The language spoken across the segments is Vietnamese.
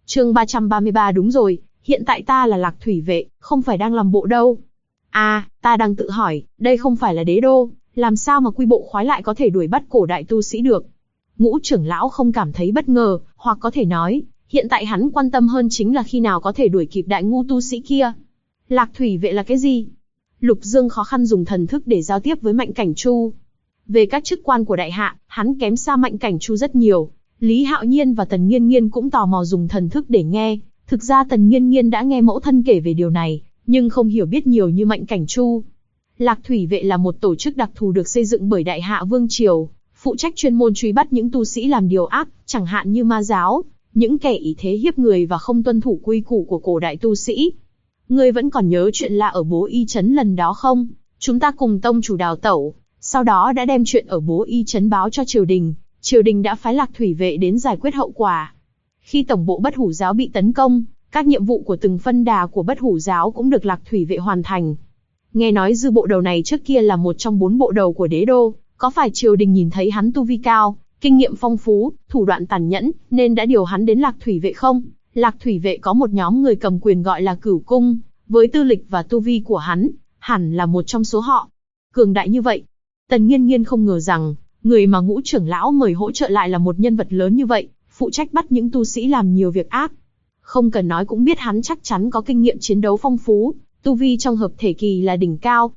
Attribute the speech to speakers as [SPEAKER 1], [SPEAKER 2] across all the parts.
[SPEAKER 1] Chương 333 đúng rồi, hiện tại ta là Lạc Thủy Vệ, không phải đang làm bộ đâu. Ta đang tự hỏi, đây không phải là đế đô, làm sao mà quy bộ khoái lại có thể đuổi bắt cổ đại tu sĩ được. Ngũ trưởng lão không cảm thấy bất ngờ, hoặc có thể nói, hiện tại hắn quan tâm hơn chính là khi nào có thể đuổi kịp đại ngu tu sĩ kia. Lạc Thủy Vệ là cái gì? Lục Dương khó khăn dùng thần thức để giao tiếp với Mạnh Cảnh Chu. Về các chức quan của đại hạ, hắn kém xa Mạnh Cảnh Chu rất nhiều. Lý Hạo Nhiên và Tần Nghiên Nghiên cũng tò mò dùng thần thức để nghe. Thực ra Tần Nghiên Nghiên đã nghe mẫu thân kể về điều này, nhưng không hiểu biết nhiều như Mạnh Cảnh Chu. Lạc Thủy Vệ là một tổ chức đặc thù được xây dựng bởi Đại Hạ Vương Triều, phụ trách chuyên môn truy bắt những tu sĩ làm điều ác, chẳng hạn như ma giáo, những kẻ ý thế hiếp người và không tuân thủ quy củ của cổ đại tu sĩ. Ngươi vẫn còn nhớ chuyện lạ ở Bố Y Trấn lần đó không? Chúng ta cùng tông chủ đào tẩu, sau đó đã đem chuyện ở Bố Y Trấn báo cho triều đình. Triều đình đã phái Lạc Thủy Vệ đến giải quyết hậu quả. Khi tổng bộ Bất Hủ giáo bị tấn công, các nhiệm vụ của từng phân đà của Bất Hủ giáo cũng được Lạc Thủy Vệ hoàn thành. Nghe nói dư bộ đầu này trước kia là một trong 4 bộ đầu của đế đô, có phải triều đình nhìn thấy hắn tu vi cao, kinh nghiệm phong phú, thủ đoạn tàn nhẫn, nên đã điều hắn đến Lạc Thủy Vệ không? Lạc Thủy Vệ có một nhóm người cầm quyền gọi là Cửu Cung, với tư lịch và tu vi của hắn, hẳn là một trong số họ. Cường đại như vậy, Tần Nghiên Nghiên không ngờ rằng, người mà Ngũ trưởng lão mời hỗ trợ lại là một nhân vật lớn như vậy, phụ trách bắt những tu sĩ làm nhiều việc ác. Không cần nói cũng biết hắn chắc chắn có kinh nghiệm chiến đấu phong phú, tu vi trong hợp thể kỳ là đỉnh cao.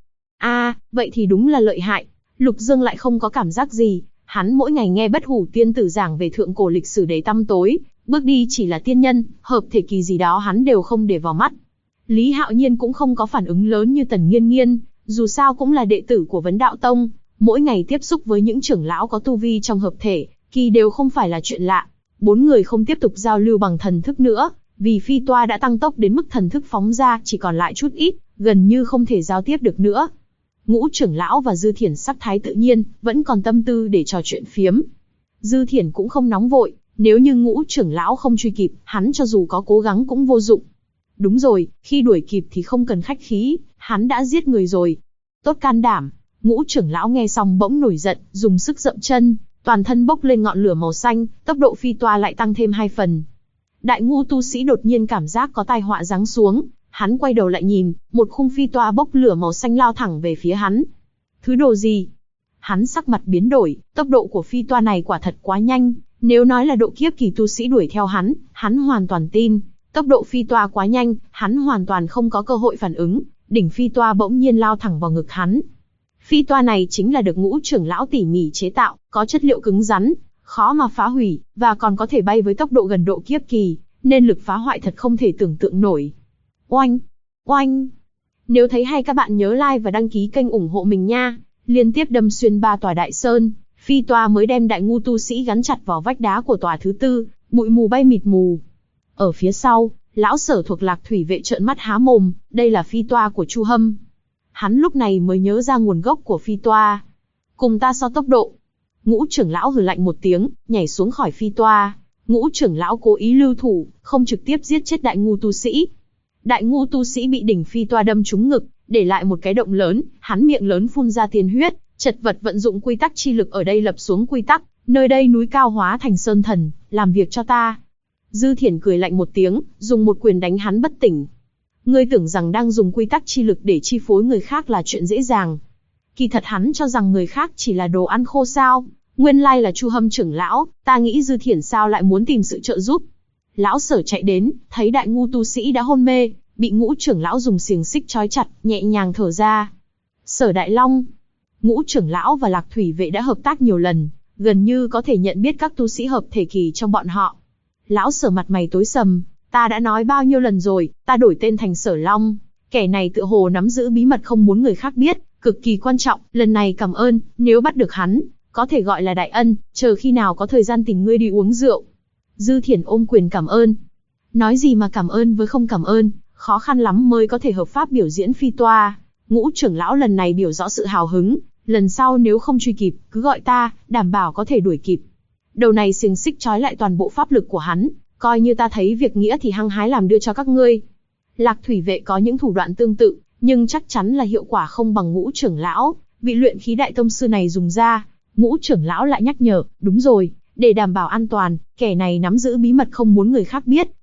[SPEAKER 1] Vậy thì đúng là lợi hại. Lục Dương lại không có cảm giác gì, hắn mỗi ngày nghe Bất Hủ tiên tử giảng về thượng cổ lịch sử đầy tăm tối, bước đi chỉ là tiên nhân, hợp thể kỳ gì đó hắn đều không để vào mắt. Lý Hạo Nhiên cũng không có phản ứng lớn như Tần Nghiên Nghiên, dù sao cũng là đệ tử của Vấn Đạo Tông, mỗi ngày tiếp xúc với những trưởng lão có tu vi trong hợp thể kỳ đều không phải là chuyện lạ. 4 người không tiếp tục giao lưu bằng thần thức nữa, vì phi toa đã tăng tốc đến mức thần thức phóng ra chỉ còn lại chút ít, gần như không thể giao tiếp được nữa. Ngũ trưởng lão và Dư Thiển sắc thái tự nhiên, vẫn còn tâm tư để trò chuyện phiếm. Dư Thiển cũng không nóng vội, nếu như Ngũ trưởng lão không truy kịp, hắn cho dù có cố gắng cũng vô dụng. Đúng rồi, khi đuổi kịp thì không cần khách khí, hắn đã giết người rồi. Tốt can đảm. Ngũ trưởng lão nghe xong bỗng nổi giận, dùng sức dậm chân, toàn thân bốc lên ngọn lửa màu xanh, tốc độ phi toa lại tăng thêm 2 phần. Đại ngu tu sĩ đột nhiên cảm giác có tai họa giáng xuống, hắn quay đầu lại nhìn, một khung phi toa bốc lửa màu xanh lao thẳng về phía hắn. Thứ đồ gì? Hắn sắc mặt biến đổi, tốc độ của phi toa này quả thật quá nhanh, nếu nói là độ kiếp kỳ tu sĩ đuổi theo hắn hoàn toàn tin. Tốc độ phi toa quá nhanh, hắn hoàn toàn không có cơ hội phản ứng, đỉnh phi toa bỗng nhiên lao thẳng vào ngực hắn. Phi toa này chính là được Ngũ trưởng lão tỉ mỉ chế tạo, có chất liệu cứng rắn, khó mà phá hủy, và còn có thể bay với tốc độ gần độ kiếp kỳ, nên lực phá hoại thật không thể tưởng tượng nổi. Oanh! Oanh! Nếu thấy hay các bạn nhớ like và đăng ký kênh ủng hộ mình nha. Liên tiếp đâm xuyên 3 tòa đại sơn, phi toa mới đem đại ngu tu sĩ gắn chặt vào vách đá của tòa thứ 4, bụi mù bay mịt mù. Ở phía sau, lão Sở thuộc Lạc Thủy Vệ trợn mắt há mồm, đây là phi toa của Chu Hâm. Hắn lúc này mới nhớ ra nguồn gốc của phi toa. Cùng ta so tốc độ. Ngũ trưởng lão hừ lạnh một tiếng, nhảy xuống khỏi phi toa. Ngũ trưởng lão cố ý lưu thủ, không trực tiếp giết chết đại ngu tu sĩ. Đại ngu tu sĩ bị đỉnh phi toa đâm trúng ngực, để lại một cái động lớn, hắn miệng lớn phun ra tiên huyết, chật vật vận dụng quy tắc chi lực ở đây lập xuống quy tắc, nơi đây núi cao hóa thành sơn thần, làm việc cho ta. Dư Thiển cười lạnh một tiếng, dùng một quyền đánh hắn bất tỉnh. Ngươi tưởng rằng đang dùng quy tắc chi lực để chi phối người khác là chuyện dễ dàng. Kỳ thật hắn cho rằng người khác chỉ là đồ ăn khô sao. Nguyên lai là Chu Hâm trưởng lão, ta nghĩ Dư Thiển sao lại muốn tìm sự trợ giúp. Lão Sở chạy đến, thấy đại ngu tu sĩ đã hôn mê, bị Ngũ trưởng lão dùng xiềng xích trói chặt, nhẹ nhàng thở ra. Sở Đại Long. Ngũ trưởng lão và Lạc Thủy Vệ đã hợp tác nhiều lần, gần như có thể nhận biết các tu sĩ hợp thể kỳ trong bọn họ. Lão Sở mặt mày tối sầm, ta đã nói bao nhiêu lần rồi, ta đổi tên thành Sở Long. Kẻ này tựa hồ nắm giữ bí mật không muốn người khác biết, cực kỳ quan trọng, lần này cảm ơn, nếu bắt được hắn, có thể gọi là đại ân, chờ khi nào có thời gian tìm ngươi đi uống rượu. Dư Thiển ôm quyền cảm ơn. Nói gì mà cảm ơn với không cảm ơn, khó khăn lắm mới có thể hợp pháp biểu diễn phi toa. Ngũ trưởng lão lần này biểu rõ sự hào hứng, lần sau nếu không truy kịp, cứ gọi ta, đảm bảo có thể đuổi kịp. Đầu này xiềng xích trói lại toàn bộ pháp lực của hắn, coi như ta thấy việc nghĩa thì hăng hái làm đưa cho các ngươi. Lạc Thủy Vệ có những thủ đoạn tương tự, nhưng chắc chắn là hiệu quả không bằng Ngũ trưởng lão, vị luyện khí đại tông sư này dùng ra. Ngũ trưởng lão lại nhắc nhở, đúng rồi, để đảm bảo an toàn, kẻ này nắm giữ bí mật không muốn người khác biết,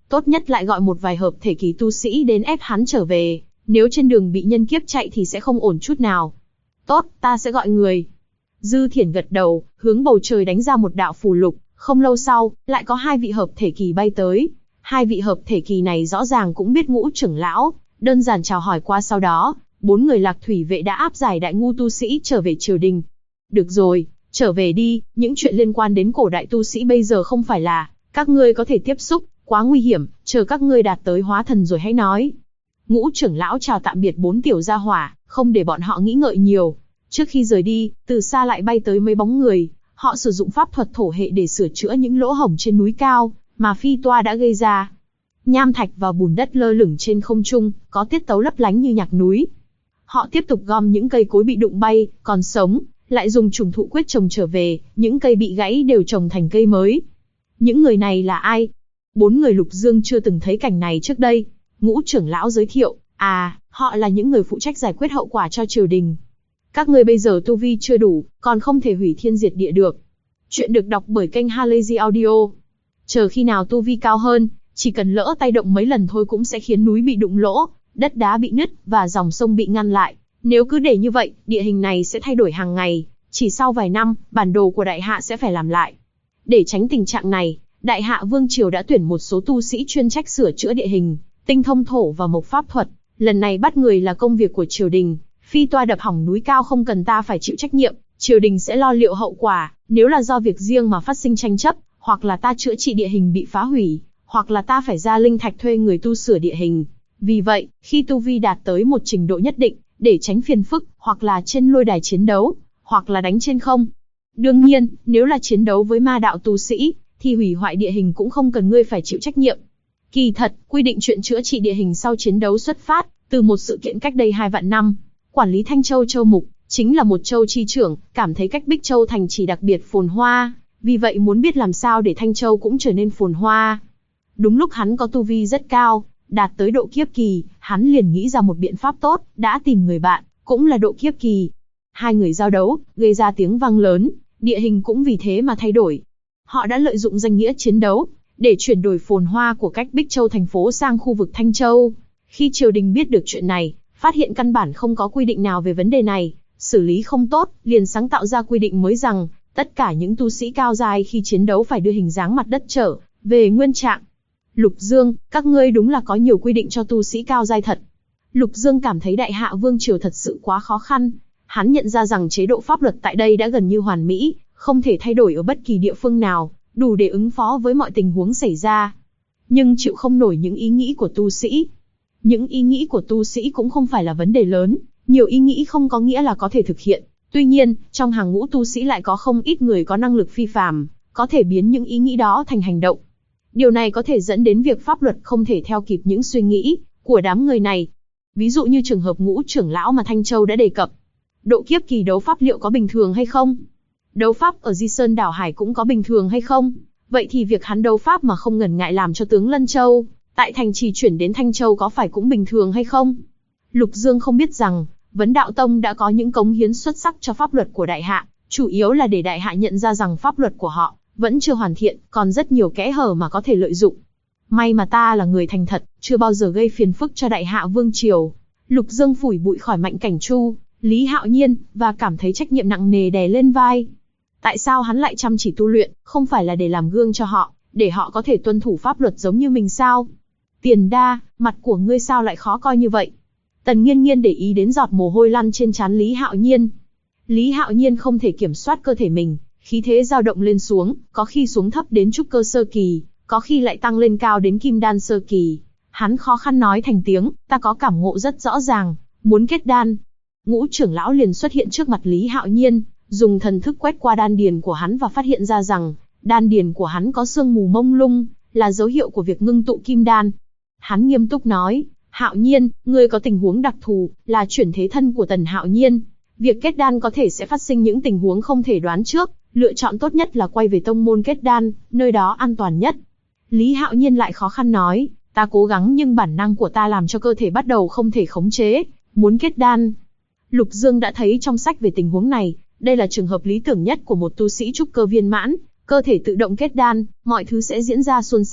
[SPEAKER 1] tốt nhất lại gọi một vài hợp thể kỳ tu sĩ đến ép hắn trở về, nếu trên đường bị nhân kiếp chạy thì sẽ không ổn chút nào. Tốt, ta sẽ gọi người. Dư Thiển gật đầu, hướng bầu trời đánh ra một đạo phù lục, không lâu sau, lại có 2 vị hợp thể kỳ bay tới. 2 vị hợp thể kỳ này rõ ràng cũng biết Ngũ trưởng lão, đơn giản chào hỏi qua sau đó, 4 người Lạc Thủy vệ đã áp giải đại ngu tu sĩ trở về triều đình. Được rồi, trở về đi, những chuyện liên quan đến cổ đại tu sĩ bây giờ không phải là các ngươi có thể tiếp xúc, quá nguy hiểm, chờ các ngươi đạt tới hóa thần rồi hãy nói. Ngũ trưởng lão chào tạm biệt 4 tiểu gia hỏa, không để bọn họ nghĩ ngợi nhiều. Trước khi rời đi, từ xa lại bay tới mấy bóng người, họ sử dụng pháp thuật thổ hệ để sửa chữa những lỗ hổng trên núi cao mà Phi Toa đã gây ra. Nham thạch và bùn đất lơ lửng trên không trung, có tiết tấu lấp lánh như nhạc núi. Họ tiếp tục gom những cây cối bị đụng bay, còn sống, lại dùng trùng thụ quyết trồng trở về, những cây bị gãy đều trồng thành cây mới. Những người này là ai? 4 người Lục Dương chưa từng thấy cảnh này trước đây. Ngũ trưởng lão giới thiệu, họ là những người phụ trách giải quyết hậu quả cho triều đình. Các ngươi bây giờ tu vi chưa đủ, còn không thể hủy thiên diệt địa được. Chuyện được đọc bởi kênh Halazy Audio. Chờ khi nào tu vi cao hơn, chỉ cần lỡ tay động mấy lần thôi cũng sẽ khiến núi bị đụng lỗ, đất đá bị nứt và dòng sông bị ngăn lại. Nếu cứ để như vậy, địa hình này sẽ thay đổi hàng ngày. Chỉ sau vài năm, bản đồ của đại hạ sẽ phải làm lại. Để tránh tình trạng này, đại hạ vương triều đã tuyển một số tu sĩ chuyên trách sửa chữa địa hình, tinh thông thổ và mộc pháp thuật. Lần này bắt người là công việc của triều đình. Phi Toa đập hỏng núi cao không cần ta phải chịu trách nhiệm, triều đình sẽ lo liệu hậu quả. Nếu là do việc riêng mà phát sinh tranh chấp, hoặc là ta chữa trị địa hình bị phá hủy, hoặc là ta phải ra linh thạch thuê người tu sửa địa hình. Vì vậy, khi tu vi đạt tới một trình độ nhất định, để tránh phiền phức, hoặc là trên lôi đài chiến đấu, hoặc là đánh trên không. Đương nhiên, nếu là chiến đấu với ma đạo tu sĩ, thì hủy hoại địa hình cũng không cần ngươi phải chịu trách nhiệm. Kỳ thật, quy định chuyện chữa trị địa hình sau chiến đấu xuất phát từ một sự kiện cách đây 2 vạn năm. Quản lý Thanh Châu Châu Mục, chính là một châu chi trưởng, cảm thấy cách Bích Châu thành trì đặc biệt phồn hoa, vì vậy muốn biết làm sao để Thanh Châu cũng trở nên phồn hoa. Đúng lúc hắn có tu vi rất cao, đạt tới độ kiếp kỳ, hắn liền nghĩ ra một biện pháp tốt, đã tìm người bạn, cũng là độ kiếp kỳ. 2 người giao đấu, gây ra tiếng vang lớn, địa hình cũng vì thế mà thay đổi. Họ đã lợi dụng danh nghĩa chiến đấu, để chuyển đổi phồn hoa của cách Bích Châu thành phố sang khu vực Thanh Châu. Khi triều đình biết được chuyện này, phát hiện căn bản không có quy định nào về vấn đề này, xử lý không tốt, liền sáng tạo ra quy định mới rằng, tất cả những tu sĩ cao giai khi chiến đấu phải đưa hình dáng mặt đất trở về nguyên trạng. Lục Dương, các ngươi đúng là có nhiều quy định cho tu sĩ cao giai thật. Lục Dương cảm thấy đại hạ vương triều thật sự quá khó khăn. Hắn nhận ra rằng chế độ pháp luật tại đây đã gần như hoàn mỹ, không thể thay đổi ở bất kỳ địa phương nào, đủ để ứng phó với mọi tình huống xảy ra. Nhưng chịu không nổi những ý nghĩ của tu sĩ. Những ý nghĩ của tu sĩ cũng không phải là vấn đề lớn, nhiều ý nghĩ không có nghĩa là có thể thực hiện. Tuy nhiên, trong hàng ngũ tu sĩ lại có không ít người có năng lực phi phàm, có thể biến những ý nghĩ đó thành hành động. Điều này có thể dẫn đến việc pháp luật không thể theo kịp những suy nghĩ của đám người này. Ví dụ như trường hợp Ngũ trưởng lão mà Thanh Châu đã đề cập. Độ kiếp kỳ đấu pháp liệu có bình thường hay không? Đấu pháp ở Di Sơn Đảo Hải cũng có bình thường hay không? Vậy thì việc hắn đấu pháp mà không ngần ngại làm cho tướng Lân Châu tại thành trì chuyển đến Thanh Châu có phải cũng bình thường hay không? Lục Dương không biết rằng, Vấn Đạo Tông đã có những cống hiến xuất sắc cho pháp luật của đại hạ, chủ yếu là để đại hạ nhận ra rằng pháp luật của họ vẫn chưa hoàn thiện, còn rất nhiều kẽ hở mà có thể lợi dụng. May mà ta là người thành thật, chưa bao giờ gây phiền phức cho đại hạ vương triều. Lục Dương phủi bụi khỏi Mạnh Cảnh Chu, Lý Hạo Nhiên, và cảm thấy trách nhiệm nặng nề đè lên vai. Tại sao hắn lại chăm chỉ tu luyện, không phải là để làm gương cho họ, để họ có thể tuân thủ pháp luật giống như mình sao? Tiền Đa, mặt của ngươi sao lại khó coi như vậy? Tần Nghiên Nghiên để ý đến giọt mồ hôi lăn trên trán Lý Hạo Nhiên. Lý Hạo Nhiên không thể kiểm soát cơ thể mình, khí thế dao động lên xuống, có khi xuống thấp đến trúc cơ sơ kỳ, có khi lại tăng lên cao đến kim đan sơ kỳ. Hắn khó khăn nói thành tiếng, ta có cảm ngộ rất rõ ràng, muốn kết đan. Ngũ trưởng lão liền xuất hiện trước mặt Lý Hạo Nhiên, dùng thần thức quét qua đan điền của hắn và phát hiện ra rằng, đan điền của hắn có sương mù mông lung, là dấu hiệu của việc ngưng tụ kim đan. Hắn nghiêm túc nói, Hạo Nhiên, ngươi có tình huống đặc thù, là chuyển thế thân của Tần Hạo Nhiên. Việc kết đan có thể sẽ phát sinh những tình huống không thể đoán trước, lựa chọn tốt nhất là quay về tông môn kết đan, nơi đó an toàn nhất. Lý Hạo Nhiên lại khó khăn nói, ta cố gắng nhưng bản năng của ta làm cho cơ thể bắt đầu không thể khống chế, muốn kết đan. Lục Dương đã thấy trong sách về tình huống này, đây là trường hợp lý tưởng nhất của một tu sĩ trúc cơ viên mãn, cơ thể tự động kết đan, mọi thứ sẽ diễn ra suôn sẻ,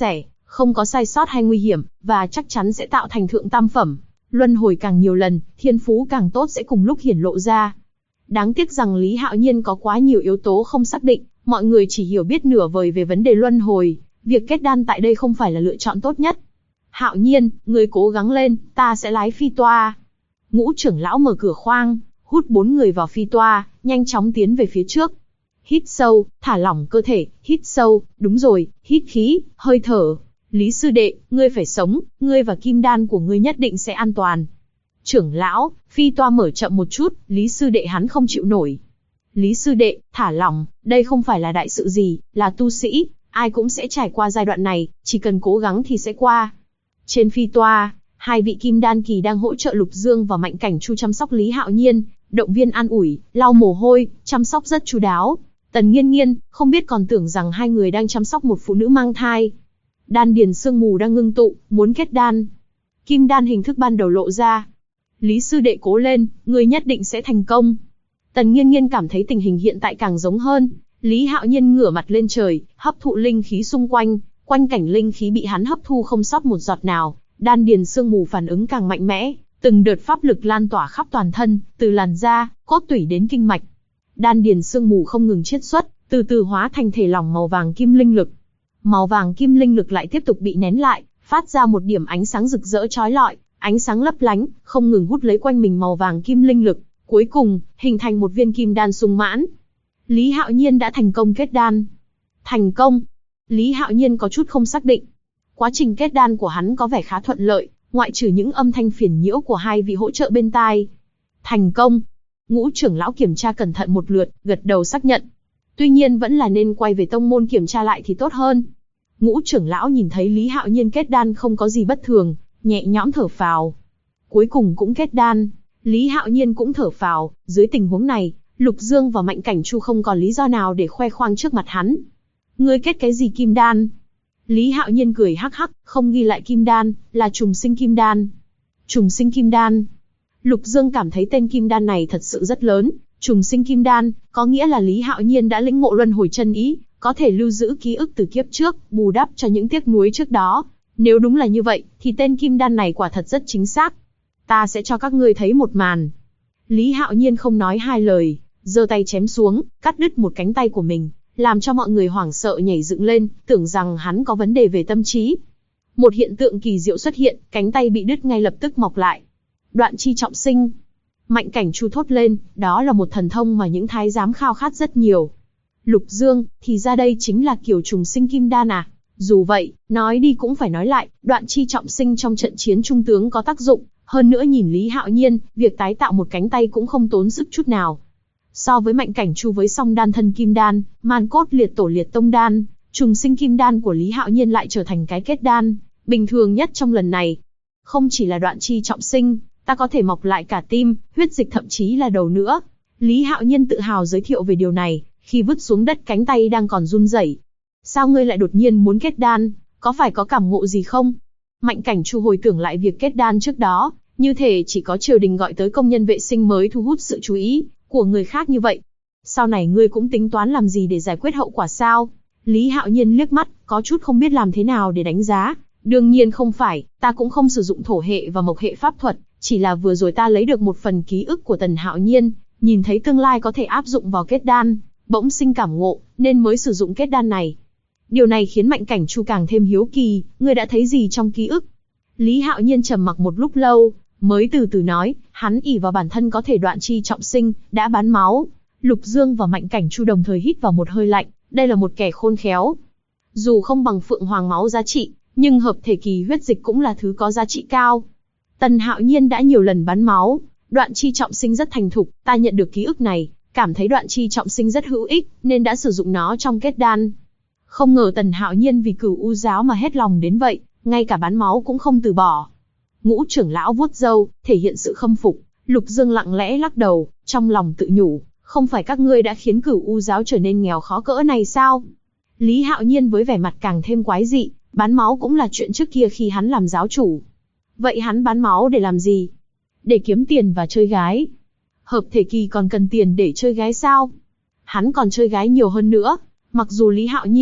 [SPEAKER 1] Không có sai sót hay nguy hiểm, và chắc chắn sẽ tạo thành thượng tam phẩm. Luân hồi càng nhiều lần, thiên phú càng tốt sẽ cùng lúc hiển lộ ra. Đáng tiếc rằng Lý Hạo Nhiên có quá nhiều yếu tố không xác định, mọi người chỉ hiểu biết nửa vời về vấn đề luân hồi, việc kết đan tại đây không phải là lựa chọn tốt nhất. Hạo Nhiên, ngươi cố gắng lên, ta sẽ lái phi toa. Ngũ trưởng lão mở cửa khoang, hút 4 người vào phi toa, nhanh chóng tiến về phía trước. Hít sâu, thả lỏng cơ thể, hít sâu, đúng rồi, hít khí, hơi thở. Lý sư đệ, ngươi phải sống, ngươi và kim đan của ngươi nhất định sẽ an toàn. Trưởng lão, phi toa mở chậm một chút, Lý sư đệ hắn không chịu nổi. Lý sư đệ, thả lỏng, đây không phải là đại sự gì, là tu sĩ, ai cũng sẽ trải qua giai đoạn này, chỉ cần cố gắng thì sẽ qua. Trên phi toa, 2 vị kim đan kỳ đang hỗ trợ Lục Dương và Mạnh Cảnh Chu chăm sóc Lý Hạo Nhiên, động viên an ủi, lau mồ hôi, chăm sóc rất chu đáo. Tần Nghiên Nghiên không biết còn tưởng rằng 2 người đang chăm sóc một phụ nữ mang thai. Đan điền sương mù đang ngưng tụ, muốn kết đan. Kim đan hình thức ban đầu lộ ra. Lý sư đệ cố lên, ngươi nhất định sẽ thành công. Tần Nghiên Nghiên cảm thấy tình hình hiện tại càng giống hơn. Lý Hạo Nhiên ngửa mặt lên trời, hấp thụ linh khí xung quanh, quanh cảnh linh khí bị hắn hấp thu không sót một giọt nào. Đan điền sương mù phản ứng càng mạnh mẽ, từng đợt pháp lực lan tỏa khắp toàn thân, từ làn da, cốt tủy đến kinh mạch. Đan điền sương mù không ngừng chiết xuất, từ từ hóa thành thể lỏng màu vàng kim linh lực. Màu vàng kim linh lực lại tiếp tục bị nén lại, phát ra một điểm ánh sáng rực rỡ chói lọi, ánh sáng lấp lánh, không ngừng hút lấy quanh mình màu vàng kim linh lực, cuối cùng hình thành một viên kim đan sung mãn. Lý Hạo Nhiên đã thành công kết đan. Thành công? Lý Hạo Nhiên có chút không xác định. Quá trình kết đan của hắn có vẻ khá thuận lợi, ngoại trừ những âm thanh phiền nhiễu của 2 vị hỗ trợ bên tai. Thành công. Ngũ trưởng lão kiểm tra cẩn thận một lượt, gật đầu xác nhận. Tuy nhiên vẫn là nên quay về tông môn kiểm tra lại thì tốt hơn. Ngũ trưởng lão nhìn thấy Lý Hạo Nhiên kết đan không có gì bất thường, nhẹ nhõm thở phào. Cuối cùng cũng kết đan, Lý Hạo Nhiên cũng thở phào, dưới tình huống này, Lục Dương và Mạnh Cảnh Chu không còn lý do nào để khoe khoang trước mặt hắn. Ngươi kết cái gì kim đan? Lý Hạo Nhiên cười hắc hắc, không ghi lại kim đan, là trùng sinh kim đan. Trùng sinh kim đan. Lục Dương cảm thấy tên kim đan này thật sự rất lớn, trùng sinh kim đan, có nghĩa là Lý Hạo Nhiên đã lĩnh ngộ luân hồi chân ý, có thể lưu giữ ký ức từ kiếp trước, bù đắp cho những tiếc nuối trước đó. Nếu đúng là như vậy, thì tên kim đan này quả thật rất chính xác. Ta sẽ cho các ngươi thấy một màn. Lý Hạo Nhiên không nói 2 lời, giơ tay chém xuống, cắt đứt một cánh tay của mình, làm cho mọi người hoảng sợ nhảy dựng lên, tưởng rằng hắn có vấn đề về tâm trí. Một hiện tượng kỳ diệu xuất hiện, cánh tay bị đứt ngay lập tức mọc lại. Đoạn chi trọng sinh. Mạnh Cảnh Chu thốt lên, đó là một thần thông mà những thái giám khao khát rất nhiều. Lục Dương, thì ra đây chính là kiểu trùng sinh kim đan à? Dù vậy, nói đi cũng phải nói lại, đoạn chi trọng sinh trong trận chiến trung tướng có tác dụng, hơn nữa nhìn Lý Hạo Nhiên, việc tái tạo một cánh tay cũng không tốn sức chút nào. So với Mạnh Cảnh Chu với song đan thân kim đan, man cốt liệt tổ liệt tông đan, trùng sinh kim đan của Lý Hạo Nhiên lại trở thành cái kết đan bình thường nhất trong lần này. Không chỉ là đoạn chi trọng sinh, ta có thể mọc lại cả tim, huyết dịch thậm chí là đầu nữa. Lý Hạo Nhiên tự hào giới thiệu về điều này, khi vứt xuống đất cánh tay đang còn run rẩy. Sao ngươi lại đột nhiên muốn kết đan, có phải có cảm ngộ gì không? Mạnh Cảnh Chu hồi tưởng lại việc kết đan trước đó, như thể chỉ có triều đình gọi tới công nhân vệ sinh mới thu hút sự chú ý của người khác như vậy. Sau này ngươi cũng tính toán làm gì để giải quyết hậu quả sao? Lý Hạo Nhiên liếc mắt, có chút không biết làm thế nào để đánh giá. Đương nhiên không phải, ta cũng không sử dụng thổ hệ và mộc hệ pháp thuật, chỉ là vừa rồi ta lấy được một phần ký ức của Tần Hạo Nhiên, nhìn thấy tương lai có thể áp dụng vào kết đan, bỗng sinh cảm ngộ, nên mới sử dụng kết đan này. Điều này khiến Mạnh Cảnh Chu càng thêm hiếu kỳ, ngươi đã thấy gì trong ký ức? Lý Hạo Nhiên trầm mặc một lúc lâu, mới từ từ nói, hắn ỷ vào bản thân có thể đoạn chi trọng sinh, đã bán máu. Lục Dương và Mạnh Cảnh Chu đồng thời hít vào một hơi lạnh, đây là một kẻ khôn khéo. Dù không bằng Phượng Hoàng máu giá trị, nhưng hợp thể kỳ huyết dịch cũng là thứ có giá trị cao. Tần Hạo Nhiên đã nhiều lần bán máu, đoạn chi trọng sinh rất thành thục, ta nhận được ký ức này, cảm thấy đoạn chi trọng sinh rất hữu ích, nên đã sử dụng nó trong kết đan. Không ngờ Tần Hạo Nhiên vì Cửu U giáo mà hết lòng đến vậy, ngay cả bán máu cũng không từ bỏ. Ngũ trưởng lão vuốt râu, thể hiện sự khâm phục. Lục Dương lặng lẽ lắc đầu, trong lòng tự nhủ, không phải các ngươi đã khiến Cửu U giáo trở nên nghèo khó cỡ này sao? Lý Hạo Nhiên với vẻ mặt càng thêm quái dị, bán máu cũng là chuyện trước kia khi hắn làm giáo chủ. Vậy hắn bán máu để làm gì? Để kiếm tiền và chơi gái. Hợp thể kỳ còn cần tiền để chơi gái sao? Hắn còn chơi gái nhiều hơn nữa. Mặc dù Lý Hạo Nhiên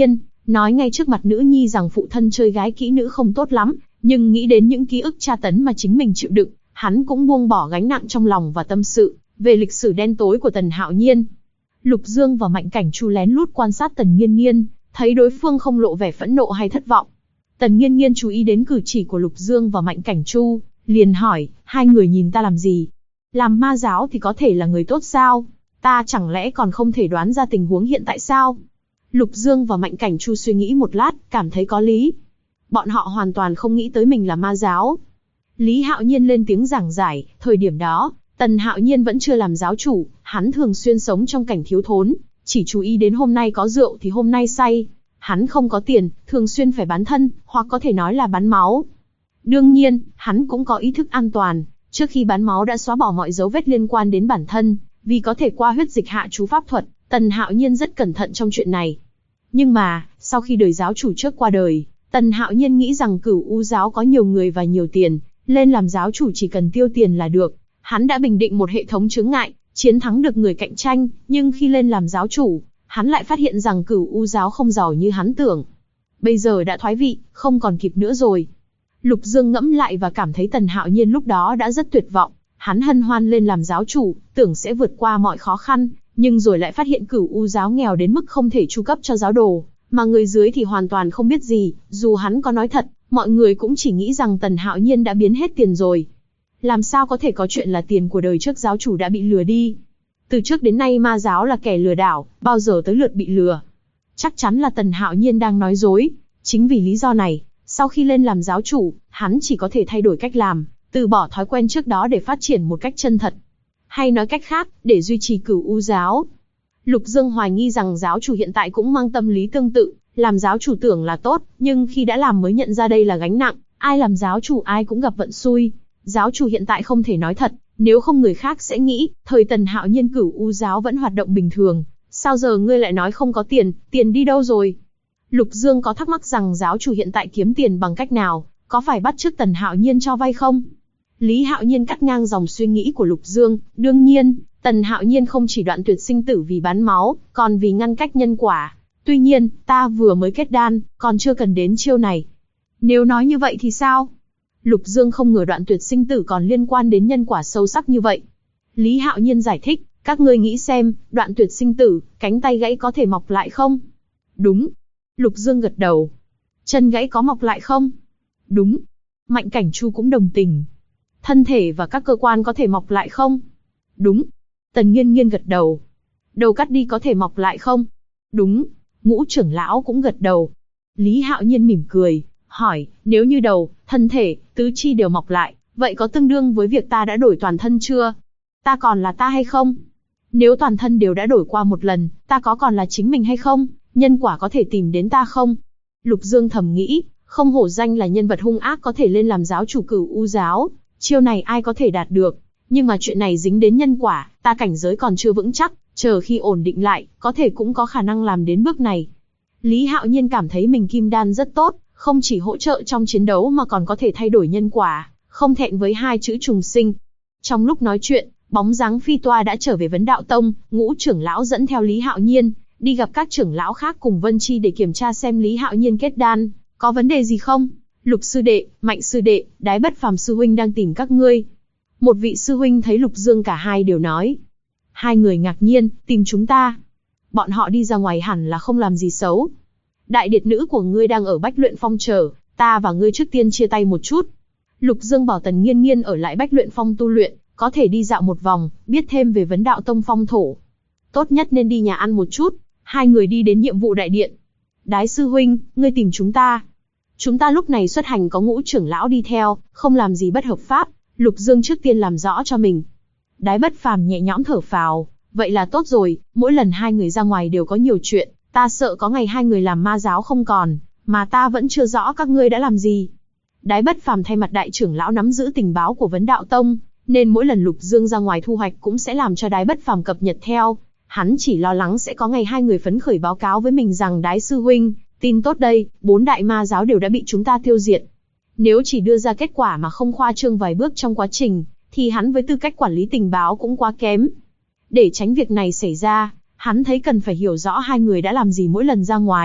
[SPEAKER 1] nói ngay trước mặt nữ nhi rằng phụ thân chơi gái kỹ nữ không tốt lắm, nhưng nghĩ đến những ký ức tra tấn mà chính mình chịu đựng, hắn cũng buông bỏ gánh nặng trong lòng và tâm sự về lịch sử đen tối của Tần Hạo Nhiên. Lục Dương và Mạnh Cảnh Chu lén lút quan sát Tần Nghiên Nghiên, thấy đối phương không lộ vẻ phẫn nộ hay thất vọng. Tần Nghiên Nghiên chú ý đến cử chỉ của Lục Dương và Mạnh Cảnh Chu, liền hỏi, hai người nhìn ta làm gì? Làm ma giáo thì có thể là người tốt sao? Ta chẳng lẽ còn không thể đoán ra tình huống hiện tại sao? Lục Dương và Mạnh Cảnh Chu suy nghĩ một lát, cảm thấy có lý. Bọn họ hoàn toàn không nghĩ tới mình là ma giáo. Lý Hạo Nhiên lên tiếng giảng giải, thời điểm đó, Tần Hạo Nhiên vẫn chưa làm giáo chủ, hắn thường xuyên sống trong cảnh thiếu thốn, chỉ chú ý đến hôm nay có rượu thì hôm nay say. Hắn không có tiền, thường xuyên phải bán thân, hoặc có thể nói là bán máu. Đương nhiên, hắn cũng có ý thức an toàn, trước khi bán máu đã xóa bỏ mọi dấu vết liên quan đến bản thân, vì có thể qua huyết dịch hạ chú pháp thuật, Tần Hạo Nhiên rất cẩn thận trong chuyện này. Nhưng mà, sau khi đời giáo chủ trước qua đời, Tần Hạo Nhiên nghĩ rằng Cửu U giáo có nhiều người và nhiều tiền, lên làm giáo chủ chỉ cần tiêu tiền là được. Hắn đã bình định một hệ thống chướng ngại, chiến thắng được người cạnh tranh, nhưng khi lên làm giáo chủ, hắn lại phát hiện rằng Cửu U giáo không giàu như hắn tưởng. Bây giờ đã thoái vị, không còn kịp nữa rồi. Lục Dương ngẫm lại và cảm thấy Tần Hạo Nhiên lúc đó đã rất tuyệt vọng. Hắn hân hoan lên làm giáo chủ, tưởng sẽ vượt qua mọi khó khăn, nhưng rồi lại phát hiện Cửu U giáo nghèo đến mức không thể chu cấp cho giáo đồ, mà người dưới thì hoàn toàn không biết gì. Dù hắn có nói thật, mọi người cũng chỉ nghĩ rằng Tần Hạo Nhiên đã biến hết tiền rồi. Làm sao có thể có chuyện là tiền của đời trước giáo chủ đã bị lừa đi? Từ trước đến nay ma giáo là kẻ lừa đảo, bao giờ tới lượt bị lừa? Chắc chắn là Tần Hạo Nhiên đang nói dối. Chính vì lý do này, sau khi lên làm giáo chủ, hắn chỉ có thể thay đổi cách làm, từ bỏ thói quen trước đó để phát triển một cách chân thật. Hay nói cách khác, để duy trì Cửu U giáo. Lục Dương hoài nghi rằng giáo chủ hiện tại cũng mang tâm lý tương tự, làm giáo chủ tưởng là tốt, nhưng khi đã làm mới nhận ra đây là gánh nặng, ai làm giáo chủ ai cũng gặp vận xui. Giáo chủ hiện tại không thể nói thật, nếu không người khác sẽ nghĩ, thời Tần Hạo Nhiên Cửu U giáo vẫn hoạt động bình thường, sao giờ ngươi lại nói không có tiền, tiền đi đâu rồi? Lục Dương có thắc mắc rằng giáo chủ hiện tại kiếm tiền bằng cách nào, có phải bắt chước Tần Hạo Nhiên cho vay không? Lý Hạo Nhiên cắt ngang dòng suy nghĩ của Lục Dương, đương nhiên, Tần Hạo Nhiên không chỉ đoạn tuyệt sinh tử vì bán máu, còn vì ngăn cách nhân quả. Tuy nhiên, ta vừa mới kết đan, còn chưa cần đến chiêu này. Nếu nói như vậy thì sao? Lục Dương không ngờ đoạn tuyệt sinh tử còn liên quan đến nhân quả sâu sắc như vậy. Lý Hạo Nhiên giải thích, các ngươi nghĩ xem, đoạn tuyệt sinh tử, cánh tay gãy có thể mọc lại không? Đúng. Lục Dương gật đầu. Chân gãy có mọc lại không? Đúng. Mạnh Cảnh Chu cũng đồng tình. Thân thể và các cơ quan có thể mọc lại không? Đúng. Tần Nghiên Nghiên gật đầu. Đầu cắt đi có thể mọc lại không? Đúng. Ngũ trưởng lão cũng gật đầu. Lý Hạo Nhiên mỉm cười, hỏi, nếu như đầu, thân thể, tứ chi đều mọc lại, vậy có tương đương với việc ta đã đổi toàn thân chưa? Ta còn là ta hay không? Nếu toàn thân đều đã đổi qua một lần, ta có còn là chính mình hay không? Nhân quả có thể tìm đến ta không? Lục Dương thầm nghĩ, không hổ danh là nhân vật hung ác có thể lên làm giáo chủ Cửu U giáo, chiêu này ai có thể đạt được? Nhưng mà chuyện này dính đến nhân quả, ta cảnh giới còn chưa vững chắc, chờ khi ổn định lại, có thể cũng có khả năng làm đến bước này. Lý Hạo Nhiên cảm thấy mình kim đan rất tốt, không chỉ hỗ trợ trong chiến đấu mà còn có thể thay đổi nhân quả, không thẹn với hai chữ trùng sinh. Trong lúc nói chuyện, bóng dáng Phi Toa đã trở về Vấn Đạo Tông, Ngũ trưởng lão dẫn theo Lý Hạo Nhiên, đi gặp các trưởng lão khác cùng Vân Chi để kiểm tra xem Lý Hạo Nhiên kết đan, có vấn đề gì không? Lục sư đệ, Mạnh sư đệ, Đái Bất Phàm sư huynh đang tìm các ngươi. Một vị sư huynh thấy Lục Dương cả hai đều nói. Hai người ngạc nhiên, tìm chúng ta. Bọn họ đi ra ngoài hẳn là không làm gì xấu. Đại điệt nữ của ngươi đang ở Bách Luyện Phong chờ, ta và ngươi trước tiên chia tay một chút. Lục Dương bảo Tần Nghiên Nghiên ở lại Bách Luyện Phong tu luyện, có thể đi dạo một vòng, biết thêm về Vấn Đạo Tông phong thổ. Tốt nhất nên đi nhà ăn một chút. Hai người đi đến nhiệm vụ đại điện. Đái sư huynh, ngươi tìm chúng ta. Chúng ta lúc này xuất hành có Ngũ trưởng lão đi theo, không làm gì bất hợp pháp. Lục Dương trước tiên làm rõ cho mình. Đái Bất Phàm nhẹ nhõm thở phào, vậy là tốt rồi, mỗi lần hai người ra ngoài đều có nhiều chuyện, ta sợ có ngày hai người làm ma giáo không còn, mà ta vẫn chưa rõ các ngươi đã làm gì. Đái Bất Phàm thay mặt đại trưởng lão nắm giữ tình báo của Vấn Đạo Tông, nên mỗi lần Lục Dương ra ngoài thu hoạch cũng sẽ làm cho Đái Bất Phàm cập nhật theo. Hắn chỉ lo lắng sẽ có ngày hai người phấn khởi báo cáo với mình rằng Đái sư huynh, tin tốt đây, 4 đại ma giáo đều đã bị chúng ta tiêu diệt. Nếu chỉ đưa ra kết quả mà không khoa trương vài bước trong quá trình, thì hắn với tư cách quản lý tình báo cũng quá kém. Để tránh việc này xảy ra, hắn thấy cần phải hiểu rõ hai người đã làm gì mỗi lần ra ngoài.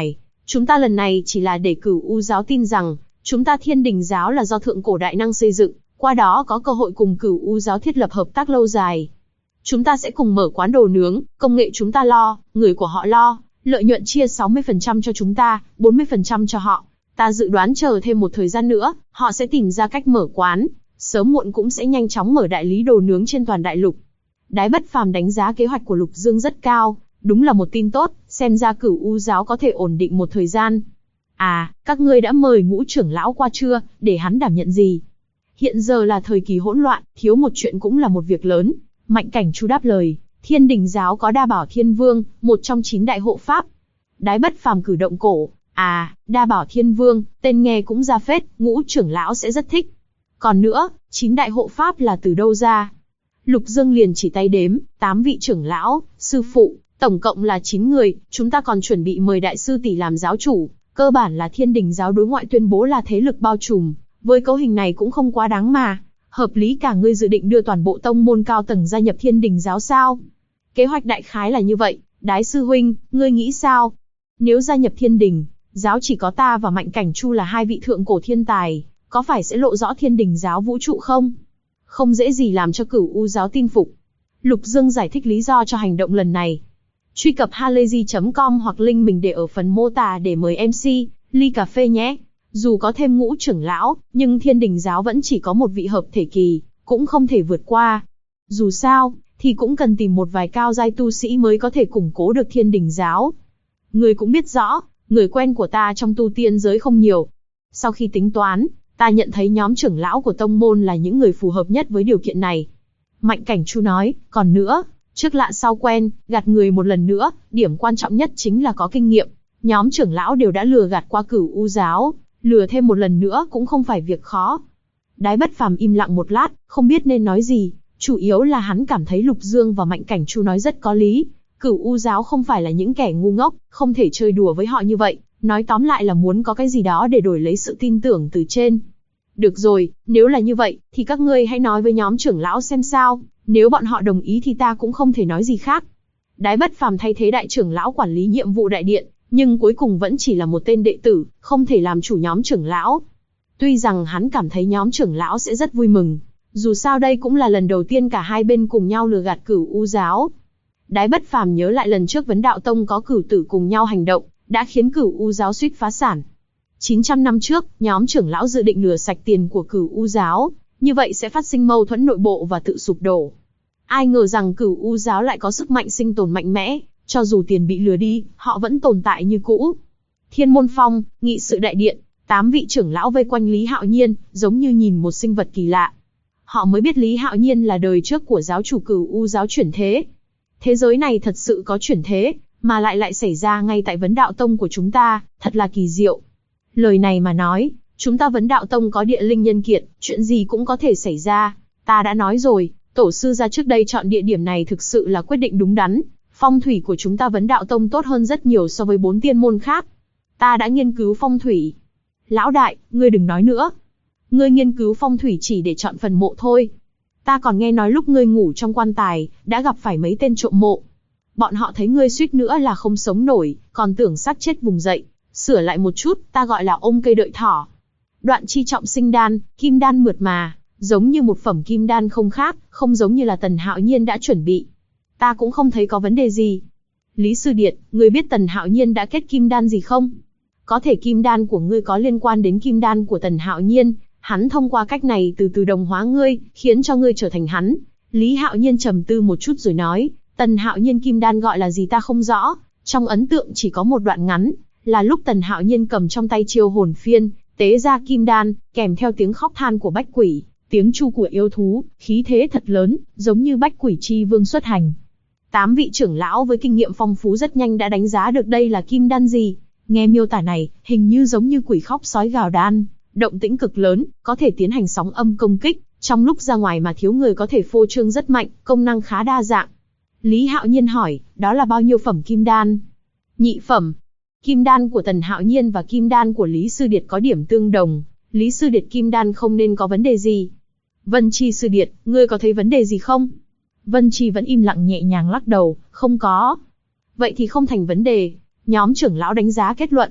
[SPEAKER 1] Chúng ta lần này chỉ là để Cửu U giáo tin rằng, chúng ta Thiên Đình giáo là do thượng cổ đại năng xây dựng, qua đó có cơ hội cùng Cửu U giáo thiết lập hợp tác lâu dài. Chúng ta sẽ cùng mở quán đồ nướng, công nghệ chúng ta lo, người của họ lo, lợi nhuận chia 60% cho chúng ta, 40% cho họ. Ta dự đoán chờ thêm một thời gian nữa, họ sẽ tìm ra cách mở quán, sớm muộn cũng sẽ nhanh chóng mở đại lý đồ nướng trên toàn đại lục. Đái Bất Phàm đánh giá kế hoạch của Lục Dương rất cao, đúng là một tin tốt, xem ra Cửu U giáo có thể ổn định một thời gian. À, các ngươi đã mời Ngũ trưởng lão qua chưa, để hắn đảm nhận gì? Hiện giờ là thời kỳ hỗn loạn, thiếu một chuyện cũng là một việc lớn. Mạnh Cảnh Chu đáp lời, Thiên Đình giáo có Đa Bảo Thiên Vương, một trong 9 đại hộ pháp. Đái Bất Phàm cử động cổ, à, Đa Bảo Thiên Vương, tên nghe cũng ra phết, Ngũ trưởng lão sẽ rất thích. Còn nữa, 9 đại hộ pháp là từ đâu ra? Lục Dương liền chỉ tay đếm, 8 vị trưởng lão, sư phụ, tổng cộng là 9 người, chúng ta còn chuẩn bị mời đại sư tỷ làm giáo chủ, cơ bản là Thiên Đình giáo đối ngoại tuyên bố là thế lực bao trùm, với cấu hình này cũng không quá đáng mà. Hợp lý cả, ngươi dự định đưa toàn bộ tông môn cao tầng gia nhập Thiên Đình giáo sao? Kế hoạch đại khái là như vậy, Đái sư huynh, ngươi nghĩ sao? Nếu gia nhập Thiên Đình giáo chỉ có ta và Mạnh Cảnh Chu là hai vị thượng cổ thiên tài, có phải sẽ lộ rõ Thiên Đình giáo vũ trụ không? Không dễ gì làm cho Cửu U giáo tin phục. Lục Dương giải thích lý do cho hành động lần này. Truy cập halayzi.com hoặc link mình để ở phần mô tả để mời MC ly cà phê nhé. Dù có thêm Ngũ trưởng lão, nhưng Thiên Đình giáo vẫn chỉ có một vị hợp thể kỳ, cũng không thể vượt qua. Dù sao, thì cũng cần tìm một vài cao giai tu sĩ mới có thể củng cố được Thiên Đình giáo. Người cũng biết rõ, người quen của ta trong tu tiên giới không nhiều. Sau khi tính toán, ta nhận thấy nhóm trưởng lão của tông môn là những người phù hợp nhất với điều kiện này. Mạnh Cảnh Chu nói, còn nữa, trước lạ sau quen, gạt người một lần nữa, điểm quan trọng nhất chính là có kinh nghiệm. Nhóm trưởng lão đều đã lừa gạt qua Cửu U giáo, lừa thêm một lần nữa cũng không phải việc khó. Đái Bất Phàm im lặng một lát, không biết nên nói gì, chủ yếu là hắn cảm thấy Lục Dương và Mạnh Cảnh Chu nói rất có lý. Cửu U giáo không phải là những kẻ ngu ngốc, không thể chơi đùa với họ như vậy, nói tóm lại là muốn có cái gì đó để đổi lấy sự tin tưởng từ trên. Được rồi, nếu là như vậy, thì các ngươi hãy nói với nhóm trưởng lão xem sao, nếu bọn họ đồng ý thì ta cũng không thể nói gì khác. Đái Bất Phàm thay thế đại trưởng lão quản lý nhiệm vụ đại điện, nhưng cuối cùng vẫn chỉ là một tên đệ tử, không thể làm chủ nhóm trưởng lão. Tuy rằng hắn cảm thấy nhóm trưởng lão sẽ rất vui mừng, dù sao đây cũng là lần đầu tiên cả hai bên cùng nhau lừa gạt Cửu U giáo. Đái Bất Phàm nhớ lại lần trước Vấn Đạo Tông có cửu tử cùng nhau hành động, đã khiến Cửu U giáo suýt phá sản. 900 năm trước, nhóm trưởng lão dự định lừa sạch tiền của Cửu U giáo, như vậy sẽ phát sinh mâu thuẫn nội bộ và tự sụp đổ. Ai ngờ rằng Cửu U giáo lại có sức mạnh sinh tồn mạnh mẽ, cho dù tiền bị lừa đi, họ vẫn tồn tại như cũ. Thiên Môn Phong, nghị sự đại điện, 8 vị trưởng lão vây quanh Lý Hạo Nhiên, giống như nhìn một sinh vật kỳ lạ. Họ mới biết Lý Hạo Nhiên là đời trước của giáo chủ Cửu U giáo chuyển thế. Thế giới này thật sự có chuyển thế, mà lại xảy ra ngay tại Vấn Đạo Tông của chúng ta, thật là kỳ diệu. Lời này mà nói, chúng ta Vấn Đạo Tông có địa linh nhân kiệt, chuyện gì cũng có thể xảy ra. Ta đã nói rồi, tổ sư gia trước đây chọn địa điểm này thực sự là quyết định đúng đắn. Phong thủy của chúng ta Vấn Đạo Tông tốt hơn rất nhiều so với 4 tiên môn khác. Ta đã nghiên cứu phong thủy. Lão đại, ngươi đừng nói nữa. Ngươi nghiên cứu phong thủy chỉ để chọn phần mộ thôi. Ta còn nghe nói lúc ngươi ngủ trong quan tài, đã gặp phải mấy tên trộm mộ. Bọn họ thấy ngươi suýt nữa là không sống nổi, còn tưởng xác chết vùng dậy. Sửa lại một chút, ta gọi là ôm cây đợi thỏ. Đoạn chi trọng sinh đan, kim đan mượt mà, giống như một phẩm kim đan không khác, không giống như là Tần Hạo Nhiên đã chuẩn bị. Ta cũng không thấy có vấn đề gì. Lý Sư Điệt, ngươi biết Tần Hạo Nhiên đã kết kim đan gì không? Có thể kim đan của ngươi có liên quan đến kim đan của Tần Hạo Nhiên, hắn thông qua cách này từ từ đồng hóa ngươi, khiến cho ngươi trở thành hắn. Lý Hạo Nhiên trầm tư một chút rồi nói, Tần Hạo Nhiên kim đan gọi là gì ta không rõ, trong ấn tượng chỉ có một đoạn ngắn, là lúc Tần Hạo Nhiên cầm trong tay chiêu hồn phiên, tế ra kim đan, kèm theo tiếng khóc than của bách quỷ, tiếng chu của yêu thú, khí thế thật lớn, giống như bách quỷ chi vương xuất hành. 8 vị trưởng lão với kinh nghiệm phong phú rất nhanh đã đánh giá được đây là kim đan gì. Nghe miêu tả này, hình như giống như quỷ khóc sói gào đan, động tĩnh cực lớn, có thể tiến hành sóng âm công kích, trong lúc ra ngoài mà thiếu người có thể phô trương rất mạnh, công năng khá đa dạng. Lý Hạo Nhiên hỏi, đó là bao nhiêu phẩm kim đan? Nhị phẩm. Kim đan của Tần Hạo Nhiên và kim đan của Lý Sư Điệt có điểm tương đồng, Lý Sư Điệt kim đan không nên có vấn đề gì. Vân Chi Sư Điệt, ngươi có thấy vấn đề gì không? Vân Chi vẫn im lặng nhẹ nhàng lắc đầu, không có. Vậy thì không thành vấn đề, nhóm trưởng lão đánh giá kết luận.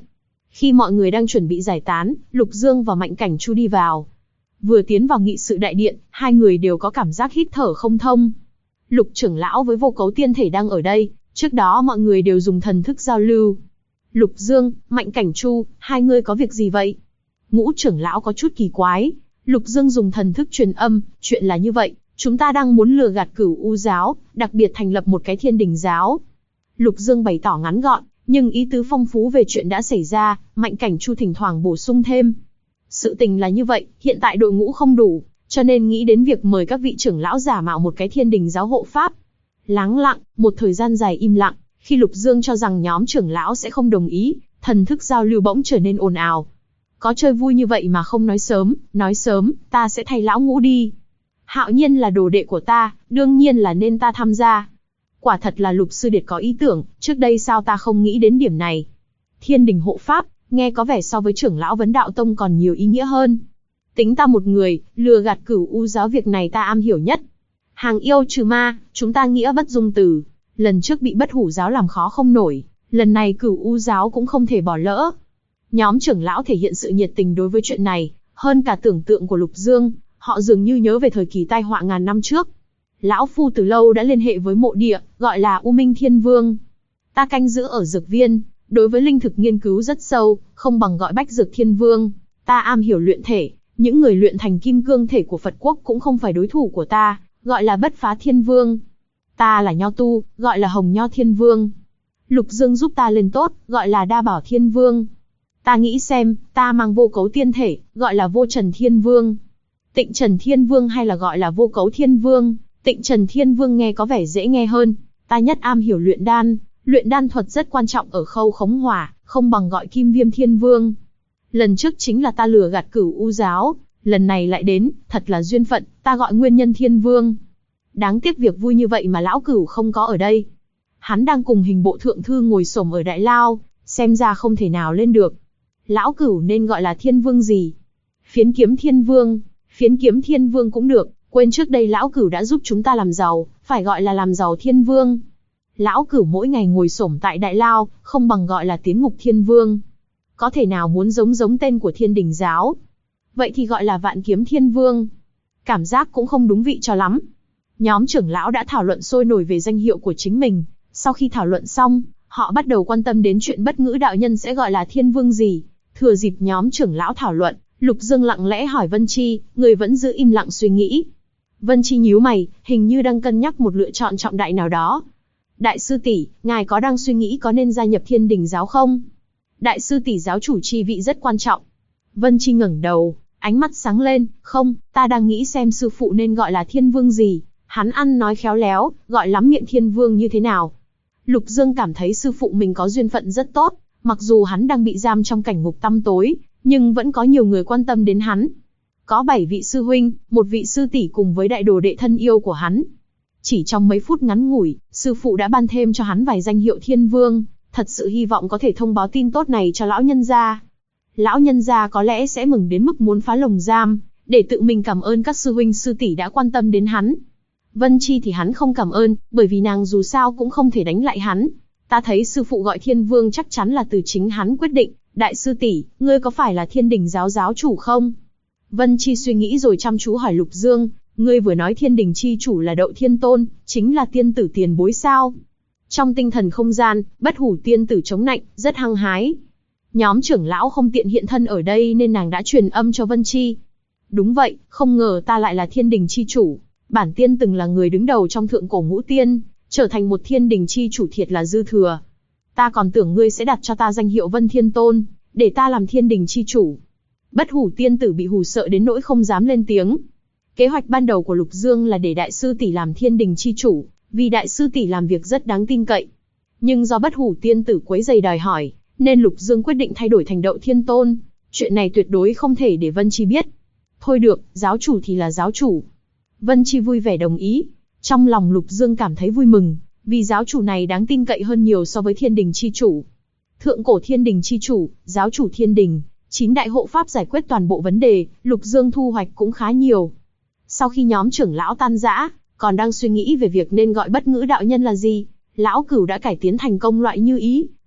[SPEAKER 1] Khi mọi người đang chuẩn bị giải tán, Lục Dương và Mạnh Cảnh Chu đi vào. Vừa tiến vào nghị sự đại điện, hai người đều có cảm giác hít thở không thông. Lục trưởng lão với Vô Cấu Tiên Thể đang ở đây, trước đó mọi người đều dùng thần thức giao lưu. Lục Dương, Mạnh Cảnh Chu, hai người có việc gì vậy? Ngũ trưởng lão có chút kỳ quái. Lục Dương dùng thần thức truyền âm, chuyện là như vậy, chúng ta đang muốn lừa gạt Cửu U giáo, đặc biệt thành lập một cái Thiên Đình giáo. Lục Dương bày tỏ ngắn gọn, nhưng ý tứ phong phú về chuyện đã xảy ra. Mạnh Cảnh Chu thỉnh thoảng bổ sung thêm. Sự tình là như vậy, hiện tại đội ngũ không đủ, cho nên nghĩ đến việc mời các vị trưởng lão giả mạo một cái Thiên Đình giáo hộ pháp. Lắng lặng, một thời gian dài im lặng, khi Lục Dương cho rằng nhóm trưởng lão sẽ không đồng ý, thần thức giao lưu bỗng trở nên ồn ào. Có chơi vui như vậy mà không nói sớm, ta sẽ thay lão Ngũ đi. Hạo Nhiên là đồ đệ của ta, đương nhiên là nên ta tham gia. Quả thật là Lục sư điệt có ý tưởng, trước đây sao ta không nghĩ đến điểm này. Thiên Đình hộ pháp, nghe có vẻ so với trưởng lão Vấn Đạo Tông còn nhiều ý nghĩa hơn. Tính ta một người, lừa gạt Cửu U giáo việc này ta am hiểu nhất. Hàng yêu trừ ma, chúng ta nghĩa bất dung từ. Lần trước bị Bất Hủ giáo làm khó không nổi, lần này Cửu U giáo cũng không thể bỏ lỡ. Nhóm trưởng lão thể hiện sự nhiệt tình đối với chuyện này, hơn cả tưởng tượng của Lục Dương, họ dường như nhớ về thời kỳ tai họa ngàn năm trước. Lão phu từ lâu đã liên hệ với mộ địa, gọi là U Minh Thiên Vương. Ta canh giữ ở dược viên, đối với linh thực nghiên cứu rất sâu, không bằng gọi Bách Dược Thiên Vương. Ta am hiểu luyện thể, những người luyện thành kim cương thể của Phật quốc cũng không phải đối thủ của ta, gọi là Bất Phá Thiên Vương. Ta là nho tu, gọi là Hồng Nho Thiên Vương. Lục Dương giúp ta lên tốt, gọi là Đa Bảo Thiên Vương. Ta nghĩ xem, ta mang Vô Cấu Tiên Thể, gọi là Vô Trần Thiên Vương. Tịnh Trần Thiên Vương hay là gọi là Vô Cấu Thiên Vương. Tịnh Trần Thiên Vương nghe có vẻ dễ nghe hơn. Ta nhất am hiểu luyện đan thuật rất quan trọng ở khâu khống hỏa, không bằng gọi Kim Viêm Thiên Vương. Lần trước chính là ta lừa gạt Cửu U giáo, lần này lại đến, thật là duyên phận, ta gọi Nguyên Nhân Thiên Vương. Đáng tiếc việc vui như vậy mà lão Cửu không có ở đây. Hắn đang cùng Hình Bộ thượng thư ngồi xổm ở đại lao, xem ra không thể nào lên được. Lão Cửu nên gọi là Thiên Vương gì? Phiến Kiếm Thiên Vương, Phiến Kiếm Thiên Vương cũng được, quên trước đây lão Cửu đã giúp chúng ta làm giàu, phải gọi là làm giàu Thiên Vương. Lão Cửu mỗi ngày ngồi xổm tại đại lao, không bằng gọi là Tiến Ngục Thiên Vương. Có thể nào muốn giống tên của Thiên Đình giáo? Vậy thì gọi là Vạn Kiếm Thiên Vương. Cảm giác cũng không đúng vị cho lắm. Nhóm trưởng lão đã thảo luận sôi nổi về danh hiệu của chính mình. Sau khi thảo luận xong, họ bắt đầu quan tâm đến chuyện Bất Ngữ đạo nhân sẽ gọi là Thiên Vương gì. Thừa dịp nhóm trưởng lão thảo luận, Lục Dương lặng lẽ hỏi Vân Chi, người vẫn giữ im lặng suy nghĩ. Vân Chi nhíu mày, hình như đang cân nhắc một lựa chọn trọng đại nào đó. Đại sư tỷ, ngài có đang suy nghĩ có nên gia nhập Thiên Đình giáo không? Đại sư tỷ giáo chủ chi vị rất quan trọng. Vân Chi ngẩng đầu, ánh mắt sáng lên, không, ta đang nghĩ xem sư phụ nên gọi là Thiên Vương gì. Hắn ăn nói khéo léo, gọi lắm miệng Thiên Vương như thế nào? Lục Dương cảm thấy sư phụ mình có duyên phận rất tốt, mặc dù hắn đang bị giam trong cảnh ngục tăm tối, nhưng vẫn có nhiều người quan tâm đến hắn. Có 7 vị sư huynh, một vị sư tỷ cùng với đại đồ đệ thân yêu của hắn. Chỉ trong mấy phút ngắn ngủi, sư phụ đã ban thêm cho hắn vài danh hiệu Thiên Vương, thật sự hy vọng có thể thông báo tin tốt này cho lão nhân gia. Lão nhân gia có lẽ sẽ mừng đến mức muốn phá lồng giam, để tự mình cảm ơn các sư huynh sư tỷ đã quan tâm đến hắn. Vân Chi thì hắn không cảm ơn, bởi vì nàng dù sao cũng không thể đánh lại hắn. Ta thấy sư phụ gọi Thiên Vương chắc chắn là từ chính hắn quyết định. Đại sư tỷ, ngươi có phải là Thiên Đình giáo giáo chủ không? Vân Chi suy nghĩ rồi chăm chú hỏi Lục Dương, ngươi vừa nói Thiên Đình chi chủ là Đậu Thiên Tôn, chính là tiên tử tiền bối sao? Trong tinh thần không gian, Bất Hủ tiên tử chống nạnh, rất hăng hái. Nhóm trưởng lão không tiện hiện thân ở đây nên nàng đã truyền âm cho Vân Chi. Đúng vậy, không ngờ ta lại là Thiên Đình chi chủ. Bản tiên từng là người đứng đầu trong thượng cổ ngũ tiên, trở thành một Thiên Đình chi chủ thiệt là dư thừa. Ta còn tưởng ngươi sẽ đặt cho ta danh hiệu Vân Thiên Tôn, để ta làm Thiên Đình chi chủ. Bất Hủ tiên tử bị hù sợ đến nỗi không dám lên tiếng. Kế hoạch ban đầu của Lục Dương là để đại sư tỷ làm Thiên Đình chi chủ, vì đại sư tỷ làm việc rất đáng tin cậy. Nhưng do Bất Hủ tiên tử quấy rầy đòi hỏi, nên Lục Dương quyết định thay đổi thành Đậu Thiên Tôn. Chuyện này tuyệt đối không thể để Vân Chi biết. Thôi được, giáo chủ thì là giáo chủ. Vân Chi vui vẻ đồng ý. Trong lòng Lục Dương cảm thấy vui mừng, vì giáo chủ này đáng tin cậy hơn nhiều so với Thiên Đình chi chủ. Thượng cổ Thiên Đình chi chủ, giáo chủ Thiên Đình, 9 đại hộ pháp giải quyết toàn bộ vấn đề, Lục Dương thu hoạch cũng khá nhiều. Sau khi nhóm trưởng lão tan rã, còn đang suy nghĩ về việc nên gọi Bất Ngữ đạo nhân là gì, lão Cửu đã cải tiến thành công loại như ý,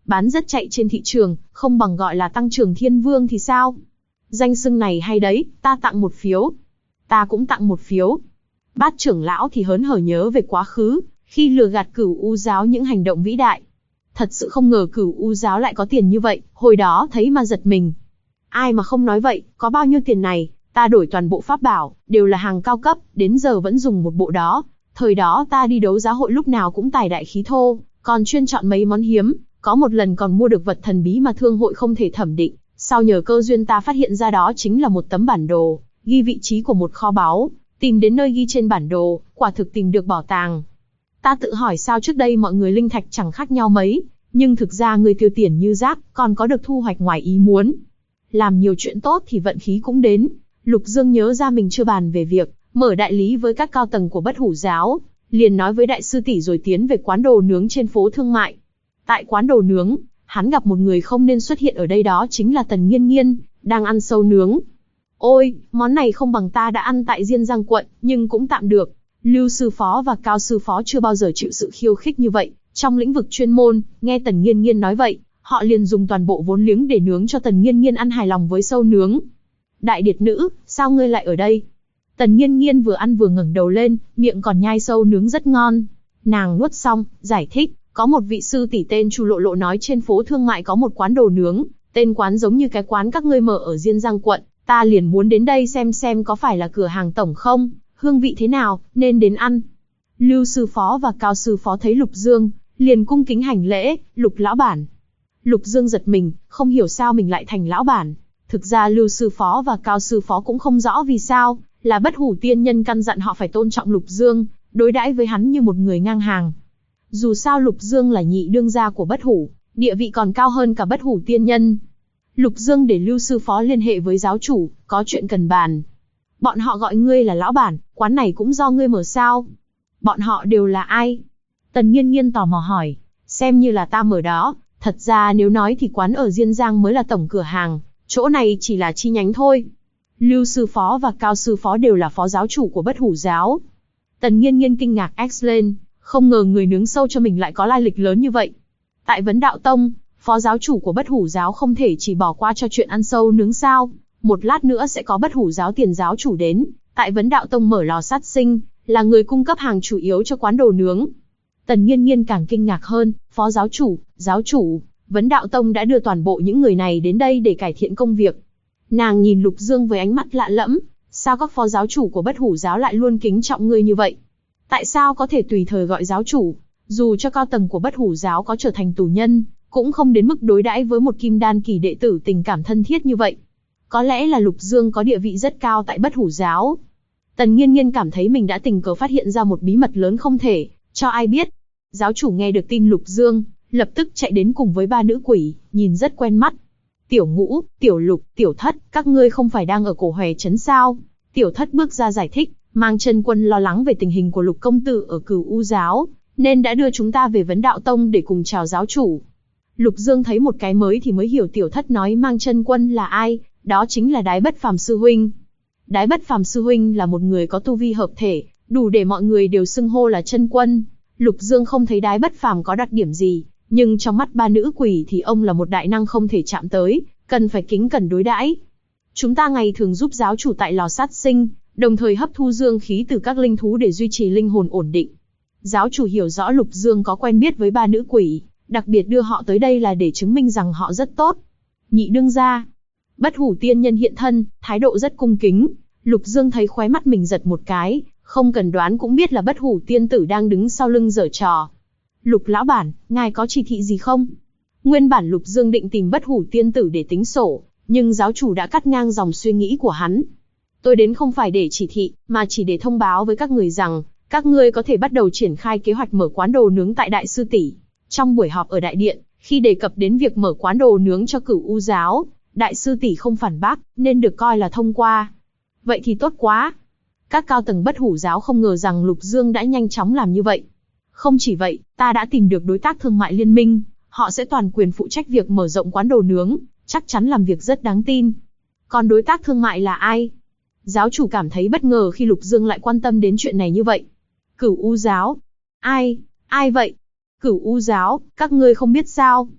[SPEAKER 1] bán rất chạy trên thị trường, không bằng gọi là tăng trưởng thiên vương thì sao? Danh xưng này hay đấy, ta tặng một phiếu. Ta cũng tặng một phiếu. Bát trưởng lão thì hớn hở nhớ về quá khứ, khi lừa gạt Cửu U giáo những hành động vĩ đại. Thật sự không ngờ Cửu U giáo lại có tiền như vậy, hồi đó thấy mà giật mình. Ai mà không nói vậy, có bao nhiêu tiền này, ta đổi toàn bộ pháp bảo, đều là hàng cao cấp, đến giờ vẫn dùng một bộ đó. Thời đó ta đi đấu giá hội lúc nào cũng tài đại khí thô, còn chuyên chọn mấy món hiếm, có một lần còn mua được vật thần bí mà thương hội không thể thẩm định. Sau nhờ cơ duyên ta phát hiện ra đó chính là một tấm bản đồ, ghi vị trí của một kho báu, tìm đến nơi ghi trên bản đồ, quả thực tìm được bảo tàng. Ta tự hỏi sao trước đây mọi người linh thạch chẳng khác nhau mấy, nhưng thực ra người tiêu tiền như rác, còn có được thu hoạch ngoài ý muốn. Làm nhiều chuyện tốt thì vận khí cũng đến. Lục Dương nhớ ra mình chưa bàn về việc mở đại lý với các cao tầng của Bất Hủ giáo, liền nói với đại sư tỷ rồi tiến về quán đồ nướng trên phố thương mại. Tại quán đồ nướng, hắn gặp một người không nên xuất hiện ở đây, đó chính là Tần Nghiên Nghiên, đang ăn sâu nướng. Ôi, món này không bằng ta đã ăn tại Diên Giang quận, nhưng cũng tạm được. Lưu sư phó và Cao sư phó chưa bao giờ chịu sự khiêu khích như vậy, trong lĩnh vực chuyên môn. Nghe Tần Nghiên Nghiên nói vậy, họ liền dùng toàn bộ vốn liếng để nướng cho Tần Nghiên Nghiên ăn hài lòng với sâu nướng. Đại điệt nữ, sao ngươi lại ở đây? Tần Nghiên Nghiên vừa ăn vừa ngẩng đầu lên, miệng còn nhai sâu nướng rất ngon. Nàng nuốt xong, giải thích, có một vị sư tỷ tên Chu Lộ Lộ nói trên phố thương mại có một quán đồ nướng, tên quán giống như cái quán các ngươi mở ở Diên Giang quận, ta liền muốn đến đây xem có phải là cửa hàng tổng không, hương vị thế nào, nên đến ăn. Lưu sư phó và Cao sư phó thấy Lục Dương, liền cung kính hành lễ, Lục lão bản. Lục Dương giật mình, không hiểu sao mình lại thành lão bản. Thực ra Lưu sư phó và Cao sư phó cũng không rõ vì sao, là Bất Hủ tiên nhân căn dặn họ phải tôn trọng Lục Dương, đối đãi với hắn như một người ngang hàng. Dù sao Lục Dương là nhị đương gia của Bất Hủ, địa vị còn cao hơn cả Bất Hủ tiên nhân. Lục Dương để Lưu sư phó liên hệ với giáo chủ, có chuyện cần bàn. Bọn họ gọi ngươi là lão bản, quán này cũng do ngươi mở sao? Bọn họ đều là ai? Tần Nghiên Nghiên tò mò hỏi. Xem như là ta mở đó, thật ra nếu nói thì quán ở Diên Giang mới là tổng cửa hàng, chỗ này chỉ là chi nhánh thôi. Lưu sư phó và Cao sư phó đều là phó giáo chủ của Bất Hủ giáo. Tần Nghiên Nghiên kinh ngạc X lên, không ngờ người nướng sâu cho mình lại có lai lịch lớn như vậy. Tại Vấn Đạo Tông, phó giáo chủ của Bất Hủ giáo không thể chỉ bỏ qua cho chuyện ăn sâu nướng sao? Một lát nữa sẽ có Bất Hủ giáo tiền giáo chủ đến, tại Vấn Đạo Tông mở lò sát sinh, là người cung cấp hàng chủ yếu cho quán đồ nướng. Tần Nghiên Nghiên càng kinh ngạc hơn, phó giáo chủ, Vấn Đạo Tông đã đưa toàn bộ những người này đến đây để cải thiện công việc. Nàng nhìn Lục Dương với ánh mắt lạ lẫm, sao các phó giáo chủ của Bất Hủ giáo lại luôn kính trọng ngươi như vậy? Tại sao có thể tùy thời gọi giáo chủ? Dù cho cao tầng của Bất Hủ giáo có trở thành tù nhân, cũng không đến mức đối đãi với một kim đan kỳ đệ tử tình cảm thân thiết như vậy. Có lẽ là Lục Dương có địa vị rất cao tại Bất Hủ giáo. Tần Nghiên Nghiên cảm thấy mình đã tình cờ phát hiện ra một bí mật lớn không thể cho ai biết. Giáo chủ nghe được tin Lục Dương, lập tức chạy đến cùng với ba nữ quỷ, nhìn rất quen mắt. Tiểu Ngũ, Tiểu Lục, Tiểu Thất, các ngươi không phải đang ở Cổ Hòe trấn sao? Tiểu Thất bước ra giải thích, Mang Chân Quân lo lắng về tình hình của Lục công tử ở Cửu U giáo, nên đã đưa chúng ta về Vấn Đạo Tông để cùng chào giáo chủ. Lục Dương thấy một cái mới thì mới hiểu Tiểu Thất nói Mang Chân Quân là ai, đó chính là Đái Bất Phàm sư huynh. Đái Bất Phàm sư huynh là một người có tu vi hợp thể, đủ để mọi người đều xưng hô là chân quân. Lục Dương không thấy Đái Bất Phàm có đặc điểm gì, nhưng trong mắt ba nữ quỷ thì ông là một đại năng không thể chạm tới, cần phải kính cẩn đối đãi. Chúng ta ngày thường giúp giáo chủ tại lò sát sinh, đồng thời hấp thu dương khí từ các linh thú để duy trì linh hồn ổn định. Giáo chủ hiểu rõ Lục Dương có quen biết với ba nữ quỷ, đặc biệt đưa họ tới đây là để chứng minh rằng họ rất tốt. Nhị đương gia, Bất Hủ tiên nhân hiện thân, thái độ rất cung kính. Lục Dương thấy khóe mắt mình giật một cái, không cần đoán cũng biết là Bất Hủ tiên tử đang đứng sau lưng giở trò. Lục lão bản, ngài có chỉ thị gì không? Nguyên bản Lục Dương định tìm Bất Hủ tiên tử để tính sổ, nhưng giáo chủ đã cắt ngang dòng suy nghĩ của hắn. Tôi đến không phải để chỉ thị, mà chỉ để thông báo với các người rằng, các ngươi có thể bắt đầu triển khai kế hoạch mở quán đồ nướng tại Đại sư tỷ. Trong buổi họp ở đại điện, khi đề cập đến việc mở quán đồ nướng cho Cửu U giáo, Đại sư tỷ không phản bác, nên được coi là thông qua. Vậy thì tốt quá. Các cao tầng Bất Hủ giáo không ngờ rằng Lục Dương đã nhanh chóng làm như vậy. Không chỉ vậy, ta đã tìm được đối tác thương mại liên minh, họ sẽ toàn quyền phụ trách việc mở rộng quán đồ nướng, chắc chắn làm việc rất đáng tin. Còn đối tác thương mại là ai? Giáo chủ cảm thấy bất ngờ khi Lục Dương lại quan tâm đến chuyện này như vậy. Cửu U giáo. Ai vậy? Cửu U giáo, các ngươi không biết sao?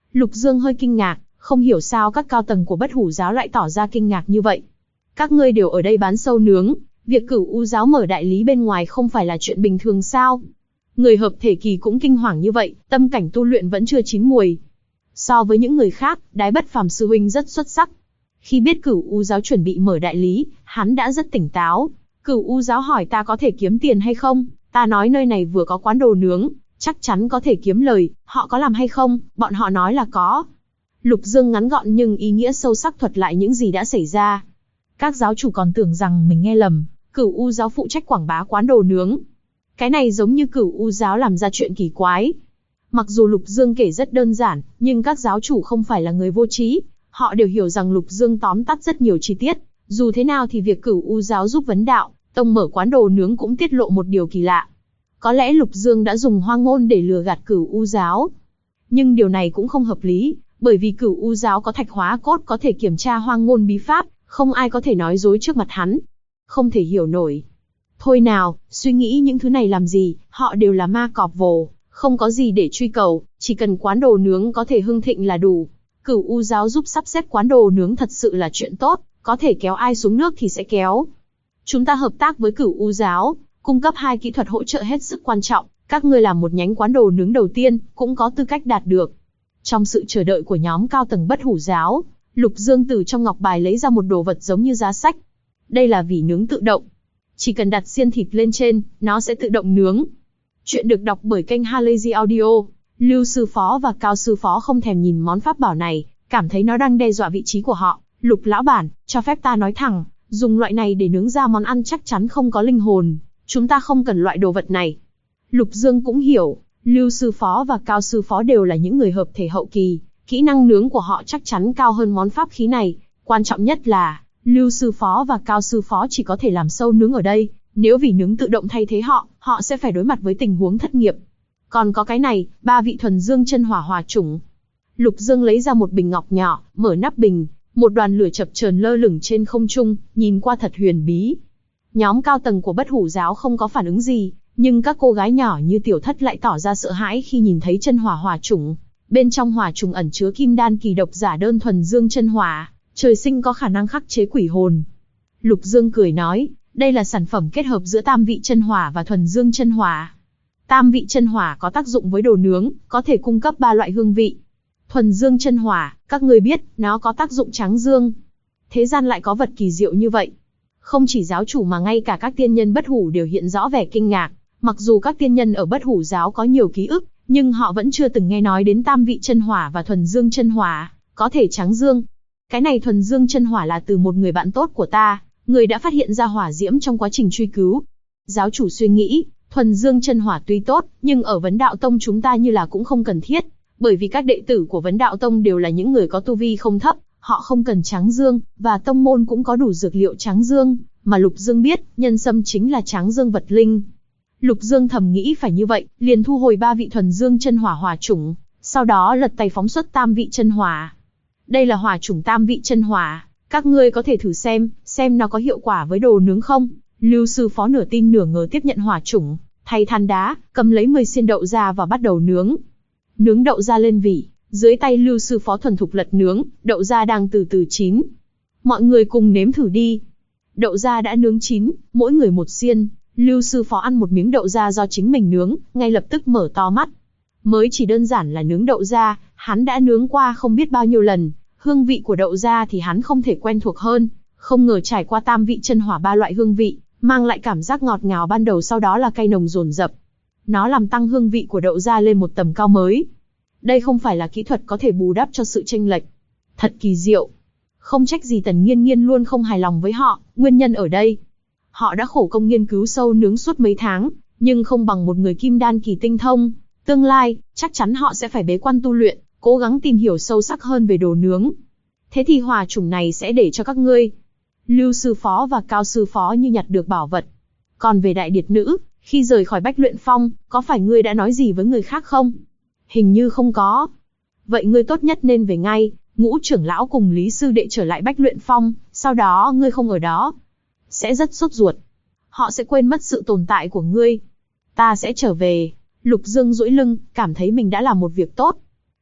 [SPEAKER 1] Lục Dương hơi kinh ngạc, không hiểu sao các cao tầng của Bất Hủ giáo lại tỏ ra kinh ngạc như vậy. Các ngươi đều ở đây bán sâu nướng, việc Cửu U giáo mở đại lý bên ngoài không phải là chuyện bình thường sao? Người hợp thể kỳ cũng kinh hoàng như vậy, tâm cảnh tu luyện vẫn chưa chín mùi. So với những người khác, Đái Bất Phàm sư huynh rất xuất sắc. Khi biết Cửu U giáo chuẩn bị mở đại lý, hắn đã rất tỉnh táo. Cửu U giáo hỏi ta có thể kiếm tiền hay không, ta nói nơi này vừa có quán đồ nướng, chắc chắn có thể kiếm lời, họ có làm hay không, bọn họ nói là có. Lục Dương ngắn gọn nhưng ý nghĩa sâu sắc thuật lại những gì đã xảy ra. Các giáo chủ còn tưởng rằng mình nghe lầm, Cửu U giáo phụ trách quảng bá quán đồ nướng. Cái này giống như Cửu U giáo làm ra chuyện kỳ quái. Mặc dù Lục Dương kể rất đơn giản, nhưng các giáo chủ không phải là người vô trí, họ đều hiểu rằng Lục Dương tóm tắt rất nhiều chi tiết. Dù thế nào thì việc Cửu U giáo giúp vấn đạo tông mở quán đồ nướng cũng tiết lộ một điều kỳ lạ. Có lẽ Lục Dương đã dùng hoang ngôn để lừa gạt Cửu U giáo. Nhưng điều này cũng không hợp lý, bởi vì Cửu U giáo có Thạch Hóa Cốt có thể kiểm tra hoang ngôn bí pháp, không ai có thể nói dối trước mặt hắn. Không thể hiểu nổi. Thôi nào, suy nghĩ những thứ này làm gì, họ đều là ma cọp vồ, không có gì để truy cầu, chỉ cần quán đồ nướng có thể hưng thịnh là đủ. Cửu U giáo giúp sắp xếp quán đồ nướng thật sự là chuyện tốt, có thể kéo ai xuống nước thì sẽ kéo. Chúng ta hợp tác với Cửu U giáo, cung cấp 2 kỹ thuật hỗ trợ hết sức quan trọng, các ngươi làm một nhánh quán đồ nướng đầu tiên, cũng có tư cách đạt được. Trong sự chờ đợi của nhóm cao tầng Bất Hủ giáo, Lục Dương từ trong ngọc bài lấy ra một đồ vật giống như giá sách. Đây là vỉ nướng tự động. Chỉ cần đặt xiên thịt lên trên, nó sẽ tự động nướng. Chuyện được đọc bởi kênh Halazy Audio. Lưu sư phó và Cao sư phó không thèm nhìn món pháp bảo này, cảm thấy nó đang đe dọa vị trí của họ. Lục lão bản, cho phép ta nói thẳng, dùng loại này để nướng ra món ăn chắc chắn không có linh hồn. Chúng ta không cần loại đồ vật này. Lục Dương cũng hiểu, Lưu sư phó và Cao sư phó đều là những người hợp thể hậu kỳ, kỹ năng nướng của họ chắc chắn cao hơn món pháp khí này. Quan trọng nhất là, Lưu sư phó và Cao sư phó chỉ có thể làm sâu nướng ở đây, nếu vỉ nướng tự động thay thế họ, họ sẽ phải đối mặt với tình huống thất nghiệp. Còn có cái này, 3 vị thuần dương chân hỏa hòa chủng. Lục Dương lấy ra một bình ngọc nhỏ, mở nắp bình, một đoàn lửa chập chờn lơ lửng trên không trung, nhìn qua thật huyền bí. Nhóm cao tầng của Bất Hủ giáo không có phản ứng gì, nhưng các cô gái nhỏ như Tiểu Thất lại tỏ ra sợ hãi khi nhìn thấy chân hỏa hòa chủng. Bên trong hỏa trùng ẩn chứa kim đan kỳ độc giả đơn thuần dương chân hỏa, trời sinh có khả năng khắc chế quỷ hồn. Lục Dương cười nói, đây là sản phẩm kết hợp giữa tam vị chân hỏa và thuần dương chân hỏa. Tam vị chân hỏa có tác dụng với đồ nướng, có thể cung cấp 3 loại hương vị. Thuần dương chân hỏa, các ngươi biết, nó có tác dụng tráng dương. Thế gian lại có vật kỳ diệu như vậy. Không chỉ giáo chủ mà ngay cả các tiên nhân Bất Hủ đều hiện rõ vẻ kinh ngạc. Mặc dù các tiên nhân ở Bất Hủ giáo có nhiều ký ức, nhưng họ vẫn chưa từng nghe nói đến tam vị chân hỏa và thuần dương chân hỏa, có thể tráng dương. Cái này thuần dương chân hỏa là từ một người bạn tốt của ta, người đã phát hiện ra hỏa diễm trong quá trình truy cứu. Giáo chủ suy nghĩ, thuần dương chân hỏa tuy tốt, nhưng ở Vấn Đạo Tông chúng ta như là cũng không cần thiết, bởi vì các đệ tử của Vấn Đạo Tông đều là những người có tu vi không thấp, họ không cần tráng dương, và tông môn cũng có đủ dược liệu tráng dương, mà Lục Dương biết, nhân sâm chính là tráng dương vật linh. Lục Dương thầm nghĩ phải như vậy, liền thu hồi 3 vị thuần dương chân hỏa hòa chủng, sau đó lật tay phóng xuất tam vị chân hỏa. Đây là hỏa chủng tam vị chân hỏa, các ngươi có thể thử xem nó có hiệu quả với đồ nướng không? Lưu sư phó nửa tin nửa ngờ tiếp nhận hỏa chủng, thay than đá, cầm lấy 10 xiên đậu ra và bắt đầu nướng. Nướng đậu ra lên vỉ, dưới tay Lưu sư phó thuần thục lật nướng, đậu ra đang từ từ chín. Mọi người cùng nếm thử đi. Đậu ra đã nướng chín, mỗi người một xiên. Lưu sư phó ăn một miếng đậu ra do chính mình nướng, ngay lập tức mở to mắt. Mới chỉ đơn giản là nướng đậu ra, hắn đã nướng qua không biết bao nhiêu lần, hương vị của đậu ra thì hắn không thể quen thuộc hơn, không ngờ trải qua tam vị chân hỏa 3 loại hương vị, mang lại cảm giác ngọt ngào ban đầu sau đó là cay nồng dồn dập. Nó làm tăng hương vị của đậu ra lên một tầm cao mới. Đây không phải là kỹ thuật có thể bù đắp cho sự chênh lệch. Thật kỳ diệu. Không trách gì Tần Nghiên Nghiên luôn không hài lòng với họ, nguyên nhân ở đây. Họ đã khổ công nghiên cứu sâu nướng suốt mấy tháng, nhưng không bằng một người kim đan kỳ tinh thông. Tương lai, chắc chắn họ sẽ phải bế quan tu luyện, cố gắng tìm hiểu sâu sắc hơn về đồ nướng. Thế thì hỏa chủng này sẽ để cho các ngươi. Lưu sư phó và Cao sư phó như nhặt được bảo vật. Còn về Đại Điệt nữ, khi rời khỏi Bách Luyện Phong, có phải ngươi đã nói gì với người khác không? Hình như không có. Vậy ngươi tốt nhất nên về ngay, Ngũ trưởng lão cùng Lý sư đệ trở lại Bách Luyện Phong, sau đó ngươi không ở đó. Sẽ rất sốt ruột. Họ sẽ quên mất sự tồn tại của ngươi. Ta sẽ trở về. Lục Dương duỗi lưng, cảm thấy mình đã làm một việc tốt.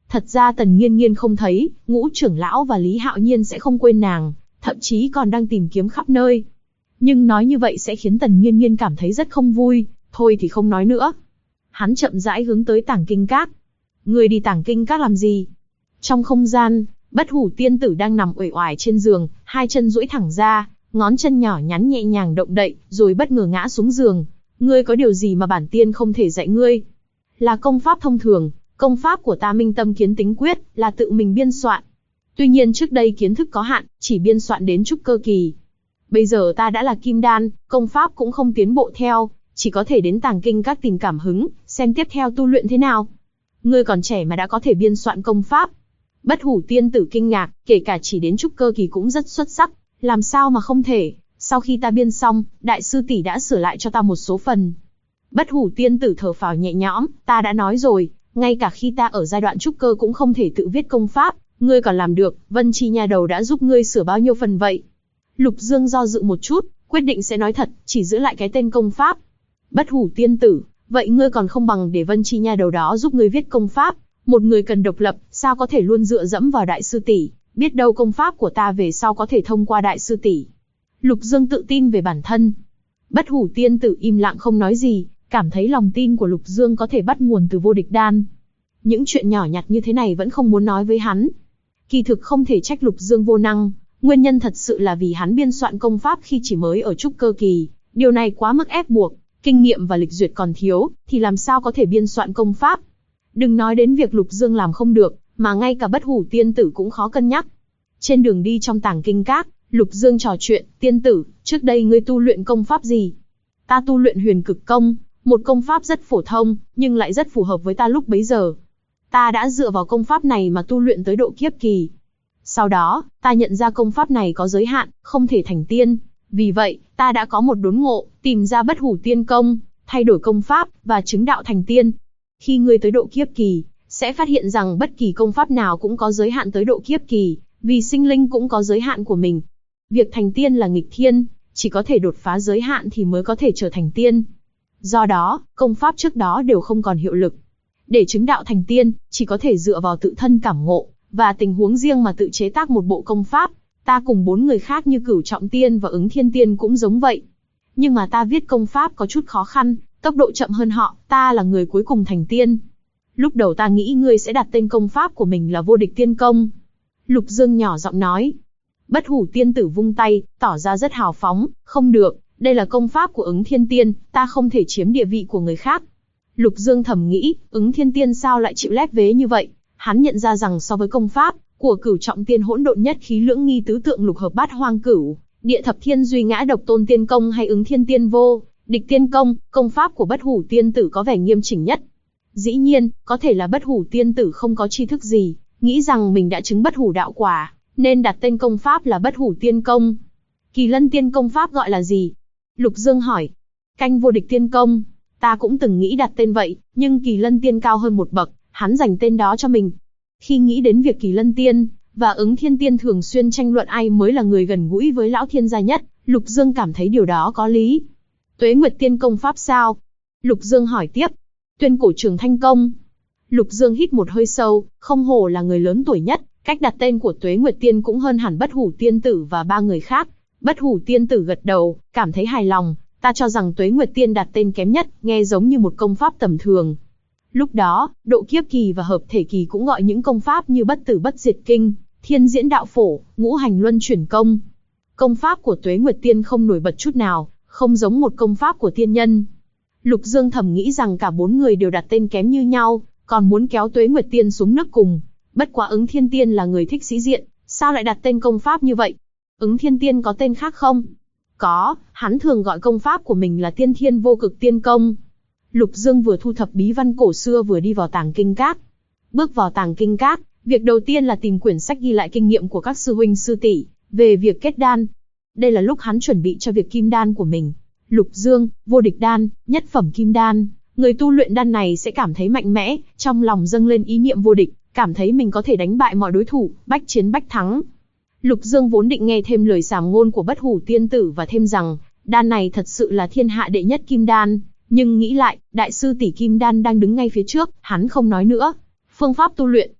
[SPEAKER 1] Thật ra Tần Nghiên Nghiên không thấy, Ngũ trưởng lão và Lý Hạo Nhiên sẽ không quên nàng, thậm chí còn đang tìm kiếm khắp nơi. Nhưng nói như vậy sẽ khiến Tần Nghiên Nghiên cảm thấy rất không vui, thôi thì không nói nữa. Hắn chậm rãi hướng tới Tàng Kinh Các. Người đi Tàng Kinh Các làm gì? Trong không gian, Bất Hủ Tiên Tử đang nằm uể oải trên giường, hai chân duỗi thẳng ra, ngón chân nhỏ nhắn nhẹ nhàng động đậy, rồi bất ngờ ngã xuống giường. Ngươi có điều gì mà bản tiên không thể dạy ngươi? Là công pháp thông thường, công pháp của ta Minh Tâm Kiến Tính Quyết, là tự mình biên soạn. Tuy nhiên trước đây kiến thức có hạn, chỉ biên soạn đến trúc cơ kỳ. Bây giờ ta đã là kim đan, công pháp cũng không tiến bộ theo, chỉ có thể đến Tàng Kinh Các tìm cảm hứng, xem tiếp theo tu luyện thế nào. Ngươi còn trẻ mà đã có thể biên soạn công pháp. Bất Hủ Tiên Tử kinh ngạc, kể cả chỉ đến trúc cơ kỳ cũng rất xuất sắc, làm sao mà không thể, sau khi ta biên xong, đại sư tỷ đã sửa lại cho ta một số phần. Bất Hủ Tiên Tử thở phào nhẹ nhõm, ta đã nói rồi, ngay cả khi ta ở giai đoạn trúc cơ cũng không thể tự viết công pháp, ngươi còn làm được, Vân Chi nha đầu đã giúp ngươi sửa bao nhiêu phần vậy? Lục Dương do dự một chút, quyết định sẽ nói thật, chỉ giữ lại cái tên công pháp. Bất Hủ Tiên Tử, vậy ngươi còn không bằng để Vân Chi nha đầu đó giúp ngươi viết công pháp, một người cần độc lập, sao có thể luôn dựa dẫm vào đại sư tỷ, biết đâu công pháp của ta về sau có thể thông qua đại sư tỷ. Lục Dương tự tin về bản thân. Bất Hủ Tiên Tử im lặng không nói gì, cảm thấy lòng tin của Lục Dương có thể bắt nguồn từ vô địch đan. Những chuyện nhỏ nhặt như thế này vẫn không muốn nói với hắn. Kỳ thực không thể trách Lục Dương vô năng, nguyên nhân thật sự là vì hắn biên soạn công pháp khi chỉ mới ở trúc cơ kỳ, điều này quá mức ép buộc, kinh nghiệm và lịch duyệt còn thiếu, thì làm sao có thể biên soạn công pháp. Đừng nói đến việc Lục Dương làm không được, mà ngay cả Bất Hủ Tiên Tử cũng khó cân nhắc. Trên đường đi trong Tàng Kinh Các, Lục Dương trò chuyện, Tiên Tử, trước đây ngươi tu luyện công pháp gì? Ta tu luyện Huyền Cực Công, một công pháp rất phổ thông, nhưng lại rất phù hợp với ta lúc bấy giờ. Ta đã dựa vào công pháp này mà tu luyện tới độ kiếp kỳ. Sau đó, ta nhận ra công pháp này có giới hạn, không thể thành tiên. Vì vậy, ta đã có một đốn ngộ, tìm ra Bất Hủ Tiên Công, thay đổi công pháp, và chứng đạo thành tiên. Khi ngươi tới độ kiếp kỳ, sẽ phát hiện rằng bất kỳ công pháp nào cũng có giới hạn tới độ kiếp kỳ, vì sinh linh cũng có giới hạn của mình. Việc thành tiên là nghịch thiên, chỉ có thể đột phá giới hạn thì mới có thể trở thành tiên. Do đó, công pháp trước đó đều không còn hiệu lực. Để chứng đạo thành tiên, chỉ có thể dựa vào tự thân cảm ngộ, và tình huống riêng mà tự chế tác một bộ công pháp. Ta cùng 4 người khác như Cửu Trọng Tiên và Ứng Thiên Tiên cũng giống vậy. Nhưng mà ta viết công pháp có chút khó khăn, tốc độ chậm hơn họ, ta là người cuối cùng thành tiên. Lúc đầu ta nghĩ ngươi sẽ đặt tên công pháp của mình là Vô Địch Tiên Công. Lục Dương nhỏ giọng nói. Bất Hủ Tiên Tử vung tay, tỏ ra rất hào phóng, không được, đây là công pháp của Ứng Thiên Tiên, ta không thể chiếm địa vị của người khác. Lục Dương thầm nghĩ, Ứng Thiên Tiên sao lại chịu lép vế như vậy? Hắn nhận ra rằng so với công pháp của Cửu Trọng Tiên Hỗn Độn Nhất Khí Lưỡng Nghi Tứ Tượng Lục Hợp Bát Hoang Cửu, Địa Thập Thiên Duy Ngã Độc Tôn Tiên Công hay Ứng Thiên Tiên Vô Địch Tiên Công, công pháp của Bất Hủ Tiên Tử có vẻ nghiêm chỉnh nhất. Dĩ nhiên, có thể là Bất Hủ Tiên Tử không có tri thức gì, nghĩ rằng mình đã chứng Bất Hủ đạo quả, nên đặt tên công pháp là Bất Hủ Tiên Công. Kỳ Lân Tiên công pháp gọi là gì? Lục Dương hỏi. Canh Vô Địch Tiên Công. Ta cũng từng nghĩ đặt tên vậy, nhưng Kỳ Lân Tiên cao hơn một bậc, hắn dành tên đó cho mình. Khi nghĩ đến việc Kỳ Lân Tiên và Ứng Thiên Tiên thường xuyên tranh luận ai mới là người gần gũi với lão thiên gia nhất, Lục Dương cảm thấy điều đó có lý. Tuế Nguyệt Tiên công pháp sao? Lục Dương hỏi tiếp. Tuyên Cổ Trường Thanh Công. Lục Dương hít một hơi sâu, không hổ là người lớn tuổi nhất, cách đặt tên của Tuế Nguyệt Tiên cũng hơn hẳn Bất Hủ Tiên Tử và 3 người khác. Bất Hủ Tiên Tử gật đầu, cảm thấy hài lòng, ta cho rằng Tuế Nguyệt Tiên đặt tên kém nhất, nghe giống như một công pháp tầm thường. Lúc đó, độ kiếp kỳ và hợp thể kỳ cũng gọi những công pháp như Bất Tử Bất Diệt Kinh, Thiên Diễn Đạo Phổ, Ngũ Hành Luân Chuyển Công. Công pháp của Tuế Nguyệt Tiên không nổi bật chút nào, không giống một công pháp của tiên nhân. Lục Dương thầm nghĩ rằng cả 4 người đều đặt tên kém như nhau, còn muốn kéo Tuế Nguyệt Tiên xuống nước cùng. Bất quá Ứng Thiên Tiên là người thích sĩ diện, sao lại đặt tên công pháp như vậy? Ứng Thiên Tiên có tên khác không? Có, hắn thường gọi công pháp của mình là Tiên Thiên Vô Cực Tiên Công. Lục Dương vừa thu thập bí văn cổ xưa vừa đi vào Tàng Kinh Các. Bước vào Tàng Kinh Các, việc đầu tiên là tìm quyển sách ghi lại kinh nghiệm của các sư huynh sư tỷ về việc kết đan. Đây là lúc hắn chuẩn bị cho việc kim đan của mình. Lục Dương, Vô Địch Đan, nhất phẩm kim đan, người tu luyện đan này sẽ cảm thấy mạnh mẽ, trong lòng dâng lên ý niệm vô địch, cảm thấy mình có thể đánh bại mọi đối thủ, bách chiến bách thắng. Lục Dương vốn định nghe thêm lời sàm ngôn của Bất Hủ Tiên Tử và thêm rằng, đan này thật sự là thiên hạ đệ nhất kim đan, nhưng nghĩ lại, đại sư tỷ kim đan đang đứng ngay phía trước, hắn không nói nữa. Phương pháp tu luyện,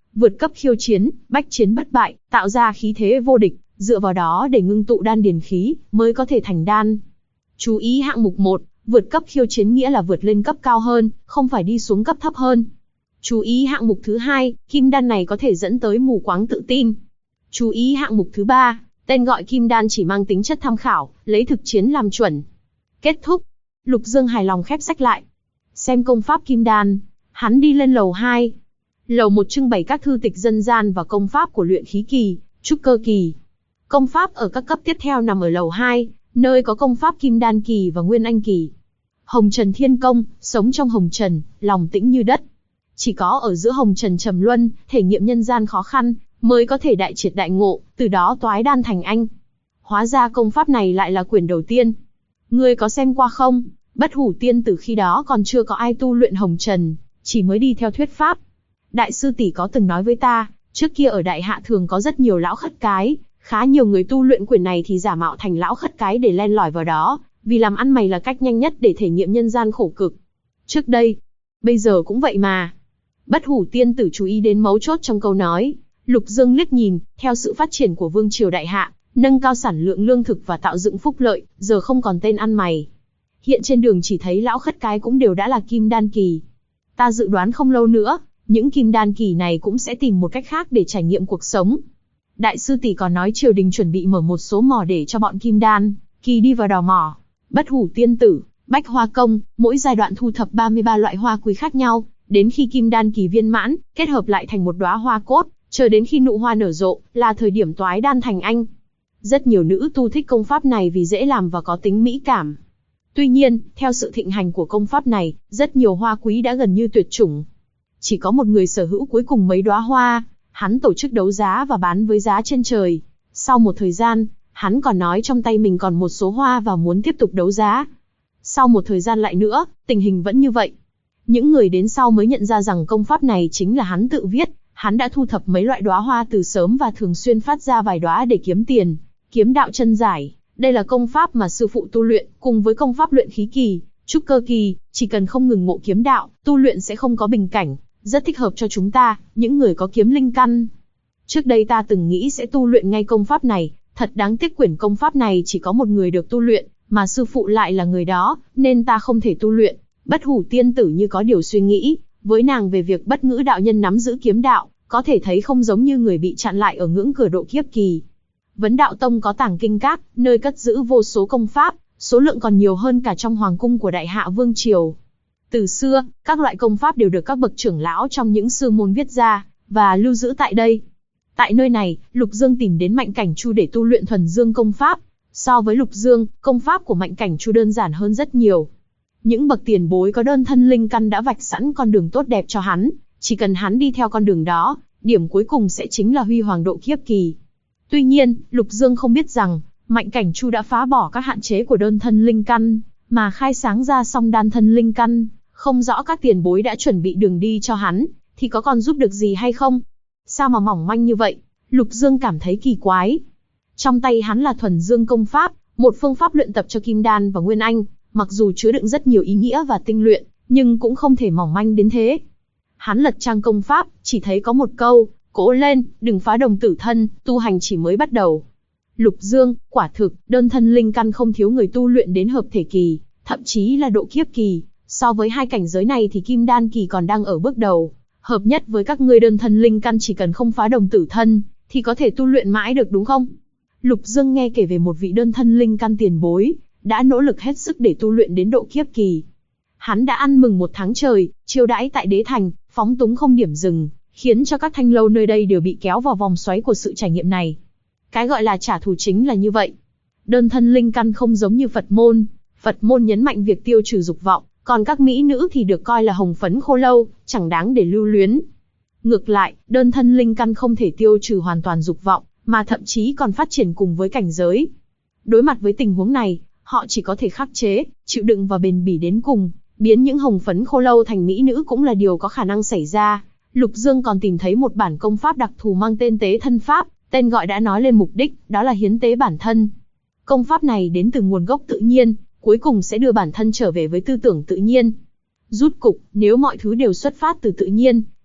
[SPEAKER 1] vượt cấp khiêu chiến, bách chiến bất bại, tạo ra khí thế vô địch, dựa vào đó để ngưng tụ đan điền khí, mới có thể thành đan. Chú ý hạng mục 1, vượt cấp khiêu chiến nghĩa là vượt lên cấp cao hơn, không phải đi xuống cấp thấp hơn. Chú ý hạng mục thứ 2, kim đan này có thể dẫn tới mù quáng tự tin. Chú ý hạng mục thứ 3, tên gọi kim đan chỉ mang tính chất tham khảo, lấy thực chiến làm chuẩn. Kết thúc. Lục Dương hài lòng khép sách lại. Xem công pháp kim đan, hắn đi lên lầu 2. Lầu 1 trưng bày các thư tịch dân gian và công pháp của luyện khí kỳ, trúc cơ kỳ. Công pháp ở các cấp tiếp theo nằm ở lầu 2, nơi có công pháp kim đan kỳ và nguyên anh kỳ. Hồng Trần Thiên Công, sống trong hồng trần, lòng tĩnh như đất. Chỉ có ở giữa hồng trần trầm luân, thể nghiệm nhân gian khó khăn, mới có thể đại triệt đại ngộ, từ đó toái đan thành anh. Hóa ra công pháp này lại là quyển đầu tiên. Ngươi có xem qua không? Bất Hủ Tiên Tử khi đó còn chưa có ai tu luyện hồng trần, chỉ mới đi theo thuyết pháp. Đại sư tỷ có từng nói với ta, trước kia ở Đại Hạ thường có rất nhiều lão khất cái, khá nhiều người tu luyện quyển này thì giả mạo thành lão khất cái để len lỏi vào đó, vì làm ăn mày là cách nhanh nhất để thể nghiệm nhân gian khổ cực. Trước đây, bây giờ cũng vậy mà. Bất Hủ Tiên Tử chú ý đến mấu chốt trong câu nói. Lục Dương liếc nhìn, theo sự phát triển của vương triều Đại Hạ, nâng cao sản lượng lương thực và tạo dựng phúc lợi, giờ không còn tên ăn mày. Hiện trên đường chỉ thấy lão khất cái cũng đều đã là kim đan kỳ. Ta dự đoán không lâu nữa, những kim đan kỳ này cũng sẽ tìm một cách khác để trải nghiệm cuộc sống. Đại sư tỷ còn nói triều đình chuẩn bị mở một số mỏ để cho bọn kim đan kỳ đi vào đào mỏ. Bất Hủ Tiên Tử, Bách Hoa Công, mỗi giai đoạn thu thập 33 loại hoa quý khác nhau, đến khi kim đan kỳ viên mãn, kết hợp lại thành một đóa hoa cốt, chờ đến khi nụ hoa nở rộ, là thời điểm toái đan thành anh. Rất nhiều nữ tu thích công pháp này vì dễ làm và có tính mỹ cảm. Tuy nhiên, theo sự thịnh hành của công pháp này, rất nhiều hoa quý đã gần như tuyệt chủng. Chỉ có một người sở hữu cuối cùng mấy đóa hoa, hắn tổ chức đấu giá và bán với giá trên trời. Sau một thời gian, hắn còn nói trong tay mình còn một số hoa và muốn tiếp tục đấu giá. Sau một thời gian lại nữa, tình hình vẫn như vậy. Những người đến sau mới nhận ra rằng công pháp này chính là hắn tự viết, hắn đã thu thập mấy loại đóa hoa từ sớm và thường xuyên phát ra vài đóa để kiếm tiền. Kiếm đạo chân giải, đây là công pháp mà sư phụ tu luyện, cùng với công pháp luyện khí kỳ, trúc cơ kỳ, chỉ cần không ngừng ngộ kiếm đạo, tu luyện sẽ không có bình cảnh, rất thích hợp cho chúng ta, những người có kiếm linh căn. Trước đây ta từng nghĩ sẽ tu luyện ngay công pháp này, thật đáng tiếc quyển công pháp này chỉ có một người được tu luyện, mà sư phụ lại là người đó, nên ta không thể tu luyện. Bất Hủ Tiên Tử như có điều suy nghĩ, với nàng về việc Bất Ngữ đạo nhân nắm giữ kiếm đạo, có thể thấy không giống như người bị chặn lại ở ngưỡng cửa độ kiếp kỳ. Vấn Đạo Tông có tàng kinh các, nơi cất giữ vô số công pháp, số lượng còn nhiều hơn cả trong hoàng cung của Đại Hạ Vương Triều. Từ xưa, các loại công pháp đều được các bậc trưởng lão trong những sư môn viết ra, và lưu giữ tại đây. Tại nơi này, Lục Dương tìm đến Mạnh Cảnh Chu để tu luyện thuần dương công pháp. So với Lục Dương, công pháp của Mạnh Cảnh Chu đơn giản hơn rất nhiều. Những bậc tiền bối có đơn thân linh căn đã vạch sẵn con đường tốt đẹp cho hắn, chỉ cần hắn đi theo con đường đó, điểm cuối cùng sẽ chính là huy hoàng độ kiếp kỳ. Tuy nhiên, Lục Dương không biết rằng, Mạnh Cảnh Chu đã phá bỏ các hạn chế của đơn thân linh căn, mà khai sáng ra song đan thân linh căn. Không rõ các tiền bối đã chuẩn bị đường đi cho hắn, thì có còn giúp được gì hay không? Sao mà mỏng manh như vậy? Lục Dương cảm thấy kỳ quái. Trong tay hắn là thuần dương công pháp, một phương pháp luyện tập cho kim đan và nguyên anh, mặc dù chứa đựng rất nhiều ý nghĩa và tinh luyện, nhưng cũng không thể mỏng manh đến thế. Hắn lật trang công pháp, chỉ thấy có một câu, cố lên, đừng phá đồng tử thân, tu hành chỉ mới bắt đầu. Lục Dương, quả thực, đơn thân linh căn không thiếu người tu luyện đến hợp thể kỳ, thậm chí là độ kiếp kỳ. So với hai cảnh giới này thì kim đan kỳ còn đang ở bước đầu. Hợp nhất với các ngươi đơn thân linh căn chỉ cần không phá đồng tử thân, thì có thể tu luyện mãi được đúng không? Lục Dương nghe kể về một vị đơn thân linh căn tiền bối, đã nỗ lực hết sức để tu luyện đến độ kiếp kỳ. Hắn đã ăn mừng 1 tháng trời, chiêu đãi tại đế thành, phóng túng không điểm dừng, khiến cho các thanh lâu nơi đây đều bị kéo vào vòng xoáy của sự trải nghiệm này. Cái gọi là trả thù chính là như vậy. Đơn thân linh căn không giống như Phật môn nhấn mạnh việc tiêu trừ dục vọng, còn các mỹ nữ thì được coi là hồng phấn khô lâu, chẳng đáng để lưu luyến. Ngược lại, đơn thân linh căn không thể tiêu trừ hoàn toàn dục vọng, mà thậm chí còn phát triển cùng với cảnh giới. Đối mặt với tình huống này, họ chỉ có thể khắc chế, chịu đựng và bền bỉ đến cùng, biến những hồng phấn khô lâu thành mỹ nữ cũng là điều có khả năng xảy ra. Lục Dương còn tìm thấy một bản công pháp đặc thù mang tên Tế Thân Pháp, tên gọi đã nói lên mục đích, đó là hiến tế bản thân. Công pháp này đến từ nguồn gốc tự nhiên, cuối cùng sẽ đưa bản thân trở về với tư tưởng tự nhiên. Rút cục, nếu mọi thứ đều xuất phát từ tự nhiên,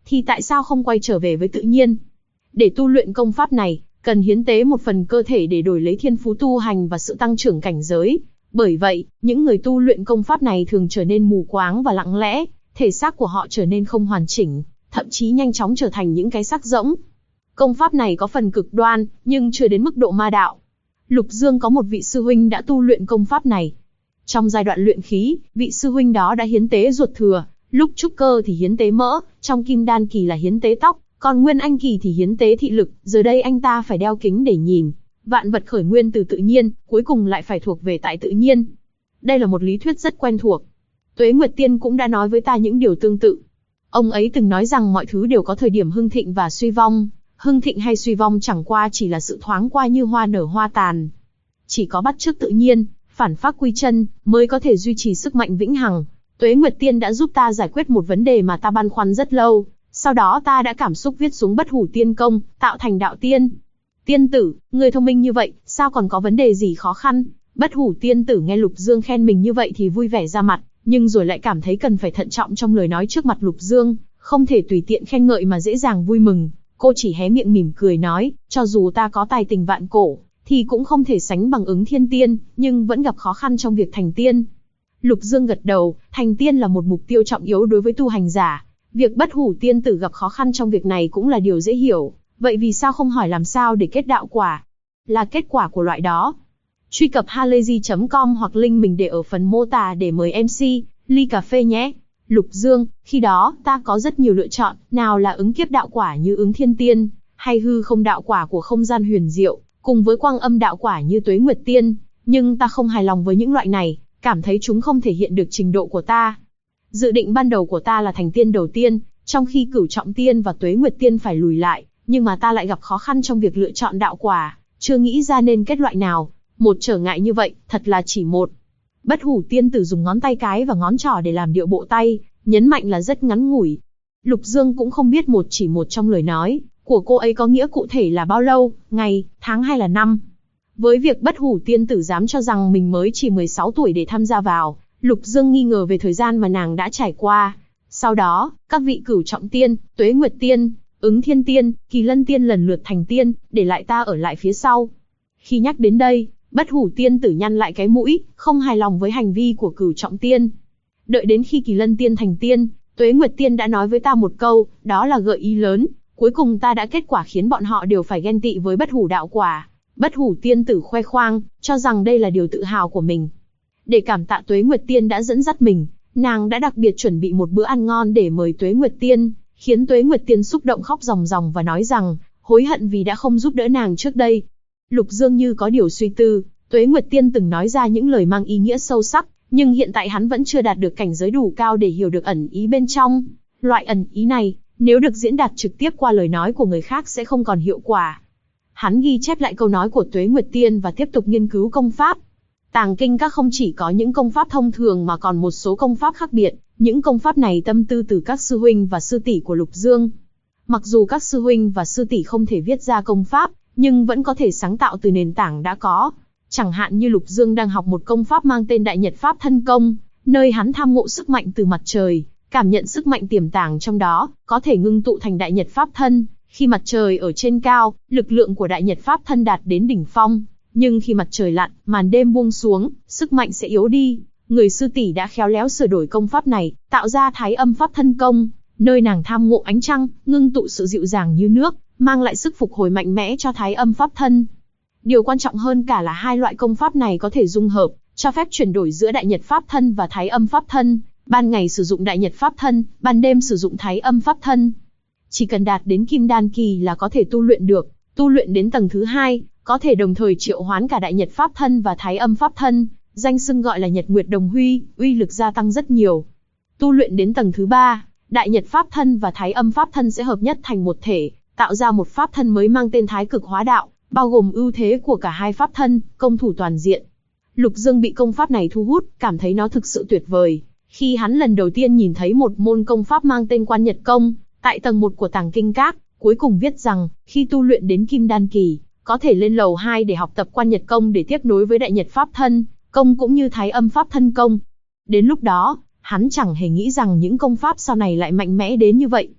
[SPEAKER 1] thì tại sao không quay trở về với tự nhiên? Để tu luyện công pháp này, cần hiến tế một phần cơ thể để đổi lấy thiên phú tu hành và sự tăng trưởng cảnh giới. Bởi vậy, những người tu luyện công pháp này thường trở nên mù quáng và lặng lẽ, thể xác của họ trở nên không hoàn chỉnh, thậm chí nhanh chóng trở thành những cái xác rỗng. Công pháp này có phần cực đoan, nhưng chưa đến mức độ ma đạo. Lục Dương có một vị sư huynh đã tu luyện công pháp này. Trong giai đoạn luyện khí, vị sư huynh đó đã hiến tế ruột thừa, lúc trúc cơ thì hiến tế mỡ, trong kim đan kỳ là hiến tế tóc, còn nguyên anh kỳ thì hiến tế thị lực, giờ đây anh ta phải đeo kính để nhìn. Vạn vật khởi nguyên từ tự nhiên, cuối cùng lại phải thuộc về tại tự nhiên. Đây là một lý thuyết rất quen thuộc. Tuế Nguyệt Tiên cũng đã nói với ta những điều tương tự. Ông ấy từng nói rằng mọi thứ đều có thời điểm hưng thịnh và suy vong. Hưng thịnh hay suy vong chẳng qua chỉ là sự thoáng qua như hoa nở hoa tàn. Chỉ có bắt chước tự nhiên, phản phác quy chân, mới có thể duy trì sức mạnh vĩnh hằng. Tuế Nguyệt Tiên đã giúp ta giải quyết một vấn đề mà ta băn khoăn rất lâu. Sau đó ta đã cảm xúc viết xuống Bất Hủ Tiên Công, tạo thành đạo tiên. Tiên tử, người thông minh như vậy, sao còn có vấn đề gì khó khăn? Bất Hủ Tiên tử nghe Lục Dương khen mình như vậy thì vui vẻ ra mặt, nhưng rồi lại cảm thấy cần phải thận trọng trong lời nói trước mặt Lục Dương, không thể tùy tiện khen ngợi mà dễ dàng vui mừng. Cô chỉ hé miệng mỉm cười nói, cho dù ta có tài tình vạn cổ, thì cũng không thể sánh bằng Ứng Thiên Tiên, nhưng vẫn gặp khó khăn trong việc thành tiên. Lục Dương gật đầu, thành tiên là một mục tiêu trọng yếu đối với tu hành giả. Việc Bất Hủ Tiên tử gặp khó khăn trong việc này cũng là điều dễ hiểu. Vậy vì sao không hỏi làm sao để kết đạo quả? Là kết quả của loại đó. Truy cập halayzi.com hoặc link mình để ở phần mô tả để mời MC, ly cà phê nhé. Lục Dương, khi đó, ta có rất nhiều lựa chọn, nào là ứng kiếp đạo quả như Ứng Thiên Tiên, hay hư không đạo quả của không gian huyền diệu, cùng với quang âm đạo quả như Tuế Nguyệt Tiên, nhưng ta không hài lòng với những loại này, cảm thấy chúng không thể hiện được trình độ của ta. Dự định ban đầu của ta là thành tiên đầu tiên, trong khi Cửu Trọng Tiên và Tuế Nguyệt Tiên phải lùi lại, nhưng mà ta lại gặp khó khăn trong việc lựa chọn đạo quả, chưa nghĩ ra nên kết loại nào. Một trở ngại như vậy, thật là chỉ một. Bất Hủ Tiên tử dùng ngón tay cái và ngón trỏ để làm điệu bộ tay, nhấn mạnh là rất ngắn ngủi. Lục Dương cũng không biết một chỉ một trong lời nói của cô ấy có nghĩa cụ thể là bao lâu, ngày, tháng hay là năm. Với việc Bất Hủ Tiên tử dám cho rằng mình mới chỉ 16 tuổi để tham gia vào, Lục Dương nghi ngờ về thời gian mà nàng đã trải qua. Sau đó, các vị Cửu Trọng Tiên, Tuế Nguyệt Tiên, Ứng Thiên Tiên, Kỳ Lân Tiên lần lượt thành tiên, để lại ta ở lại phía sau. Khi nhắc đến đây, Bất Hủ Tiên tử nhăn lại cái mũi, không hài lòng với hành vi của Cửu Trọng Tiên. Đợi đến khi Kỳ Lân Tiên thành tiên, Tuế Nguyệt Tiên đã nói với ta một câu, đó là gợi ý lớn. Cuối cùng ta đã kết quả khiến bọn họ đều phải ghen tị với Bất Hủ đạo quả. Bất Hủ Tiên tử khoe khoang, cho rằng đây là điều tự hào của mình. Để cảm tạ Tuế Nguyệt Tiên đã dẫn dắt mình, nàng đã đặc biệt chuẩn bị một bữa ăn ngon để mời Tuế Nguyệt Tiên, khiến Tuế Nguyệt Tiên xúc động khóc ròng ròng và nói rằng, hối hận vì đã không giúp đỡ nàng trước đây. Lục Dương như có điều suy tư, Tuế Nguyệt Tiên từng nói ra những lời mang ý nghĩa sâu sắc, nhưng hiện tại hắn vẫn chưa đạt được cảnh giới đủ cao để hiểu được ẩn ý bên trong. Loại ẩn ý này, nếu được diễn đạt trực tiếp qua lời nói của người khác sẽ không còn hiệu quả. Hắn ghi chép lại câu nói của Tuế Nguyệt Tiên và tiếp tục nghiên cứu công pháp. Tàng Kinh Các không chỉ có những công pháp thông thường mà còn một số công pháp khác biệt, những công pháp này tâm tư từ các sư huynh và sư tỷ của Lục Dương. Mặc dù các sư huynh và sư tỷ không thể viết ra công pháp, nhưng vẫn có thể sáng tạo từ nền tảng đã có. Chẳng hạn như Lục Dương đang học một công pháp mang tên Đại Nhật Pháp Thân Công, nơi hắn tham ngộ sức mạnh từ mặt trời, cảm nhận sức mạnh tiềm tàng trong đó, có thể ngưng tụ thành Đại Nhật Pháp Thân. Khi mặt trời ở trên cao, lực lượng của Đại Nhật Pháp Thân đạt đến đỉnh phong, nhưng khi mặt trời lặn, màn đêm buông xuống, sức mạnh sẽ yếu đi. Người sư tỷ đã khéo léo sửa đổi công pháp này, tạo ra Thái Âm Pháp Thân Công, nơi nàng tham ngộ ánh trăng, ngưng tụ sự dịu dàng như nước, mang lại sức phục hồi mạnh mẽ cho Thái Âm Pháp Thân. Điều quan trọng hơn cả là hai loại công pháp này có thể dung hợp, cho phép chuyển đổi giữa Đại Nhật Pháp Thân và Thái Âm Pháp Thân, ban ngày sử dụng Đại Nhật Pháp Thân, ban đêm sử dụng Thái Âm Pháp Thân. Chỉ cần đạt đến Kim Đan kỳ là có thể tu luyện được, tu luyện đến tầng thứ 2, có thể đồng thời triệu hoán cả Đại Nhật Pháp Thân và Thái Âm Pháp Thân, danh xưng gọi là Nhật Nguyệt Đồng Huy, uy lực gia tăng rất nhiều. Tu luyện đến tầng thứ 3, Đại Nhật Pháp Thân và Thái Âm Pháp Thân sẽ hợp nhất thành một thể, tạo ra một pháp thân mới mang tên Thái Cực Hóa Đạo, bao gồm ưu thế của cả hai pháp thân, công thủ toàn diện. Lục Dương bị công pháp này thu hút, cảm thấy nó thực sự tuyệt vời. Khi hắn lần đầu tiên nhìn thấy một môn công pháp mang tên Quan Nhật Công, tại tầng 1 của Tàng Kinh Các, cuối cùng viết rằng, khi tu luyện đến Kim Đan kỳ, có thể lên lầu 2 để học tập Quan Nhật Công để tiếp nối với Đại Nhật Pháp Thân Công cũng như Thái Âm Pháp Thân Công. Đến lúc đó, hắn chẳng hề nghĩ rằng những công pháp sau này lại mạnh mẽ đến như vậy.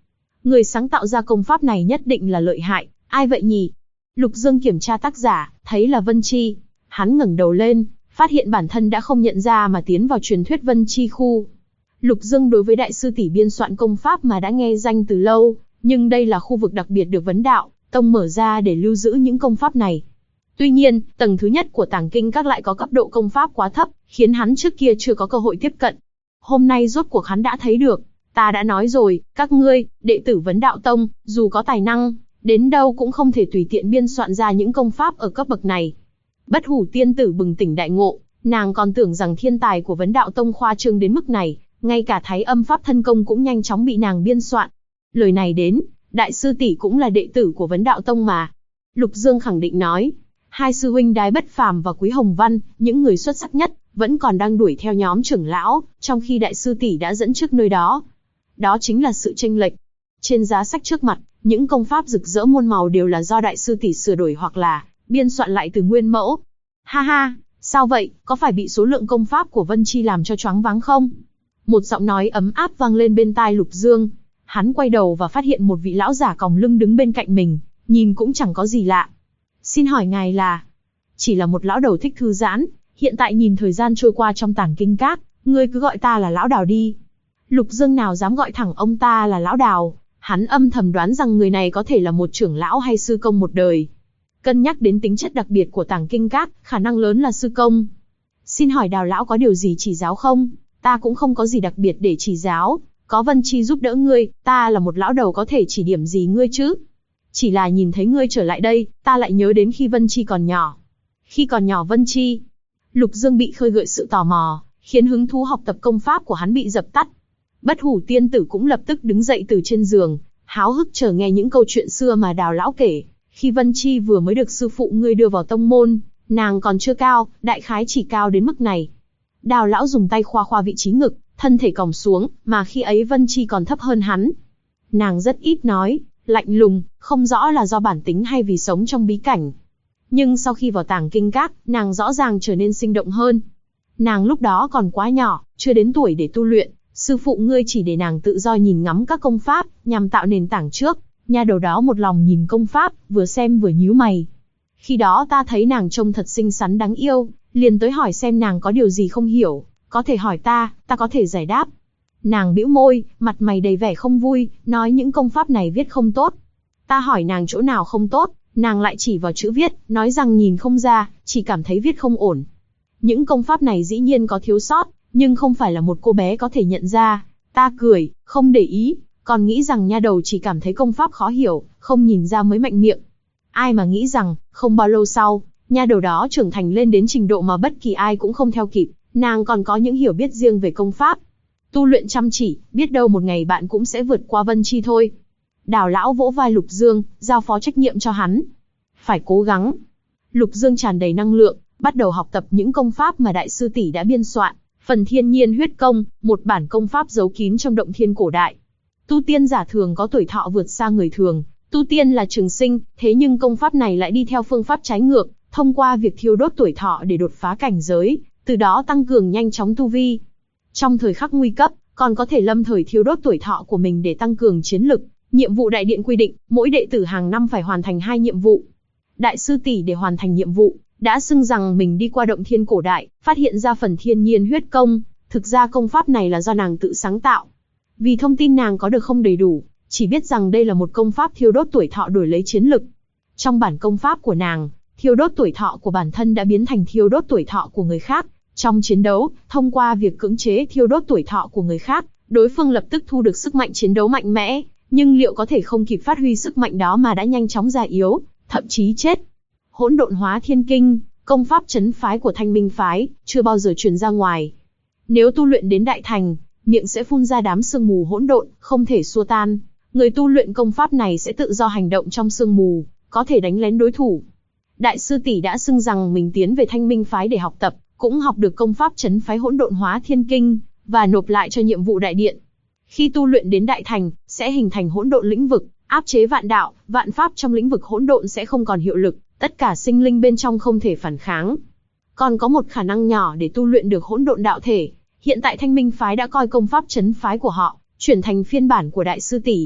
[SPEAKER 1] Người sáng tạo ra công pháp này nhất định là lợi hại, ai vậy nhỉ? Lục Dương kiểm tra tác giả, thấy là Vân Chi. Hắn ngẩng đầu lên, phát hiện bản thân đã không nhận ra mà tiến vào truyền thuyết Vân Chi khu. Lục Dương đối với đại sư tỷ biên soạn công pháp mà đã nghe danh từ lâu, nhưng đây là khu vực đặc biệt được Vấn Đạo Tông mở ra để lưu giữ những công pháp này. Tuy nhiên, tầng thứ nhất của Tàng Kinh Các lại có cấp độ công pháp quá thấp, khiến hắn trước kia chưa có cơ hội tiếp cận. Hôm nay rốt cuộc hắn đã thấy được. Ta đã nói rồi, các ngươi, đệ tử Vấn Đạo Tông, dù có tài năng, đến đâu cũng không thể tùy tiện biên soạn ra những công pháp ở cấp bậc này. Bất Hủ tiên tử bừng tỉnh đại ngộ, nàng còn tưởng rằng thiên tài của Vấn Đạo Tông khoa trương đến mức này, ngay cả Thái Âm Pháp Thân Công cũng nhanh chóng bị nàng biên soạn. Lời này đến, đại sư tỷ cũng là đệ tử của Vấn Đạo Tông mà. Lục Dương khẳng định nói, hai sư huynh Đái Bất Phàm và Quý Hồng Văn, những người xuất sắc nhất, vẫn còn đang đuổi theo nhóm trưởng lão, trong khi đại sư tỷ đã dẫn trước nơi đó. Đó chính là sự chênh lệch. Trên giá sách trước mặt, những công pháp rực rỡ muôn màu đều là do đại sư tỷ sửa đổi hoặc là biên soạn lại từ nguyên mẫu. Ha ha, sao vậy, có phải bị số lượng công pháp của Vân Chi làm cho choáng váng không? Một giọng nói ấm áp vang lên bên tai Lục Dương. Hắn quay đầu và phát hiện một vị lão giả còng lưng đứng bên cạnh mình, nhìn cũng chẳng có gì lạ. Xin hỏi ngài là? Chỉ là một lão đầu thích thư giãn, hiện tại nhìn thời gian trôi qua trong Tàng Kinh Các, ngươi cứ gọi ta là lão Đào đi. Lục Dương nào dám gọi thẳng ông ta là lão Đào, hắn âm thầm đoán rằng người này có thể là một trưởng lão hay sư công một đời. Cân nhắc đến tính chất đặc biệt của Tàng Kinh Các, khả năng lớn là sư công. Xin hỏi Đào lão có điều gì chỉ giáo không? Ta cũng không có gì đặc biệt để chỉ giáo, có Vân Chi giúp đỡ ngươi, ta là một lão đầu có thể chỉ điểm gì ngươi chứ? Chỉ là nhìn thấy ngươi trở lại đây, ta lại nhớ đến khi Vân Chi còn nhỏ. Khi còn nhỏ Vân Chi? Lục Dương bị khơi gợi sự tò mò, khiến hứng thú học tập công pháp của hắn bị dập tắt. Bất Hủ tiên tử cũng lập tức đứng dậy từ trên giường, háo hức chờ nghe những câu chuyện xưa mà Đào lão kể. Khi Vân Chi vừa mới được sư phụ ngươi đưa vào tông môn, nàng còn chưa cao, đại khái chỉ cao đến mức này. Đào lão dùng tay khoa khoa vị trí ngực, thân thể còng xuống, mà khi ấy Vân Chi còn thấp hơn hắn. Nàng rất ít nói, lạnh lùng, không rõ là do bản tính hay vì sống trong bí cảnh. Nhưng sau khi vào Tàng Kinh Các, nàng rõ ràng trở nên sinh động hơn. Nàng lúc đó còn quá nhỏ, chưa đến tuổi để tu luyện, sư phụ ngươi chỉ để nàng tự do nhìn ngắm các công pháp, nhằm tạo nền tảng trước. Nha đầu đó một lòng nhìn công pháp, vừa xem vừa nhíu mày. Khi đó ta thấy nàng trông thật xinh xắn đáng yêu, liền tới hỏi xem nàng có điều gì không hiểu, có thể hỏi ta có thể giải đáp. Nàng bĩu môi, mặt mày đầy vẻ không vui, nói những công pháp này viết không tốt. Ta hỏi nàng chỗ nào không tốt, nàng lại chỉ vào chữ viết, nói rằng nhìn không ra, chỉ cảm thấy viết không ổn. Những công pháp này dĩ nhiên có thiếu sót, nhưng không phải là một cô bé có thể nhận ra. Ta cười, không để ý, còn nghĩ rằng nha đầu chỉ cảm thấy công pháp khó hiểu, không nhìn ra mới mạnh miệng. Ai mà nghĩ rằng, không bao lâu sau, nha đầu đó trưởng thành lên đến trình độ mà bất kỳ ai cũng không theo kịp, nàng còn có những hiểu biết riêng về công pháp. Tu luyện chăm chỉ, biết đâu một ngày bạn cũng sẽ vượt qua Vân Chi thôi. Đào lão vỗ vai Lục Dương, giao phó trách nhiệm cho hắn. Phải cố gắng. Lục Dương tràn đầy năng lượng, bắt đầu học tập những công pháp mà đại sư tỷ đã biên soạn. Phần Thiên Nhiên Huyết Công, một bản công pháp giấu kín trong động thiên cổ đại. Tu tiên giả thường có tuổi thọ vượt xa người thường, tu tiên là trường sinh, thế nhưng công pháp này lại đi theo phương pháp trái ngược, thông qua việc thiêu đốt tuổi thọ để đột phá cảnh giới, từ đó tăng cường nhanh chóng tu vi. Trong thời khắc nguy cấp, còn có thể lâm thời thiêu đốt tuổi thọ của mình để tăng cường chiến lực. Nhiệm vụ đại điện quy định, mỗi đệ tử hàng năm phải hoàn thành 2 nhiệm vụ. Đại sư tỷ để hoàn thành nhiệm vụ, đã xưng rằng mình đi qua động thiên cổ đại, phát hiện ra phần Thiên Nhiên Huyết Công, thực ra công pháp này là do nàng tự sáng tạo. Vì thông tin nàng có được không đầy đủ, chỉ biết rằng đây là một công pháp thiêu đốt tuổi thọ đổi lấy chiến lực. Trong bản công pháp của nàng, thiêu đốt tuổi thọ của bản thân đã biến thành thiêu đốt tuổi thọ của người khác. Trong chiến đấu, thông qua việc cưỡng chế thiêu đốt tuổi thọ của người khác, đối phương lập tức thu được sức mạnh chiến đấu mạnh mẽ, nhưng liệu có thể không kịp phát huy sức mạnh đó mà đã nhanh chóng già yếu, thậm chí chết. Hỗn Độn Hóa Thiên Kinh, công pháp trấn phái của Thanh Minh phái, chưa bao giờ truyền ra ngoài. Nếu tu luyện đến đại thành, miệng sẽ phun ra đám sương mù hỗn độn, không thể xua tan. Người tu luyện công pháp này sẽ tự do hành động trong sương mù, có thể đánh lén đối thủ. Đại sư tỷ đã xưng rằng mình tiến về Thanh Minh phái để học tập, cũng học được công pháp trấn phái Hỗn Độn Hóa Thiên Kinh, và nộp lại cho nhiệm vụ đại điện. Khi tu luyện đến đại thành, sẽ hình thành hỗn độn lĩnh vực, áp chế vạn đạo, vạn pháp trong lĩnh vực hỗn độn sẽ không còn hiệu lực, tất cả sinh linh bên trong không thể phản kháng. Còn có một khả năng nhỏ để tu luyện được hỗn độn đạo thể. Hiện tại Thanh Minh phái đã coi công pháp trấn phái của họ, chuyển thành phiên bản của đại sư tỷ.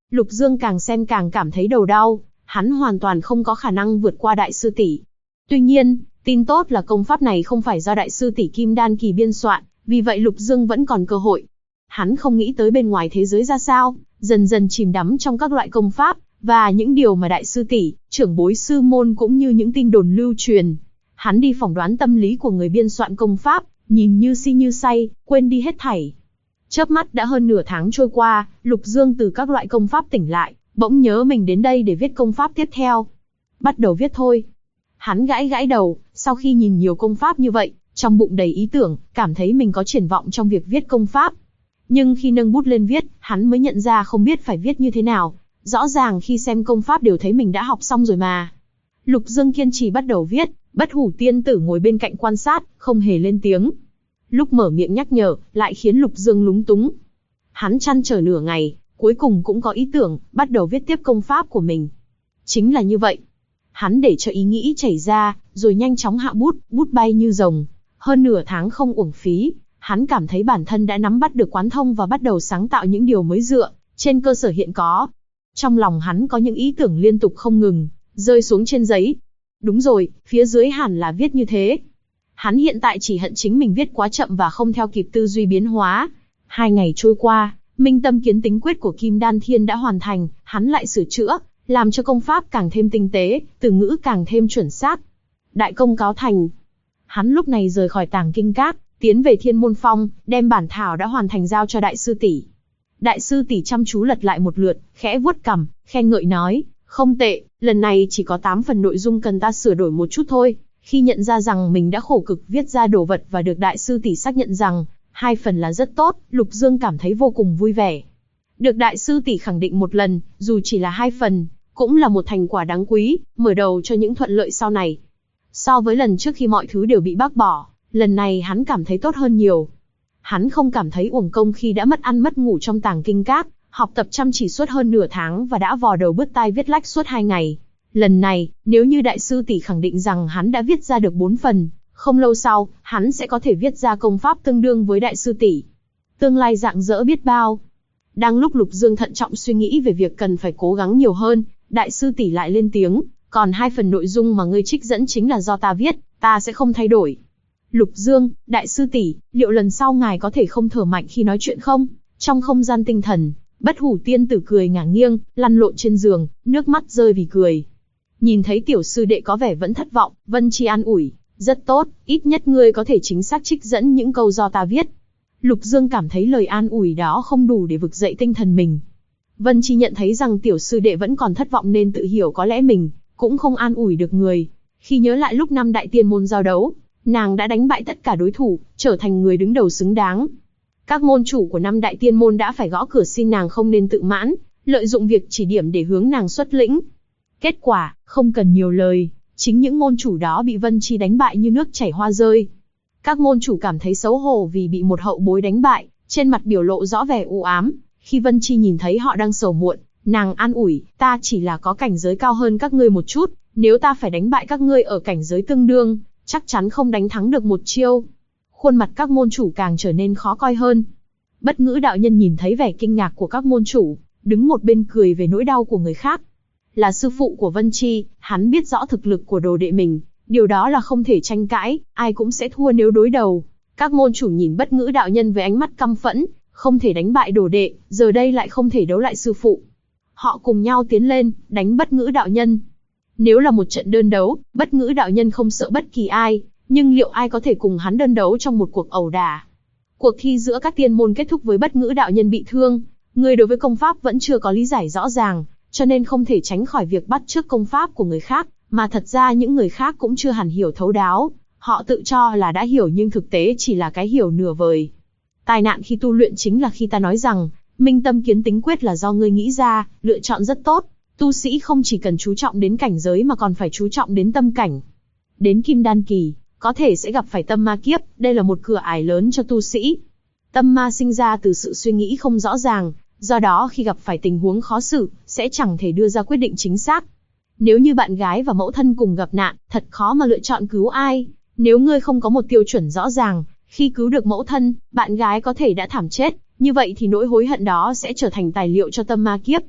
[SPEAKER 1] Lục Dương càng xem càng cảm thấy đầu đau, hắn hoàn toàn không có khả năng vượt qua đại sư tỷ. Tuy nhiên, tin tốt là công pháp này không phải do đại sư tỷ Kim Đan kỳ biên soạn, vì vậy Lục Dương vẫn còn cơ hội. Hắn không nghĩ tới bên ngoài thế giới ra sao, dần dần chìm đắm trong các loại công pháp, và những điều mà đại sư tỷ, trưởng bối sư môn cũng như những tin đồn lưu truyền. Hắn đi phỏng đoán tâm lý của người biên soạn công pháp, nhìn như si như say, quên đi hết thảy. Chớp mắt đã hơn nửa tháng trôi qua, Lục Dương từ các loại công pháp tỉnh lại, bỗng nhớ mình đến đây để viết công pháp tiếp theo. Bắt đầu viết thôi. Hắn gãi gãi đầu, sau khi nhìn nhiều công pháp như vậy, trong bụng đầy ý tưởng, cảm thấy mình có triển vọng trong việc viết công pháp. Nhưng khi nâng bút lên viết, hắn mới nhận ra không biết phải viết như thế nào. Rõ ràng khi xem công pháp đều thấy mình đã học xong rồi mà. Lục Dương kiên trì bắt đầu viết, Bất Hủ tiên tử ngồi bên cạnh quan sát, không hề lên tiếng. Lúc mở miệng nhắc nhở, lại khiến Lục Dương lúng túng. Hắn trăn trở nửa ngày, cuối cùng cũng có ý tưởng, bắt đầu viết tiếp công pháp của mình. Chính là như vậy. Hắn để cho ý nghĩ chảy ra, rồi nhanh chóng hạ bút, bút bay như rồng. Hơn nửa tháng không uổng phí, hắn cảm thấy bản thân đã nắm bắt được quán thông và bắt đầu sáng tạo những điều mới dựa trên cơ sở hiện có. Trong lòng hắn có những ý tưởng liên tục không ngừng, rơi xuống trên giấy. Đúng rồi, phía dưới hẳn là viết như thế. Hắn hiện tại chỉ hận chính mình viết quá chậm và không theo kịp tư duy biến hóa. 2 ngày trôi qua, Minh Tâm Kiến Tính Quyết của Kim Đan Thiên đã hoàn thành, hắn lại sửa chữa, làm cho công pháp càng thêm tinh tế, từ ngữ càng thêm chuẩn xác. Đại công cáo thành. Hắn lúc này rời khỏi Tàng Kinh Các, tiến về Thiên Môn Phong, đem bản thảo đã hoàn thành giao cho đại sư tỷ. Đại sư tỷ chăm chú lật lại một lượt, khẽ vuốt cằm, khen ngợi nói, không tệ, lần này chỉ có 8 phần nội dung cần ta sửa đổi một chút thôi. Khi nhận ra rằng mình đã khổ cực viết ra đồ vật và được đại sư tỷ xác nhận rằng 2 phần là rất tốt, Lục Dương cảm thấy vô cùng vui vẻ. Được đại sư tỷ khẳng định một lần, dù chỉ là 2 phần, cũng là một thành quả đáng quý, mở đầu cho những thuận lợi sau này. So với lần trước khi mọi thứ đều bị bác bỏ, lần này hắn cảm thấy tốt hơn nhiều. Hắn không cảm thấy uổng công khi đã mất ăn mất ngủ trong Tàng Kinh Các, học tập chăm chỉ suốt hơn nửa tháng và đã vò đầu bứt tai viết lách suốt 2 ngày. Lần này, nếu như đại sư tỷ khẳng định rằng hắn đã viết ra được 4 phần, không lâu sau, hắn sẽ có thể viết ra công pháp tương đương với đại sư tỷ. Tương lai rạng rỡ biết bao. Đang lúc Lục Dương thận trọng suy nghĩ về việc cần phải cố gắng nhiều hơn, đại sư tỷ lại lên tiếng, còn 2 phần nội dung mà ngươi trích dẫn chính là do ta viết, ta sẽ không thay đổi. Lục Dương, đại sư tỷ, liệu lần sau ngài có thể không thở mạnh khi nói chuyện không? Trong không gian tinh thần, Bất Hủ tiên tử cười ngả nghiêng, lăn lộn trên giường, nước mắt rơi vì cười. Nhìn thấy tiểu sư đệ có vẻ vẫn thất vọng, Vân Chi an ủi, rất tốt, ít nhất ngươi có thể chính xác trích dẫn những câu do ta viết. Lục Dương cảm thấy lời an ủi đó không đủ để vực dậy tinh thần mình. Vân Chi nhận thấy rằng tiểu sư đệ vẫn còn thất vọng nên tự hiểu có lẽ mình cũng không an ủi được người. Khi nhớ lại lúc 5 đại tiên môn giao đấu, nàng đã đánh bại tất cả đối thủ, trở thành người đứng đầu xứng đáng. Các môn chủ của 5 đại tiên môn đã phải gõ cửa xin nàng không nên tự mãn, lợi dụng việc chỉ điểm để hướng nàng xuất lĩnh. Kết quả, không cần nhiều lời, chính những môn chủ đó bị Vân Chi đánh bại như nước chảy hoa rơi. Các môn chủ cảm thấy xấu hổ vì bị một hậu bối đánh bại, trên mặt biểu lộ rõ vẻ u ám. Khi Vân Chi nhìn thấy họ đang sầu muộn, nàng an ủi, ta chỉ là có cảnh giới cao hơn các ngươi một chút, nếu ta phải đánh bại các ngươi ở cảnh giới tương đương, chắc chắn không đánh thắng được một chiêu. Khuôn mặt các môn chủ càng trở nên khó coi hơn. Bất Ngữ đạo nhân nhìn thấy vẻ kinh ngạc của các môn chủ, đứng một bên cười về nỗi đau của người khác. Là sư phụ của Vân Chi, hắn biết rõ thực lực của đồ đệ mình, điều đó là không thể tranh cãi, ai cũng sẽ thua nếu đối đầu. Các môn chủ nhìn Bất Ngữ đạo nhân với ánh mắt căm phẫn, không thể đánh bại đồ đệ, giờ đây lại không thể đấu lại sư phụ. Họ cùng nhau tiến lên, đánh Bất Ngữ đạo nhân. Nếu là một trận đơn đấu, Bất Ngữ đạo nhân không sợ bất kỳ ai, nhưng liệu ai có thể cùng hắn đơn đấu trong một cuộc ẩu đả? Cuộc thi giữa các tiên môn kết thúc với Bất Ngữ đạo nhân bị thương, người đối với công pháp vẫn chưa có lý giải rõ ràng, cho nên không thể tránh khỏi việc bắt chước công pháp của người khác, mà thật ra những người khác cũng chưa hẳn hiểu thấu đáo, họ tự cho là đã hiểu nhưng thực tế chỉ là cái hiểu nửa vời. Tai nạn khi tu luyện chính là khi ta nói rằng, Minh Tâm Kiến Tính Quyết là do ngươi nghĩ ra, lựa chọn rất tốt. Tu sĩ không chỉ cần chú trọng đến cảnh giới mà còn phải chú trọng đến tâm cảnh. Đến Kim Đan kỳ, có thể sẽ gặp phải tâm ma kiếp, đây là một cửa ải lớn cho tu sĩ. Tâm ma sinh ra từ sự suy nghĩ không rõ ràng, do đó khi gặp phải tình huống khó xử, sẽ chẳng thể đưa ra quyết định chính xác. Nếu như bạn gái và mẫu thân cùng gặp nạn, thật khó mà lựa chọn cứu ai. Nếu ngươi không có một tiêu chuẩn rõ ràng, khi cứu được mẫu thân, bạn gái có thể đã thảm chết, như vậy thì nỗi hối hận đó sẽ trở thành tài liệu cho tâm ma kiếp.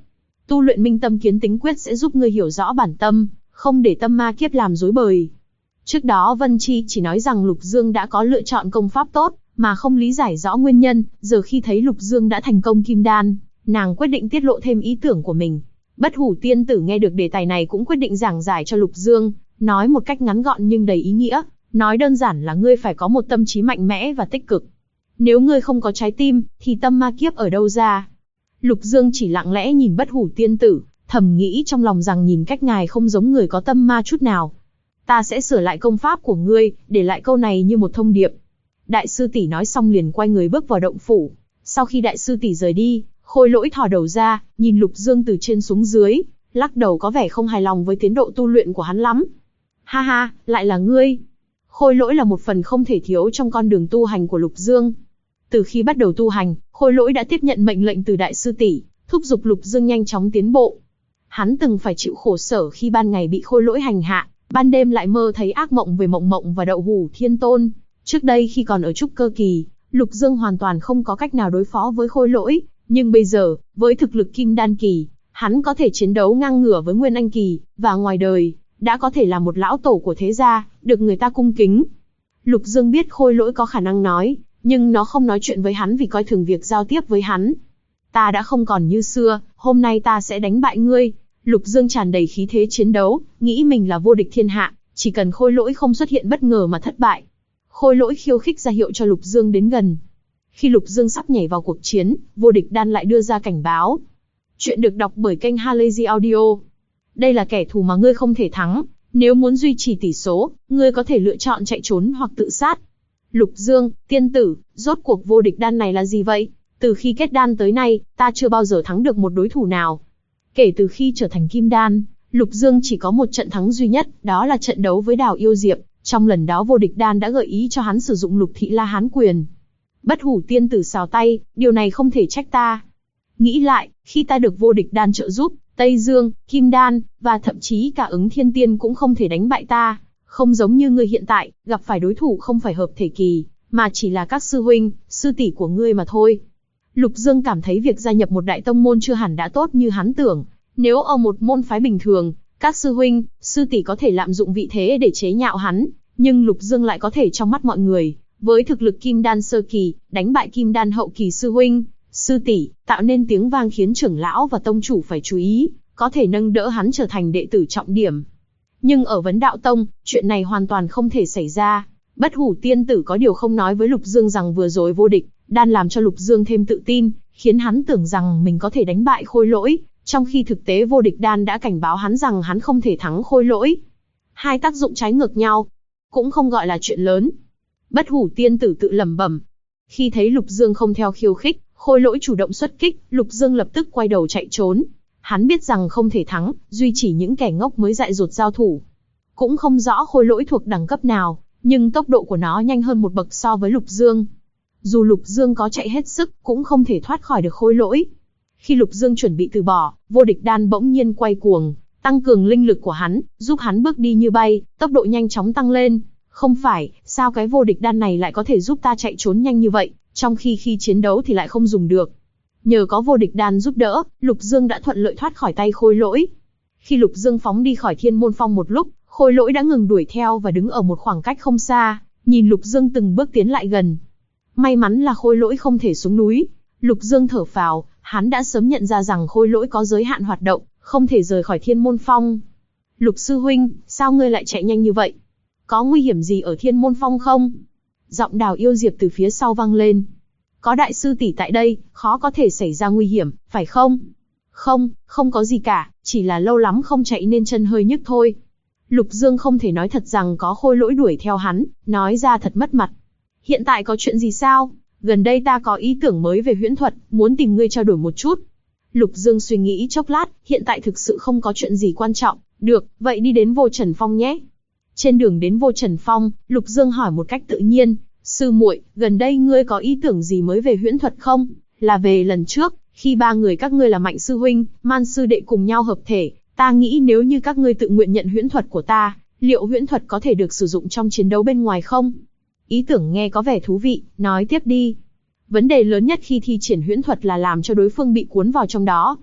[SPEAKER 1] Tu luyện minh tâm kiến tính quyết sẽ giúp ngươi hiểu rõ bản tâm, không để tâm ma kiếp làm rối bời. Trước đó Vân Chi chỉ nói rằng Lục Dương đã có lựa chọn công pháp tốt, mà không lý giải rõ nguyên nhân. Giờ khi thấy Lục Dương đã thành công kim đan, nàng quyết định tiết lộ thêm ý tưởng của mình. Bất Hủ tiên tử nghe được đề tài này cũng quyết định giảng giải cho Lục Dương, nói một cách ngắn gọn nhưng đầy ý nghĩa. Nói đơn giản là ngươi phải có một tâm trí mạnh mẽ và tích cực. Nếu ngươi không có trái tim, thì tâm ma kiếp ở đâu ra? Lục Dương chỉ lặng lẽ nhìn Bất Hủ tiên tử, thầm nghĩ trong lòng rằng nhìn cách ngài không giống người có tâm ma chút nào. Ta sẽ sửa lại công pháp của ngươi, để lại câu này như một thông điệp. Đại sư tỷ nói xong liền quay người bước vào động phủ. Sau khi đại sư tỷ rời đi, Khôi Lỗi thò đầu ra, nhìn Lục Dương từ trên xuống dưới, lắc đầu có vẻ không hài lòng với tiến độ tu luyện của hắn lắm. Ha ha, lại là ngươi. Khôi Lỗi là một phần không thể thiếu trong con đường tu hành của Lục Dương. Từ khi bắt đầu tu hành, Khôi Lỗi đã tiếp nhận mệnh lệnh từ đại sư tỷ, thúc giục Lục Dương nhanh chóng tiến bộ. Hắn từng phải chịu khổ sở khi ban ngày bị Khôi Lỗi hành hạ, ban đêm lại mơ thấy ác mộng về Mộng Mộng và Đậu Hủ Thiên Tôn. Trước đây khi còn ở trúc cơ kỳ, Lục Dương hoàn toàn không có cách nào đối phó với Khôi Lỗi, nhưng bây giờ, với thực lực kim đan kỳ, hắn có thể chiến đấu ngang ngửa với Nguyên Anh kỳ, và ngoài đời, đã có thể là một lão tổ của thế gia, được người ta cung kính. Lục Dương biết Khôi Lỗi có khả năng nói, nhưng nó không nói chuyện với hắn vì coi thường việc giao tiếp với hắn. Ta đã không còn như xưa, hôm nay ta sẽ đánh bại ngươi. Lục Dương tràn đầy khí thế chiến đấu, nghĩ mình là vô địch thiên hạ, chỉ cần Khôi Lỗi không xuất hiện bất ngờ mà thất bại. Khôi Lỗi khiêu khích ra hiệu cho Lục Dương đến gần. Khi Lục Dương sắp nhảy vào cuộc chiến, Vô Địch Đan lại đưa ra cảnh báo. Chuyện được đọc bởi kênh Halazy Audio. Đây là kẻ thù mà ngươi không thể thắng, nếu muốn duy trì tỷ số, ngươi có thể lựa chọn chạy trốn hoặc tự sát. Lục Dương, tiên tử, rốt cuộc Vô Địch Đan này là gì vậy? Từ khi kết đan tới nay, ta chưa bao giờ thắng được một đối thủ nào. Kể từ khi trở thành kim đan, Lục Dương chỉ có một trận thắng duy nhất, đó là trận đấu với Đào Yêu Diệp. Trong lần đó Vô Địch Đan đã gợi ý cho hắn sử dụng Lục Thị La Hán quyền. Bất Hủ tiên tử xào tay, điều này không thể trách ta. Nghĩ lại, khi ta được Vô Địch Đan trợ giúp, Tây Dương, Kim Đan, và thậm chí cả Ứng Thiên Tiên cũng không thể đánh bại ta. Không giống như ngươi hiện tại, gặp phải đối thủ không phải hợp thể kỳ, mà chỉ là các sư huynh, sư tỷ của ngươi mà thôi. Lục Dương cảm thấy việc gia nhập một đại tông môn chưa hẳn đã tốt như hắn tưởng. Nếu ở một môn phái bình thường, các sư huynh, sư tỷ có thể lạm dụng vị thế để chế nhạo hắn, nhưng Lục Dương lại có thể trong mắt mọi người, với thực lực kim đan sơ kỳ, đánh bại kim đan hậu kỳ sư huynh, sư tỷ, tạo nên tiếng vang khiến trưởng lão và tông chủ phải chú ý, có thể nâng đỡ hắn trở thành đệ tử trọng điểm. Nhưng ở Vấn Đạo Tông, chuyện này hoàn toàn không thể xảy ra. Bất Hủ tiên tử có điều không nói với Lục Dương rằng vừa rồi Vô Địch Đan làm cho Lục Dương thêm tự tin, khiến hắn tưởng rằng mình có thể đánh bại Khôi Lỗi, trong khi thực tế Vô Địch Đan đã cảnh báo hắn rằng hắn không thể thắng Khôi Lỗi. Hai tác dụng trái ngược nhau, cũng không gọi là chuyện lớn. Bất Hủ tiên tử tự lẩm bẩm. Khi thấy Lục Dương không theo khiêu khích, Khôi Lỗi chủ động xuất kích, Lục Dương lập tức quay đầu chạy trốn. Hắn biết rằng không thể thắng, duy chỉ những kẻ ngốc mới dại dột giao thủ. Cũng không rõ Khôi Lỗi thuộc đẳng cấp nào, nhưng tốc độ của nó nhanh hơn một bậc so với Lục Dương. Dù Lục Dương có chạy hết sức, cũng không thể thoát khỏi được Khôi Lỗi. Khi Lục Dương chuẩn bị từ bỏ, Vô Địch Đan bỗng nhiên quay cuồng, tăng cường linh lực của hắn, giúp hắn bước đi như bay, tốc độ nhanh chóng tăng lên. Không phải, sao cái Vô Địch Đan này lại có thể giúp ta chạy trốn nhanh như vậy, trong khi chiến đấu thì lại không dùng được. Nhờ có Vô Địch Đan giúp đỡ, Lục Dương đã thuận lợi thoát khỏi tay Khôi Lỗi. Khi Lục Dương phóng đi khỏi Thiên Môn Phong một lúc, Khôi Lỗi đã ngừng đuổi theo và đứng ở một khoảng cách không xa, nhìn Lục Dương từng bước tiến lại gần. May mắn là Khôi Lỗi không thể xuống núi. Lục Dương thở phào, hắn đã sớm nhận ra rằng Khôi Lỗi có giới hạn hoạt động, không thể rời khỏi Thiên Môn Phong. Lục sư huynh, sao ngươi lại chạy nhanh như vậy? Có nguy hiểm gì ở Thiên Môn Phong không? Giọng Đào Yêu Diệp từ phía sau vang lên. Có đại sư tỷ tại đây, khó có thể xảy ra nguy hiểm, phải không? Không, không có gì cả, chỉ là lâu lắm không chạy nên chân hơi nhức thôi. Lục Dương không thể nói thật rằng có Khôi Lỗi đuổi theo hắn, nói ra thật mất mặt. Hiện tại có chuyện gì sao? Gần đây ta có ý tưởng mới về huyễn thuật, muốn tìm ngươi trao đổi một chút. Lục Dương suy nghĩ chốc lát, hiện tại thực sự không có chuyện gì quan trọng. Được, vậy đi đến Vô Trần Phong nhé. Trên đường đến Vô Trần Phong, Lục Dương hỏi một cách tự nhiên. Sư muội, gần đây ngươi có ý tưởng gì mới về huyễn thuật không? Là về lần trước, khi ba người các ngươi là Mạnh sư huynh, Man sư đệ cùng nhau hợp thể, ta nghĩ nếu như các ngươi tự nguyện nhận huyễn thuật của ta, liệu huyễn thuật có thể được sử dụng trong chiến đấu bên ngoài không? Ý tưởng nghe có vẻ thú vị, nói tiếp đi. Vấn đề lớn nhất khi thi triển huyễn thuật là làm cho đối phương bị cuốn vào trong đó.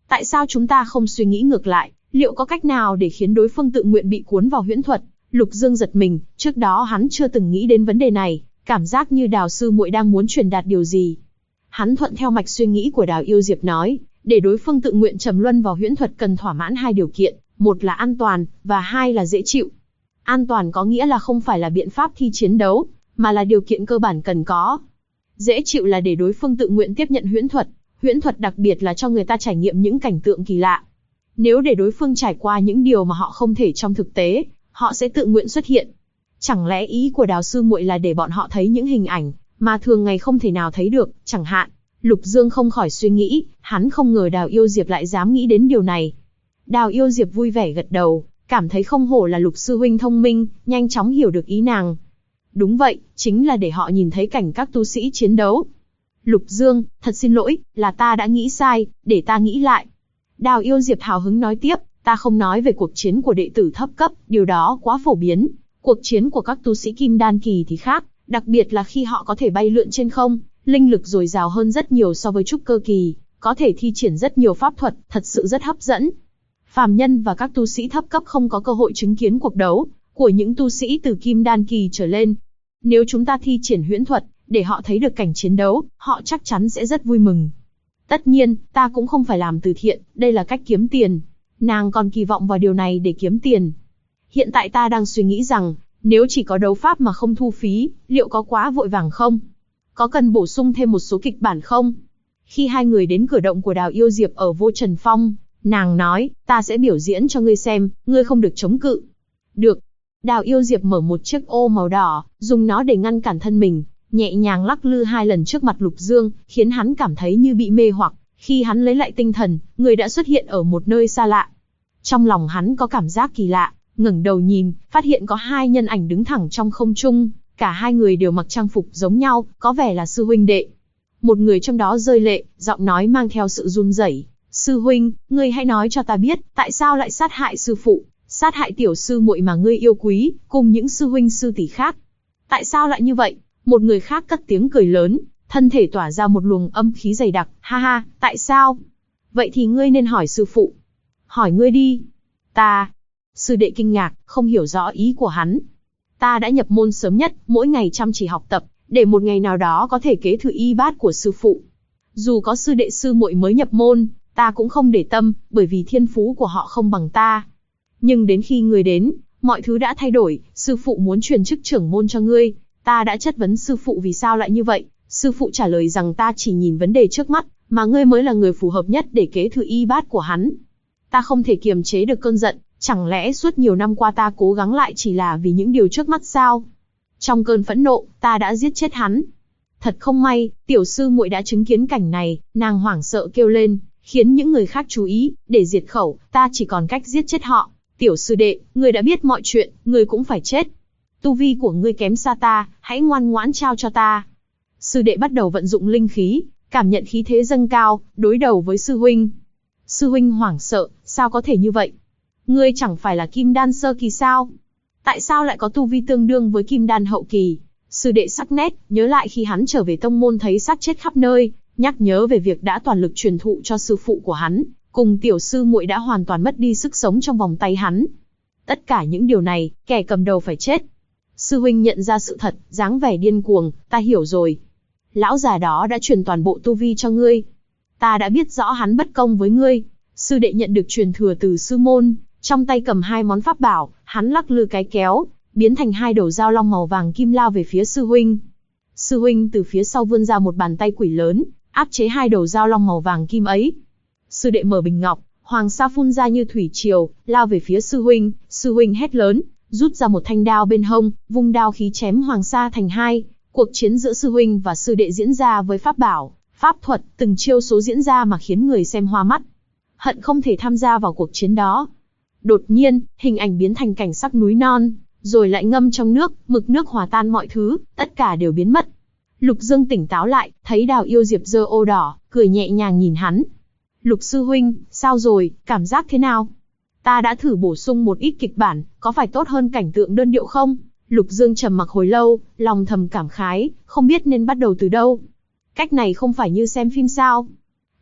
[SPEAKER 1] Tại sao chúng ta không suy nghĩ ngược lại, liệu có cách nào để khiến đối phương tự nguyện bị cuốn vào huyễn thuật? Lục Dương giật mình, trước đó hắn chưa từng nghĩ đến vấn đề này, cảm giác như Đào sư muội đang muốn truyền đạt điều gì. Hắn thuận theo mạch suy nghĩ của Đào Yêu Diệp nói, để đối phương tự nguyện trầm luân vào huyễn thuật cần thỏa mãn hai điều kiện, một là an toàn, và hai là dễ chịu. An toàn có nghĩa là không phải là biện pháp thi chiến đấu, mà là điều kiện cơ bản cần có. Dễ chịu là để đối phương tự nguyện tiếp nhận huyễn thuật đặc biệt là cho người ta trải nghiệm những cảnh tượng kỳ lạ. Nếu để đối phương trải qua những điều mà họ không thể trong thực tế, họ sẽ tự nguyện xuất hiện. Chẳng lẽ ý của Đào sư muội là để bọn họ thấy những hình ảnh mà thường ngày không thể nào thấy được, chẳng hạn? Lục Dương không khỏi suy nghĩ, hắn không ngờ Đào Yêu Diệp lại dám nghĩ đến điều này. Đào Yêu Diệp vui vẻ gật đầu, cảm thấy không hổ là Lục sư huynh thông minh, nhanh chóng hiểu được ý nàng. Đúng vậy, chính là để họ nhìn thấy cảnh các tu sĩ chiến đấu. Lục Dương, thật xin lỗi, là ta đã nghĩ sai, để ta nghĩ lại. Đào Yêu Diệp hào hứng nói tiếp, ta không nói về cuộc chiến của đệ tử thấp cấp, điều đó quá phổ biến. Cuộc chiến của các tu sĩ kim đan kỳ thì khác, đặc biệt là khi họ có thể bay lượn trên không, linh lực dồi dào hơn rất nhiều so với trúc cơ kỳ, có thể thi triển rất nhiều pháp thuật, thật sự rất hấp dẫn. Phàm nhân và các tu sĩ thấp cấp không có cơ hội chứng kiến cuộc đấu của những tu sĩ từ kim đan kỳ trở lên. Nếu chúng ta thi triển huyễn thuật, để họ thấy được cảnh chiến đấu, họ chắc chắn sẽ rất vui mừng. Tất nhiên, ta cũng không phải làm từ thiện, đây là cách kiếm tiền. Nàng còn kỳ vọng vào điều này để kiếm tiền. Hiện tại ta đang suy nghĩ rằng, nếu chỉ có đấu pháp mà không thu phí, liệu có quá vội vàng không? Có cần bổ sung thêm một số kịch bản không? Khi hai người đến cửa động của Đào Yêu Diệp ở Vô Trần Phong, nàng nói, ta sẽ biểu diễn cho ngươi xem, ngươi không được chống cự. Được. Đào Yêu Diệp mở một chiếc ô màu đỏ, dùng nó để ngăn cản thân mình, nhẹ nhàng lắc lư 2 lần trước mặt Lục Dương, khiến hắn cảm thấy như bị mê hoặc. Khi hắn lấy lại tinh thần, người đã xuất hiện ở một nơi xa lạ. Trong lòng hắn có cảm giác kỳ lạ, ngẩng đầu nhìn, phát hiện có 2 nhân ảnh đứng thẳng trong không trung, cả 2 người đều mặc trang phục giống nhau, có vẻ là sư huynh đệ. Một người trong đó rơi lệ, giọng nói mang theo sự run rẩy. Sư huynh, ngươi hãy nói cho ta biết, tại sao lại sát hại sư phụ, sát hại tiểu sư muội mà ngươi yêu quý, cùng những sư huynh sư tỷ khác? Tại sao lại như vậy? Một người khác cất tiếng cười lớn, thân thể tỏa ra một luồng âm khí dày đặc, ha ha, tại sao? Vậy thì ngươi nên hỏi sư phụ. Hỏi ngươi đi. Ta. Sư đệ kinh ngạc, không hiểu rõ ý của hắn. Ta đã nhập môn sớm nhất, mỗi ngày chăm chỉ học tập, để một ngày nào đó có thể kế thừa y bát của sư phụ. Dù có sư đệ sư muội mới nhập môn, ta cũng không để tâm, bởi vì thiên phú của họ không bằng ta. Nhưng đến khi ngươi đến, mọi thứ đã thay đổi, sư phụ muốn truyền chức trưởng môn cho ngươi. Ta đã chất vấn sư phụ vì sao lại như vậy, sư phụ trả lời rằng ta chỉ nhìn vấn đề trước mắt, mà ngươi mới là người phù hợp nhất để kế thừa y bát của hắn. Ta không thể kiềm chế được cơn giận, chẳng lẽ suốt nhiều năm qua ta cố gắng lại chỉ là vì những điều trước mắt sao? Trong cơn phẫn nộ, ta đã giết chết hắn. Thật không may, tiểu sư muội đã chứng kiến cảnh này, nàng hoảng sợ kêu lên, khiến những người khác chú ý, để diệt khẩu, ta chỉ còn cách giết chết họ. Tiểu sư đệ, ngươi đã biết mọi chuyện, ngươi cũng phải chết. Tu vi của ngươi kém xa ta, hãy ngoan ngoãn trao cho ta. Sư đệ bắt đầu vận dụng linh khí, cảm nhận khí thế dâng cao, đối đầu với sư huynh. Sư huynh hoảng sợ, sao có thể như vậy? Ngươi chẳng phải là kim đan sơ kỳ sao? Tại sao lại có tu vi tương đương với kim đan hậu kỳ? Sư đệ sắc nét, nhớ lại khi hắn trở về tông môn thấy xác chết khắp nơi, nhắc nhớ về việc đã toàn lực truyền thụ cho sư phụ của hắn, cùng tiểu sư muội đã hoàn toàn mất đi sức sống trong vòng tay hắn. Tất cả những điều này, kẻ cầm đầu phải chết. Sư huynh nhận ra sự thật, dáng vẻ điên cuồng, ta hiểu rồi. Lão già đó đã truyền toàn bộ tu vi cho ngươi. Ta đã biết rõ hắn bất công với ngươi. Sư đệ nhận được truyền thừa từ sư môn, trong tay cầm 2 món pháp bảo, hắn lắc lư cái kéo, biến thành 2 đầu dao long màu vàng kim lao về phía sư huynh. Sư huynh từ phía sau vươn ra một bàn tay quỷ lớn, áp chế 2 đầu dao long màu vàng kim ấy. Sư đệ mở bình ngọc, hoàng sa phun ra như thủy triều, lao về phía sư huynh hét lớn, rút ra một thanh đao bên hông, vung đao khí chém hoàng sa thành 2. Cuộc chiến giữa sư huynh và sư đệ diễn ra với pháp bảo, pháp thuật, từng chiêu số diễn ra mà khiến người xem hoa mắt. Hận không thể tham gia vào cuộc chiến đó. Đột nhiên, hình ảnh biến thành cảnh sắc núi non, rồi lại ngâm trong nước, mực nước hòa tan mọi thứ, tất cả đều biến mất. Lục Dương tỉnh táo lại, thấy Đào Yêu Diệp giơ ô đỏ, cười nhẹ nhàng nhìn hắn. Lục sư huynh, sao rồi, cảm giác thế nào? Ta đã thử bổ sung một ít kịch bản, có phải tốt hơn cảnh tượng đơn điệu không? Lục Dương trầm mặc hồi lâu, lòng thầm cảm khái, không biết nên bắt đầu từ đâu. Cách này không phải như xem phim sao?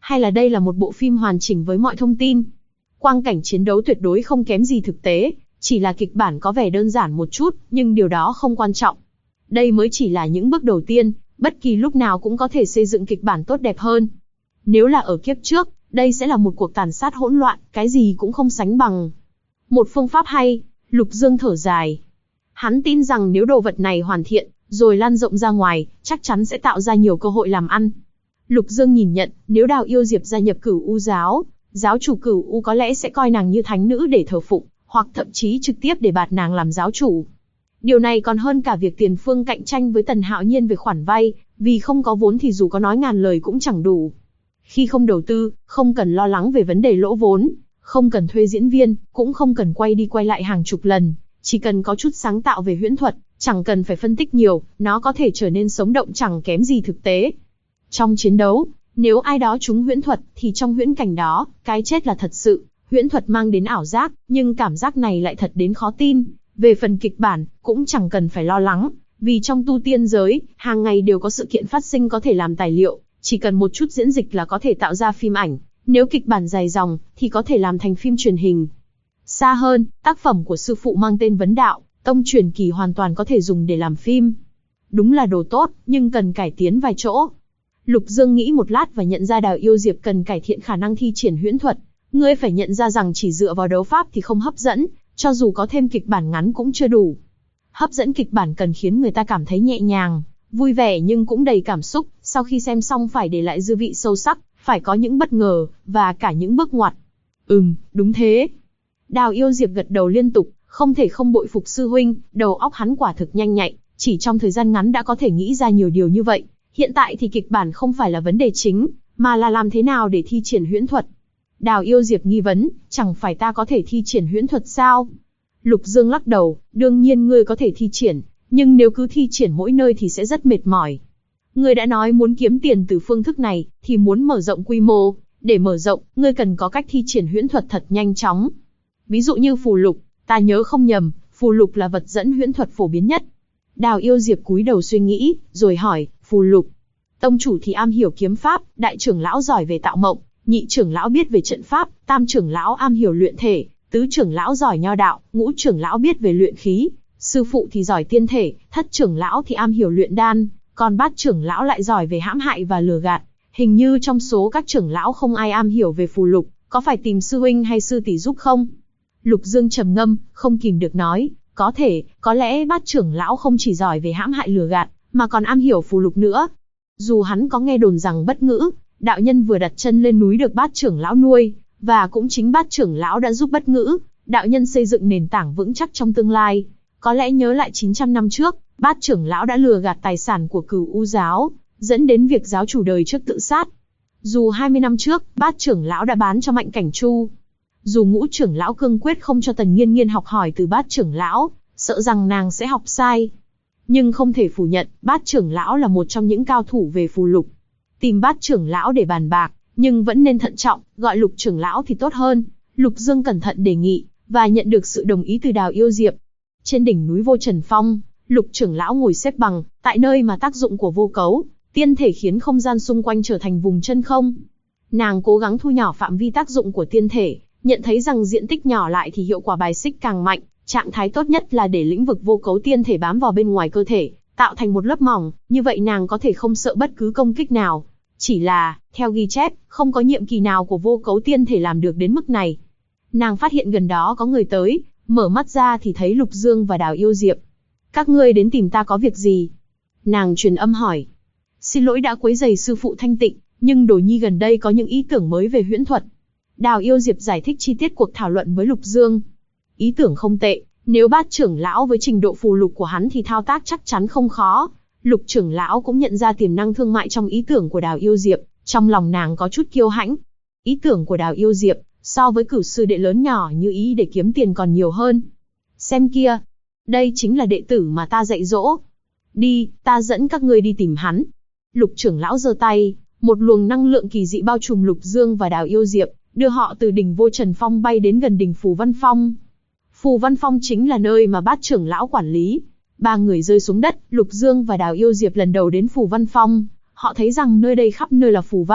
[SPEAKER 1] hay là đây là một bộ phim hoàn chỉnh với mọi thông tin? Quang cảnh chiến đấu tuyệt đối không kém gì thực tế, chỉ là kịch bản có vẻ đơn giản một chút, nhưng điều đó không quan trọng. Đây mới chỉ là những bước đầu tiên, bất kỳ lúc nào cũng có thể xây dựng kịch bản tốt đẹp hơn. Nếu là ở kiếp trước, đây sẽ là một cuộc tàn sát hỗn loạn, cái gì cũng không sánh bằng. Một phương pháp hay, Lục Dương thở dài. Hắn tin rằng nếu đồ vật này hoàn thiện, rồi lan rộng ra ngoài, chắc chắn sẽ tạo ra nhiều cơ hội làm ăn. Lục Dương nhìn nhận, nếu Đào Yêu Diệp gia nhập Cửu U giáo, giáo chủ Cửu U có lẽ sẽ coi nàng như thánh nữ để thờ phụng, hoặc thậm chí trực tiếp để bạt nàng làm giáo chủ. Điều này còn hơn cả việc Tiền Phương cạnh tranh với Tần Hạo Nhiên về khoản vay, vì không có vốn thì dù có nói ngàn lời cũng chẳng đủ. Khi không đầu tư, không cần lo lắng về vấn đề lỗ vốn, không cần thuê diễn viên, cũng không cần quay đi quay lại hàng chục lần, chỉ cần có chút sáng tạo về huyễn thuật, chẳng cần phải phân tích nhiều, nó có thể trở nên sống động chẳng kém gì thực tế. Trong chiến đấu, nếu ai đó trúng huyễn thuật, thì trong huyễn cảnh đó, cái chết là thật sự. Huyễn thuật mang đến ảo giác, nhưng cảm giác này lại thật đến khó tin. Về phần kịch bản, cũng chẳng cần phải lo lắng, vì trong tu tiên giới, hàng ngày đều có sự kiện phát sinh có thể làm tài liệu, chỉ cần một chút diễn dịch là có thể tạo ra phim ảnh. Nếu kịch bản dài dòng, thì có thể làm thành phim truyền hình. Xa hơn, tác phẩm của sư phụ mang tên Vấn Đạo, Tông Truyền Kỳ hoàn toàn có thể dùng để làm phim. Đúng là đồ tốt, nhưng cần cải tiến vài chỗ. Lục Dương nghĩ một lát và nhận ra Đào Yêu Diệp cần cải thiện khả năng thi triển huyễn thuật. Ngươi phải nhận ra rằng chỉ dựa vào đấu pháp thì không hấp dẫn, cho dù có thêm kịch bản ngắn cũng chưa đủ. Hấp dẫn kịch bản cần khiến người ta cảm thấy nhẹ nhàng, vui vẻ nhưng cũng đầy cảm xúc, sau khi xem xong phải để lại dư vị sâu sắc, phải có những bất ngờ, và cả những bước ngoặt. Đúng thế. Đào Yêu Diệp gật đầu liên tục, không thể không bội phục sư huynh, đầu óc hắn quả thực nhanh nhạy, chỉ trong thời gian ngắn đã có thể nghĩ ra nhiều điều như vậy. Hiện tại thì kịch bản không phải là vấn đề chính, mà là làm thế nào để thi triển huyễn thuật. Đào Yêu Diệp nghi vấn, chẳng phải ta có thể thi triển huyễn thuật sao? Lục Dương lắc đầu, đương nhiên ngươi có thể thi triển, nhưng nếu cứ thi triển mỗi nơi thì sẽ rất mệt mỏi. Ngươi đã nói muốn kiếm tiền từ phương thức này, thì muốn mở rộng quy mô. Để mở rộng, ngươi cần có cách thi triển huyễn thuật thật nhanh chóng. Ví dụ như phù lục, ta nhớ không nhầm, phù lục là vật dẫn huyễn thuật phổ biến nhất. Đào Yêu Diệp cúi đầu suy nghĩ, rồi hỏi, phù lục. Tông chủ thì am hiểu kiếm pháp, đại trưởng lão giỏi về tạo mộng, nhị trưởng lão biết về trận pháp, tam trưởng lão am hiểu luyện thể, tứ trưởng lão giỏi nho đạo, ngũ trưởng lão biết về luyện khí, sư phụ thì giỏi tiên thể, thất trưởng lão thì am hiểu luyện đan, còn bát trưởng lão lại giỏi về hãm hại và lừa gạt. Hình như trong số các trưởng lão không ai am hiểu về phù lục, có phải tìm sư huynh hay sư tỷ giúp không? Lục Dương trầm ngâm, không kìm được nói, có thể, có lẽ bát trưởng lão không chỉ giỏi về hãm hại lừa gạt, mà còn am hiểu phù lục nữa. Dù hắn có nghe đồn rằng Bất Ngữ, đạo nhân vừa đặt chân lên núi được bát trưởng lão nuôi, và cũng chính bát trưởng lão đã giúp Bất Ngữ, đạo nhân xây dựng nền tảng vững chắc trong tương lai. Có lẽ nhớ lại 900 năm trước, bát trưởng lão đã lừa gạt tài sản của Cửu U giáo, dẫn đến việc giáo chủ đời trước tự sát. Dù 20 năm trước, bát trưởng lão đã bán cho Mạnh Cảnh Chu. Dù ngũ trưởng lão cương quyết không cho Tần Nghiên Nghiên học hỏi từ bát trưởng lão, sợ rằng nàng sẽ học sai. Nhưng không thể phủ nhận, bát trưởng lão là một trong những cao thủ về phù lục. Tìm bát trưởng lão để bàn bạc, nhưng vẫn nên thận trọng, gọi Lục trưởng lão thì tốt hơn. Lục Dương cẩn thận đề nghị, và nhận được sự đồng ý từ Đào Yêu Diệp. Trên đỉnh núi Vô Trần Phong, Lục trưởng lão ngồi xếp bằng, tại nơi mà tác dụng của vô cấu tiên thể khiến không gian xung quanh trở thành vùng chân không. Nàng cố gắng thu nhỏ phạm vi tác dụng của tiên thể, nhận thấy rằng diện tích nhỏ lại thì hiệu quả bài xích càng mạnh. Trạng thái tốt nhất là để lĩnh vực vô cấu tiên thể bám vào bên ngoài cơ thể, tạo thành một lớp mỏng, như vậy nàng có thể không sợ bất cứ công kích nào. Chỉ là, theo ghi chép, không có nhiệm kỳ nào của vô cấu tiên thể làm được đến mức này. Nàng phát hiện gần đó có người tới, mở mắt ra thì thấy Lục Dương và Đào Yêu Diệp. Các ngươi đến tìm ta có việc gì? Nàng truyền âm hỏi. Xin lỗi đã quấy rầy sư phụ thanh tịnh, nhưng Đồ Nhi gần đây có những ý tưởng mới về huyễn thuật. Đào Yêu Diệp giải thích chi tiết cuộc thảo luận với Lục Dương. Ý tưởng không tệ, nếu bát trưởng lão với trình độ phù lục của hắn thì thao tác chắc chắn không khó. Lục trưởng lão cũng nhận ra tiềm năng thương mại trong ý tưởng của Đào Yêu Diệp, trong lòng nàng có chút kiêu hãnh. Ý tưởng của Đào Yêu Diệp, so với cửu sư đệ lớn nhỏ như ý để kiếm tiền còn nhiều hơn. Xem kia, đây chính là đệ tử mà ta dạy dỗ. Đi, ta dẫn các ngươi đi tìm hắn. Lục trưởng lão giơ tay, một luồng năng lượng kỳ dị bao trùm Lục Dương và Đào Yêu Diệp, đưa họ từ đỉnh Vô Trần Phong bay đến gần đỉnh Phù Văn Phong. Phù Văn Phong chính là nơi mà bát trưởng lão quản lý. Ba người rơi xuống đất, Lục Dương và Đào Yêu Diệp lần đầu đến Phù Văn Phong, họ thấy rằng nơi đây khắp nơi là phù văn,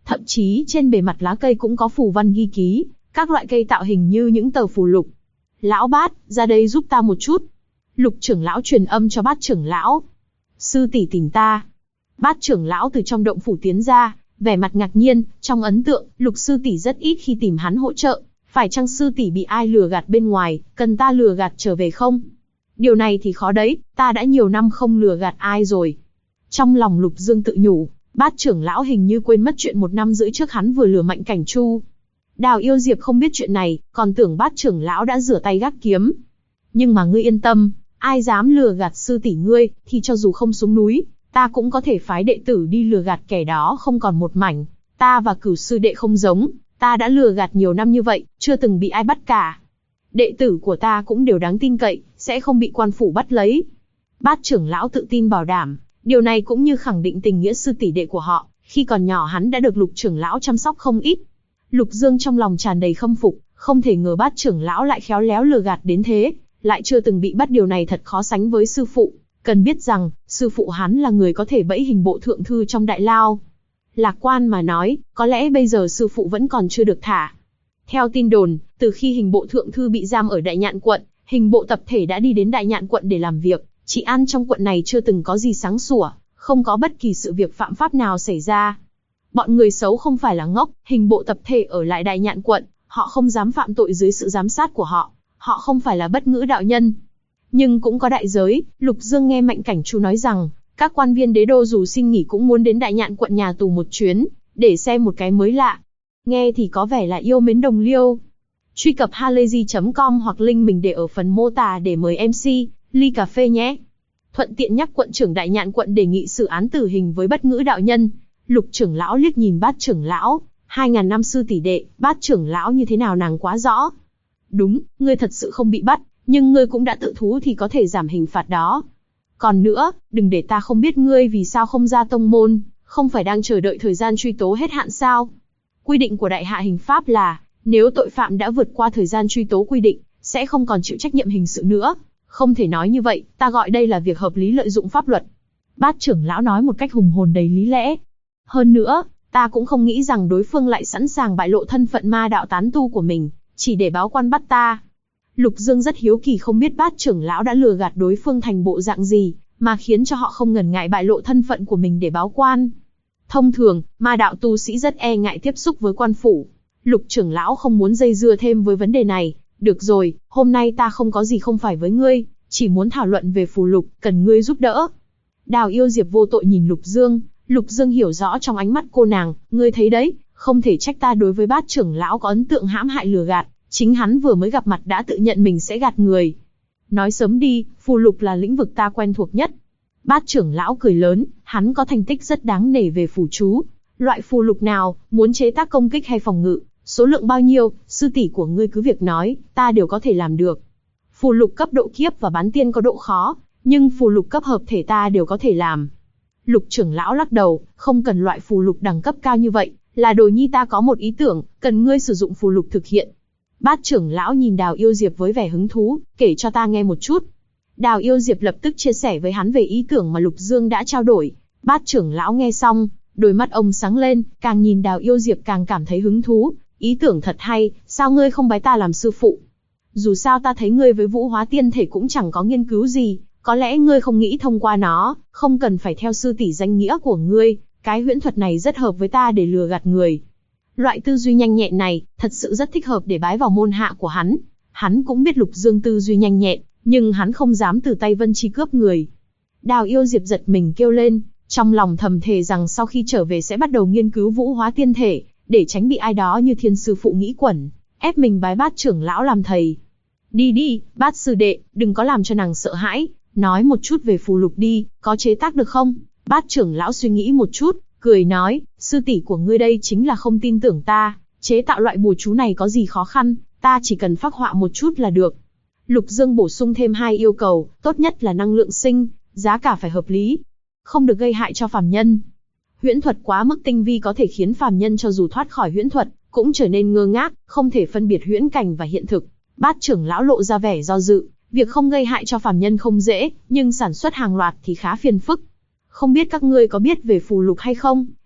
[SPEAKER 1] Thậm chí trên bề mặt lá cây cũng có phù văn ghi ký, các loại cây tạo hình như những tờ phù lục. Lão Bát, ra đây giúp ta một chút. Lục trưởng lão truyền âm cho Bát trưởng lão. Sư tỷ tìm ta. Bát trưởng lão từ trong động phủ tiến ra, vẻ mặt ngạc nhiên, trong ấn tượng, Lục sư tỷ rất ít khi tìm hắn hỗ trợ. Phải chăng sư tỷ bị ai lừa gạt bên ngoài, cần ta lừa gạt trở về không? Điều này thì khó đấy, ta đã nhiều năm không lừa gạt ai rồi. Trong lòng Lục Dương tự nhủ, Bát trưởng lão hình như quên mất chuyện 1 năm rưỡi trước hắn vừa lừa Mạnh Cảnh Chu. Đào Yêu Diệp không biết chuyện này, còn tưởng Bát trưởng lão đã rửa tay gác kiếm. Nhưng mà ngươi yên tâm, ai dám lừa gạt sư tỷ ngươi, thì cho dù không xuống núi, ta cũng có thể phái đệ tử đi lừa gạt kẻ đó không còn một mảnh. Ta và Cửu sư đệ không giống, ta đã lừa gạt nhiều năm như vậy, chưa từng bị ai bắt cả. Đệ tử của ta cũng đều đáng tin cậy, sẽ không bị quan phủ bắt lấy. Bát trưởng lão tự tin bảo đảm, điều này cũng như khẳng định tình nghĩa sư tỷ đệ của họ, khi còn nhỏ hắn đã được Lục trưởng lão chăm sóc không ít. Lục Dương trong lòng tràn đầy khâm phục, không thể ngờ Bát trưởng lão lại khéo léo lừa gạt đến thế, lại chưa từng bị bắt, điều này thật khó sánh với sư phụ. Cần biết rằng, sư phụ hắn là người có thể bẫy hình bộ thượng thư trong đại lao. Lạc quan mà nói, có lẽ bây giờ sư phụ vẫn còn chưa được thả. Theo tin đồn, từ khi hình bộ thượng thư bị giam ở Đại Nhạn quận, hình bộ tập thể đã đi đến Đại Nhạn quận để làm việc. Trị an trong quận này chưa từng có gì sáng sủa, không có bất kỳ sự việc phạm pháp nào xảy ra. Bọn người xấu không phải là ngốc, hình bộ tập thể ở lại Đại Nhạn quận, họ không dám phạm tội dưới sự giám sát của họ. Họ không phải là bất ngữ đạo nhân. Nhưng cũng có đại giới, Lục Dương nghe Mạnh Cảnh Chu nói rằng, các quan viên đế đô dù xin nghỉ cũng muốn đến Đại Nhạn quận nhà tù một chuyến, để xem một cái mới lạ. Nghe thì có vẻ là yêu mến đồng liêu. Truy cập halayzi.com hoặc link mình để ở phần mô tả để mời MC, ly cà phê nhé. Thuận tiện nhắc quận trưởng Đại Nhạn quận đề nghị xử án tử hình với bất ngữ đạo nhân. Lục trưởng lão liếc nhìn Bát trưởng lão, 2000 năm sư tỷ đệ, Bát trưởng lão như thế nào nàng quá rõ. Đúng, ngươi thật sự không bị bắt, nhưng ngươi cũng đã tự thú thì có thể giảm hình phạt đó. Còn nữa, đừng để ta không biết ngươi vì sao không ra tông môn, không phải đang chờ đợi thời gian truy tố hết hạn sao? Quy định của Đại Hạ Hình Pháp là, nếu tội phạm đã vượt qua thời gian truy tố quy định, sẽ không còn chịu trách nhiệm hình sự nữa. Không thể nói như vậy, ta gọi đây là việc hợp lý lợi dụng pháp luật. Bát trưởng lão nói một cách hùng hồn đầy lý lẽ. Hơn nữa, ta cũng không nghĩ rằng đối phương lại sẵn sàng bại lộ thân phận ma đạo tán tu của mình, chỉ để báo quan bắt ta. Lục Dương rất hiếu kỳ không biết Bát trưởng lão đã lừa gạt đối phương thành bộ dạng gì, mà khiến cho họ không ngần ngại bại lộ thân phận của mình để báo quan. Thông thường, ma đạo tu sĩ rất e ngại tiếp xúc với quan phủ. Lục trưởng lão không muốn dây dưa thêm với vấn đề này. Được rồi, hôm nay ta không có gì không phải với ngươi, chỉ muốn thảo luận về phù lục, cần ngươi giúp đỡ. Đào Yêu Diệp vô tội nhìn Lục Dương. Lục Dương hiểu rõ trong ánh mắt cô nàng, ngươi thấy đấy, không thể trách ta đối với Bát trưởng lão có ấn tượng hãm hại lừa gạt. Chính hắn vừa mới gặp mặt đã tự nhận mình sẽ gạt người. Nói sớm đi, phù lục là lĩnh vực ta quen thuộc nhất. Bát trưởng lão cười lớn, hắn có thành tích rất đáng nể về phù chú. Loại phù lục nào, muốn chế tác công kích hay phòng ngự, số lượng bao nhiêu, sư tỷ của ngươi cứ việc nói, ta đều có thể làm được. Phù lục cấp độ kiếp và bán tiên có độ khó, nhưng phù lục cấp hợp thể ta đều có thể làm. Lục trưởng lão lắc đầu, không cần loại phù lục đẳng cấp cao như vậy, là đồ nhi ta có một ý tưởng, cần ngươi sử dụng phù lục thực hiện. Bát trưởng lão nhìn Đào Yêu Diệp với vẻ hứng thú, kể cho ta nghe một chút. Đào Yêu Diệp lập tức chia sẻ với hắn về ý tưởng mà Lục Dương đã trao đổi. Bát trưởng lão nghe xong, đôi mắt ông sáng lên, càng nhìn Đào Yêu Diệp càng cảm thấy hứng thú. Ý tưởng thật hay, sao ngươi không bái ta làm sư phụ? Dù sao ta thấy ngươi với Vũ Hóa Tiên Thể cũng chẳng có nghiên cứu gì, có lẽ ngươi không nghĩ thông qua nó, không cần phải theo sư tỷ danh nghĩa của ngươi, cái huyễn thuật này rất hợp với ta để lừa gạt người. Loại tư duy nhanh nhẹn này, thật sự rất thích hợp để bái vào môn hạ của hắn. Hắn cũng biết Lục Dương tư duy nhanh nhẹn, nhưng hắn không dám từ tay Vân Chi cướp người. Đào Yêu Diệp giật mình kêu lên, trong lòng thầm thề rằng sau khi trở về sẽ bắt đầu nghiên cứu Vũ Hóa Tiên Thể, để tránh bị ai đó như Thiên sư phụ nghĩ quẩn, ép mình bái Bát trưởng lão làm thầy. Đi đi, Bát sư đệ, đừng có làm cho nàng sợ hãi, nói một chút về phù lục đi, có chế tác được không? Bát trưởng lão suy nghĩ một chút, cười nói, sư tỷ của ngươi đây chính là không tin tưởng ta, chế tạo loại bùa chú này có gì khó khăn, ta chỉ cần phác họa một chút là được. Lục Dương bổ sung thêm 2 yêu cầu, tốt nhất là năng lượng sinh, giá cả phải hợp lý, không được gây hại cho phàm nhân. Huyễn thuật quá mức tinh vi có thể khiến phàm nhân cho dù thoát khỏi huyễn thuật, cũng trở nên ngơ ngác, không thể phân biệt huyễn cảnh và hiện thực. Bát trưởng lão lộ ra vẻ do dự, việc không gây hại cho phàm nhân không dễ, nhưng sản xuất hàng loạt thì khá phiền phức. Không biết các ngươi có biết về phù lục hay không,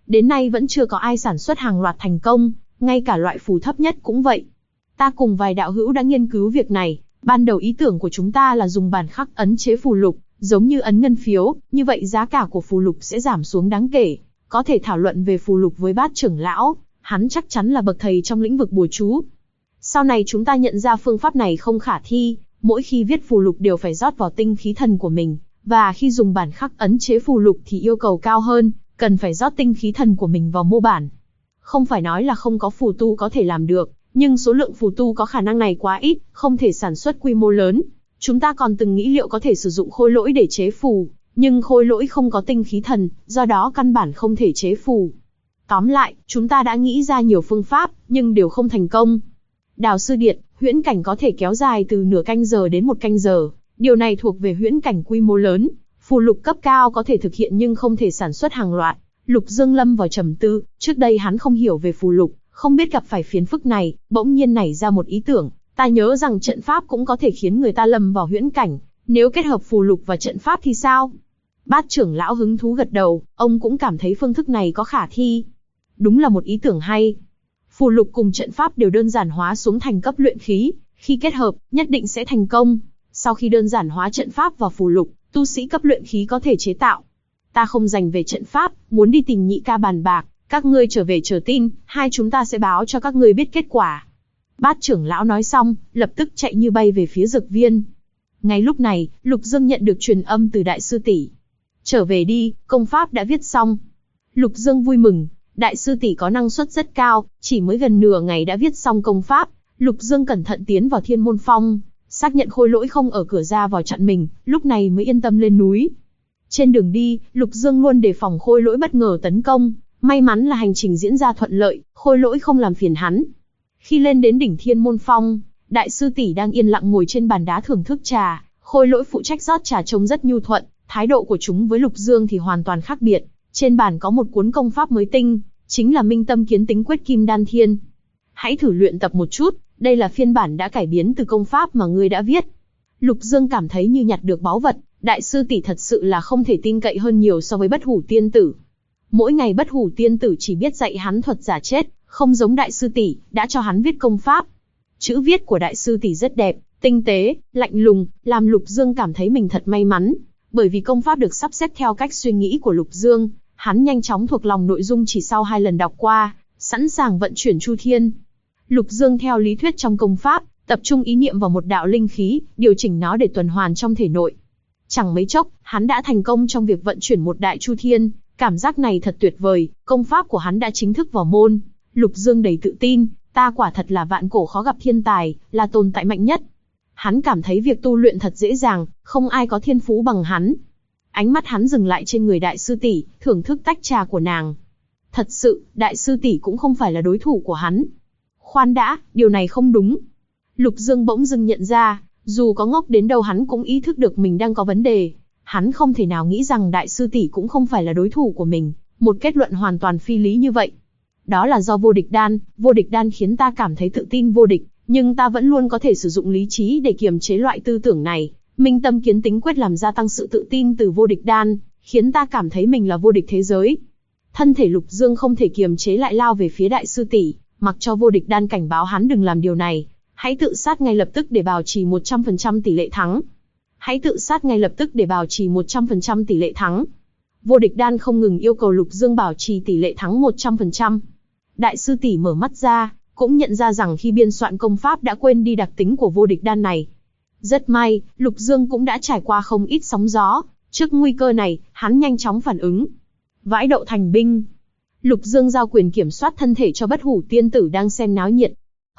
[SPEAKER 1] Đến nay vẫn chưa có ai sản xuất hàng loạt thành công, ngay cả loại phù thấp nhất cũng vậy. Ta cùng vài đạo hữu đã nghiên cứu việc này, ban đầu ý tưởng của chúng ta là dùng bản khắc ấn chế phù lục, giống như ấn ngân phiếu, như vậy giá cả của phù lục sẽ giảm xuống đáng kể. Có thể thảo luận về phù lục với Bát trưởng lão, hắn chắc chắn là bậc thầy trong lĩnh vực bùa chú. Sau này chúng ta nhận ra phương pháp này không khả thi, mỗi khi viết phù lục đều phải rót vào tinh khí thần của mình, và khi dùng bản khắc ấn chế phù lục thì yêu cầu cao hơn, cần phải rót tinh khí thần của mình vào mô bản. Không phải nói là không có phù tu có thể làm được, nhưng số lượng phù tu có khả năng này quá ít, không thể sản xuất quy mô lớn. Chúng ta còn từng nghĩ liệu có thể sử dụng khôi lỗi để chế phù, nhưng khôi lỗi không có tinh khí thần, do đó căn bản không thể chế phù. Tóm lại, chúng ta đã nghĩ ra nhiều phương pháp, nhưng đều không thành công. Đào sư điện, huyễn cảnh có thể kéo dài từ nửa canh giờ đến 1 canh giờ, điều này thuộc về huyễn cảnh quy mô lớn. Phù lục cấp cao có thể thực hiện nhưng không thể sản xuất hàng loạt. Lục Dương lâm vào trầm tư, trước đây hắn không hiểu về phù lục, không biết gặp phải phiền phức này, bỗng nhiên nảy ra một ý tưởng. Ta nhớ rằng trận pháp cũng có thể khiến người ta lâm vào huyễn cảnh, nếu kết hợp phù lục và trận pháp thì sao? Bát trưởng lão hứng thú gật đầu, ông cũng cảm thấy phương thức này có khả thi. Đúng là một ý tưởng hay. Phù lục cùng trận pháp đều đơn giản hóa xuống thành cấp luyện khí, khi kết hợp, nhất định sẽ thành công. Sau khi đơn giản hóa trận pháp và phù lục, tu sĩ cấp luyện khí có thể chế tạo. Ta không dành về trận pháp, muốn đi tìm Nhị ca bàn bạc, các ngươi trở về chờ tin, hai chúng ta sẽ báo cho các ngươi biết kết quả. Bát trưởng lão nói xong, lập tức chạy như bay về phía dược viên. Ngay lúc này, Lục Dương nhận được truyền âm từ đại sư tỷ. Trở về đi, công pháp đã viết xong. Lục Dương vui mừng, đại sư tỷ có năng suất rất cao, chỉ mới gần nửa ngày đã viết xong công pháp. Lục Dương cẩn thận tiến vào Thiên Môn Phong, xác nhận khôi lỗi không ở cửa ra vào chặn mình, lúc này mới yên tâm lên núi. Trên đường đi, Lục Dương luôn đề phòng khôi lỗi bất ngờ tấn công, may mắn là hành trình diễn ra thuận lợi, khôi lỗi không làm phiền hắn. Khi lên đến đỉnh Thiên Môn Phong, đại sư tỷ đang yên lặng ngồi trên bàn đá thưởng thức trà, khôi lỗi phụ trách rót trà trông rất nhu thuận, thái độ của chúng với Lục Dương thì hoàn toàn khác biệt. Trên bàn có một cuốn công pháp mới tinh, chính là Minh Tâm Kiến Tính Quyết Kim Đan Thiên. Hãy thử luyện tập một chút, đây là phiên bản đã cải biến từ công pháp mà ngươi đã viết. Lục Dương cảm thấy như nhặt được báu vật, đại sư tỷ thật sự là không thể tin cậy hơn nhiều so với Bất Hủ Tiên Tử. Mỗi ngày Bất Hủ Tiên Tử chỉ biết dạy hắn thuật giả chết, không giống đại sư tỷ, đã cho hắn viết công pháp. Chữ viết của đại sư tỷ rất đẹp, tinh tế, lạnh lùng, làm Lục Dương cảm thấy mình thật may mắn, bởi vì công pháp được sắp xếp theo cách suy nghĩ của Lục Dương, hắn nhanh chóng thuộc lòng nội dung chỉ sau 2 lần đọc qua, sẵn sàng vận chuyển Chu Thiên. Lục Dương theo lý thuyết trong công pháp, tập trung ý niệm vào một đạo linh khí, điều chỉnh nó để tuần hoàn trong thể nội. Chẳng mấy chốc, hắn đã thành công trong việc vận chuyển một đại Chu Thiên, cảm giác này thật tuyệt vời, công pháp của hắn đã chính thức vào môn. Lục Dương đầy tự tin, ta quả thật là vạn cổ khó gặp thiên tài, là tồn tại mạnh nhất. Hắn cảm thấy việc tu luyện thật dễ dàng, không ai có thiên phú bằng hắn. Ánh mắt hắn dừng lại trên người đại sư tỷ, thưởng thức tách trà của nàng. Thật sự, đại sư tỷ cũng không phải là đối thủ của hắn. Khoan đã, điều này không đúng. Lục Dương bỗng dưng nhận ra, dù có ngốc đến đâu hắn cũng ý thức được mình đang có vấn đề. Hắn không thể nào nghĩ rằng đại sư tỷ cũng không phải là đối thủ của mình, một kết luận hoàn toàn phi lý như vậy. Đó là do vô địch đan khiến ta cảm thấy tự tin vô địch, nhưng ta vẫn luôn có thể sử dụng lý trí để kiềm chế loại tư tưởng này. Minh Tâm Kiến Tính Quyết làm gia tăng sự tự tin từ vô địch đan, khiến ta cảm thấy mình là vô địch thế giới. Thân thể Lục Dương không thể kiềm chế lại lao về phía đại sư tỷ, mặc cho vô địch đan cảnh báo hắn đừng làm điều này. Hãy tự sát ngay lập tức để bảo trì 100% tỷ lệ thắng. Hãy tự sát ngay lập tức để bảo trì 100% tỷ lệ thắng. Vô địch đan không ngừng yêu cầu Lục Dương bảo trì tỷ lệ thắng 100%. Đại sư tỷ mở mắt ra, cũng nhận ra rằng khi biên soạn công pháp đã quên đi đặc tính của vô địch đan này. Rất may, Lục Dương cũng đã trải qua không ít sóng gió, trước nguy cơ này, hắn nhanh chóng phản ứng. Vãi đậu thành binh. Lục Dương giao quyền kiểm soát thân thể cho Bất Hủ Tiên Tử đang xem náo nhiệt.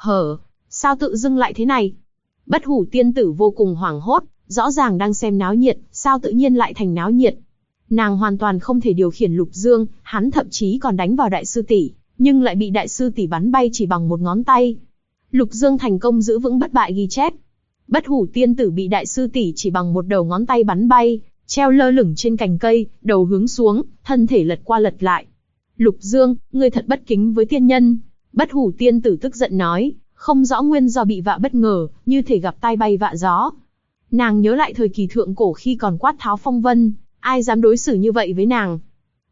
[SPEAKER 1] Sao tự dưng lại thế này? Bất Hủ Tiên Tử vô cùng hoảng hốt, rõ ràng đang xem náo nhiệt, sao tự nhiên lại thành náo nhiệt? Nàng hoàn toàn không thể điều khiển Lục Dương, hắn thậm chí còn đánh vào đại sư tỷ, nhưng lại bị đại sư tỷ bắn bay chỉ bằng một ngón tay. Lục Dương thành công giữ vững bất bại ghi chép. Bất Hủ Tiên Tử bị đại sư tỷ chỉ bằng một đầu ngón tay bắn bay, treo lơ lửng trên cành cây, đầu hướng xuống, thân thể lật qua lật lại. Lục Dương, ngươi thật bất kính với tiên nhân. Bất Hủ Tiên Tử tức giận nói, không rõ nguyên do bị vạ bất ngờ, như thể gặp tai bay vạ gió. Nàng nhớ lại thời kỳ thượng cổ khi còn quát tháo phong vân, ai dám đối xử như vậy với nàng.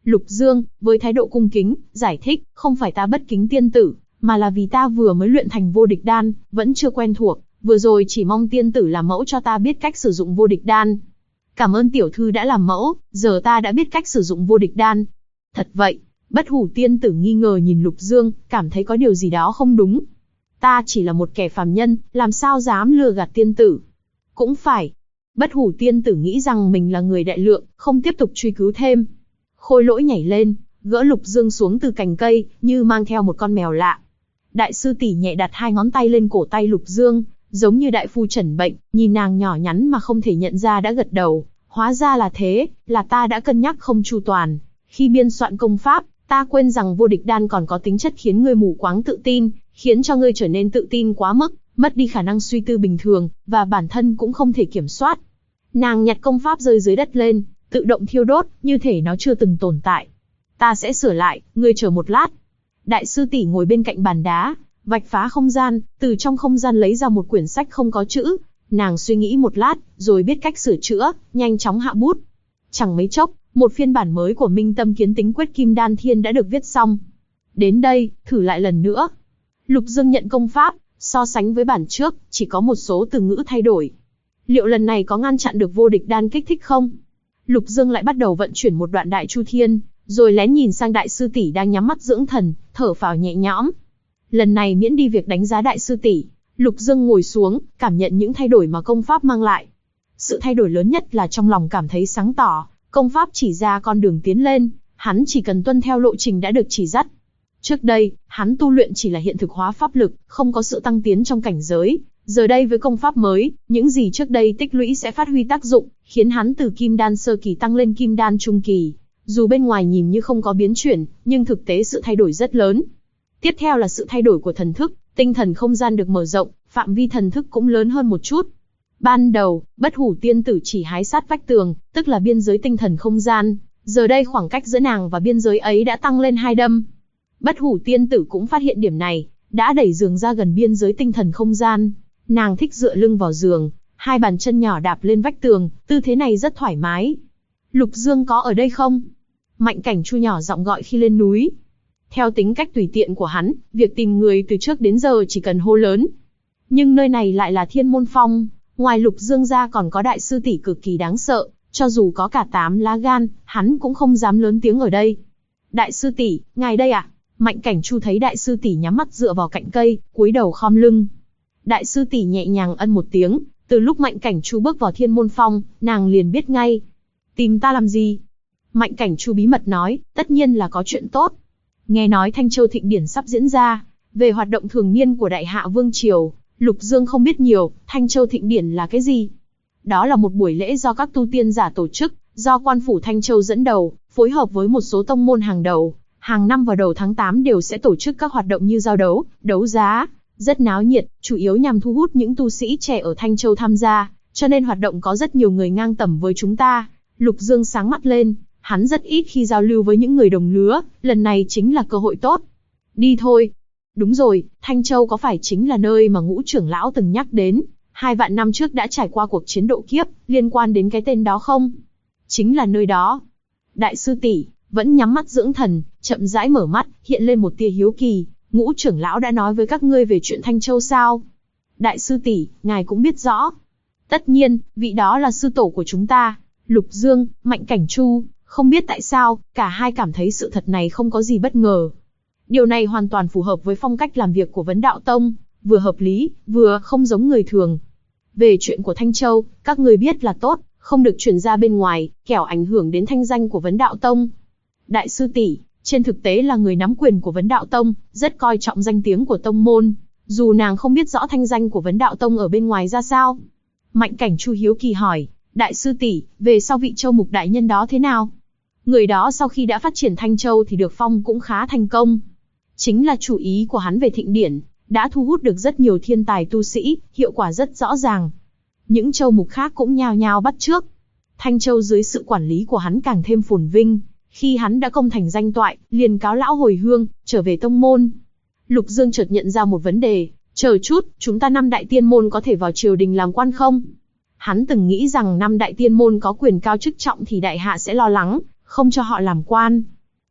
[SPEAKER 1] Lục Dương, với thái độ cung kính, giải thích, không phải ta bất kính tiên tử, mà là vì ta vừa mới luyện thành vô địch đan, vẫn chưa quen thuộc, vừa rồi chỉ mong tiên tử làm mẫu cho ta biết cách sử dụng vô địch đan. Cảm ơn tiểu thư đã làm mẫu, giờ ta đã biết cách sử dụng vô địch đan. Thật vậy? Bất hủ tiên tử nghi ngờ nhìn Lục Dương, cảm thấy có điều gì đó không đúng. Ta chỉ là một kẻ phàm nhân, làm sao dám lừa gạt tiên tử? Cũng phải. Bất hủ tiên tử nghĩ rằng mình là người đại lượng, không tiếp tục truy cứu thêm. Khôi Lỗi nhảy lên, gỡ Lục Dương xuống từ cành cây, như mang theo một con mèo lạ. Đại sư tỷ nhẹ đặt 2 ngón tay lên cổ tay Lục Dương, giống như đại phu chẩn bệnh, nhìn nàng nhỏ nhắn mà không thể nhận ra đã gật đầu. Hóa ra là thế, là ta đã cân nhắc không chu toàn. Khi biên soạn công pháp, ta quên rằng vô địch đan còn có tính chất khiến ngươi mù quáng tự tin, khiến cho ngươi trở nên tự tin quá mức, mất đi khả năng suy tư bình thường, và bản thân cũng không thể kiểm soát. Nàng nhặt công pháp rơi dưới đất lên, tự động thiêu đốt, như thể nó chưa từng tồn tại. Ta sẽ sửa lại, ngươi chờ một lát. Đại sư tỷ ngồi bên cạnh bàn đá, vạch phá không gian, từ trong không gian lấy ra một quyển sách không có chữ. Nàng suy nghĩ một lát, rồi biết cách sửa chữa, nhanh chóng hạ bút. Chẳng mấy chốc, một phiên bản mới của Minh Tâm Kiến Tính Quyết Kim Đan Thiên đã được viết xong. Đến đây, thử lại lần nữa. Lục Dương nhận công pháp, so sánh với bản trước, chỉ có một số từ ngữ thay đổi. Liệu lần này có ngăn chặn được vô địch đan kích thích không? Lục Dương lại bắt đầu vận chuyển một đoạn Đại Chu Thiên, rồi lén nhìn sang đại sư tỷ đang nhắm mắt dưỡng thần, thở phào nhẹ nhõm. Lần này miễn đi việc đánh giá đại sư tỷ, Lục Dương ngồi xuống, cảm nhận những thay đổi mà công pháp mang lại. Sự thay đổi lớn nhất là trong lòng cảm thấy sáng tỏ, công pháp chỉ ra con đường tiến lên, hắn chỉ cần tuân theo lộ trình đã được chỉ dắt. Trước đây, hắn tu luyện chỉ là hiện thực hóa pháp lực, không có sự tăng tiến trong cảnh giới. Giờ đây với công pháp mới, những gì trước đây tích lũy sẽ phát huy tác dụng, khiến hắn từ Kim Đan sơ kỳ tăng lên Kim Đan trung kỳ. Dù bên ngoài nhìn như không có biến chuyển, nhưng thực tế sự thay đổi rất lớn. Tiếp theo là sự thay đổi của thần thức, tinh thần không gian được mở rộng, phạm vi thần thức cũng lớn hơn một chút. Ban đầu, bất hủ tiên tử chỉ hái sát vách tường, tức là biên giới tinh thần không gian. Giờ đây khoảng cách giữa nàng và biên giới ấy đã tăng lên 2 đâm. Bất hủ tiên tử cũng phát hiện điểm này, đã đẩy giường ra gần biên giới tinh thần không gian. Nàng thích dựa lưng vào giường, 2 bàn chân nhỏ đạp lên vách tường, tư thế này rất thoải mái. Lục Dương có ở đây không? Mạnh Cảnh Chu nhỏ giọng gọi khi lên núi. Theo tính cách tùy tiện của hắn, việc tìm người từ trước đến giờ chỉ cần hô lớn. Nhưng nơi này lại là Thiên Môn Phong, ngoài Lục Dương ra còn có đại sư tỷ cực kỳ đáng sợ, cho dù có cả 8 lá gan, hắn cũng không dám lớn tiếng ở đây. Đại sư tỷ, ngài đây ạ? Mạnh Cảnh Chu thấy đại sư tỷ nhắm mắt dựa vào cạnh cây, cúi đầu khom lưng. Đại sư tỷ nhẹ nhàng ân một tiếng, từ lúc Mạnh Cảnh Chu bước vào Thiên Môn Phong, nàng liền biết ngay. Tìm ta làm gì? Mạnh Cảnh Chu bí mật nói, tất nhiên là có chuyện tốt. Nghe nói Thanh Châu Thịnh Điển sắp diễn ra, về hoạt động thường niên của Đại Hạ Vương Triều, Lục Dương không biết nhiều. Thanh Châu Thịnh Điển là cái gì? Đó là một buổi lễ do các tu tiên giả tổ chức, do quan phủ Thanh Châu dẫn đầu, phối hợp với một số tông môn hàng đầu. Hàng năm vào đầu tháng 8 đều sẽ tổ chức các hoạt động như giao đấu, đấu giá, rất náo nhiệt, chủ yếu nhằm thu hút những tu sĩ trẻ ở Thanh Châu tham gia, cho nên hoạt động có rất nhiều người ngang tầm với chúng ta. Lục Dương sáng mắt lên, hắn rất ít khi giao lưu với những người đồng lứa, lần này chính là cơ hội tốt. Đi thôi. Đúng rồi, Thanh Châu có phải chính là nơi mà Ngũ trưởng lão từng nhắc đến, 2 vạn năm trước đã trải qua cuộc chiến độ kiếp, liên quan đến cái tên đó không? Chính là nơi đó. Đại sư tỷ vẫn nhắm mắt dưỡng thần, chậm rãi mở mắt, hiện lên một tia hiếu kỳ. Ngũ trưởng lão đã nói với các ngươi về chuyện Thanh Châu sao? Đại sư tỷ, ngài cũng biết rõ. Tất nhiên, vị đó là sư tổ của chúng ta. Lục Dương, Mạnh Cảnh Chu, không biết tại sao, cả hai cảm thấy sự thật này không có gì bất ngờ. Điều này hoàn toàn phù hợp với phong cách làm việc của Vấn Đạo Tông, vừa hợp lý, vừa không giống người thường. Về chuyện của Thanh Châu, các người biết là tốt, không được truyền ra bên ngoài, kẻo ảnh hưởng đến thanh danh của Vấn Đạo Tông. Đại sư tỷ, trên thực tế là người nắm quyền của Vấn Đạo Tông, rất coi trọng danh tiếng của tông môn, dù nàng không biết rõ thanh danh của Vấn Đạo Tông ở bên ngoài ra sao. Mạnh Cảnh Chu hiếu kỳ hỏi, đại sư tỷ, về sau vị Châu Mục đại nhân đó thế nào? Người đó sau khi đã phát triển Thanh Châu thì được phong cũng khá thành công. Chính là chủ ý của hắn về Thịnh Điển, đã thu hút được rất nhiều thiên tài tu sĩ, hiệu quả rất rõ ràng. Những châu mục khác cũng nhao nhao bắt chước. Thanh Châu dưới sự quản lý của hắn càng thêm phồn vinh. Khi hắn đã công thành danh toại, liền cáo lão hồi hương, trở về tông môn. Lục Dương chợt nhận ra một vấn đề, chờ chút, chúng ta 5 đại tiên môn có thể vào triều đình làm quan không? Hắn từng nghĩ rằng 5 đại tiên môn có quyền cao chức trọng thì đại hạ sẽ lo lắng, không cho họ làm quan.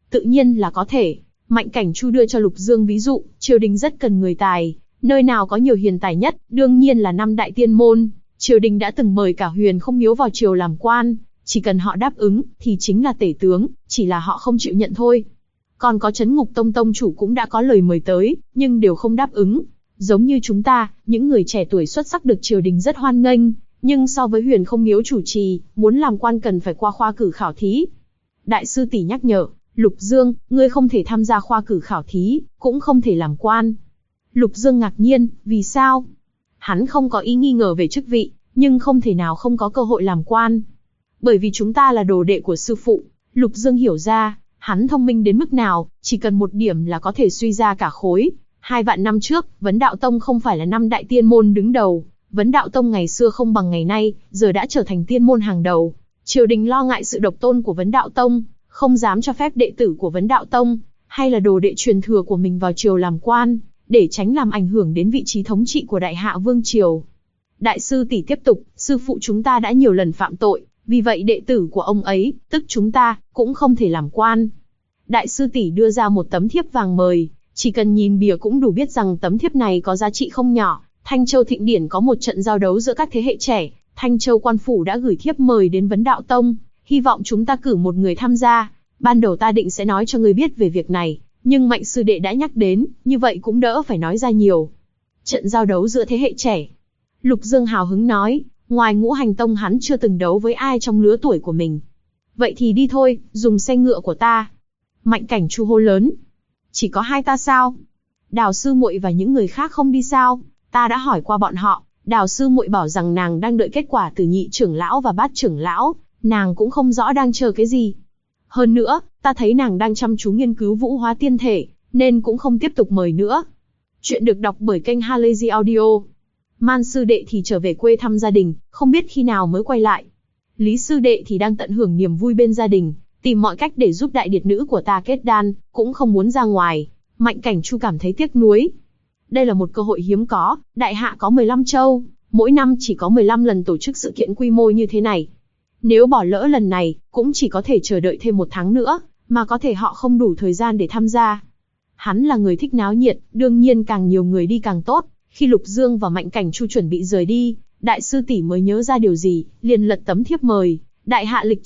[SPEAKER 1] Tự nhiên là có thể. Mạnh Cảnh Chu đưa cho Lục Dương ví dụ, triều đình rất cần người tài, nơi nào có nhiều hiền tài nhất, đương nhiên là năm đại tiên môn. Triều đình đã từng mời cả Huyền Không Miếu vào triều làm quan, chỉ cần họ đáp ứng, thì chính là tể tướng, chỉ là họ không chịu nhận thôi. Còn có Trấn Ngục Tông tông chủ cũng đã có lời mời tới, nhưng đều không đáp ứng. Giống như chúng ta, những người trẻ tuổi xuất sắc được triều đình rất hoan nghênh, nhưng so với Huyền Không Miếu chủ trì, muốn làm quan cần phải qua khoa cử khảo thí. Đại sư tỷ nhắc nhở, Lục Dương, ngươi không thể tham gia khoa cử khảo thí, cũng không thể làm quan. Lục Dương ngạc nhiên, vì sao? Hắn không có ý nghi ngờ về chức vị, nhưng không thể nào không có cơ hội làm quan. Bởi vì chúng ta là đồ đệ của sư phụ. Lục Dương hiểu ra, hắn thông minh đến mức nào, chỉ cần một điểm là có thể suy ra cả khối. 2 vạn năm trước, Vấn Đạo Tông không phải là 5 đại tiên môn đứng đầu. Vấn Đạo Tông ngày xưa không bằng ngày nay, giờ đã trở thành tiên môn hàng đầu. Triều đình lo ngại sự độc tôn của Vấn Đạo Tông, không dám cho phép đệ tử của Vấn Đạo Tông, hay là đồ đệ truyền thừa của mình vào triều làm quan, để tránh làm ảnh hưởng đến vị trí thống trị của Đại Hạ Vương Triều. Đại sư tỷ tiếp tục, sư phụ chúng ta đã nhiều lần phạm tội, vì vậy đệ tử của ông ấy, tức chúng ta, cũng không thể làm quan. Đại sư tỷ đưa ra một tấm thiếp vàng mời, chỉ cần nhìn bìa cũng đủ biết rằng tấm thiếp này có giá trị không nhỏ. Thanh Châu Thịnh Điển có một trận giao đấu giữa các thế hệ trẻ, Thanh Châu quan phủ đã gửi thiếp mời đến Vấn Đạo Tông, hy vọng chúng ta cử một người tham gia. Ban đầu ta định sẽ nói cho ngươi biết về việc này, nhưng Mạnh sư đệ đã nhắc đến, như vậy cũng đỡ phải nói ra nhiều. Trận giao đấu giữa thế hệ trẻ. Lục Dương hào hứng nói, ngoài Ngũ Hành Tông hắn chưa từng đấu với ai trong lứa tuổi của mình. Vậy thì đi thôi, dùng xe ngựa của ta. Mạnh Cảnh Chu hô lớn. Chỉ có 2 ta sao? Đào sư muội và những người khác không đi sao? Ta đã hỏi qua bọn họ, Đào sư muội bảo rằng nàng đang đợi kết quả từ Nhị trưởng lão và Bát trưởng lão, nàng cũng không rõ đang chờ cái gì. Hơn nữa, ta thấy nàng đang chăm chú nghiên cứu Vũ Hóa Tiên Thể, nên cũng không tiếp tục mời nữa. Chuyện được đọc bởi kênh Halazy Audio. Man sư đệ thì trở về quê thăm gia đình, không biết khi nào mới quay lại. Lý sư đệ thì đang tận hưởng niềm vui bên gia đình, tìm mọi cách để giúp đại điệt nữ của ta kết đan, cũng không muốn ra ngoài. Mạnh Cảnh Chu cảm thấy tiếc nuối. Đây là một cơ hội hiếm có, Đại Hạ có 15 châu, mỗi năm chỉ có 15 lần tổ chức sự kiện quy mô như thế này. Nếu bỏ lỡ lần này, cũng chỉ có thể chờ đợi thêm 1 tháng nữa, mà có thể họ không đủ thời gian để tham gia. Hắn là người thích náo nhiệt, đương nhiên càng nhiều người đi càng tốt. Khi Lục Dương và Mạnh Cảnh Chu chuẩn bị rời đi, đại sư tỷ mới nhớ ra điều gì, liền lật tấm thiếp mời. Đại Hạ lịch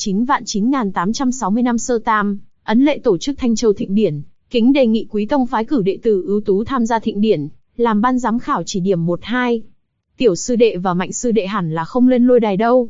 [SPEAKER 1] 9.9860 năm Sơ Tam, ấn lệ tổ chức Thanh Châu Thịnh Điển, kính đề nghị quý tông phái cử đệ tử ưu tú tham gia Thịnh Điển, làm ban giám khảo chỉ điểm 1-2. Tiểu sư đệ và Mạnh sư đệ hẳn là không lên lôi đài đâu.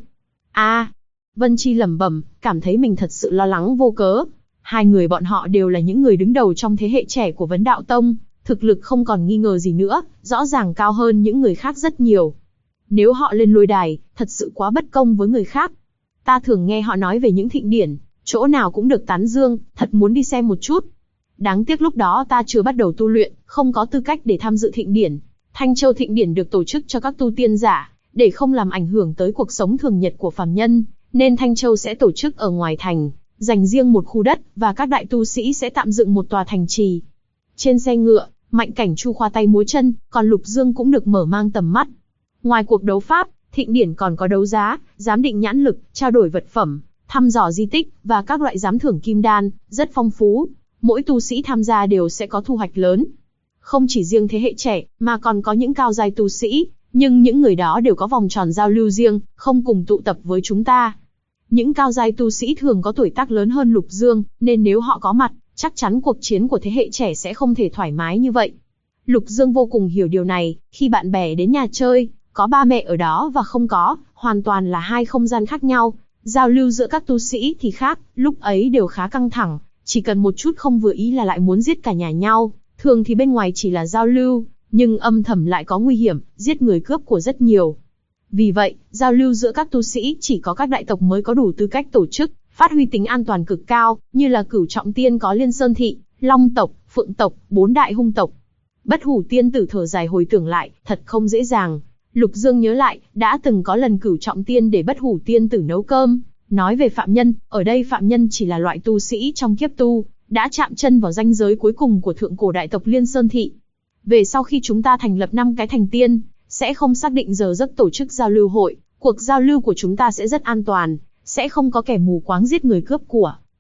[SPEAKER 1] Vân Chi lẩm bẩm, cảm thấy mình thật sự lo lắng vô cớ. 2 người bọn họ đều là những người đứng đầu trong thế hệ trẻ của Vấn Đạo Tông, thực lực không còn nghi ngờ gì nữa, rõ ràng cao hơn những người khác rất nhiều. Nếu họ lên lôi đài, thật sự quá bất công với người khác. Ta thường nghe họ nói về những thịnh điển, chỗ nào cũng được tán dương, thật muốn đi xem một chút. Đáng tiếc lúc đó ta chưa bắt đầu tu luyện, không có tư cách để tham dự thịnh điển. Thanh Châu Thịnh Điển được tổ chức cho các tu tiên giả, để không làm ảnh hưởng tới cuộc sống thường nhật của phàm nhân, nên Thanh Châu sẽ tổ chức ở ngoài thành, dành riêng một khu đất, và các đại tu sĩ sẽ tạm dựng một tòa thành trì. Trên xe ngựa, Mạnh Cảnh Chu khoa tay múa chân, còn Lục Dương cũng được mở mang tầm mắt. Ngoài cuộc đấu pháp, Thịnh Điển còn có đấu giá, giám định nhãn lực, trao đổi vật phẩm, thăm dò di tích, và các loại giám thưởng kim đan, rất phong phú. Mỗi tu sĩ tham gia đều sẽ có thu hoạch lớn. Không chỉ riêng thế hệ trẻ, mà còn có những cao giai tu sĩ, nhưng những người đó đều có vòng tròn giao lưu riêng, không cùng tụ tập với chúng ta. Những cao giai tu sĩ thường có tuổi tác lớn hơn Lục Dương, nên nếu họ có mặt, chắc chắn cuộc chiến của thế hệ trẻ sẽ không thể thoải mái như vậy. Lục Dương vô cùng hiểu điều này, khi bạn bè đến nhà chơi, có ba mẹ ở đó và không có, hoàn toàn là 2 không gian khác nhau. Giao lưu giữa các tu sĩ thì khác, lúc ấy đều khá căng thẳng, chỉ cần một chút không vừa ý là lại muốn giết cả nhà nhau. Thường thì bên ngoài chỉ là giao lưu, nhưng âm thầm lại có nguy hiểm, giết người cướp của rất nhiều. Vì vậy, giao lưu giữa các tu sĩ chỉ có các đại tộc mới có đủ tư cách tổ chức, phát huy tính an toàn cực cao, như là Cửu Trọng Tiên có Liên Sơn Thị, Long tộc, Phượng tộc, 4 đại hung tộc. Bất Hủ Tiên tử thở dài hồi tưởng lại, thật không dễ dàng. Lục Dương nhớ lại, đã từng có lần Cửu Trọng Tiên để Bất Hủ Tiên tử nấu cơm. Nói về phạm nhân, ở đây phạm nhân chỉ là loại tu sĩ trong kiếp tu, đã chạm chân vào ranh giới cuối cùng của thượng cổ đại tộc Liên Sơn Thị. Về sau khi chúng ta thành lập 5 cái thành tiên, sẽ không xác định giờ giấc tổ chức giao lưu hội, cuộc giao lưu của chúng ta sẽ rất an toàn, sẽ không có kẻ mù quáng giết người cướp của,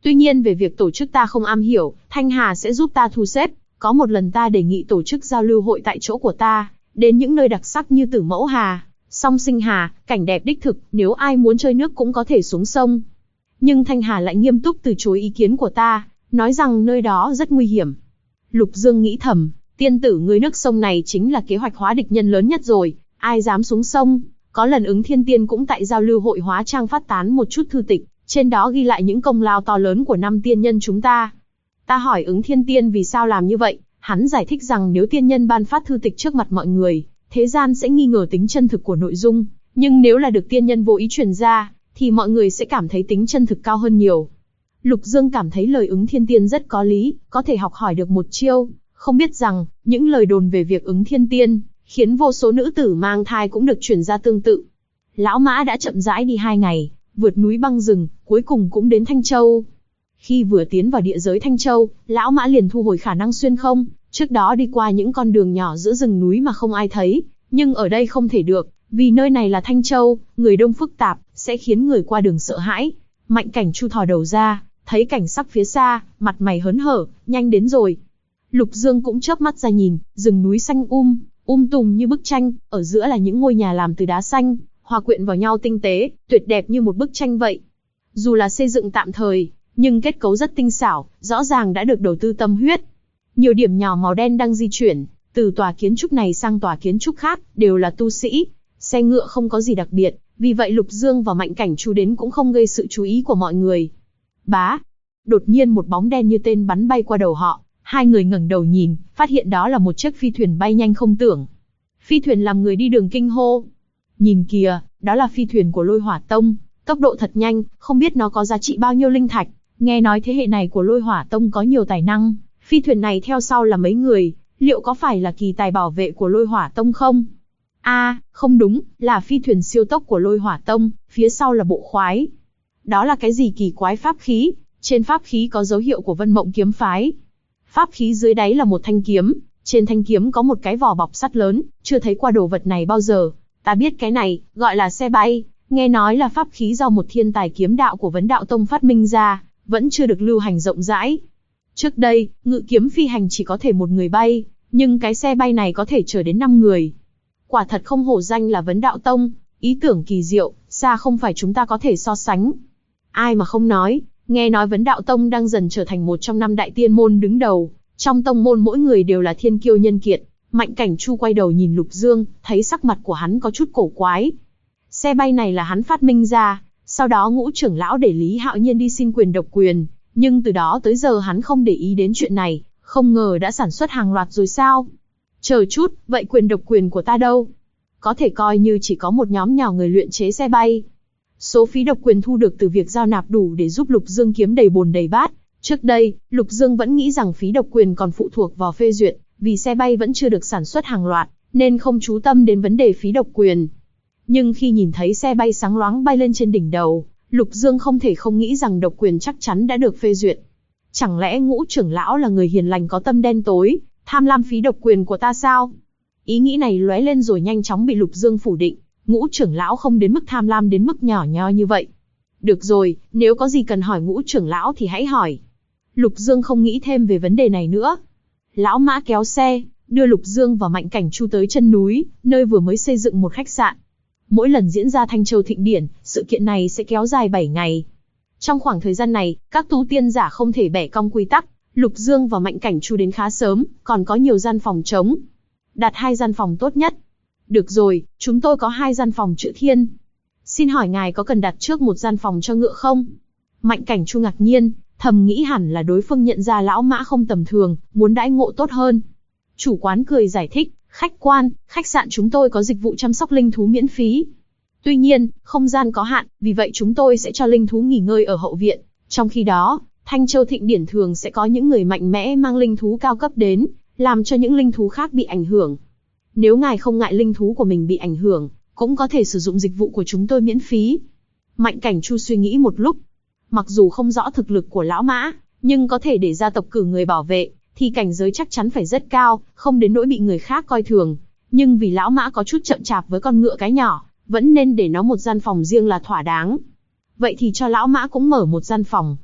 [SPEAKER 1] Tuy nhiên về việc tổ chức ta không am hiểu, Thanh Hà sẽ giúp ta thu xếp. Có một lần ta đề nghị tổ chức giao lưu hội tại chỗ của ta, đến những nơi đặc sắc như Tử Mẫu Hà, Song Sinh Hà, cảnh đẹp đích thực, nếu ai muốn chơi nước cũng có thể xuống sông. Nhưng Thanh Hà lại nghiêm túc từ chối ý kiến của ta, nói rằng nơi đó rất nguy hiểm. Lục Dương nghĩ thầm, tiên tử ngươi, nước sông này chính là kế hoạch hóa địch nhân lớn nhất rồi, ai dám xuống sông. Có lần Ứng Thiên Tiên cũng tại giao lưu hội hóa trang phát tán một chút thư tịch, trên đó ghi lại những công lao to lớn của 5 tiên nhân chúng ta. Ta hỏi Ứng Thiên Tiên vì sao làm như vậy, hắn giải thích rằng nếu tiên nhân ban phát thư tịch trước mặt mọi người, thế gian sẽ nghi ngờ tính chân thực của nội dung, nhưng nếu là được tiên nhân vô ý truyền ra, thì mọi người sẽ cảm thấy tính chân thực cao hơn nhiều. Lục Dương cảm thấy lời Ứng Thiên Tiên rất có lý, có thể học hỏi được một chiêu, không biết rằng, những lời đồn về việc Ứng Thiên Tiên, khiến vô số nữ tử mang thai cũng được truyền ra tương tự. Lão Mã đã chậm rãi đi 2 ngày, vượt núi băng rừng, cuối cùng cũng đến Thanh Châu. Khi vừa tiến vào địa giới Thanh Châu, Lão Mã liền thu hồi khả năng xuyên không, trước đó đi qua những con đường nhỏ giữa rừng núi mà không ai thấy, nhưng ở đây không thể được, vì nơi này là Thanh Châu, người đông phức tạp, sẽ khiến người qua đường sợ hãi. Mạnh Cảnh Chu thò đầu ra, thấy cảnh sắc phía xa, mặt mày hớn hở, nhanh đến rồi. Lục Dương cũng chớp mắt ra nhìn, rừng núi xanh tùng như bức tranh, ở giữa là những ngôi nhà làm từ đá xanh, hòa quyện vào nhau tinh tế, tuyệt đẹp như một bức tranh vậy. Dù là xây dựng tạm thời, nhưng kết cấu rất tinh xảo, rõ ràng đã được đầu tư tâm huyết. Nhiều điểm nhỏ màu đen đang di chuyển, từ tòa kiến trúc này sang tòa kiến trúc khác, đều là tu sĩ. Xe ngựa không có gì đặc biệt, vì vậy Lục Dương và Mạnh Cảnh Chu đến cũng không gây sự chú ý của mọi người. Bá! Đột nhiên một bóng đen như tên bắn bay qua đầu họ, hai người ngẩng đầu nhìn, phát hiện đó là một chiếc phi thuyền bay nhanh không tưởng. Phi thuyền làm người đi đường kinh hô. Nhìn kìa, đó là phi thuyền của Lôi Hỏa Tông, tốc độ thật nhanh, không biết nó có giá trị bao nhiêu linh thạch. Nghe nói thế hệ này của Lôi Hỏa Tông có nhiều tài năng, phi thuyền này theo sau là mấy người, liệu có phải là kỳ tài bảo vệ của Lôi Hỏa Tông không? Không đúng, là phi thuyền siêu tốc của Lôi Hỏa Tông, phía sau là bộ khoái. Đó là cái gì kỳ quái pháp khí? Trên pháp khí có dấu hiệu của Vân Mộng kiếm phái. Pháp khí dưới đáy là một thanh kiếm, trên thanh kiếm có một cái vỏ bọc sắt lớn, chưa thấy qua đồ vật này bao giờ. Ta biết cái này, gọi là xe bay, nghe nói là pháp khí do một thiên tài kiếm đạo của Vấn Đạo Tông phát minh ra, vẫn chưa được lưu hành rộng rãi. Trước đây, ngự kiếm phi hành chỉ có thể một người bay, nhưng cái xe bay này có thể chở đến 5 người. Quả thật không hổ danh là Vấn Đạo Tông, ý tưởng kỳ diệu, xa không phải chúng ta có thể so sánh. Ai mà không nói, nghe nói Vấn Đạo Tông đang dần trở thành một trong 5 đại tiên môn đứng đầu, trong tông môn mỗi người đều là thiên kiêu nhân kiệt. Mạnh Cảnh Chu quay đầu nhìn Lục Dương, thấy sắc mặt của hắn có chút cổ quái. Xe bay này là hắn phát minh ra, sau đó Ngũ trưởng lão để Lý Hạo Nhiên đi xin quyền độc quyền, nhưng từ đó tới giờ hắn không để ý đến chuyện này, không ngờ đã sản xuất hàng loạt rồi sao? Chờ chút, vậy quyền độc quyền của ta đâu? Có thể coi như chỉ có một nhóm nhỏ người luyện chế xe bay. Số phí độc quyền thu được từ việc giao nạp đủ để giúp Lục Dương kiếm đầy bồn đầy bát. Trước đây, Lục Dương vẫn nghĩ rằng phí độc quyền còn phụ thuộc vào phê duyệt, vì xe bay vẫn chưa được sản xuất hàng loạt, nên không chú tâm đến vấn đề phí độc quyền. Nhưng khi nhìn thấy xe bay sáng loáng bay lên trên đỉnh đầu, Lục Dương không thể không nghĩ rằng độc quyền chắc chắn đã được phê duyệt. Chẳng lẽ Ngũ trưởng lão là người hiền lành có tâm đen tối, tham lam phí độc quyền của ta sao? Ý nghĩ này lóe lên rồi nhanh chóng bị Lục Dương phủ định. Ngũ trưởng lão không đến mức tham lam đến mức nhỏ nhoi như vậy. Được rồi, nếu có gì cần hỏi Ngũ trưởng lão thì hãy hỏi. Lục Dương không nghĩ thêm về vấn đề này nữa. Lão Mã kéo xe, đưa Lục Dương và Mạnh Cảnh Chu tới chân núi, nơi vừa mới xây dựng một khách sạn. Mỗi lần diễn ra Thanh Châu Thịnh Điển, sự kiện này sẽ kéo dài 7 ngày. Trong khoảng thời gian này, các tu tiên giả không thể bẻ cong quy tắc. Lục Dương và Mạnh Cảnh Chu đến khá sớm, còn có nhiều gian phòng trống. Đặt 2 gian phòng tốt nhất. Được rồi, chúng tôi có 2 gian phòng chữ thiên. Xin hỏi ngài có cần đặt trước một gian phòng cho ngựa không? Mạnh Cảnh Chu ngạc nhiên, thầm nghĩ hẳn là đối phương nhận ra lão Mã không tầm thường, muốn đãi ngộ tốt hơn. Chủ quán cười giải thích, khách quan, khách sạn chúng tôi có dịch vụ chăm sóc linh thú miễn phí. Tuy nhiên, không gian có hạn, vì vậy chúng tôi sẽ cho linh thú nghỉ ngơi ở hậu viện. Trong khi đó, Thanh Châu Thịnh Điển thường sẽ có những người mạnh mẽ mang linh thú cao cấp đến, làm cho những linh thú khác bị ảnh hưởng. Nếu ngài không ngại linh thú của mình bị ảnh hưởng, cũng có thể sử dụng dịch vụ của chúng tôi miễn phí. Mạnh Cảnh Chu suy nghĩ một lúc. Mặc dù không rõ thực lực của lão Mã, nhưng có thể để gia tộc cử người bảo vệ, thì cảnh giới chắc chắn phải rất cao, không đến nỗi bị người khác coi thường. Nhưng vì lão Mã có chút chậm chạp với con ngựa cái nhỏ, vẫn nên để nó một gian phòng riêng là thỏa đáng. Vậy thì cho lão Mã cũng mở một gian phòng.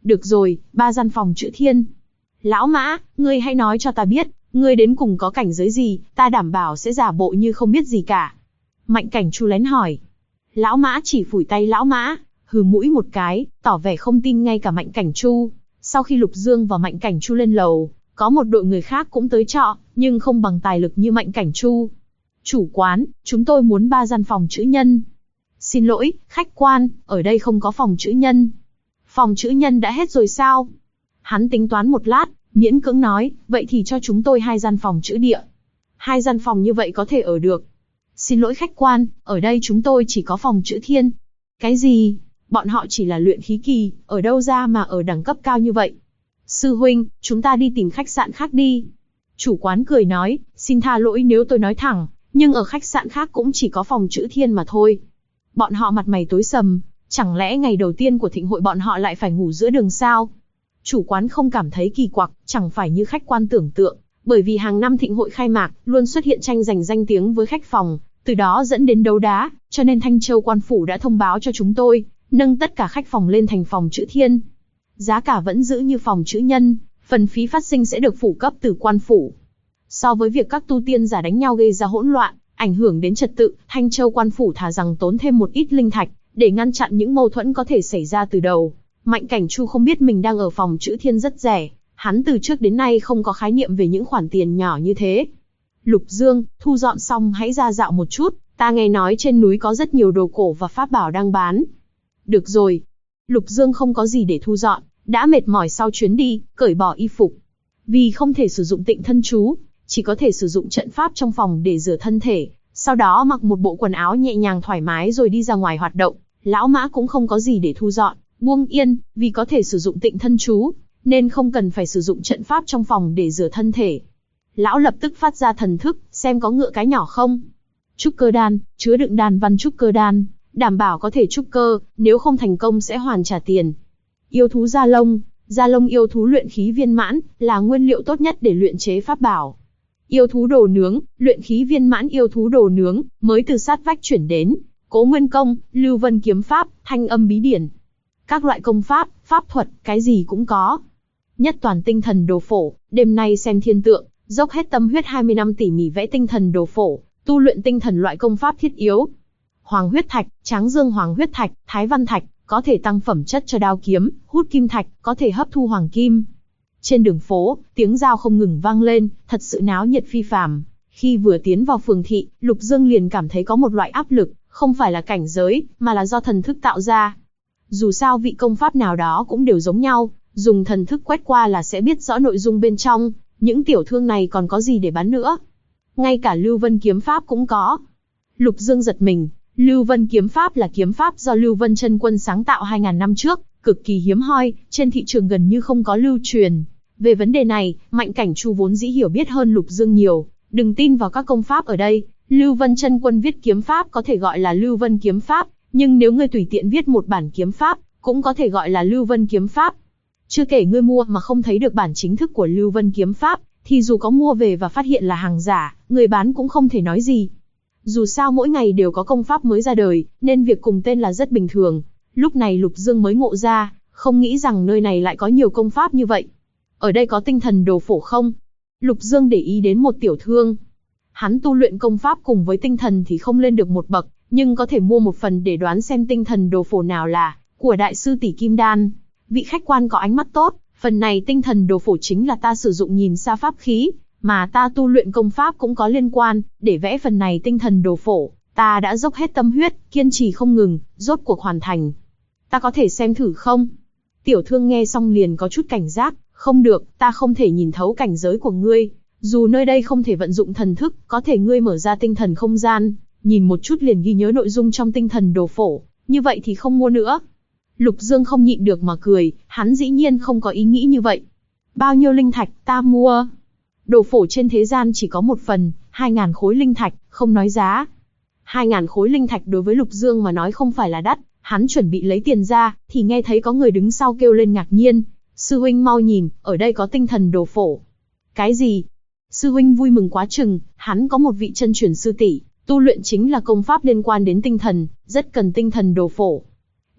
[SPEAKER 1] Được rồi, 3 gian phòng chữ thiên. Lão Mã, ngươi hãy nói cho ta biết, ngươi đến cùng có cảnh giới gì, ta đảm bảo sẽ giả bộ như không biết gì cả. Mạnh Cảnh Chu lén hỏi. Lão Mã chỉ phủi tay Lão Mã, hừ mũi một cái, tỏ vẻ không tin ngay cả Mạnh Cảnh Chu. Sau khi Lục Dương và Mạnh Cảnh Chu lên lầu, có một đội người khác cũng tới trọ, nhưng không bằng tài lực như Mạnh Cảnh Chu. Chủ quán, chúng tôi muốn 3 gian phòng chữ nhân. Xin lỗi, khách quan, ở đây không có phòng chữ nhân. Phòng chữ nhân đã hết rồi sao? Hắn tính toán một lát, miễn cưỡng nói, vậy thì cho chúng tôi 2 gian phòng chữ địa. 2 gian phòng như vậy có thể ở được. Xin lỗi khách quan, ở đây chúng tôi chỉ có phòng chữ thiên. Cái gì? Bọn họ chỉ là luyện khí kỳ, ở đâu ra mà ở đẳng cấp cao như vậy? Sư huynh, chúng ta đi tìm khách sạn khác đi. Chủ quán cười nói, xin tha lỗi nếu tôi nói thẳng, nhưng ở khách sạn khác cũng chỉ có phòng chữ thiên mà thôi. Bọn họ mặt mày tối sầm, chẳng lẽ ngày đầu tiên của thịnh hội bọn họ lại phải ngủ giữa đường sao? Chủ quán không cảm thấy kỳ quặc, chẳng phải như khách quan tưởng tượng, bởi vì hàng năm thịnh hội khai mạc, luôn xuất hiện tranh giành danh tiếng với khách phòng, từ đó dẫn đến đấu đá, cho nên Thanh Châu quan phủ đã thông báo cho chúng tôi, nâng tất cả khách phòng lên thành phòng chữ thiên. Giá cả vẫn giữ như phòng chữ nhân, phần phí phát sinh sẽ được phủ cấp từ quan phủ. So với việc các tu tiên giả đánh nhau gây ra hỗn loạn, ảnh hưởng đến trật tự, Thanh Châu quan phủ thà rằng tốn thêm một ít linh thạch, để ngăn chặn những mâu thuẫn có thể xảy ra từ đầu. Mạnh Cảnh Chu không biết mình đang ở phòng chữ thiên rất rẻ, hắn từ trước đến nay không có khái niệm về những khoản tiền nhỏ như thế. Lục Dương, thu dọn xong hãy ra dạo một chút, ta nghe nói trên núi có rất nhiều đồ cổ và pháp bảo đang bán. Được rồi. Lục Dương không có gì để thu dọn, đã mệt mỏi sau chuyến đi, cởi bỏ y phục. Vì không thể sử dụng tịnh thân chú, chỉ có thể sử dụng trận pháp trong phòng để rửa thân thể, sau đó mặc một bộ quần áo nhẹ nhàng thoải mái rồi đi ra ngoài hoạt động. Lão Mã cũng không có gì để thu dọn, buông yên, vì có thể sử dụng tịnh thân chú, nên không cần phải sử dụng trận pháp trong phòng để rửa thân thể. Lão lập tức phát ra thần thức, xem có ngựa cái nhỏ không. Trúc cơ đan, chứa đựng đan văn trúc cơ đan, đảm bảo có thể trúc cơ, nếu không thành công sẽ hoàn trả tiền. Yêu thú da lông yêu thú luyện khí viên mãn, là nguyên liệu tốt nhất để luyện chế pháp bảo. Yêu thú đồ nướng, luyện khí viên mãn yêu thú đồ nướng, mới từ sát vách chuyển đến. Cố Nguyên Công, Lưu Vân Kiếm Pháp, Thanh Âm Bí Điển. Các loại công pháp, pháp thuật, cái gì cũng có. Nhất toàn tinh thần đồ phổ, đêm nay xem thiên tượng, dốc hết tâm huyết 20 năm tỉ mỉ vẽ tinh thần đồ phổ, tu luyện tinh thần loại công pháp thiết yếu. Hoàng huyết thạch, Tráng Dương Hoàng huyết thạch, Thái Văn thạch, có thể tăng phẩm chất cho đao kiếm, Hút kim thạch, có thể hấp thu hoàng kim. Trên đường phố, tiếng dao không ngừng vang lên, thật sự náo nhiệt phi phàm. Khi vừa tiến vào phường thị, Lục Dương liền cảm thấy có một loại áp lực, không phải là cảnh giới, mà là do thần thức tạo ra. Dù sao vị công pháp nào đó cũng đều giống nhau, dùng thần thức quét qua là sẽ biết rõ nội dung bên trong, những tiểu thương này còn có gì để bán nữa. Ngay cả Lưu Vân kiếm pháp cũng có. Lục Dương giật mình, Lưu Vân kiếm pháp là kiếm pháp do Lưu Vân Chân Quân sáng tạo 2000 năm trước, cực kỳ hiếm hoi, trên thị trường gần như không có lưu truyền. Về vấn đề này, Mạnh Cảnh Chu vốn dĩ hiểu biết hơn Lục Dương nhiều, đừng tin vào các công pháp ở đây. Lưu Vân Chân Quân viết kiếm pháp có thể gọi là Lưu Vân kiếm pháp, nhưng nếu ngươi tùy tiện viết một bản kiếm pháp, cũng có thể gọi là Lưu Vân kiếm pháp. Chưa kể ngươi mua mà không thấy được bản chính thức của Lưu Vân kiếm pháp, thì dù có mua về và phát hiện là hàng giả, người bán cũng không thể nói gì. Dù sao mỗi ngày đều có công pháp mới ra đời, nên việc cùng tên là rất bình thường. Lúc này Lục Dương mới ngộ ra, không nghĩ rằng nơi này lại có nhiều công pháp như vậy. Ở đây có tinh thần đồ phổ không? Lục Dương để ý đến một tiểu thương. Hắn tu luyện công pháp cùng với tinh thần thì không lên được một bậc, nhưng có thể mua một phần để đoán xem tinh thần đồ phổ nào là của đại sư tỷ Kim Đan. Vị khách quan có ánh mắt tốt, phần này tinh thần đồ phổ chính là ta sử dụng nhìn xa pháp khí, mà ta tu luyện công pháp cũng có liên quan, để vẽ phần này tinh thần đồ phổ, ta đã dốc hết tâm huyết, kiên trì không ngừng, rốt cuộc hoàn thành. Ta có thể xem thử không? Tiểu thương nghe xong liền có chút cảnh giác, không được, ta không thể nhìn thấu cảnh giới của ngươi. Dù nơi đây không thể vận dụng thần thức, có thể ngươi mở ra tinh thần không gian, nhìn một chút liền ghi nhớ nội dung trong tinh thần đồ phổ, như vậy thì không mua nữa. Lục Dương không nhịn được mà cười, hắn dĩ nhiên không có ý nghĩ như vậy. Bao nhiêu linh thạch, ta mua. Đồ phổ trên thế gian chỉ có một phần, 2000 khối linh thạch, không nói giá. 2000 khối linh thạch đối với Lục Dương mà nói không phải là đắt, hắn chuẩn bị lấy tiền ra, thì nghe thấy có người đứng sau kêu lên ngạc nhiên. Sư huynh mau nhìn, ở đây có tinh thần đồ phổ. Cái gì? Sư huynh vui mừng quá chừng, hắn có một vị chân truyền sư tỷ, tu luyện chính là công pháp liên quan đến tinh thần, rất cần tinh thần đồ phổ.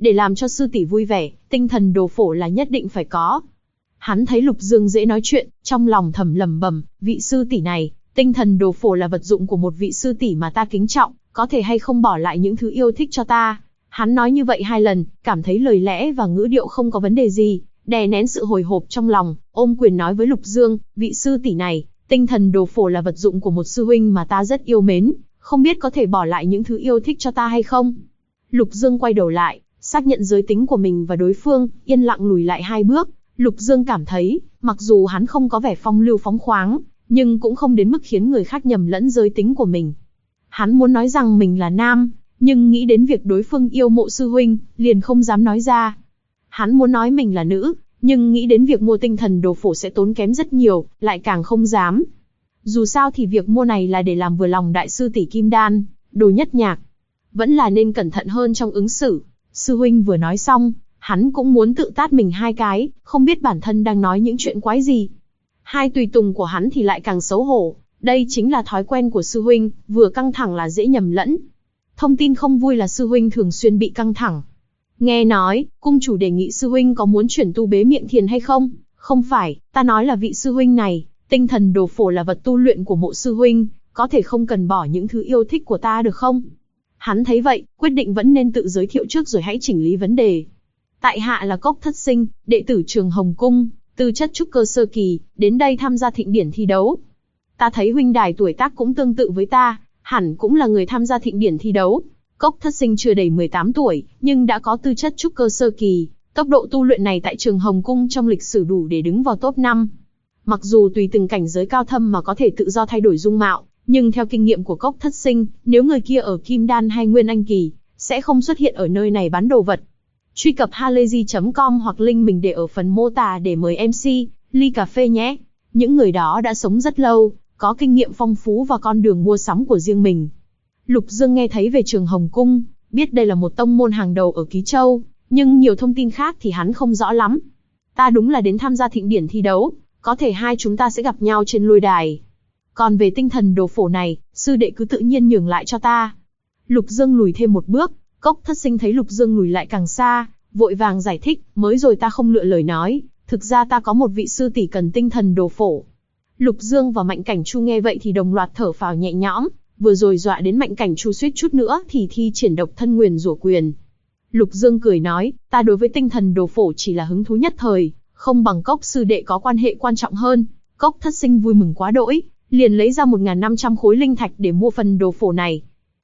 [SPEAKER 1] để làm cho sư tỷ vui vẻ, tinh thần đồ phổ là nhất định phải có. Hắn thấy Lục Dương dễ nói chuyện, trong lòng thầm lẩm bẩm, vị sư tỷ này, tinh thần đồ phổ là vật dụng của một vị sư tỷ mà ta kính trọng, có thể hay không bỏ lại những thứ yêu thích cho ta. Hắn nói như vậy 2 lần, cảm thấy lời lẽ và ngữ điệu không có vấn đề gì, đè nén sự hồi hộp trong lòng, ôm quyền nói với Lục Dương, vị sư tỷ này, tinh thần đồ phổ là vật dụng của một sư huynh mà ta rất yêu mến, không biết có thể bỏ lại những thứ yêu thích cho ta hay không? Lục Dương quay đầu lại, xác nhận giới tính của mình và đối phương, yên lặng lùi lại 2 bước. Lục Dương cảm thấy, mặc dù hắn không có vẻ phong lưu phóng khoáng, nhưng cũng không đến mức khiến người khác nhầm lẫn giới tính của mình. Hắn muốn nói rằng mình là nam, nhưng nghĩ đến việc đối phương yêu mộ sư huynh, liền không dám nói ra. Hắn muốn nói mình là nữ, nhưng nghĩ đến việc mua tinh thần đồ phổ sẽ tốn kém rất nhiều, lại càng không dám. Dù sao thì việc mua này là để làm vừa lòng đại sư tỷ Kim Đan, Đồ Nhất Nhạc. Vẫn là nên cẩn thận hơn trong ứng xử. Sư huynh vừa nói xong, hắn cũng muốn tự tát mình 2 cái, không biết bản thân đang nói những chuyện quái gì. 2 tùy tùng của hắn thì lại càng xấu hổ, đây chính là thói quen của sư huynh, vừa căng thẳng là dễ nhầm lẫn. Thông tin không vui là sư huynh thường xuyên bị căng thẳng. Nghe nói, cung chủ đề nghị sư huynh có muốn chuyển tu bế miệng thiền hay không? Không phải, ta nói là vị sư huynh này, tinh thần đồ phổ là vật tu luyện của mộ sư huynh, có thể không cần bỏ những thứ yêu thích của ta được không? Hắn thấy vậy, quyết định vẫn nên tự giới thiệu trước rồi hãy chỉnh lý vấn đề. Tại hạ là Cốc Thất Sinh, đệ tử Trường Hồng Cung, tư chất trúc cơ sơ kỳ, đến đây tham gia thịnh điển thi đấu. Ta thấy huynh đài tuổi tác cũng tương tự với ta, hẳn cũng là người tham gia thịnh điển thi đấu. Cốc Thất Sinh chưa đầy 18 tuổi, nhưng đã có tư chất trúc cơ sơ kỳ, tốc độ tu luyện này tại Trường Hồng Cung trong lịch sử đủ để đứng vào top 5. Mặc dù tùy từng cảnh giới cao thâm mà có thể tự do thay đổi dung mạo, nhưng theo kinh nghiệm của Cốc Thất Sinh, nếu người kia ở Kim Đan hay Nguyên Anh kỳ, sẽ không xuất hiện ở nơi này bán đồ vật. Truy cập halayzi.com hoặc link mình để ở phần mô tả để mời MC, ly cà phê nhé. Những người đó đã sống rất lâu, có kinh nghiệm phong phú và con đường mua sắm của riêng mình. Lục Dương nghe thấy về Trường Hồng Cung, biết đây là một tông môn hàng đầu ở Ký Châu, nhưng nhiều thông tin khác thì hắn không rõ lắm. Ta đúng là đến tham gia thịnh điển thi đấu, có thể hai chúng ta sẽ gặp nhau trên lôi đài. Còn về tinh thần đồ phổ này, sư đệ cứ tự nhiên nhường lại cho ta. Lục Dương lùi thêm một bước, Cốc Thất Sinh thấy Lục Dương lùi lại càng xa, vội vàng giải thích, mới rồi ta không lựa lời nói, thực ra ta có một vị sư tỷ cần tinh thần đồ phổ. Lục Dương và Mạnh Cảnh Chu nghe vậy thì đồng loạt thở phào nhẹ nhõm, vừa rồi dọa đến Mạnh Cảnh Chu suýt chút nữa thì thi triển độc thân nguyền rủa quyền. Lục Dương cười nói, ta đối với tinh thần đồ phổ chỉ là hứng thú nhất thời, không bằng Cốc sư đệ có quan hệ quan trọng hơn. Cốc Thất Sinh vui mừng quá đỗi, liền lấy ra 1.500 khối linh thạch để mua phần đồ phổ này.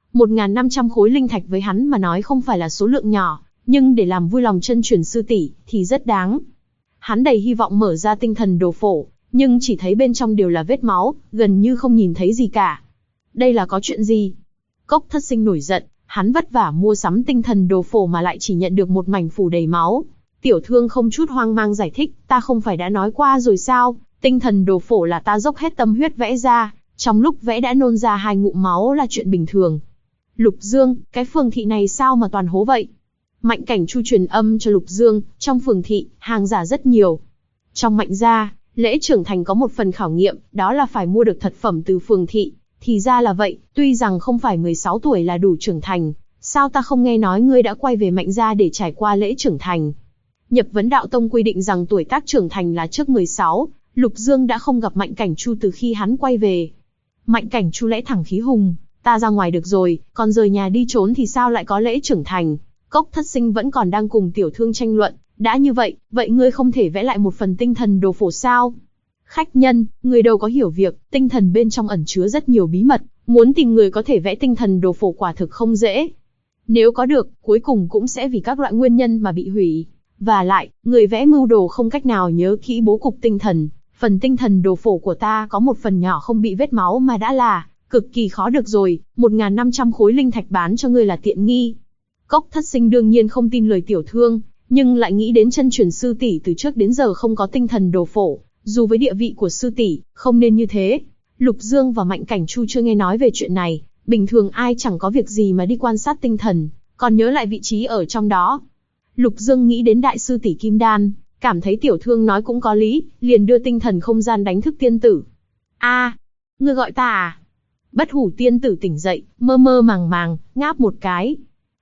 [SPEAKER 1] 1.500 khối linh thạch với hắn mà nói không phải là số lượng nhỏ, nhưng để làm vui lòng chân truyền sư tỷ thì rất đáng. Hắn đầy hy vọng mở ra tinh thần đồ phổ, nhưng chỉ thấy bên trong đều là vết máu, gần như không nhìn thấy gì cả. Đây là có chuyện gì? Cốc Thất Sinh nổi giận, hắn vất vả mua sắm tinh thần đồ phổ mà lại chỉ nhận được một mảnh phủ đầy máu. Tiểu Thương không chút hoang mang giải thích, ta không phải đã nói qua rồi sao, tinh thần đồ phổ là ta dốc hết tâm huyết vẽ ra, trong lúc vẽ đã nôn ra 2 ngụm máu là chuyện bình thường. Lục Dương, cái phường thị này sao mà toàn hố vậy? Mạnh Cảnh Chu truyền âm cho Lục Dương, trong phường thị, hàng giả rất nhiều. Trong Mạnh gia, lễ trưởng thành có một phần khảo nghiệm, đó là phải mua được thật phẩm từ phường thị. Thì ra là vậy, tuy rằng không phải 16 tuổi là đủ trưởng thành, sao ta không nghe nói ngươi đã quay về Mạnh gia để trải qua lễ trưởng thành? Nhập vấn đạo tông quy định rằng tuổi tác trưởng thành là trước 16, Lục Dương đã không gặp Mạnh Cảnh Chu từ khi hắn quay về. Mạnh Cảnh Chu lẽ thẳng khí hùng, ta ra ngoài được rồi, còn rời nhà đi trốn thì sao lại có lễ trưởng thành? Cốc Thất Sinh vẫn còn đang cùng Tiểu Thương tranh luận, đã như vậy, vậy ngươi không thể vẽ lại một phần tinh thần đồ phổ sao? Khách nhân, người đâu có hiểu việc, tinh thần bên trong ẩn chứa rất nhiều bí mật, muốn tìm người có thể vẽ tinh thần đồ phổ quả thực không dễ. Nếu có được, cuối cùng cũng sẽ vì các loại nguyên nhân mà bị hủy. Và lại, người vẽ mưu đồ không cách nào nhớ kỹ bố cục tinh thần, phần tinh thần đồ phổ của ta có một phần nhỏ không bị vết máu mà đã là cực kỳ khó được rồi, 1.500 khối linh thạch bán cho ngươi là tiện nghi. Cốc Thất Sinh đương nhiên không tin lời Tiểu Thương, nhưng lại nghĩ đến chân truyền sư tỷ từ trước đến giờ không có tinh thần đồ phổ, dù với địa vị của sư tỷ, không nên như thế. Lục Dương và Mạnh Cảnh Chu chưa nghe nói về chuyện này, bình thường ai chẳng có việc gì mà đi quan sát tinh thần, còn nhớ lại vị trí ở trong đó. Lục Dương nghĩ đến đại sư tỷ Kim Đan, cảm thấy Tiểu Thương nói cũng có lý, liền đưa tinh thần không gian đánh thức tiên tử. A, ngươi gọi ta à? Bất Hủ tiên tử tỉnh dậy, mơ mơ màng màng, ngáp một cái.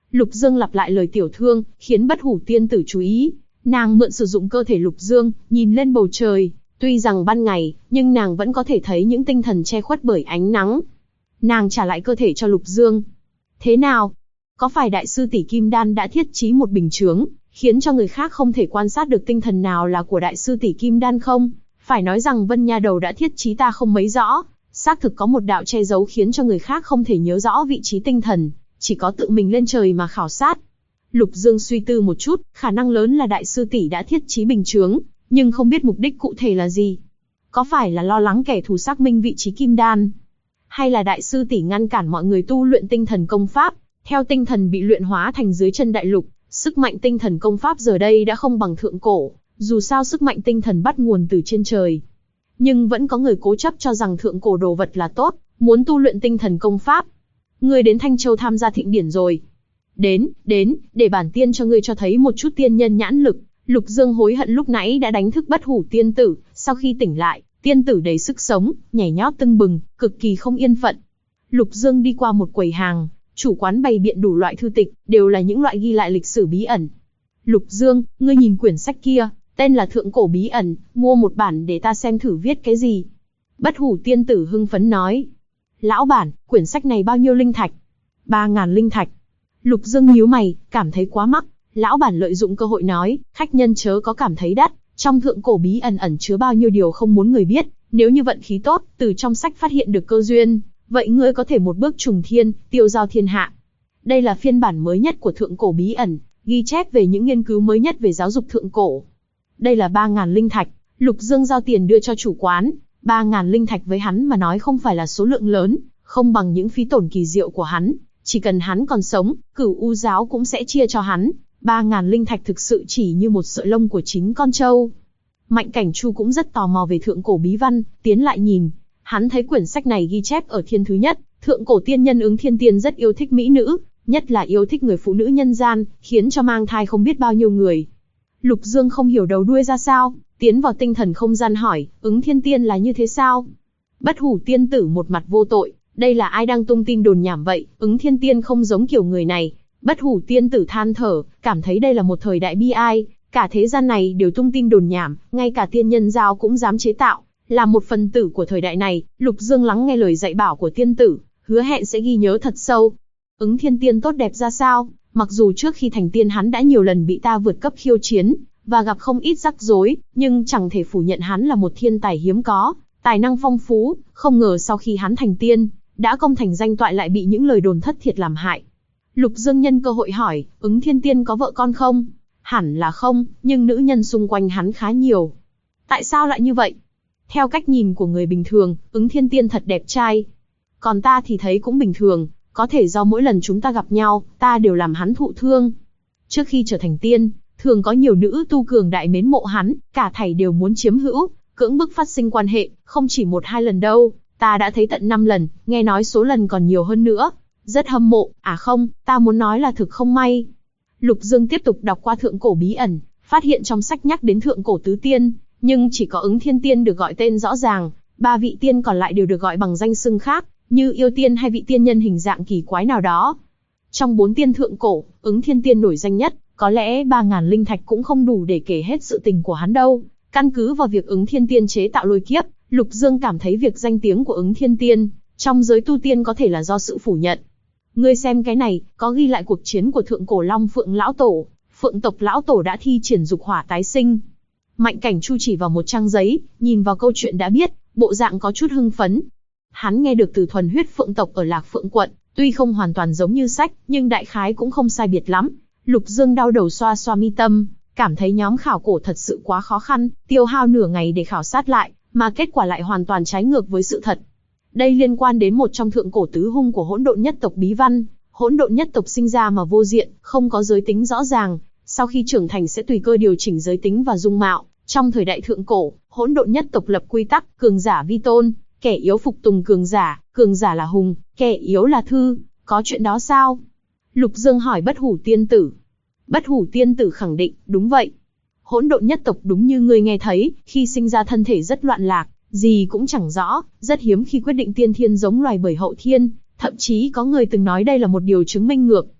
[SPEAKER 1] Lục Dương lặp lại lời tiểu thương, khiến Bất Hủ tiên tử chú ý. Nàng mượn sử dụng cơ thể Lục Dương, nhìn lên bầu trời. Tuy rằng ban ngày, nhưng nàng vẫn có thể thấy những tinh thần che khuất bởi ánh nắng. Nàng trả lại cơ thể cho Lục Dương. Thế nào? Có phải đại sư tỷ Kim Đan đã thiết trí một bình chướng, khiến cho người khác không thể quan sát được tinh thần nào là của đại sư tỷ Kim Đan không? Phải nói rằng Vân Nha Đầu đã thiết trí ta không mấy rõ. Xác thực có một đạo che giấu khiến cho người khác không thể nhớ rõ vị trí tinh thần, chỉ có tự mình lên trời mà khảo sát. Lục Dương suy tư một chút, khả năng lớn là đại sư tỷ đã thiết trí bình chướng, nhưng không biết mục đích cụ thể là gì. Có phải là lo lắng kẻ thù xác minh vị trí Kim Đan? Hay là đại sư tỷ ngăn cản mọi người tu luyện tinh thần công pháp? Theo tinh thần bị luyện hóa thành dưới chân đại lục, sức mạnh tinh thần công pháp giờ đây đã không bằng thượng cổ, dù sao sức mạnh tinh thần bắt nguồn từ trên trời. Nhưng vẫn có người cố chấp cho rằng thượng cổ đồ vật là tốt, muốn tu luyện tinh thần công pháp. Ngươi đến Thanh Châu tham gia thịnh điển rồi. Đến, để bản tiên cho ngươi cho thấy một chút tiên nhân nhãn lực. Lục Dương hối hận lúc nãy đã đánh thức Bất Hủ tiên tử, sau khi tỉnh lại, tiên tử đầy sức sống, nhảy nhót tưng bừng, cực kỳ không yên phận. Lục Dương đi qua một quầy hàng, chủ quán bày biện đủ loại thư tịch, đều là những loại ghi lại lịch sử bí ẩn. Lục Dương, ngươi nhìn quyển sách kia, tên là Thượng Cổ Bí Ẩn, mua một bản để ta xem thử viết cái gì. Bất Hủ tiên tử hưng phấn nói. Lão bản, quyển sách này bao nhiêu linh thạch? 3.000 linh thạch. Lục Dương nhíu mày, cảm thấy quá mắc. Lão bản lợi dụng cơ hội nói, khách nhân chớ có cảm thấy đắt, trong Thượng Cổ Bí Ẩn ẩn chứa bao nhiêu điều không muốn người biết, nếu như vận khí tốt, từ trong sách phát hiện được cơ duyên, vậy ngươi có thể một bước trùng thiên, tiêu giao thiên hạ. Đây là phiên bản mới nhất của Thượng Cổ Bí Ẩn, ghi chép về những nghiên cứu mới nhất về giáo dục thượng cổ. Đây là 3.000 linh thạch, Lục Dương giao tiền đưa cho chủ quán. 3.000 linh thạch với hắn mà nói không phải là số lượng lớn, không bằng những phí tổn kỳ diệu của hắn. Chỉ cần hắn còn sống, Cửu U giáo cũng sẽ chia cho hắn. 3.000 linh thạch thực sự chỉ như một sợi lông của chính con trâu. Mạnh Cảnh Chu cũng rất tò mò về thượng cổ bí văn, tiến lại nhìn. Hắn thấy quyển sách này ghi chép ở thiên thứ nhất, thượng cổ tiên nhân Ứng Thiên Tiên rất yêu thích mỹ nữ, nhất là yêu thích người phụ nữ nhân gian, khiến cho mang thai không biết bao nhiêu người. Lục Dương không hiểu đầu đuôi ra sao, tiến vào tinh thần không gian hỏi, Ứng Thiên Tiên là như thế sao? Bất Hủ tiên tử một mặt vô tội, đây là ai đang tung tin đồn nhảm vậy, Ứng Thiên Tiên không giống kiểu người này. Bất Hủ tiên tử than thở, cảm thấy đây là một thời đại bi ai, cả thế gian này đều tung tin đồn nhảm, ngay cả tiên nhân giao cũng dám chế tạo, là một phần tử của thời đại này. Lục Dương lắng nghe lời dạy bảo của tiên tử, hứa hẹn sẽ ghi nhớ thật sâu. Ứng Thiên Tiên tốt đẹp ra sao? Mặc dù trước khi thành tiên hắn đã nhiều lần bị ta vượt cấp khiêu chiến, và gặp không ít rắc rối, nhưng chẳng thể phủ nhận hắn là một thiên tài hiếm có, tài năng phong phú, không ngờ sau khi hắn thành tiên, đã công thành danh toại lại bị những lời đồn thất thiệt làm hại. Lục Dương nhân cơ hội hỏi, Ứng Thiên Tiên có vợ con không? Hẳn là không, nhưng nữ nhân xung quanh hắn khá nhiều. Tại sao lại như vậy? Theo cách nhìn của người bình thường, Ứng Thiên Tiên thật đẹp trai. Còn ta thì thấy cũng bình thường, có thể do mỗi lần chúng ta gặp nhau, ta đều làm hắn thụ thương. Trước khi trở thành tiên, thường có nhiều nữ tu cường đại mến mộ hắn, cả thảy đều muốn chiếm hữu, cưỡng bức phát sinh quan hệ, không chỉ 1-2 lần đâu, ta đã thấy tận 5 lần, nghe nói số lần còn nhiều hơn nữa. Rất hâm mộ, à không, ta muốn nói là thực không may. Lục Dương tiếp tục đọc qua Thượng Cổ Bí Ẩn, phát hiện trong sách nhắc đến Thượng Cổ Tứ Tiên, nhưng chỉ có Ứng Thiên Tiên được gọi tên rõ ràng, 3 vị tiên còn lại đều được gọi bằng danh xưng khác, như yêu tiên hay vị tiên nhân hình dạng kỳ quái nào đó. Trong 4 tiên thượng cổ, Ứng Thiên Tiên nổi danh nhất, có lẽ 3.000 linh thạch cũng không đủ để kể hết sự tình của hắn đâu. Căn cứ vào việc Ứng Thiên Tiên chế tạo lôi kiếp, Lục Dương cảm thấy việc danh tiếng của Ứng Thiên Tiên trong giới tu tiên có thể là do sự phủ nhận. Ngươi xem cái này, có ghi lại cuộc chiến của thượng cổ Long Phượng lão tổ, Phượng tộc lão tổ đã thi triển dục hỏa tái sinh. Mạnh Cảnh Chu chỉ vào một trang giấy, nhìn vào câu chuyện đã biết, bộ dạng có chút hưng phấn. Hắn nghe được từ thuần huyết Phượng tộc ở Lạc Phượng quận, tuy không hoàn toàn giống như sách, nhưng đại khái cũng không sai biệt lắm. Lục Dương đau đầu xoa xoa mi tâm, cảm thấy nhóm khảo cổ thật sự quá khó khăn, tiêu hao nửa ngày để khảo sát lại, mà kết quả lại hoàn toàn trái ngược với sự thật. Đây liên quan đến một trong thượng cổ tứ hung của hỗn độn nhất tộc bí văn. Hỗn độn nhất tộc sinh ra mà vô diện, không có giới tính rõ ràng, sau khi trưởng thành sẽ tùy cơ điều chỉnh giới tính và dung mạo. Trong thời đại thượng cổ, hỗn độn nhất tộc lập quy tắc, cường giả vi tôn, kẻ yếu phục tùng cường giả là hùng, kẻ yếu là thư, có chuyện đó sao? Lục Dương hỏi Bất Hủ tiên tử. Bất Hủ tiên tử khẳng định, đúng vậy. Hỗn độn nhất tộc đúng như ngươi nghe thấy, khi sinh ra thân thể rất loạn lạc, gì cũng chẳng rõ, rất hiếm khi quyết định tiên thiên giống loài bởi hậu thiên, thậm chí có người từng nói đây là một điều chứng minh ngược.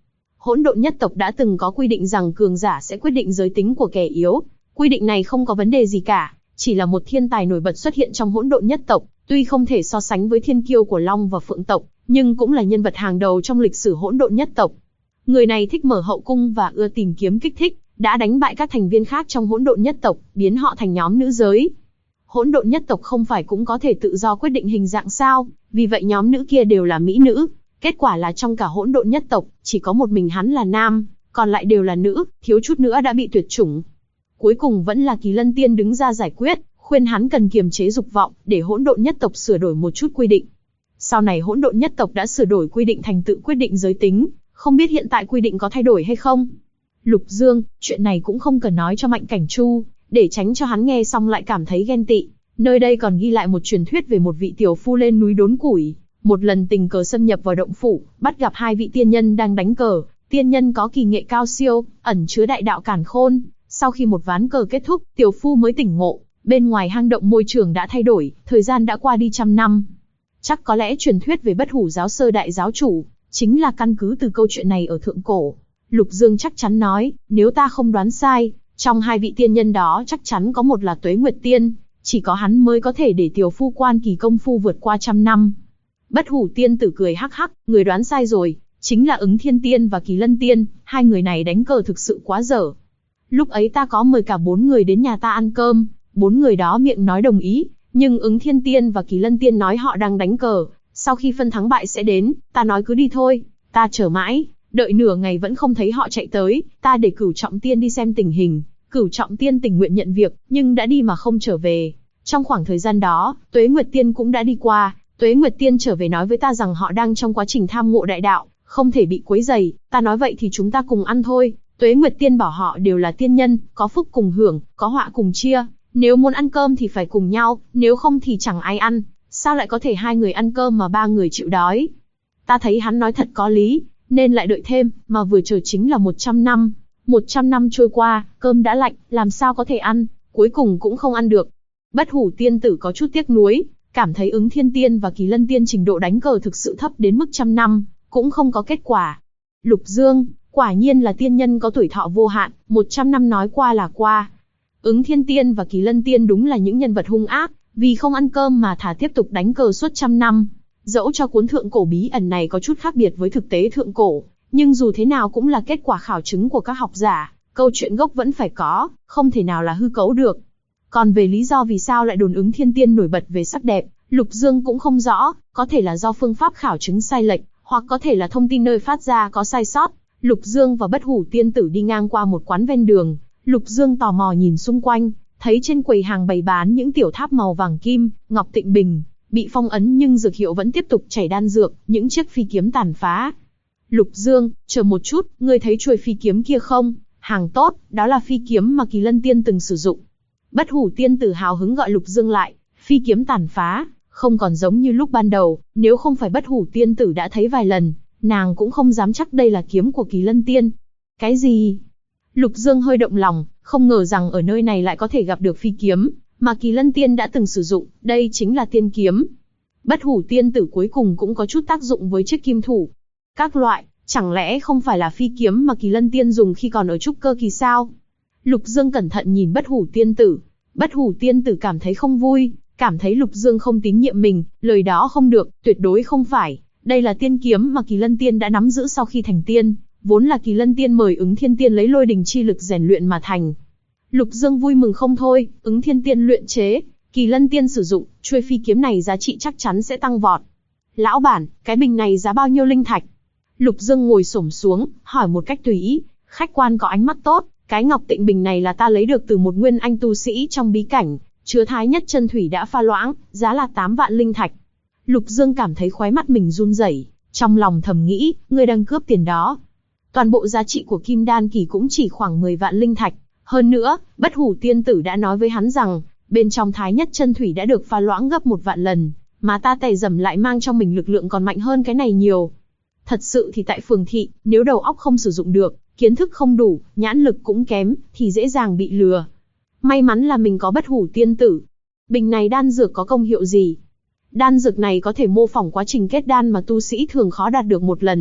[SPEAKER 1] Hỗn độn nhất tộc đã từng có quy định rằng cường giả sẽ quyết định giới tính của kẻ yếu. Quy định này không có vấn đề gì cả, chỉ là một thiên tài nổi bật xuất hiện trong hỗn độn nhất tộc, tuy không thể so sánh với thiên kiêu của Long và Phượng tộc, nhưng cũng là nhân vật hàng đầu trong lịch sử hỗn độn nhất tộc. Người này thích mở hậu cung và ưa tìm kiếm kích thích, đã đánh bại các thành viên khác trong hỗn độn nhất tộc, biến họ thành nhóm nữ giới. Hỗn độn nhất tộc không phải cũng có thể tự do quyết định hình dạng sao, vì vậy nhóm nữ kia đều là mỹ nữ. Kết quả là trong cả hỗn độn nhất tộc, chỉ có một mình hắn là nam, còn lại đều là nữ, thiếu chút nữa đã bị tuyệt chủng. Cuối cùng vẫn là Kỳ Lân Tiên đứng ra giải quyết, khuyên hắn cần kiềm chế dục vọng, để hỗn độn nhất tộc sửa đổi một chút quy định. Sau này hỗn độn nhất tộc đã sửa đổi quy định thành tự quyết định giới tính, không biết hiện tại quy định có thay đổi hay không? Lục Dương, chuyện này cũng không cần nói cho Mạnh Cảnh Chu, để tránh cho hắn nghe xong lại cảm thấy ghen tị. Nơi đây còn ghi lại một truyền thuyết về một vị tiểu phu lên núi đốn củi, một lần tình cờ xâm nhập vào động phủ, bắt gặp hai vị tiên nhân đang đánh cờ. Tiên nhân có kỳ nghệ cao siêu, ẩn chứa đại đạo càn khôn. Sau khi một ván cờ kết thúc, tiểu phu mới tỉnh ngộ, bên ngoài hang động môi trường đã thay đổi, thời gian đã qua đi 100 năm. Chắc có lẽ truyền thuyết về Bất Hủ giáo sơ đại giáo chủ chính là căn cứ từ câu chuyện này ở thượng cổ. Lục Dương chắc chắn nói, nếu ta không đoán sai, trong hai vị tiên nhân đó chắc chắn có một là Tuế Nguyệt Tiên, chỉ có hắn mới có thể để tiểu phu quan kỳ công phu vượt qua 100 năm. Bất Hủ Tiên tử cười hắc hắc, người đoán sai rồi, chính là Ứng Thiên Tiên và Kỳ Lân Tiên, hai người này đánh cờ thực sự quá dở. Lúc ấy ta có mời cả 4 người đến nhà ta ăn cơm, 4 người đó miệng nói đồng ý, nhưng Ứng Thiên Tiên và Kỳ Lân Tiên nói họ đang đánh cờ, sau khi phân thắng bại sẽ đến, ta nói cứ đi thôi, ta chờ mãi, đợi nửa ngày vẫn không thấy họ chạy tới, ta để Cửu Trọng Tiên đi xem tình hình, Cửu Trọng Tiên tình nguyện nhận việc, nhưng đã đi mà không trở về. Trong khoảng thời gian đó, Tuế Nguyệt Tiên cũng đã đi qua, Tuế Nguyệt Tiên trở về nói với ta rằng họ đang trong quá trình tham ngộ đại đạo, không thể bị quấy rầy, ta nói vậy thì chúng ta cùng ăn thôi. Tuế Nguyệt Tiên bảo họ đều là tiên nhân, có phúc cùng hưởng, có họa cùng chia, nếu muốn ăn cơm thì phải cùng nhau, nếu không thì chẳng ai ăn, sao lại có thể hai người ăn cơm mà ba người chịu đói. Ta thấy hắn nói thật có lý, nên lại đợi thêm, mà vừa chờ chính là 100 năm. 100 năm trôi qua, cơm đã lạnh, làm sao có thể ăn, cuối cùng cũng không ăn được. Bất Hủ Tiên tử có chút tiếc nuối, cảm thấy Ứng Thiên Tiên và Kỳ Lân Tiên trình độ đánh cờ thực sự thấp đến mức 100 năm, cũng không có kết quả. Lục Dương, quả nhiên là tiên nhân có tuổi thọ vô hạn, 100 năm nói qua là qua. Ứng Thiên Tiên và Kỳ Lân Tiên đúng là những nhân vật hung ác, vì không ăn cơm mà thà tiếp tục đánh cờ suốt 100 năm. Dẫu cho cuốn thượng cổ bí ẩn này có chút khác biệt với thực tế thượng cổ, nhưng dù thế nào cũng là kết quả khảo chứng của các học giả, câu chuyện gốc vẫn phải có, không thể nào là hư cấu được. Còn về lý do vì sao lại đồn Ứng Thiên Tiên nổi bật về sắc đẹp, Lục Dương cũng không rõ, có thể là do phương pháp khảo chứng sai lệch, hoặc có thể là thông tin nơi phát ra có sai sót. Lục Dương và Bất Hủ Tiên tử đi ngang qua một quán ven đường, Lục Dương tò mò nhìn xung quanh, thấy trên quầy hàng bày bán những tiểu tháp màu vàng kim, ngọc tịnh bình, bị phong ấn nhưng dược hiệu vẫn tiếp tục chảy đan dược, những chiếc phi kiếm tàn phá. Lục Dương, chờ một chút, ngươi thấy chuôi phi kiếm kia không? Hàng tốt, đó là phi kiếm mà Kỳ Lân Tiên từng sử dụng. Bất Hủ Tiên tử hào hứng gọi Lục Dương lại, phi kiếm tàn phá, không còn giống như lúc ban đầu, nếu không phải Bất Hủ Tiên tử đã thấy vài lần, nàng cũng không dám chắc đây là kiếm của Kỳ Lân Tiên. Cái gì? Lục Dương hơi động lòng, không ngờ rằng ở nơi này lại có thể gặp được phi kiếm mà Kỳ Lân Tiên đã từng sử dụng, đây chính là tiên kiếm. Bất Hủ Tiên tử cuối cùng cũng có chút tác dụng với chiếc kim thủ. Các loại, chẳng lẽ không phải là phi kiếm mà Kỳ Lân Tiên dùng khi còn ở trúc cơ kỳ sao? Lục Dương cẩn thận nhìn Bất Hủ Tiên tử. Bất Hủ Tiên tử cảm thấy không vui, cảm thấy Lục Dương không tín nhiệm mình, lời đó không được, tuyệt đối không phải. Đây là tiên kiếm mà Kỳ Lân Tiên đã nắm giữ sau khi thành tiên, vốn là Kỳ Lân Tiên mời Ứng Thiên Tiên lấy lôi đình chi lực rèn luyện mà thành. Lục Dương vui mừng không thôi, Ứng Thiên Tiên luyện chế, Kỳ Lân Tiên sử dụng, chuôi phi kiếm này giá trị chắc chắn sẽ tăng vọt. Lão bản, cái bình này giá bao nhiêu linh thạch? Lục Dương ngồi xổm xuống, hỏi một cách tùy ý, khách quan có ánh mắt tốt, cái ngọc tịnh bình này là ta lấy được từ một nguyên anh tu sĩ trong bí cảnh, chứa thái nhất chân thủy đã pha loãng, giá là 8 vạn linh thạch. Lục Dương cảm thấy khóe mắt mình run rẩy, trong lòng thầm nghĩ, ngươi đang cướp tiền đó. Toàn bộ giá trị của Kim Đan kỳ cũng chỉ khoảng 10 vạn linh thạch. Hơn nữa, Bất Hủ Tiên tử đã nói với hắn rằng, bên trong thái nhất chân thủy đã được pha loãng gấp 1 vạn lần, mà ta tẩy dầm lại mang trong mình lực lượng còn mạnh hơn cái này nhiều. Thật sự thì tại phường thị, nếu đầu óc không sử dụng được, kiến thức không đủ, nhãn lực cũng kém, thì dễ dàng bị lừa. May mắn là mình có Bất Hủ Tiên tử. Bình này đan dược có công hiệu gì? Đan dược này có thể mô phỏng quá trình kết đan mà tu sĩ thường khó đạt được một lần.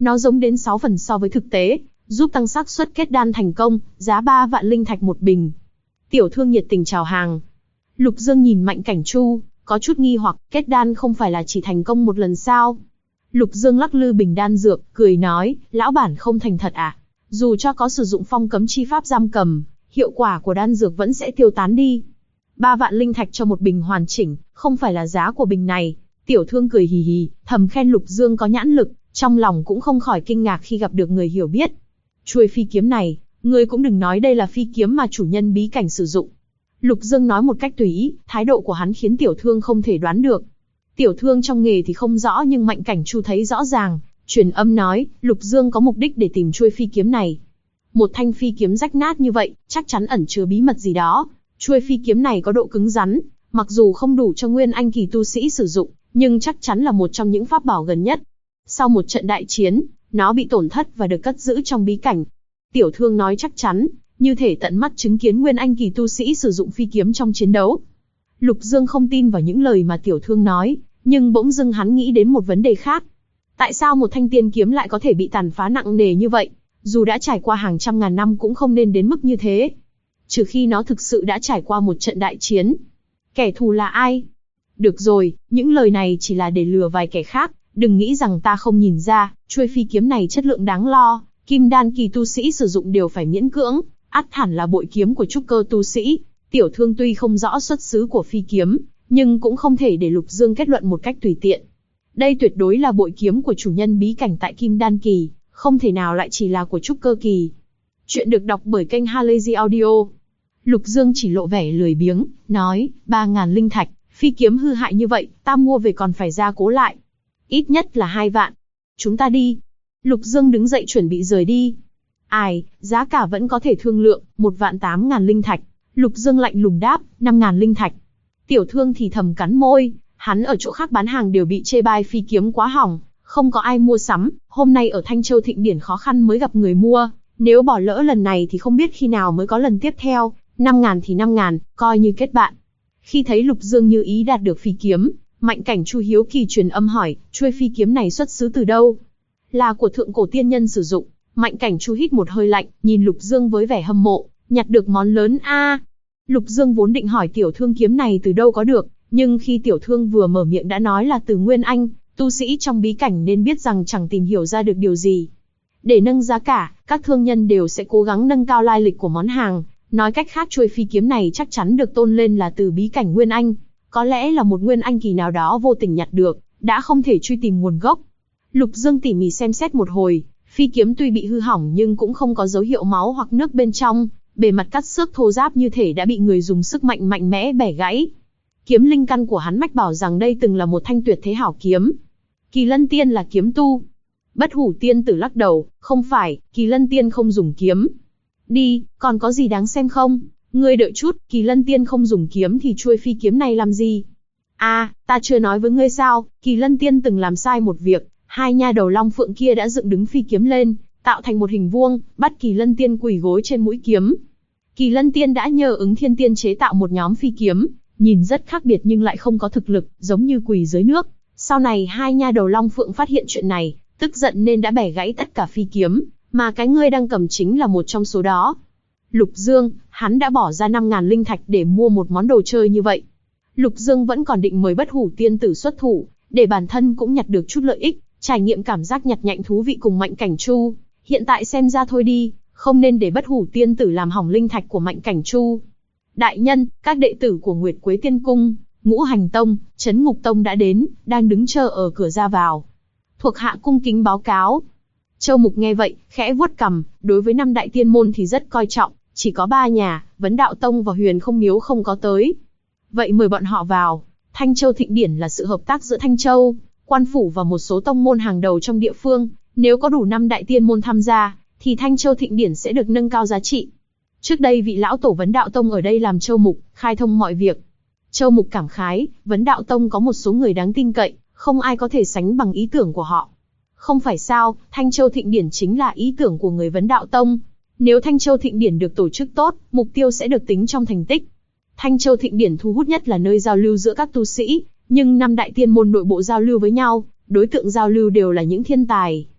[SPEAKER 1] Nó giống đến 6 phần so với thực tế, giúp tăng xác suất kết đan thành công, giá 3 vạn linh thạch một bình. Tiểu thương nhiệt tình chào hàng. Lục Dương nhìn Mạnh Cảnh Chu, có chút nghi hoặc, kết đan không phải là chỉ thành công một lần sao? Lục Dương lắc lư bình đan dược, cười nói, lão bản không thành thật à? Dù cho có sử dụng phong cấm chi pháp giam cầm, hiệu quả của đan dược vẫn sẽ tiêu tán đi. 3 vạn linh thạch cho một bình hoàn chỉnh, không phải là giá của bình này. Tiểu thương cười hì hì, thầm khen Lục Dương có nhãn lực, trong lòng cũng không khỏi kinh ngạc khi gặp được người hiểu biết. Chuôi phi kiếm này, ngươi cũng đừng nói đây là phi kiếm mà chủ nhân bí cảnh sử dụng. Lục Dương nói một cách tùy ý, thái độ của hắn khiến tiểu thương không thể đoán được. Tiểu thương trong nghề thì không rõ nhưng Mạnh Cảnh Chu thấy rõ ràng, truyền âm nói, Lục Dương có mục đích để tìm chuôi phi kiếm này. Một thanh phi kiếm rách nát như vậy, chắc chắn ẩn chứa bí mật gì đó. Chuôi phi kiếm này có độ cứng rắn, mặc dù không đủ cho nguyên anh kỳ tu sĩ sử dụng, nhưng chắc chắn là một trong những pháp bảo gần nhất. Sau một trận đại chiến, nó bị tổn thất và được cất giữ trong bí cảnh. Tiểu thương nói chắc chắn, như thể tận mắt chứng kiến nguyên anh kỳ tu sĩ sử dụng phi kiếm trong chiến đấu. Lục Dương không tin vào những lời mà tiểu thương nói, nhưng bỗng dưng hắn nghĩ đến một vấn đề khác. Tại sao một thanh tiên kiếm lại có thể bị tàn phá nặng nề như vậy? Dù đã trải qua hàng trăm ngàn năm cũng không nên đến mức như thế. Trừ khi nó thực sự đã trải qua một trận đại chiến. Kẻ thù là ai? Được rồi, những lời này chỉ là để lừa vài kẻ khác, đừng nghĩ rằng ta không nhìn ra, chuôi phi kiếm này chất lượng đáng lo, kim đan kỳ tu sĩ sử dụng đều phải miễn cưỡng, ắt hẳn là bội kiếm của trúc cơ tu sĩ. Tiểu thương tuy không rõ xuất xứ của phi kiếm, nhưng cũng không thể để Lục Dương kết luận một cách tùy tiện. Đây tuyệt đối là bội kiếm của chủ nhân bí cảnh tại kim đan kỳ, không thể nào lại chỉ là của trúc cơ kỳ. Chuyện được đọc bởi kênh Halazy Audio. Lục Dương chỉ lộ vẻ lười biếng, nói, 3.000 linh thạch, phi kiếm hư hại như vậy, ta mua về còn phải gia cố lại. Ít nhất là 2 vạn. Chúng ta đi. Lục Dương đứng dậy chuẩn bị rời đi. Ai, giá cả vẫn có thể thương lượng, 1.800.000 linh thạch. Lục Dương lạnh lùng đáp, 5.000 linh thạch. Tiểu thương thì thầm cắn môi, hắn ở chỗ khác bán hàng đều bị chê bai phi kiếm quá hỏng, không có ai mua sắm, hôm nay ở Thanh Châu Thịnh Điển khó khăn mới gặp người mua, nếu bỏ lỡ lần này thì không biết khi nào mới có lần tiếp theo, 5.000 thì 5.000, coi như kết bạn. Khi thấy Lục Dương như ý đạt được phi kiếm, Mạnh Cảnh Chu hiếu kỳ truyền âm hỏi, chuôi phi kiếm này xuất xứ từ đâu? Là của thượng cổ tiên nhân sử dụng. Mạnh Cảnh Chu hít một hơi lạnh, nhìn Lục Dương với vẻ hâm mộ, nhặt được món lớn a. Lục Dương vốn định hỏi tiểu thương kiếm này từ đâu có được, nhưng khi tiểu thương vừa mở miệng đã nói là từ Nguyên Anh, tu sĩ trong bí cảnh nên biết rằng chẳng tìm hiểu ra được điều gì. Để nâng giá cả, các thương nhân đều sẽ cố gắng nâng cao lai lịch của món hàng, nói cách khác chuôi phi kiếm này chắc chắn được tôn lên là từ bí cảnh Nguyên Anh, có lẽ là một Nguyên Anh kỳ nào đó vô tình nhặt được, đã không thể truy tìm nguồn gốc. Lục Dương tỉ mỉ xem xét một hồi, phi kiếm tuy bị hư hỏng nhưng cũng không có dấu hiệu máu hoặc nước bên trong, bề mặt cắt xước thô ráp như thể đã bị người dùng sức mạnh mạnh mẽ bẻ gãy. Kiếm linh căn của hắn mách bảo rằng đây từng là một thanh tuyệt thế hảo kiếm. Kỳ Lân Tiên là kiếm tu. Bất Hủ Tiên Tử lắc đầu, không phải, Kỳ Lân Tiên không dùng kiếm. Đi, còn có gì đáng xem không? Ngươi đợi chút, Kỳ Lân Tiên không dùng kiếm thì chuôi phi kiếm này làm gì? À, ta chưa nói với ngươi sao, Kỳ Lân Tiên từng làm sai một việc, hai nha đầu long phượng kia đã dựng đứng phi kiếm lên, tạo thành một hình vuông, bắt Kỳ Lân Tiên quỳ gối trên mũi kiếm. Kỳ Lân Tiên đã nhờ Ứng Thiên Tiên chế tạo một nhóm phi kiếm, nhìn rất khác biệt nhưng lại không có thực lực, giống như quỳ dưới nước. Sau này hai nha đầu long phượng phát hiện chuyện này, tức giận nên đã bẻ gãy tất cả phi kiếm, mà cái ngươi đang cầm chính là một trong số đó. Lục Dương, hắn đã bỏ ra 5.000 linh thạch để mua một món đồ chơi như vậy. Lục Dương vẫn còn định mời Bất Hủ Tiên Tử xuất thủ, để bản thân cũng nhặt được chút lợi ích, trải nghiệm cảm giác nhặt nhạnh thú vị cùng Mạnh Cảnh Chu. Hiện tại xem ra thôi đi, không nên để Bất Hủ Tiên Tử làm hỏng linh thạch của Mạnh Cảnh Chu. Đại nhân, các đệ tử của Nguyệt Quế Tiên Cung, Ngũ Hành Tông, Trấn Ngục Tông đã đến, đang đứng chờ ở cửa ra vào. Thuộc hạ cung kính báo cáo. Châu Mục nghe vậy, khẽ vuốt cằm, đối với 5 đại tiên môn thì rất coi trọng, chỉ có 3 nhà, Vấn Đạo Tông và Huyền Không Miếu không có tới. Vậy mời bọn họ vào. Thanh Châu Thịnh Điển là sự hợp tác giữa Thanh Châu, Quan Phủ và một số tông môn hàng đầu trong địa phương, nếu có đủ 5 đại tiên môn tham gia, thì Thanh Châu Thịnh Điển sẽ được nâng cao giá trị. Trước đây vị lão tổ Vấn Đạo Tông ở đây làm Châu Mục, khai thông mọi việc. Châu Mục cảm khái, Vấn Đạo Tông có một số người đáng tin cậy, không ai có thể sánh bằng ý tưởng của họ. Không phải sao, Thanh Châu Thịnh Điển chính là ý tưởng của người Vấn Đạo Tông. Nếu Thanh Châu Thịnh Điển được tổ chức tốt, mục tiêu sẽ được tính trong thành tích. Thanh Châu Thịnh Điển thu hút nhất là nơi giao lưu giữa các tu sĩ, nhưng 5 đại tiên môn nội bộ giao lưu với nhau, đối tượng giao lưu đều là những thiên tài.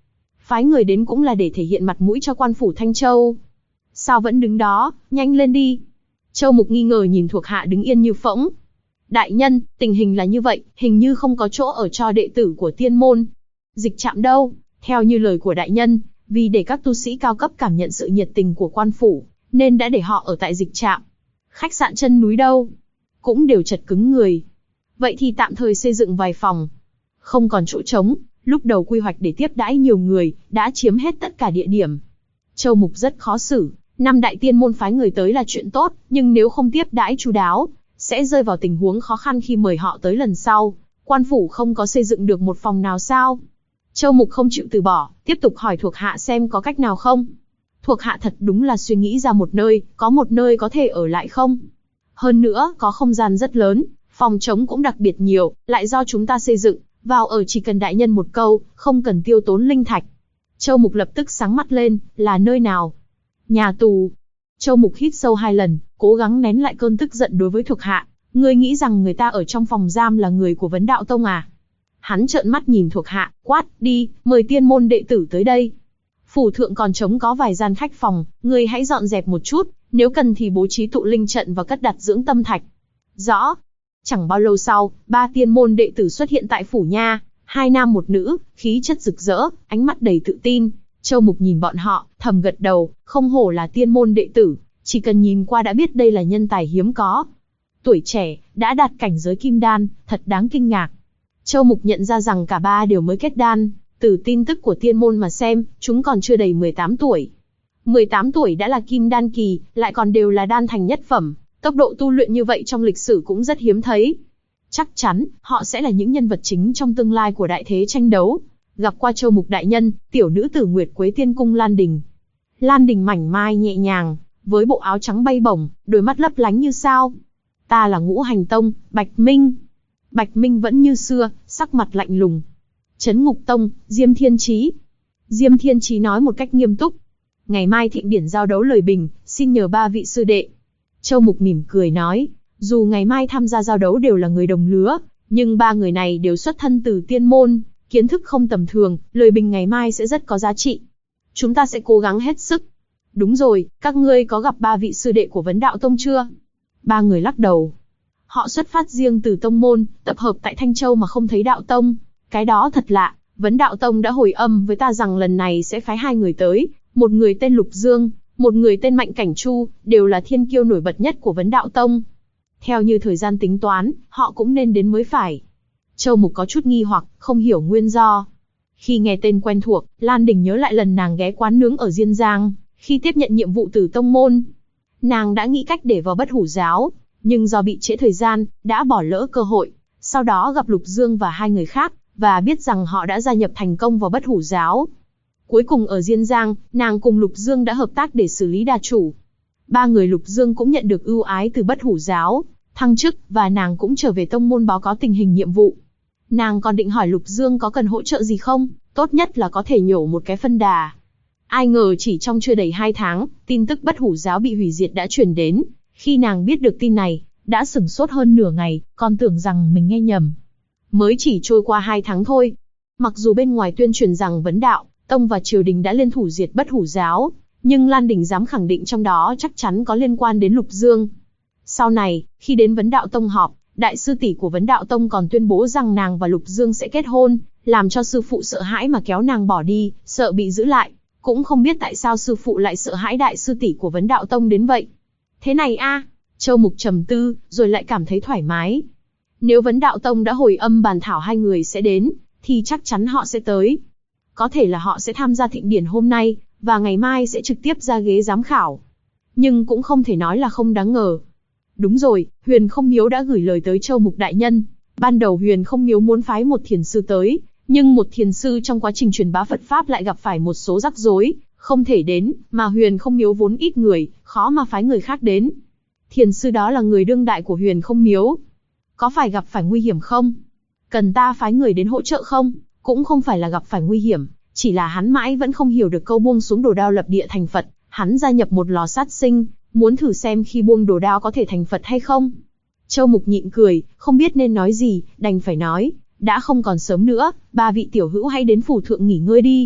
[SPEAKER 1] Phái người đến cũng là để thể hiện mặt mũi cho quan phủ Thanh Châu. Sao vẫn đứng đó, nhanh lên đi. Châu Mục nghi ngờ nhìn thuộc hạ đứng yên như phỗng. Đại nhân, tình hình là như vậy, hình như không có chỗ ở cho đệ tử của tiên môn. Dịch trạm đâu? Theo như lời của đại nhân, vì để các tu sĩ cao cấp cảm nhận sự nhiệt tình của quan phủ, nên đã để họ ở tại dịch trạm. Khách sạn chân núi đâu? Cũng đều chật cứng người. Vậy thì tạm thời xây dựng vài phòng. Không còn chỗ trống, lúc đầu quy hoạch để tiếp đãi nhiều người, đã chiếm hết tất cả địa điểm. Châu Mục rất khó xử, 5 đại tiên môn phái người tới là chuyện tốt, nhưng nếu không tiếp đãi chu đáo, sẽ rơi vào tình huống khó khăn khi mời họ tới lần sau. Quan phủ không có xây dựng được một phòng nào sao? Châu Mục không chịu từ bỏ, tiếp tục hỏi thuộc hạ xem có cách nào không. Thuộc hạ thật đúng là suy nghĩ ra một nơi có thể ở lại không? Hơn nữa, có không gian rất lớn, phòng trống cũng đặc biệt nhiều, lại do chúng ta xây dựng, vào ở chỉ cần đại nhân một câu, không cần tiêu tốn linh thạch. Châu Mục lập tức sáng mắt lên, là nơi nào? Nhà tù. Châu Mục hít sâu 2 lần, cố gắng nén lại cơn tức giận đối với thuộc hạ. Ngươi nghĩ rằng người ta ở trong phòng giam là người của Vấn Đạo Tông à? Hắn trợn mắt nhìn thuộc hạ, quát, đi, mời tiên môn đệ tử tới đây. Phủ thượng còn trống có vài gian khách phòng, ngươi hãy dọn dẹp một chút, nếu cần thì bố trí tụ linh trận và cất đặt dưỡng tâm thạch. Rõ. Chẳng bao lâu sau, 3 tiên môn đệ tử xuất hiện tại phủ nha, 2 nam 1 nữ, khí chất rực rỡ, ánh mắt đầy tự tin. Châu Mục nhìn bọn họ, thầm gật đầu, không hổ là tiên môn đệ tử, chỉ cần nhìn qua đã biết đây là nhân tài hiếm có. Tuổi trẻ, đã đạt cảnh giới kim đan, thật đáng kinh ngạc. Châu Mục nhận ra rằng cả 3 đều mới kết đan, từ tin tức của tiên môn mà xem, chúng còn chưa đầy 18 tuổi. 18 tuổi đã là kim đan kỳ, lại còn đều là đan thành nhất phẩm, tốc độ tu luyện như vậy trong lịch sử cũng rất hiếm thấy. Chắc chắn, họ sẽ là những nhân vật chính trong tương lai của đại thế tranh đấu. Gặp qua Châu Mục đại nhân, tiểu nữ tử Nguyệt Quế Tiên Cung Lan Đình. Lan Đình mảnh mai nhẹ nhàng, với bộ áo trắng bay bổng, đôi mắt lấp lánh như sao. Ta là Ngũ Hành Tông, Bạch Minh. Bạch Minh vẫn như xưa, sắc mặt lạnh lùng. Trấn Ngục Tông, Diêm Thiên Chí. Diêm Thiên Chí nói một cách nghiêm túc. Ngày mai thịnh điển giao đấu lời bình, xin nhờ 3 vị sư đệ. Châu Mục mỉm cười nói, dù ngày mai tham gia giao đấu đều là người đồng lứa, nhưng 3 người này đều xuất thân từ tiên môn, kiến thức không tầm thường, lời bình ngày mai sẽ rất có giá trị. Chúng ta sẽ cố gắng hết sức. Đúng rồi, các ngươi có gặp 3 vị sư đệ của Vấn Đạo Tông chưa? 3 người lắc đầu. Họ xuất phát riêng từ tông môn, tập hợp tại Thanh Châu mà không thấy Đạo Tông. Cái đó thật lạ, Vấn Đạo Tông đã hồi âm với ta rằng lần này sẽ phái 2 người tới, một người tên Lục Dương, một người tên Mạnh Cảnh Chu, đều là thiên kiêu nổi bật nhất của Vấn Đạo Tông. Theo như thời gian tính toán, họ cũng nên đến mới phải. Châu Mục có chút nghi hoặc, không hiểu nguyên do. Khi nghe tên quen thuộc, Lan Đình nhớ lại lần nàng ghé quán nướng ở Diên Giang, khi tiếp nhận nhiệm vụ từ tông môn. Nàng đã nghĩ cách để vào Bất Hủ Giáo, nhưng do bị trễ thời gian, đã bỏ lỡ cơ hội. Sau đó gặp Lục Dương và 2 người khác, và biết rằng họ đã gia nhập thành công vào Bất Hủ Giáo. Cuối cùng ở Diên Giang, nàng cùng Lục Dương đã hợp tác để xử lý đa chủ. 3 người Lục Dương cũng nhận được ưu ái từ Bất Hủ Giáo, thăng chức, và nàng cũng trở về tông môn báo cáo tình hình nhiệm vụ. Nàng còn định hỏi Lục Dương có cần hỗ trợ gì không, tốt nhất là có thể nhổ một cái phân đà. Ai ngờ chỉ trong chưa đầy 2 tháng, tin tức Bất Hủ Giáo bị hủy diệt đã truyền đến. Khi nàng biết được tin này, đã sửng sốt hơn nửa ngày, còn tưởng rằng mình nghe nhầm. Mới chỉ trôi qua 2 tháng thôi. Mặc dù bên ngoài tuyên truyền rằng Vấn Đạo Tông và triều đình đã liên thủ diệt Bất Hủ Giáo, nhưng Lan Đình dám khẳng định trong đó chắc chắn có liên quan đến Lục Dương. Sau này, khi đến Vấn Đạo Tông họp, đại sư tỷ của Vấn Đạo Tông còn tuyên bố rằng nàng và Lục Dương sẽ kết hôn, làm cho sư phụ sợ hãi mà kéo nàng bỏ đi, sợ bị giữ lại. Cũng không biết tại sao sư phụ lại sợ hãi đại sư tỷ của Vấn Đạo Tông đến vậy. Thế này a, Châu Mục trầm tư, rồi lại cảm thấy thoải mái. Nếu Vấn Đạo Tông đã hồi âm bàn thảo 2 người sẽ đến, thì chắc chắn họ sẽ tới. Có thể là họ sẽ tham gia thịnh điển hôm nay, và ngày mai sẽ trực tiếp ra ghế giám khảo. Nhưng cũng không thể nói là không đáng ngờ. Đúng rồi, Huyền Không Miếu đã gửi lời tới Châu Mục đại nhân. Ban đầu Huyền Không Miếu muốn phái một thiền sư tới, nhưng một thiền sư trong quá trình truyền bá Phật Pháp lại gặp phải một số rắc rối, không thể đến, mà Huyền Không Miếu vốn ít người, khó mà phái người khác đến. Thiền sư đó là người đương đại của Huyền Không Miếu. Có phải gặp phải nguy hiểm không? Cần ta phái người đến hỗ trợ không? Cũng không phải là gặp phải nguy hiểm, chỉ là hắn mãi vẫn không hiểu được câu buông xuống đồ đao lập địa thành Phật. Hắn gia nhập một lò sát sinh, muốn thử xem khi buông đồ đao có thể thành Phật hay không. Châu Mục nhịn cười, không biết nên nói gì, đành phải nói, đã không còn sớm nữa, 3 vị tiểu hữu hãy đến phủ thượng nghỉ ngơi đi.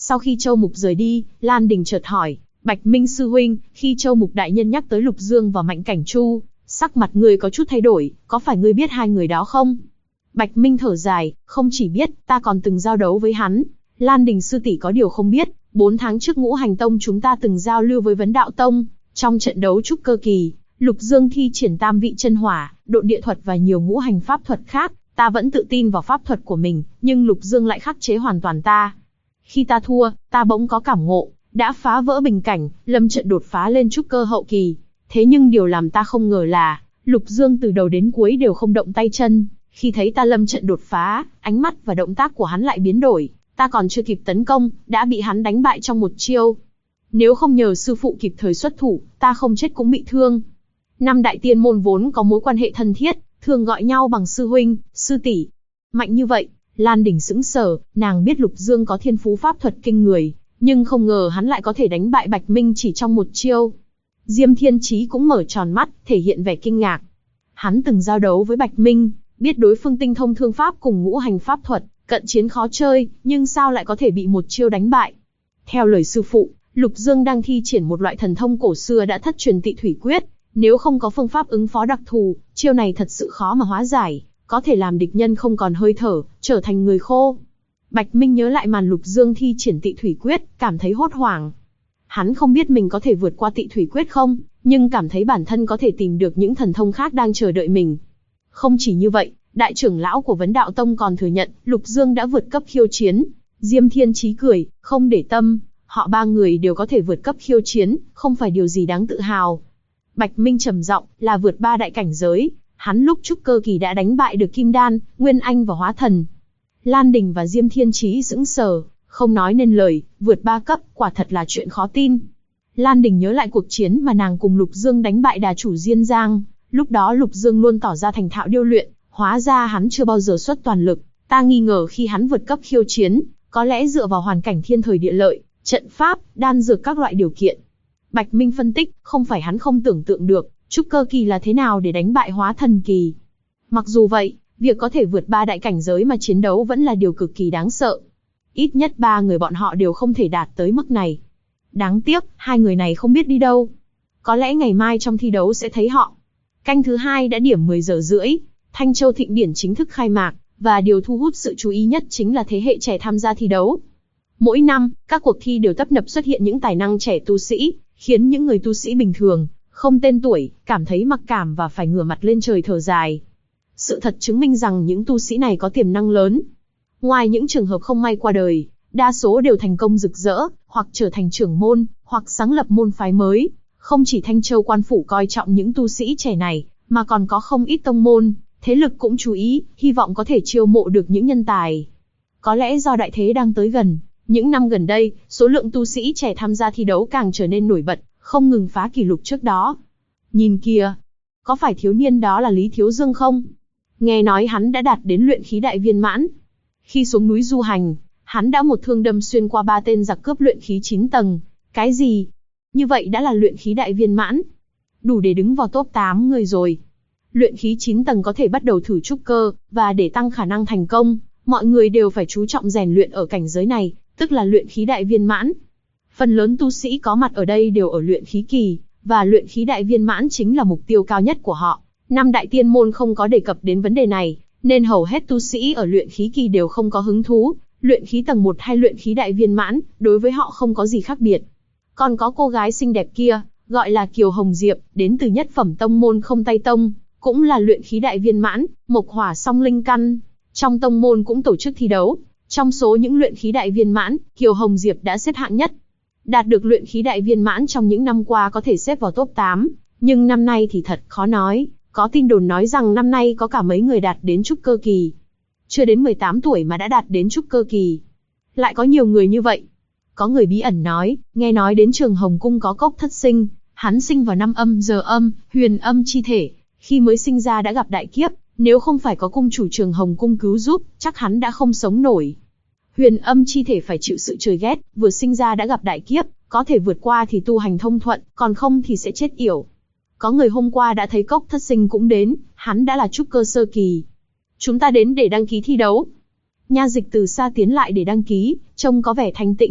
[SPEAKER 1] Sau khi Châu Mục rời đi, Lan Đình chợt hỏi, Bạch Minh sư huynh, khi Châu Mục đại nhân nhắc tới Lục Dương và Mạnh Cảnh Chu, sắc mặt ngươi có chút thay đổi, có phải ngươi biết hai người đó không? Bạch Minh thở dài, không chỉ biết, ta còn từng giao đấu với hắn. Lan Đình sư tỷ có điều không biết, 4 tháng trước Ngũ Hành Tông chúng ta từng giao lưu với Vấn Đạo Tông, trong trận đấu trúc cơ kỳ, Lục Dương thi triển tam vị chân hỏa, độn địa thuật và nhiều ngũ hành pháp thuật khác, ta vẫn tự tin vào pháp thuật của mình, nhưng Lục Dương lại khắc chế hoàn toàn ta. Khi ta thua, ta bỗng có cảm ngộ, đã phá vỡ bình cảnh, lâm trận đột phá lên trúc cơ hậu kỳ. Thế nhưng điều làm ta không ngờ là, Lục Dương từ đầu đến cuối đều không động tay chân, khi thấy ta lâm trận đột phá, ánh mắt và động tác của hắn lại biến đổi, ta còn chưa kịp tấn công, đã bị hắn đánh bại trong một chiêu. Nếu không nhờ sư phụ kịp thời xuất thủ, ta không chết cũng bị thương. Năm đại tiên môn vốn có mối quan hệ thân thiết, thường gọi nhau bằng sư huynh, sư tỷ. Mạnh như vậy, Lan Đình sững sờ, nàng biết Lục Dương có thiên phú pháp thuật kinh người, nhưng không ngờ hắn lại có thể đánh bại Bạch Minh chỉ trong một chiêu. Diêm Thiên Chí cũng mở tròn mắt, thể hiện vẻ kinh ngạc. Hắn từng giao đấu với Bạch Minh, biết đối phương tinh thông thương pháp cùng ngũ hành pháp thuật, cận chiến khó chơi, nhưng sao lại có thể bị một chiêu đánh bại? Theo lời sư phụ, Lục Dương đang thi triển một loại thần thông cổ xưa đã thất truyền Tị Thủy Quyết, nếu không có phương pháp ứng phó đặc thù, chiêu này thật sự khó mà hóa giải, có thể làm địch nhân không còn hơi thở, trở thành người khô. Bạch Minh nhớ lại màn Lục Dương thi triển Tị Thủy Quyết, cảm thấy hốt hoảng. Hắn không biết mình có thể vượt qua Tị Thủy Quyết không, nhưng cảm thấy bản thân có thể tìm được những thần thông khác đang chờ đợi mình. Không chỉ như vậy, đại trưởng lão của Vấn Đạo Tông còn thừa nhận, Lục Dương đã vượt cấp khiêu chiến. Diêm Thiên Chí cười, không để tâm, họ ba người đều có thể vượt cấp khiêu chiến, không phải điều gì đáng tự hào. Bạch Minh trầm giọng, là vượt 3 đại cảnh giới, hắn lúc trúc cơ kỳ đã đánh bại được Kim Đan, Nguyên Anh và Hóa Thần. Lan Đình và Diêm Thiên Chí sững sờ, không nói nên lời, vượt 3 cấp, quả thật là chuyện khó tin. Lan Đình nhớ lại cuộc chiến mà nàng cùng Lục Dương đánh bại đà chủ Diên Giang, lúc đó Lục Dương luôn tỏ ra thành thạo điêu luyện, hóa ra hắn chưa bao giờ xuất toàn lực, ta nghi ngờ khi hắn vượt cấp khiêu chiến, có lẽ dựa vào hoàn cảnh thiên thời địa lợi, trận pháp, đan dược các loại điều kiện. Bạch Minh phân tích, không phải hắn không tưởng tượng được, trúc cơ kỳ là thế nào để đánh bại Hóa Thần kỳ. Mặc dù vậy, việc có thể vượt 3 đại cảnh giới mà chiến đấu vẫn là điều cực kỳ đáng sợ. Ít nhất 3 người bọn họ đều không thể đạt tới mức này. Đáng tiếc, 2 người này không biết đi đâu. Có lẽ ngày mai trong thi đấu sẽ thấy họ. Canh thứ 2 đã điểm 10 giờ rưỡi, Thanh Châu Thịnh Điển chính thức khai mạc, và điều thu hút sự chú ý nhất chính là thế hệ trẻ tham gia thi đấu. Mỗi năm, các cuộc thi đều tấp nập xuất hiện những tài năng trẻ tu sĩ, khiến những người tu sĩ bình thường, không tên tuổi, cảm thấy mặc cảm và phải ngửa mặt lên trời thở dài. Sự thật chứng minh rằng những tu sĩ này có tiềm năng lớn. Ngoài những trường hợp không may qua đời, đa số đều thành công rực rỡ, hoặc trở thành trưởng môn, hoặc sáng lập môn phái mới. Không chỉ Thanh Châu quan phủ coi trọng những tu sĩ trẻ này, mà còn có không ít tông môn, thế lực cũng chú ý, hy vọng có thể chiêu mộ được những nhân tài. Có lẽ do đại thế đang tới gần, những năm gần đây, số lượng tu sĩ trẻ tham gia thi đấu càng trở nên nổi bật, không ngừng phá kỷ lục trước đó. Nhìn kìa, có phải thiếu niên đó là Lý Thiếu Dương không? Nghe nói hắn đã đạt đến luyện khí đại viên mãn. Khi xuống núi du hành, hắn đã một thương đâm xuyên qua 3 tên giặc cướp luyện khí 9 tầng. Cái gì? Như vậy đã là luyện khí đại viên mãn. Đủ để đứng vào top 8 người rồi. Luyện khí 9 tầng có thể bắt đầu thử trúc cơ, và để tăng khả năng thành công, mọi người đều phải chú trọng rèn luyện ở cảnh giới này, tức là luyện khí đại viên mãn. Phần lớn tu sĩ có mặt ở đây đều ở luyện khí kỳ, và luyện khí đại viên mãn chính là mục tiêu cao nhất của họ. 5 đại tiên môn không có đề cập đến vấn đề này, nên hầu hết tu sĩ ở luyện khí kỳ đều không có hứng thú. Luyện khí tầng 1 hay luyện khí đại viên mãn, đối với họ không có gì khác biệt. Còn có cô gái xinh đẹp kia, gọi là Kiều Hồng Diệp, đến từ nhất phẩm tông môn Không Tay Tông, cũng là luyện khí đại viên mãn, mộc hỏa song linh căn. Trong tông môn cũng tổ chức thi đấu. Trong số những luyện khí đại viên mãn, Kiều Hồng Diệp đã xếp hạng nhất. Đạt được luyện khí đại viên mãn trong những năm qua có thể xếp vào top 8, nhưng năm nay thì thật khó nói. Có tin đồn nói rằng năm nay có cả mấy người đạt đến trúc cơ kỳ. Chưa đến 18 tuổi mà đã đạt đến trúc cơ kỳ. Lại có nhiều người như vậy. Có người bí ẩn nói, nghe nói đến Trường Hồng Cung có Cốc Thất Sinh, hắn sinh vào năm Âm Giờ Âm, Huyền Âm chi thể, khi mới sinh ra đã gặp đại kiếp, nếu không phải có cung chủ Trường Hồng Cung cứu giúp, chắc hắn đã không sống nổi. Huyền Âm chi thể phải chịu sự trời ghét, vừa sinh ra đã gặp đại kiếp, có thể vượt qua thì tu hành thông thuận, còn không thì sẽ chết yểu. Có người hôm qua đã thấy Cốc Thất Sinh cũng đến, hắn đã là trúc cơ sơ kỳ. Chúng ta đến để đăng ký thi đấu. Nha Dịch từ xa tiến lại để đăng ký, trông có vẻ thanh tĩnh.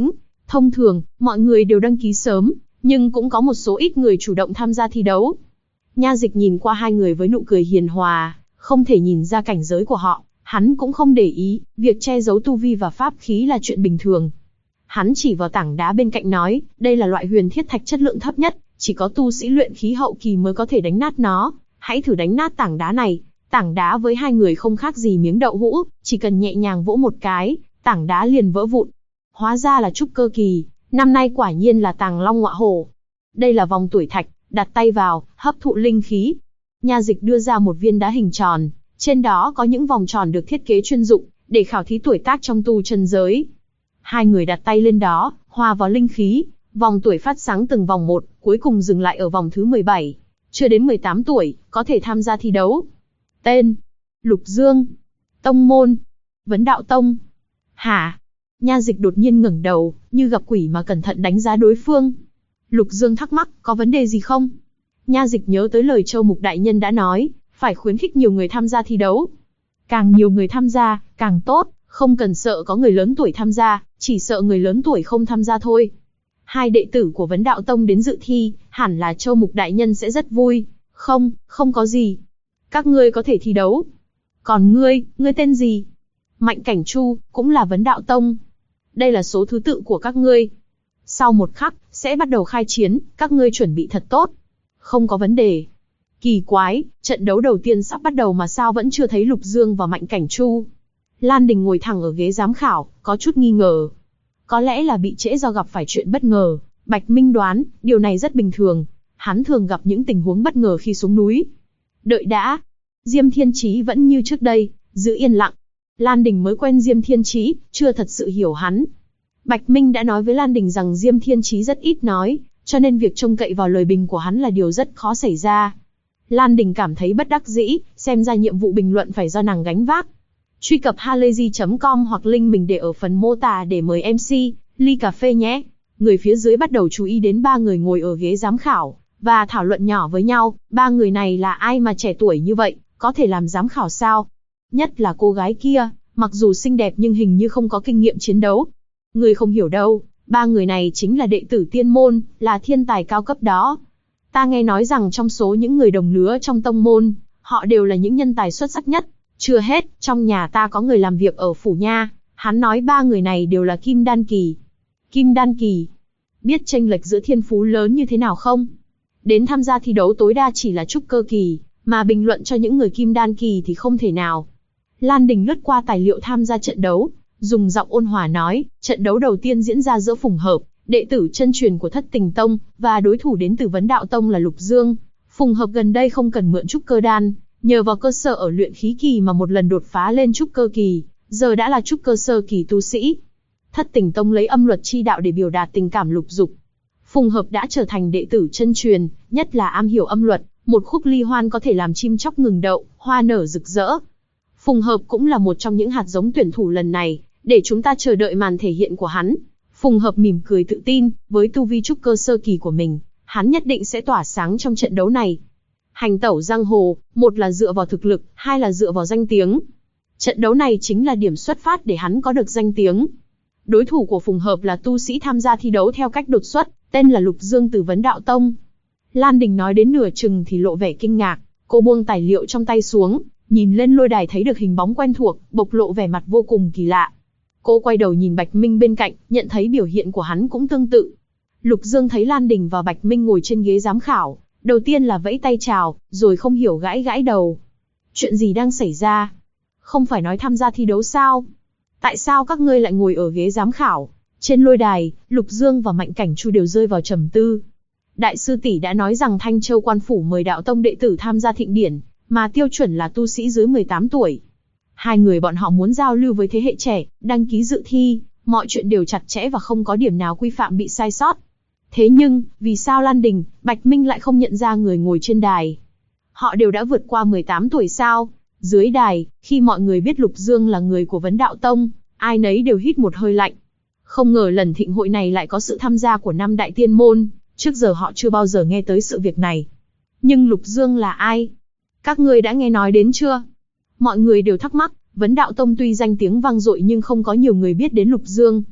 [SPEAKER 1] Thông thường, mọi người đều đăng ký sớm, nhưng cũng có một số ít người chủ động tham gia thi đấu. Nha Dịch nhìn qua hai người với nụ cười hiền hòa, không thể nhìn ra cảnh giới của họ, hắn cũng không để ý, việc che giấu tu vi và pháp khí là chuyện bình thường. Hắn chỉ vào tảng đá bên cạnh nói, đây là loại huyền thiết thạch chất lượng thấp nhất, chỉ có tu sĩ luyện khí hậu kỳ mới có thể đánh nát nó, hãy thử đánh nát tảng đá này. Tảng đá với hai người không khác gì miếng đậu hũ, chỉ cần nhẹ nhàng vỗ một cái, tảng đá liền vỡ vụn. Hóa ra là trúc cơ kỳ, năm nay quả nhiên là tàng long ngọa hổ. Đây là vòng tuổi thạch, đặt tay vào, hấp thụ linh khí. Nha Dịch đưa ra một viên đá hình tròn, trên đó có những vòng tròn được thiết kế chuyên dụng, để khảo thí tuổi tác trong tu chân giới. Hai người đặt tay lên đó, hòa vào linh khí, vòng tuổi phát sáng từng vòng một, cuối cùng dừng lại ở vòng thứ 17. Chưa đến 18 tuổi, có thể tham gia thi đấu. Tên: Lục Dương. Tông môn: Vấn Đạo Tông. Hả? Nha Dịch đột nhiên ngẩng đầu, như gặp quỷ mà cẩn thận đánh giá đối phương. Lục Dương thắc mắc, có vấn đề gì không? Nha Dịch nhớ tới lời Châu Mục Đại Nhân đã nói, phải khuyến khích nhiều người tham gia thi đấu. Càng nhiều người tham gia, càng tốt, không cần sợ có người lớn tuổi tham gia, chỉ sợ người lớn tuổi không tham gia thôi. Hai đệ tử của Vấn Đạo Tông đến dự thi, hẳn là Châu Mục Đại Nhân sẽ rất vui. Không, không có gì. Các ngươi có thể thi đấu. Còn ngươi tên gì? Mạnh Cảnh Chu, cũng là Vấn Đạo Tông. Đây là số thứ tự của các ngươi. Sau một khắc, sẽ bắt đầu khai chiến, các ngươi chuẩn bị thật tốt. Không có vấn đề. Kỳ quái, trận đấu đầu tiên sắp bắt đầu mà sao vẫn chưa thấy Lục Dương và Mạnh Cảnh Chu. Lan Đình ngồi thẳng ở ghế giám khảo, có chút nghi ngờ. Có lẽ là bị trễ do gặp phải chuyện bất ngờ. Bạch Minh đoán, điều này rất bình thường. Hắn thường gặp những tình huống bất ngờ khi xuống núi. Đợi đã. Diêm Thiên Chí vẫn như trước đây, giữ yên lặng. Lan Đình mới quen Diêm Thiên Chí, chưa thật sự hiểu hắn. Bạch Minh đã nói với Lan Đình rằng Diêm Thiên Chí rất ít nói, cho nên việc trông cậy vào lời bình của hắn là điều rất khó xảy ra. Lan Đình cảm thấy bất đắc dĩ, xem ra nhiệm vụ bình luận phải do nàng gánh vác. Truy cập halayzi.com hoặc link mình để ở phần mô tả để mời MC, ly cà phê nhé. Người phía dưới bắt đầu chú ý đến ba người ngồi ở ghế giám khảo, và thảo luận nhỏ với nhau, ba người này là ai mà trẻ tuổi như vậy, có thể làm giám khảo sao? Nhất là cô gái kia, mặc dù xinh đẹp nhưng hình như không có kinh nghiệm chiến đấu. Người không hiểu đâu, ba người này chính là đệ tử tiên môn, là thiên tài cao cấp đó. Ta nghe nói rằng trong số những người đồng lứa trong tông môn, họ đều là những nhân tài xuất sắc nhất. Chưa hết, trong nhà ta có người làm việc ở phủ nha, hắn nói ba người này đều là kim đan kỳ. Kim đan kỳ? Biết chênh lệch giữa thiên phú lớn như thế nào không? Đến tham gia thi đấu tối đa chỉ là trúc cơ kỳ, mà bình luận cho những người kim đan kỳ thì không thể nào. Lan Đình lướt qua tài liệu tham gia trận đấu, dùng giọng ôn hòa nói, trận đấu đầu tiên diễn ra giữa Phùng Hợp, đệ tử chân truyền của Thất Tình Tông, và đối thủ đến từ Vấn Đạo Tông là Lục Dương. Phùng Hợp gần đây không cần mượn trúc cơ đan, nhờ vào cơ sở ở luyện khí kỳ mà một lần đột phá lên trúc cơ kỳ, giờ đã là trúc cơ sơ kỳ tu sĩ. Thất Tình Tông lấy âm luật chi đạo để biểu đạt tình cảm lục dục. Phùng Hợp đã trở thành đệ tử chân truyền, nhất là am hiểu âm luật, một khúc ly hoan có thể làm chim chóc ngừng đậu, hoa nở rực rỡ. Phùng Hợp cũng là một trong những hạt giống tuyển thủ lần này, để chúng ta chờ đợi màn thể hiện của hắn. Phùng Hợp mỉm cười tự tin, với tu vi trúc cơ sơ kỳ của mình, hắn nhất định sẽ tỏa sáng trong trận đấu này. Hành tẩu giang hồ, một là dựa vào thực lực, hai là dựa vào danh tiếng. Trận đấu này chính là điểm xuất phát để hắn có được danh tiếng. Đối thủ của Phùng Hợp là tu sĩ tham gia thi đấu theo cách đột xuất, tên là Lục Dương từ Vấn Đạo Tông. Lan Đình nói đến nửa chừng thì lộ vẻ kinh ngạc, cô buông tài liệu trong tay xuống, nhìn lên lôi đài thấy được hình bóng quen thuộc, bộc lộ vẻ mặt vô cùng kỳ lạ. Cô quay đầu nhìn Bạch Minh bên cạnh, nhận thấy biểu hiện của hắn cũng tương tự. Lục Dương thấy Lan Đình và Bạch Minh ngồi trên ghế giám khảo, đầu tiên là vẫy tay chào, rồi không hiểu gãi gãi đầu. Chuyện gì đang xảy ra? Không phải nói tham gia thi đấu sao? Tại sao các ngươi lại ngồi ở ghế giám khảo? Trên lôi đài, Lục Dương và Mạnh Cảnh Chu đều rơi vào trầm tư. Đại sư tỷ đã nói rằng Thanh Châu Quan Phủ mời đạo tông đệ tử tham gia thịnh điển, mà tiêu chuẩn là tu sĩ dưới 18 tuổi. Hai người bọn họ muốn giao lưu với thế hệ trẻ, đăng ký dự thi, mọi chuyện đều chặt chẽ và không có điểm nào quy phạm bị sai sót. Thế nhưng, vì sao Lan Đình, Bạch Minh lại không nhận ra người ngồi trên đài? Họ đều đã vượt qua 18 tuổi sao? Dưới đài, khi mọi người biết Lục Dương là người của Vấn Đạo Tông, ai nấy đều hít một hơi lạnh. Không ngờ lần thịnh hội này lại có sự tham gia của 5 đại tiên môn, trước giờ họ chưa bao giờ nghe tới sự việc này. Nhưng Lục Dương là ai? Các ngươi đã nghe nói đến chưa? Mọi người đều thắc mắc, Vấn Đạo Tông tuy danh tiếng vang dội nhưng không có nhiều người biết đến Lục Dương.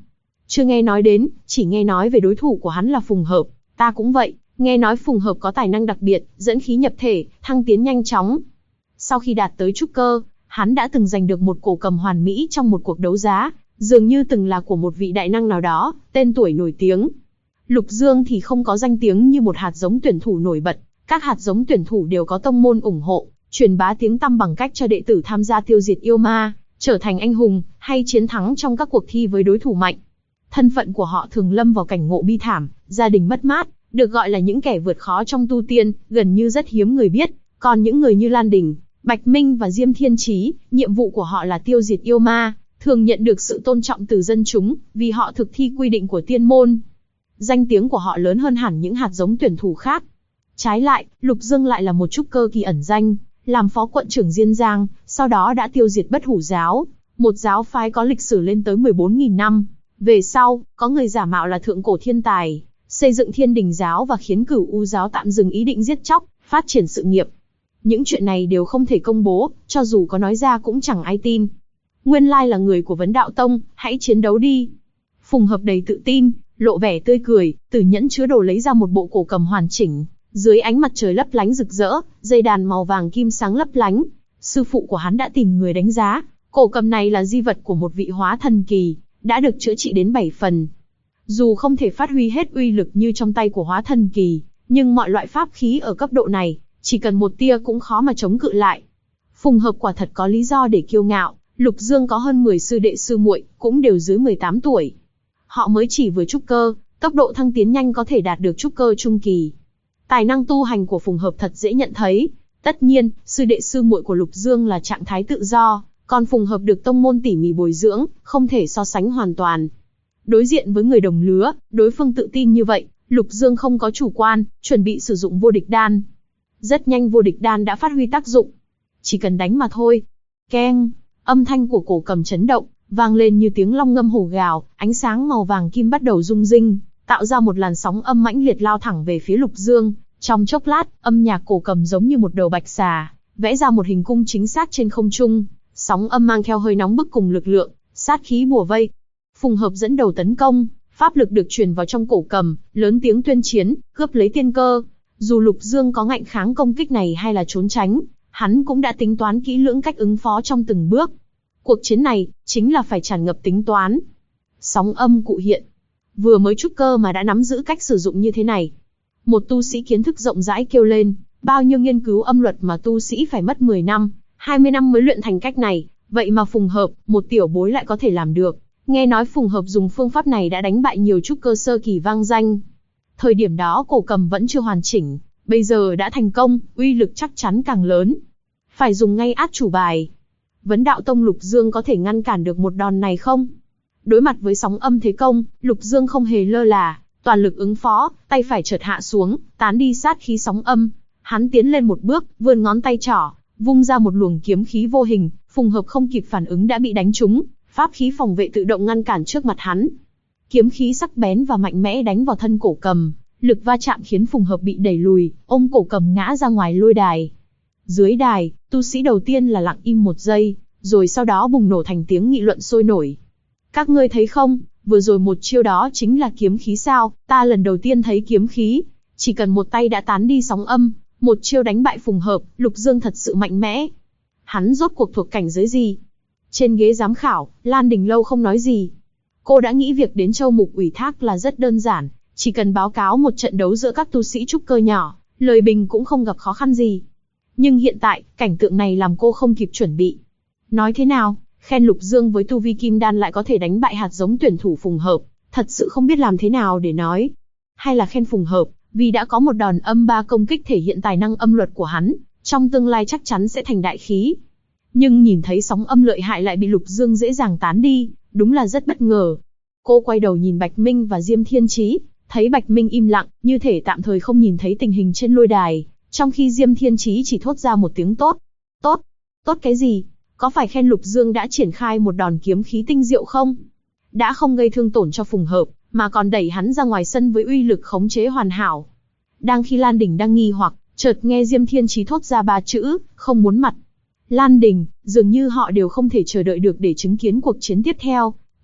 [SPEAKER 1] Chưa nghe nói đến, chỉ nghe nói về đối thủ của hắn là Phùng Hợp. Ta cũng vậy, nghe nói Phùng Hợp có tài năng đặc biệt, dẫn khí nhập thể, thăng tiến nhanh chóng. Sau khi đạt tới trúc cơ, hắn đã từng giành được một cổ cầm hoàn mỹ trong một cuộc đấu giá, dường như từng là của một vị đại năng nào đó, tên tuổi nổi tiếng. Lục Dương thì không có danh tiếng như một hạt giống tuyển thủ nổi bật, các hạt giống tuyển thủ đều có tông môn ủng hộ, truyền bá tiếng tăm bằng cách cho đệ tử tham gia tiêu diệt yêu ma, trở thành anh hùng, hay chiến thắng trong các cuộc thi với đối thủ mạnh. Thân phận của họ thường lâm vào cảnh ngộ bi thảm, gia đình mất mát, được gọi là những kẻ vượt khó trong tu tiên, gần như rất hiếm người biết. Còn những người như Lan Đình, Bạch Minh và Diêm Thiên Chí, nhiệm vụ của họ là tiêu diệt yêu ma, thường nhận được sự tôn trọng từ dân chúng, vì họ thực thi quy định của tiên môn. Danh tiếng của họ lớn hơn hẳn những hạt giống tuyển thủ khác. Trái lại, Lục Dương lại là một trúc cơ kỳ ẩn danh, làm phó quận trưởng Diên Giang, sau đó đã tiêu diệt Bất Hủ giáo, một giáo phái có lịch sử lên tới 14.000 năm. Về sau, có người giả mạo là thượng cổ thiên tài, xây dựng Thiên Đình giáo và khiến Cửu U giáo tạm dừng ý định giết chóc, phát triển sự nghiệp. Những chuyện này đều không thể công bố, cho dù có nói ra cũng chẳng ai tin. Nguyên lai là người của Vấn Đạo Tông, hãy chiến đấu đi. Phùng Hợp đầy tự tin, lộ vẻ tươi cười, từ nhẫn chứa đồ lấy ra một bộ cổ cầm hoàn chỉnh, dưới ánh mặt trời lấp lánh rực rỡ, dây đàn màu vàng kim sáng lấp lánh. Sư phụ của hắn đã tìm người đánh giá, cổ cầm này là di vật của một vị hóa thần kỳ, đã được chữa trị đến 7 phần. Dù không thể phát huy hết uy lực như trong tay của hóa thần kỳ, nhưng mọi loại pháp khí ở cấp độ này, chỉ cần một tia cũng khó mà chống cự lại. Phùng Hợp quả thật có lý do để kiêu ngạo. Lục Dương có hơn 10 sư đệ sư muội, cũng đều dưới 18 tuổi. Họ mới chỉ vừa trúc cơ, tốc độ thăng tiến nhanh có thể đạt được trúc cơ trung kỳ. Tài năng tu hành của Phùng Hợp thật dễ nhận thấy. Tất nhiên, sư đệ sư muội của Lục Dương là trạng thái tự do, còn Phùng Hợp được tông môn tỉ mỉ bồi dưỡng, không thể so sánh hoàn toàn. Đối diện với người đồng lứa, đối phương tự tin như vậy, Lục Dương không có chủ quan, chuẩn bị sử dụng vô địch đan. Rất nhanh vô địch đan đã phát huy tác dụng. Chỉ cần đánh mà thôi. Keng! Âm thanh của cổ cầm chấn động, vang lên như tiếng long ngâm hổ gào, ánh sáng màu vàng kim bắt đầu rung rinh, tạo ra một làn sóng âm mãnh liệt lao thẳng về phía Lục Dương. Trong chốc lát, âm nhạc cổ cầm giống như một đầu bạch xà, vẽ ra một hình cung chính xác trên không trung. Sóng âm mang theo hơi nóng bức cùng lực lượng, sát khí bùa vây. Phùng Hợp dẫn đầu tấn công, pháp lực được truyền vào trong cổ cầm, lớn tiếng tuyên chiến, cướp lấy tiên cơ. Dù Lục Dương có ngạnh kháng công kích này hay là trốn tránh, hắn cũng đã tính toán kỹ lưỡng cách ứng phó trong từng bước. Cuộc chiến này, chính là phải tràn ngập tính toán. Sóng âm cụ hiện. Vừa mới trúc cơ mà đã nắm giữ cách sử dụng như thế này. Một tu sĩ kiến thức rộng rãi kêu lên, bao nhiêu nghiên cứu âm luật mà tu sĩ phải mất 10 năm, 20 năm mới luyện thành cách này, vậy mà Phùng Hợp, một tiểu bối lại có thể làm được. Nghe nói Phùng Hợp dùng phương pháp này đã đánh bại nhiều trúc cơ sơ kỳ vang danh. Thời điểm đó cổ cầm vẫn chưa hoàn chỉnh, bây giờ đã thành công, uy lực chắc chắn càng lớn. Phải dùng ngay át chủ bài. Vấn Đạo Tông Lục Dương có thể ngăn cản được một đòn này không? Đối mặt với sóng âm thế công, Lục Dương không hề lơ là, toàn lực ứng phó, tay phải chợt hạ xuống, tán đi sát khí sóng âm. Hắn tiến lên một bước, vươn ngón tay trỏ, vung ra một luồng kiếm khí vô hình. Phùng Hợp không kịp phản ứng đã bị đánh trúng, pháp khí phòng vệ tự động ngăn cản trước mặt hắn. Kiếm khí sắc bén và mạnh mẽ đánh vào thân cổ cầm, lực va chạm khiến Phùng Hợp bị đẩy lùi, ôm cổ cầm ngã ra ngoài lôi đài. Dưới đài, tu sĩ đầu tiên là lặng im một giây, rồi sau đó bùng nổ thành tiếng nghị luận sôi nổi. Các ngươi thấy không, vừa rồi một chiêu đó chính là kiếm khí sao? Ta lần đầu tiên thấy kiếm khí, chỉ cần một tay đã tán đi sóng âm, một chiêu đánh bại Phùng Hợp. Lục Dương thật sự mạnh mẽ. Hắn rốt cuộc thuộc cảnh giới gì? Trên ghế giám khảo, Lan Đình lâu không nói gì. Cô đã nghĩ việc đến Châu Mục ủy thác là rất đơn giản, chỉ cần báo cáo một trận đấu giữa các tu sĩ trúc cơ nhỏ, lời bình cũng không gặp khó khăn gì. Nhưng hiện tại, cảnh tượng này làm cô không kịp chuẩn bị. Nói thế nào, khen Lục Dương với tu vi kim đan lại có thể đánh bại hạt giống tuyển thủ Phùng Hợp, thật sự không biết làm thế nào để nói. Hay là khen Phùng Hợp, vì đã có một đòn âm 3 công kích thể hiện tài năng âm luật của hắn, trong tương lai chắc chắn sẽ thành đại khí. Nhưng nhìn thấy sóng âm lợi hại lại bị Lục Dương dễ dàng tán đi, đúng là rất bất ngờ. Cô quay đầu nhìn Bạch Minh và Diêm Thiên Chí, thấy Bạch Minh im lặng, như thể tạm thời không nhìn thấy tình hình trên lôi đài, trong khi Diêm Thiên Chí chỉ thốt ra một tiếng tốt. Tốt? Tốt cái gì? Có phải khen Lục Dương đã triển khai một đòn kiếm khí tinh diệu không? Đã không gây thương tổn cho Phùng Hợp, mà còn đẩy hắn ra ngoài sân với uy lực khống chế hoàn hảo. Đang khi Lan Đình đang nghi hoặc, chợt nghe Diêm Thiên Chí thốt ra 3 chữ, không muốn mặt. Lan Đình, dường như họ đều không thể chờ đợi được để chứng kiến cuộc chiến tiếp theo.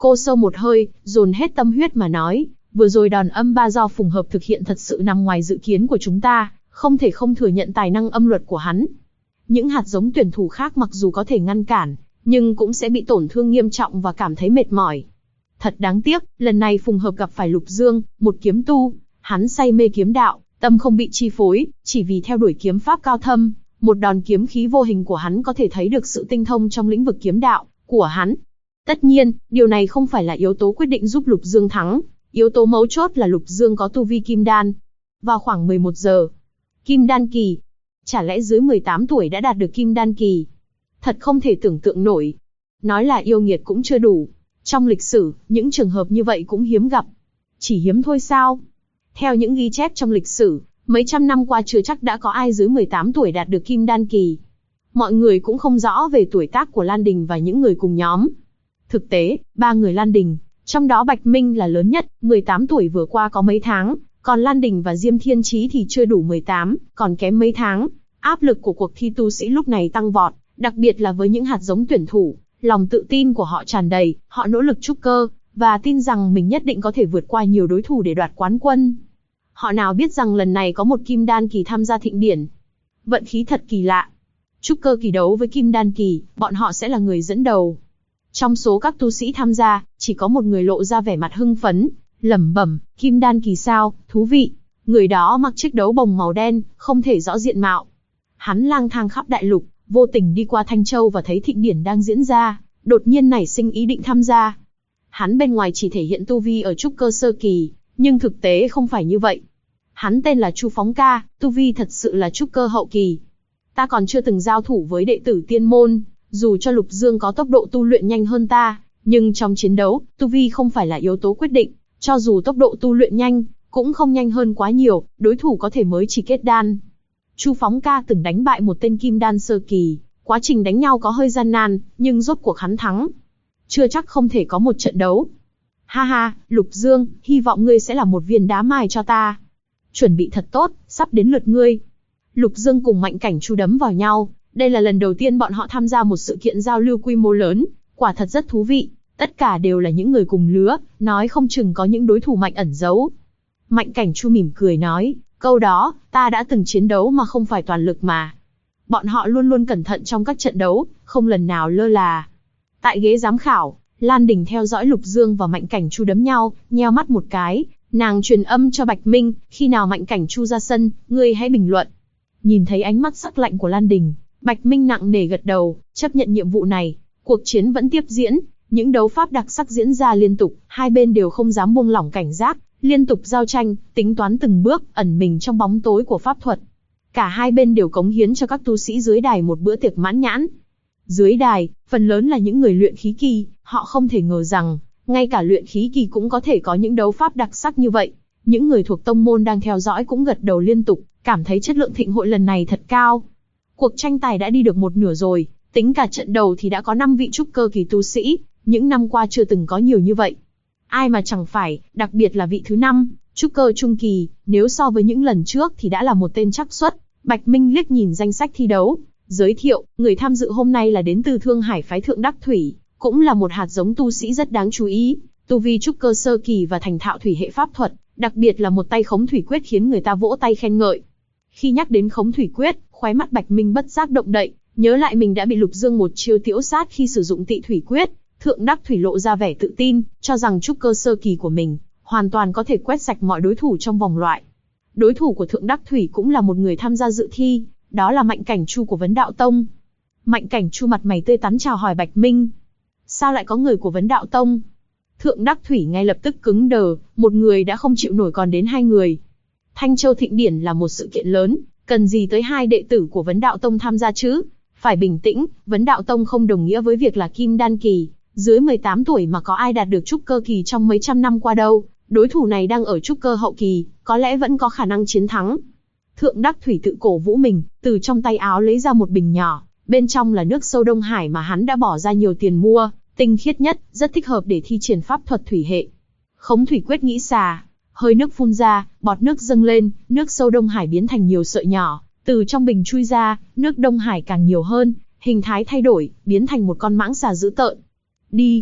[SPEAKER 1] Cô sâu một hơi, dồn hết tâm huyết mà nói, vừa rồi đòn âm ba do Phùng Hợp thực hiện thật sự nằm ngoài dự kiến của chúng ta, không thể không thừa nhận tài năng âm luật của hắn. Những hạt giống tuyển thủ khác mặc dù có thể ngăn cản, nhưng cũng sẽ bị tổn thương nghiêm trọng và cảm thấy mệt mỏi. Thật đáng tiếc, lần này Phùng Hợp gặp phải Lục Dương, một kiếm tu, hắn say mê kiếm đạo, tâm không bị chi phối, chỉ vì theo đuổi kiếm pháp cao thâm, một đòn kiếm khí vô hình của hắn có thể thấy được sự tinh thông trong lĩnh vực kiếm đạo của hắn. Tất nhiên, điều này không phải là yếu tố quyết định giúp Lục Dương thắng, yếu tố mấu chốt là Lục Dương có tu vi kim đan. Vào khoảng 11 giờ, kim đan kỳ. Chả lẽ dưới 18 tuổi đã đạt được kim đan kỳ? Thật không thể tưởng tượng nổi. Nói là yêu nghiệt cũng chưa đủ. Trong lịch sử, những trường hợp như vậy cũng hiếm gặp. Chỉ hiếm thôi sao? Theo những ghi chép trong lịch sử, mấy trăm năm qua chưa chắc đã có ai dưới 18 tuổi đạt được kim đan kỳ. Mọi người cũng không rõ về tuổi tác của Lan Đình và những người cùng nhóm. Thực tế, ba người Lan Đình, trong đó Bạch Minh là lớn nhất, 18 tuổi vừa qua có mấy tháng, còn Lan Đình và Diêm Thiên Chí thì chưa đủ 18, còn kém mấy tháng. Áp lực của cuộc thi tu sĩ lúc này tăng vọt, đặc biệt là với những hạt giống tuyển thủ, lòng tự tin của họ tràn đầy, họ nỗ lực trúc cơ, và tin rằng mình nhất định có thể vượt qua nhiều đối thủ để đoạt quán quân. Họ nào biết rằng lần này có một kim đan kỳ tham gia thịnh điển. Vận khí thật kỳ lạ. Trúc cơ kỳ đấu với kim đan kỳ, bọn họ sẽ là người dẫn đầu. Trong số các tu sĩ tham gia, chỉ có một người lộ ra vẻ mặt hưng phấn, lẩm bẩm, kim đan kỳ sao, thú vị. Người đó mặc chiếc đấu bồng màu đen, không thể rõ diện mạo. Hắn lang thang khắp đại lục, vô tình đi qua Thanh Châu và thấy thịnh điển đang diễn ra, đột nhiên nảy sinh ý định tham gia. Hắn bên ngoài chỉ thể hiện tu vi ở trúc cơ sơ kỳ, nhưng thực tế không phải như vậy. Hắn tên là Chu Phóng Ca, tu vi thật sự là trúc cơ hậu kỳ. Ta còn chưa từng giao thủ với đệ tử tiên môn, dù cho Lục Dương có tốc độ tu luyện nhanh hơn ta, nhưng trong chiến đấu, tu vi không phải là yếu tố quyết định, cho dù tốc độ tu luyện nhanh, cũng không nhanh hơn quá nhiều, đối thủ có thể mới chỉ kết đan. Chu Phóng Ca từng đánh bại một tên kim đan sơ kỳ, quá trình đánh nhau có hơi gian nan, nhưng rốt cuộc hắn thắng. Chưa chắc không thể có một trận đấu. Ha ha, Lục Dương, hy vọng ngươi sẽ là một viên đá mài cho ta. Chuẩn bị thật tốt, sắp đến lượt ngươi. Lục Dương cùng Mạnh Cảnh Chu đấm vào nhau, đây là lần đầu tiên bọn họ tham gia một sự kiện giao lưu quy mô lớn, quả thật rất thú vị, tất cả đều là những người cùng lứa, nói không chừng có những đối thủ mạnh ẩn giấu. Mạnh Cảnh Chu mỉm cười nói, câu đó, ta đã từng chiến đấu mà không phải toàn lực mà. Bọn họ luôn luôn cẩn thận trong các trận đấu, không lần nào lơ là. Tại ghế giám khảo, Lan Đình theo dõi Lục Dương và Mạnh Cảnh Chu đấm nhau, nheo mắt một cái, nàng truyền âm cho Bạch Minh, khi nào Mạnh Cảnh Chu ra sân, ngươi hãy bình luận. Nhìn thấy ánh mắt sắc lạnh của Lan Đình, Bạch Minh nặng nề gật đầu, chấp nhận nhiệm vụ này. Cuộc chiến vẫn tiếp diễn, những đấu pháp đặc sắc diễn ra liên tục, hai bên đều không dám buông lỏng cảnh giác, liên tục giao tranh, tính toán từng bước, ẩn mình trong bóng tối của pháp thuật. Cả hai bên đều cống hiến cho các tu sĩ dưới đài một bữa tiệc mãn nhãn. Dưới đài, phần lớn là những người luyện khí kỳ, họ không thể ngờ rằng, ngay cả luyện khí kỳ cũng có thể có những đấu pháp đặc sắc như vậy. Những người thuộc tông môn đang theo dõi cũng gật đầu liên tục, cảm thấy chất lượng thịnh hội lần này thật cao. Cuộc tranh tài đã đi được một nửa rồi, tính cả trận đầu thì đã có 5 vị trúc cơ kỳ tu sĩ, những năm qua chưa từng có nhiều như vậy. Ai mà chẳng phải, đặc biệt là vị thứ 5, trúc cơ trung kỳ, nếu so với những lần trước thì đã là một tên trắc suất. Bạch Minh liếc nhìn danh sách thi đấu, giới thiệu, người tham dự hôm nay là đến từ Thương Hải phái Thượng Đắc Thủy, cũng là một hạt giống tu sĩ rất đáng chú ý, tu vi trúc cơ sơ kỳ và thành thạo thủy hệ pháp thuật, đặc biệt là một tay khống thủy quyết khiến người ta vỗ tay khen ngợi. Khi nhắc đến khống thủy quyết, khóe mắt Bạch Minh bất giác động đậy, nhớ lại mình đã bị Lục Dương một chiêu tiễu sát khi sử dụng Tị Thủy quyết. Thượng Đắc Thủy lộ ra vẻ tự tin, cho rằng trúc cơ sơ kỳ của mình hoàn toàn có thể quét sạch mọi đối thủ trong vòng loại. Đối thủ của Thượng Đắc Thủy cũng là một người tham gia dự thi, đó là Mạnh Cảnh Chu của Vấn Đạo Tông. Mạnh Cảnh Chu mặt mày tươi tắn chào hỏi Bạch Minh. Sao lại có người của Vấn Đạo Tông? Thượng Đắc Thủy ngay lập tức cứng đờ, một người đã không chịu nổi còn đến 2 người. Thanh Châu Thịnh Điển là một sự kiện lớn, cần gì tới 2 đệ tử của Vấn Đạo Tông tham gia chứ? Phải bình tĩnh, Vấn Đạo Tông không đồng nghĩa với việc là kim đan kỳ. Dưới 18 tuổi mà có ai đạt được trúc cơ kỳ trong mấy trăm năm qua đâu, đối thủ này đang ở trúc cơ hậu kỳ, có lẽ vẫn có khả năng chiến thắng. Thượng Đắc Thủy tự cổ vũ mình, từ trong tay áo lấy ra một bình nhỏ, bên trong là nước sâu Đông Hải mà hắn đã bỏ ra nhiều tiền mua, tinh khiết nhất, rất thích hợp để thi triển pháp thuật thủy hệ. Khống thủy quyết nghĩ xà, hơi nước phun ra, bọt nước dâng lên, nước sâu Đông Hải biến thành nhiều sợi nhỏ, từ trong bình chui ra, nước Đông Hải càng nhiều hơn, hình thái thay đổi, biến thành một con mãng xà dữ tợn. Đi!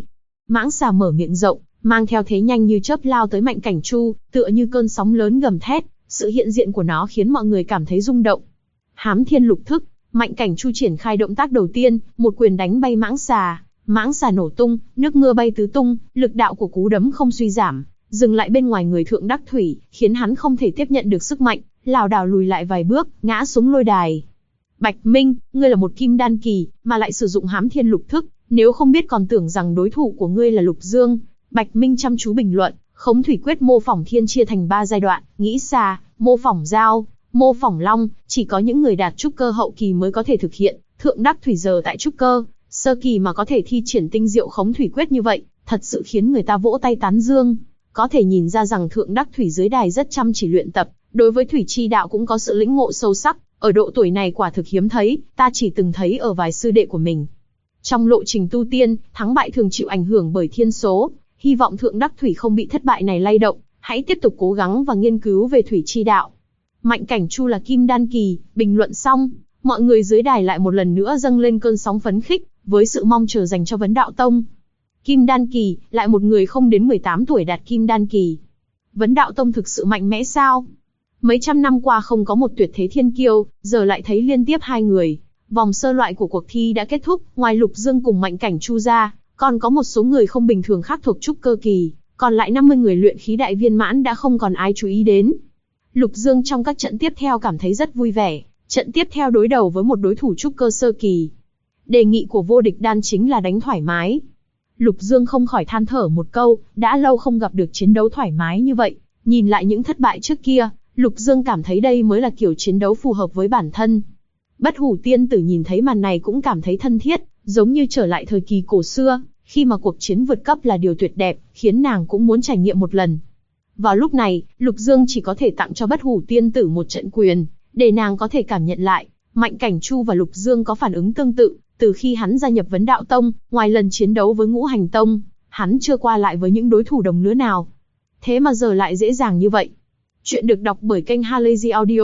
[SPEAKER 1] Mãng xà mở miệng rộng, mang theo thế nhanh như chớp lao tới Mạnh Cảnh Chu, tựa như cơn sóng lớn gầm thét, sự hiện diện của nó khiến mọi người cảm thấy rung động. Hám Thiên Lục Thức, Mạnh Cảnh Chu triển khai động tác đầu tiên, một quyền đánh bay mãng xà nổ tung, nước mưa bay tứ tung, lực đạo của cú đấm không suy giảm, dừng lại bên ngoài người Thượng Đắc Thủy, khiến hắn không thể tiếp nhận được sức mạnh, lảo đảo lùi lại vài bước, ngã xuống lôi đài. Bạch Minh, ngươi là một kim đan kỳ, mà lại sử dụng Hám Thiên Lục Thức, nếu không biết còn tưởng rằng đối thủ của ngươi là Lục Dương. Bạch Minh chăm chú bình luận, Khống Thủy Quyết mô phỏng thiên chia thành 3 giai đoạn, nghĩ xà, mô phỏng dao, mô phỏng long, chỉ có những người đạt trúc cơ hậu kỳ mới có thể thực hiện. Thượng Đắc Thủy giờ tại trúc cơ sơ kỳ mà có thể thi triển tinh diệu Khống Thủy Quyết như vậy, thật sự khiến người ta vỗ tay tán dương. Có thể nhìn ra rằng Thượng Đắc Thủy dưới đài rất chăm chỉ luyện tập, đối với thủy chi đạo cũng có sự lĩnh ngộ sâu sắc, ở độ tuổi này quả thực hiếm thấy, ta chỉ từng thấy ở vài sư đệ của mình. Trong lộ trình tu tiên, thắng bại thường chịu ảnh hưởng bởi thiên số, hy vọng Thượng Đắc Thủy không bị thất bại này lay động, hãy tiếp tục cố gắng và nghiên cứu về thủy chi đạo. Mạnh Cảnh Chu là kim đan kỳ, bình luận xong, mọi người dưới đài lại một lần nữa dâng lên cơn sóng phấn khích, với sự mong chờ dành cho Vấn Đạo Tông. Kim đan kỳ, lại một người không đến 18 tuổi đạt kim đan kỳ. Vấn Đạo Tông thực sự mạnh mẽ sao? Mấy trăm năm qua không có một tuyệt thế thiên kiêu, giờ lại thấy liên tiếp 2 người. Vòng sơ loại của cuộc thi đã kết thúc, ngoài Lục Dương cùng Mạnh Cảnh Chu ra, còn có một số người không bình thường khác thuộc trúc cơ kỳ, còn lại 50 người luyện khí đại viên mãn đã không còn ai chú ý đến. Lục Dương trong các trận tiếp theo cảm thấy rất vui vẻ, trận tiếp theo đối đầu với một đối thủ trúc cơ sơ kỳ. Đề nghị của Vô Địch Đan chính là đánh thoải mái. Lục Dương không khỏi than thở một câu, đã lâu không gặp được chiến đấu thoải mái như vậy, nhìn lại những thất bại trước kia, Lục Dương cảm thấy đây mới là kiểu chiến đấu phù hợp với bản thân. Bất Hủ Tiên Tử nhìn thấy màn này cũng cảm thấy thân thiết, giống như trở lại thời kỳ cổ xưa, khi mà cuộc chiến vượt cấp là điều tuyệt đẹp, khiến nàng cũng muốn trải nghiệm một lần. Vào lúc này, Lục Dương chỉ có thể tặng cho Bất Hủ Tiên Tử một trận quyền, để nàng có thể cảm nhận lại. Mạnh Cảnh Chu và Lục Dương có phản ứng tương tự, từ khi hắn gia nhập Vấn Đạo Tông, ngoài lần chiến đấu với Ngũ Hành Tông, hắn chưa qua lại với những đối thủ đồng lứa nào. Thế mà giờ lại dễ dàng như vậy. Chuyện được đọc bởi kênh Halazy Audio.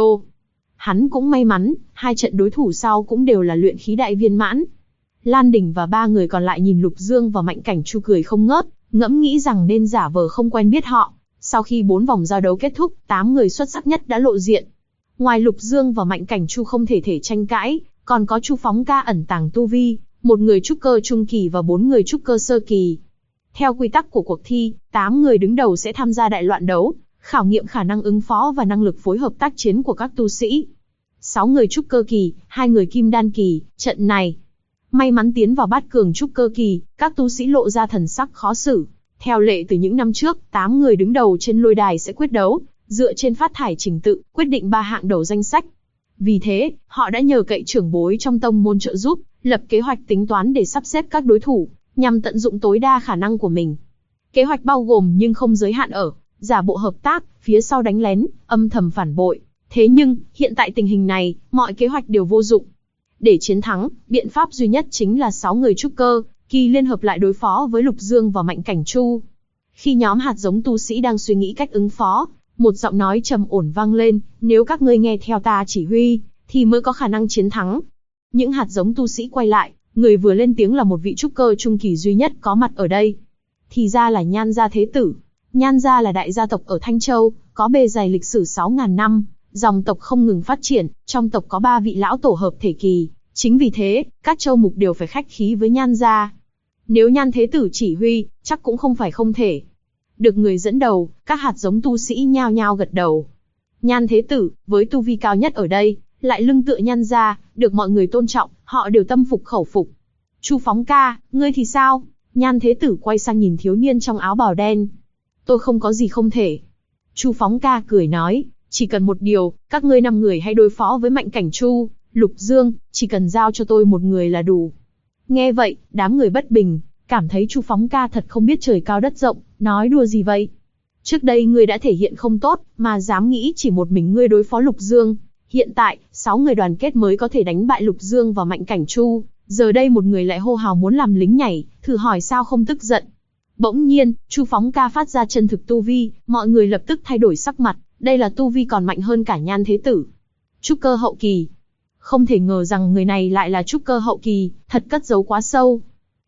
[SPEAKER 1] Hắn cũng may mắn, 2 trận đối thủ sau cũng đều là luyện khí đại viên mãn. Lan Đình và 3 người còn lại nhìn Lục Dương và Mạnh Cảnh Chu cười không ngớt, ngẫm nghĩ rằng nên giả vờ không quen biết họ. Sau khi 4 vòng giao đấu kết thúc, 8 người xuất sắc nhất đã lộ diện. Ngoài Lục Dương và Mạnh Cảnh Chu không thể tranh cãi, còn có Chu Phóng Ca ẩn tàng tu vi, 1 người trúc cơ trung kỳ và 4 người trúc cơ sơ kỳ. Theo quy tắc của cuộc thi, 8 người đứng đầu sẽ tham gia đại loạn đấu, khảo nghiệm khả năng ứng phó và năng lực phối hợp tác chiến của các tu sĩ. 6 người trúc cơ kỳ, 2 người kim đan kỳ, trận này. May mắn tiến vào bát cường trúc cơ kỳ, các tu sĩ lộ ra thần sắc khó xử. Theo lệ từ những năm trước, 8 người đứng đầu trên lôi đài sẽ quyết đấu, dựa trên phát thải trình tự, quyết định 3 hạng đầu danh sách. Vì thế, họ đã nhờ cậy trưởng bối trong tông môn trợ giúp, lập kế hoạch tính toán để sắp xếp các đối thủ, nhằm tận dụng tối đa khả năng của mình. Kế hoạch bao gồm nhưng không giới hạn ở giả bộ hợp tác, phía sau đánh lén, âm thầm phản bội. Thế nhưng, hiện tại tình hình này, mọi kế hoạch đều vô dụng. Để chiến thắng, biện pháp duy nhất chính là 6 người trúc cơ kỳ liên hợp lại đối phó với Lục Dương và Mạnh Cảnh Chu. Khi nhóm hạt giống tu sĩ đang suy nghĩ cách ứng phó, một giọng nói trầm ổn vang lên, nếu các ngươi nghe theo ta chỉ huy, thì mới có khả năng chiến thắng. Những hạt giống tu sĩ quay lại, người vừa lên tiếng là một vị trúc cơ trung kỳ duy nhất có mặt ở đây. Thì ra là Nhan gia thế tử. Nhan gia là đại gia tộc ở Thanh Châu, có bề dày lịch sử 6.000 năm, dòng tộc không ngừng phát triển, trong tộc có 3 vị lão tổ hợp thể kỳ. Chính vì thế, các châu mục đều phải khách khí với Nhan gia. Nếu Nhan thế tử chỉ huy, chắc cũng không phải không thể. Được người dẫn đầu, các hạt giống tu sĩ nhao nhao gật đầu. Nhan thế tử, với tu vi cao nhất ở đây, lại lưng tựa Nhan gia, được mọi người tôn trọng, họ đều tâm phục khẩu phục. Chu Phóng Ca, ngươi thì sao? Nhan thế tử quay sang nhìn thiếu niên trong áo bào đen. Tôi không có gì không thể. Chu Phóng Ca cười nói, chỉ cần một điều, các ngươi 5 người hãy đối phó với Mạnh Cảnh Chu, Lục Dương, chỉ cần giao cho tôi 1 người là đủ. Nghe vậy, đám người bất bình, cảm thấy Chu Phóng Ca thật không biết trời cao đất rộng, nói đùa gì vậy? Trước đây ngươi đã thể hiện không tốt, mà dám nghĩ chỉ một mình ngươi đối phó Lục Dương. Hiện tại, 6 người đoàn kết mới có thể đánh bại Lục Dương và Mạnh Cảnh Chu, giờ đây một người lại hô hào muốn làm lính nhảy, thử hỏi sao không tức giận. Bỗng nhiên, Chu Phóng Ca phát ra chân thực tu vi, mọi người lập tức thay đổi sắc mặt, đây là tu vi còn mạnh hơn cả Nhan thế tử. Trúc cơ hậu kỳ. Không thể ngờ rằng người này lại là trúc cơ hậu kỳ, thật cất giấu quá sâu.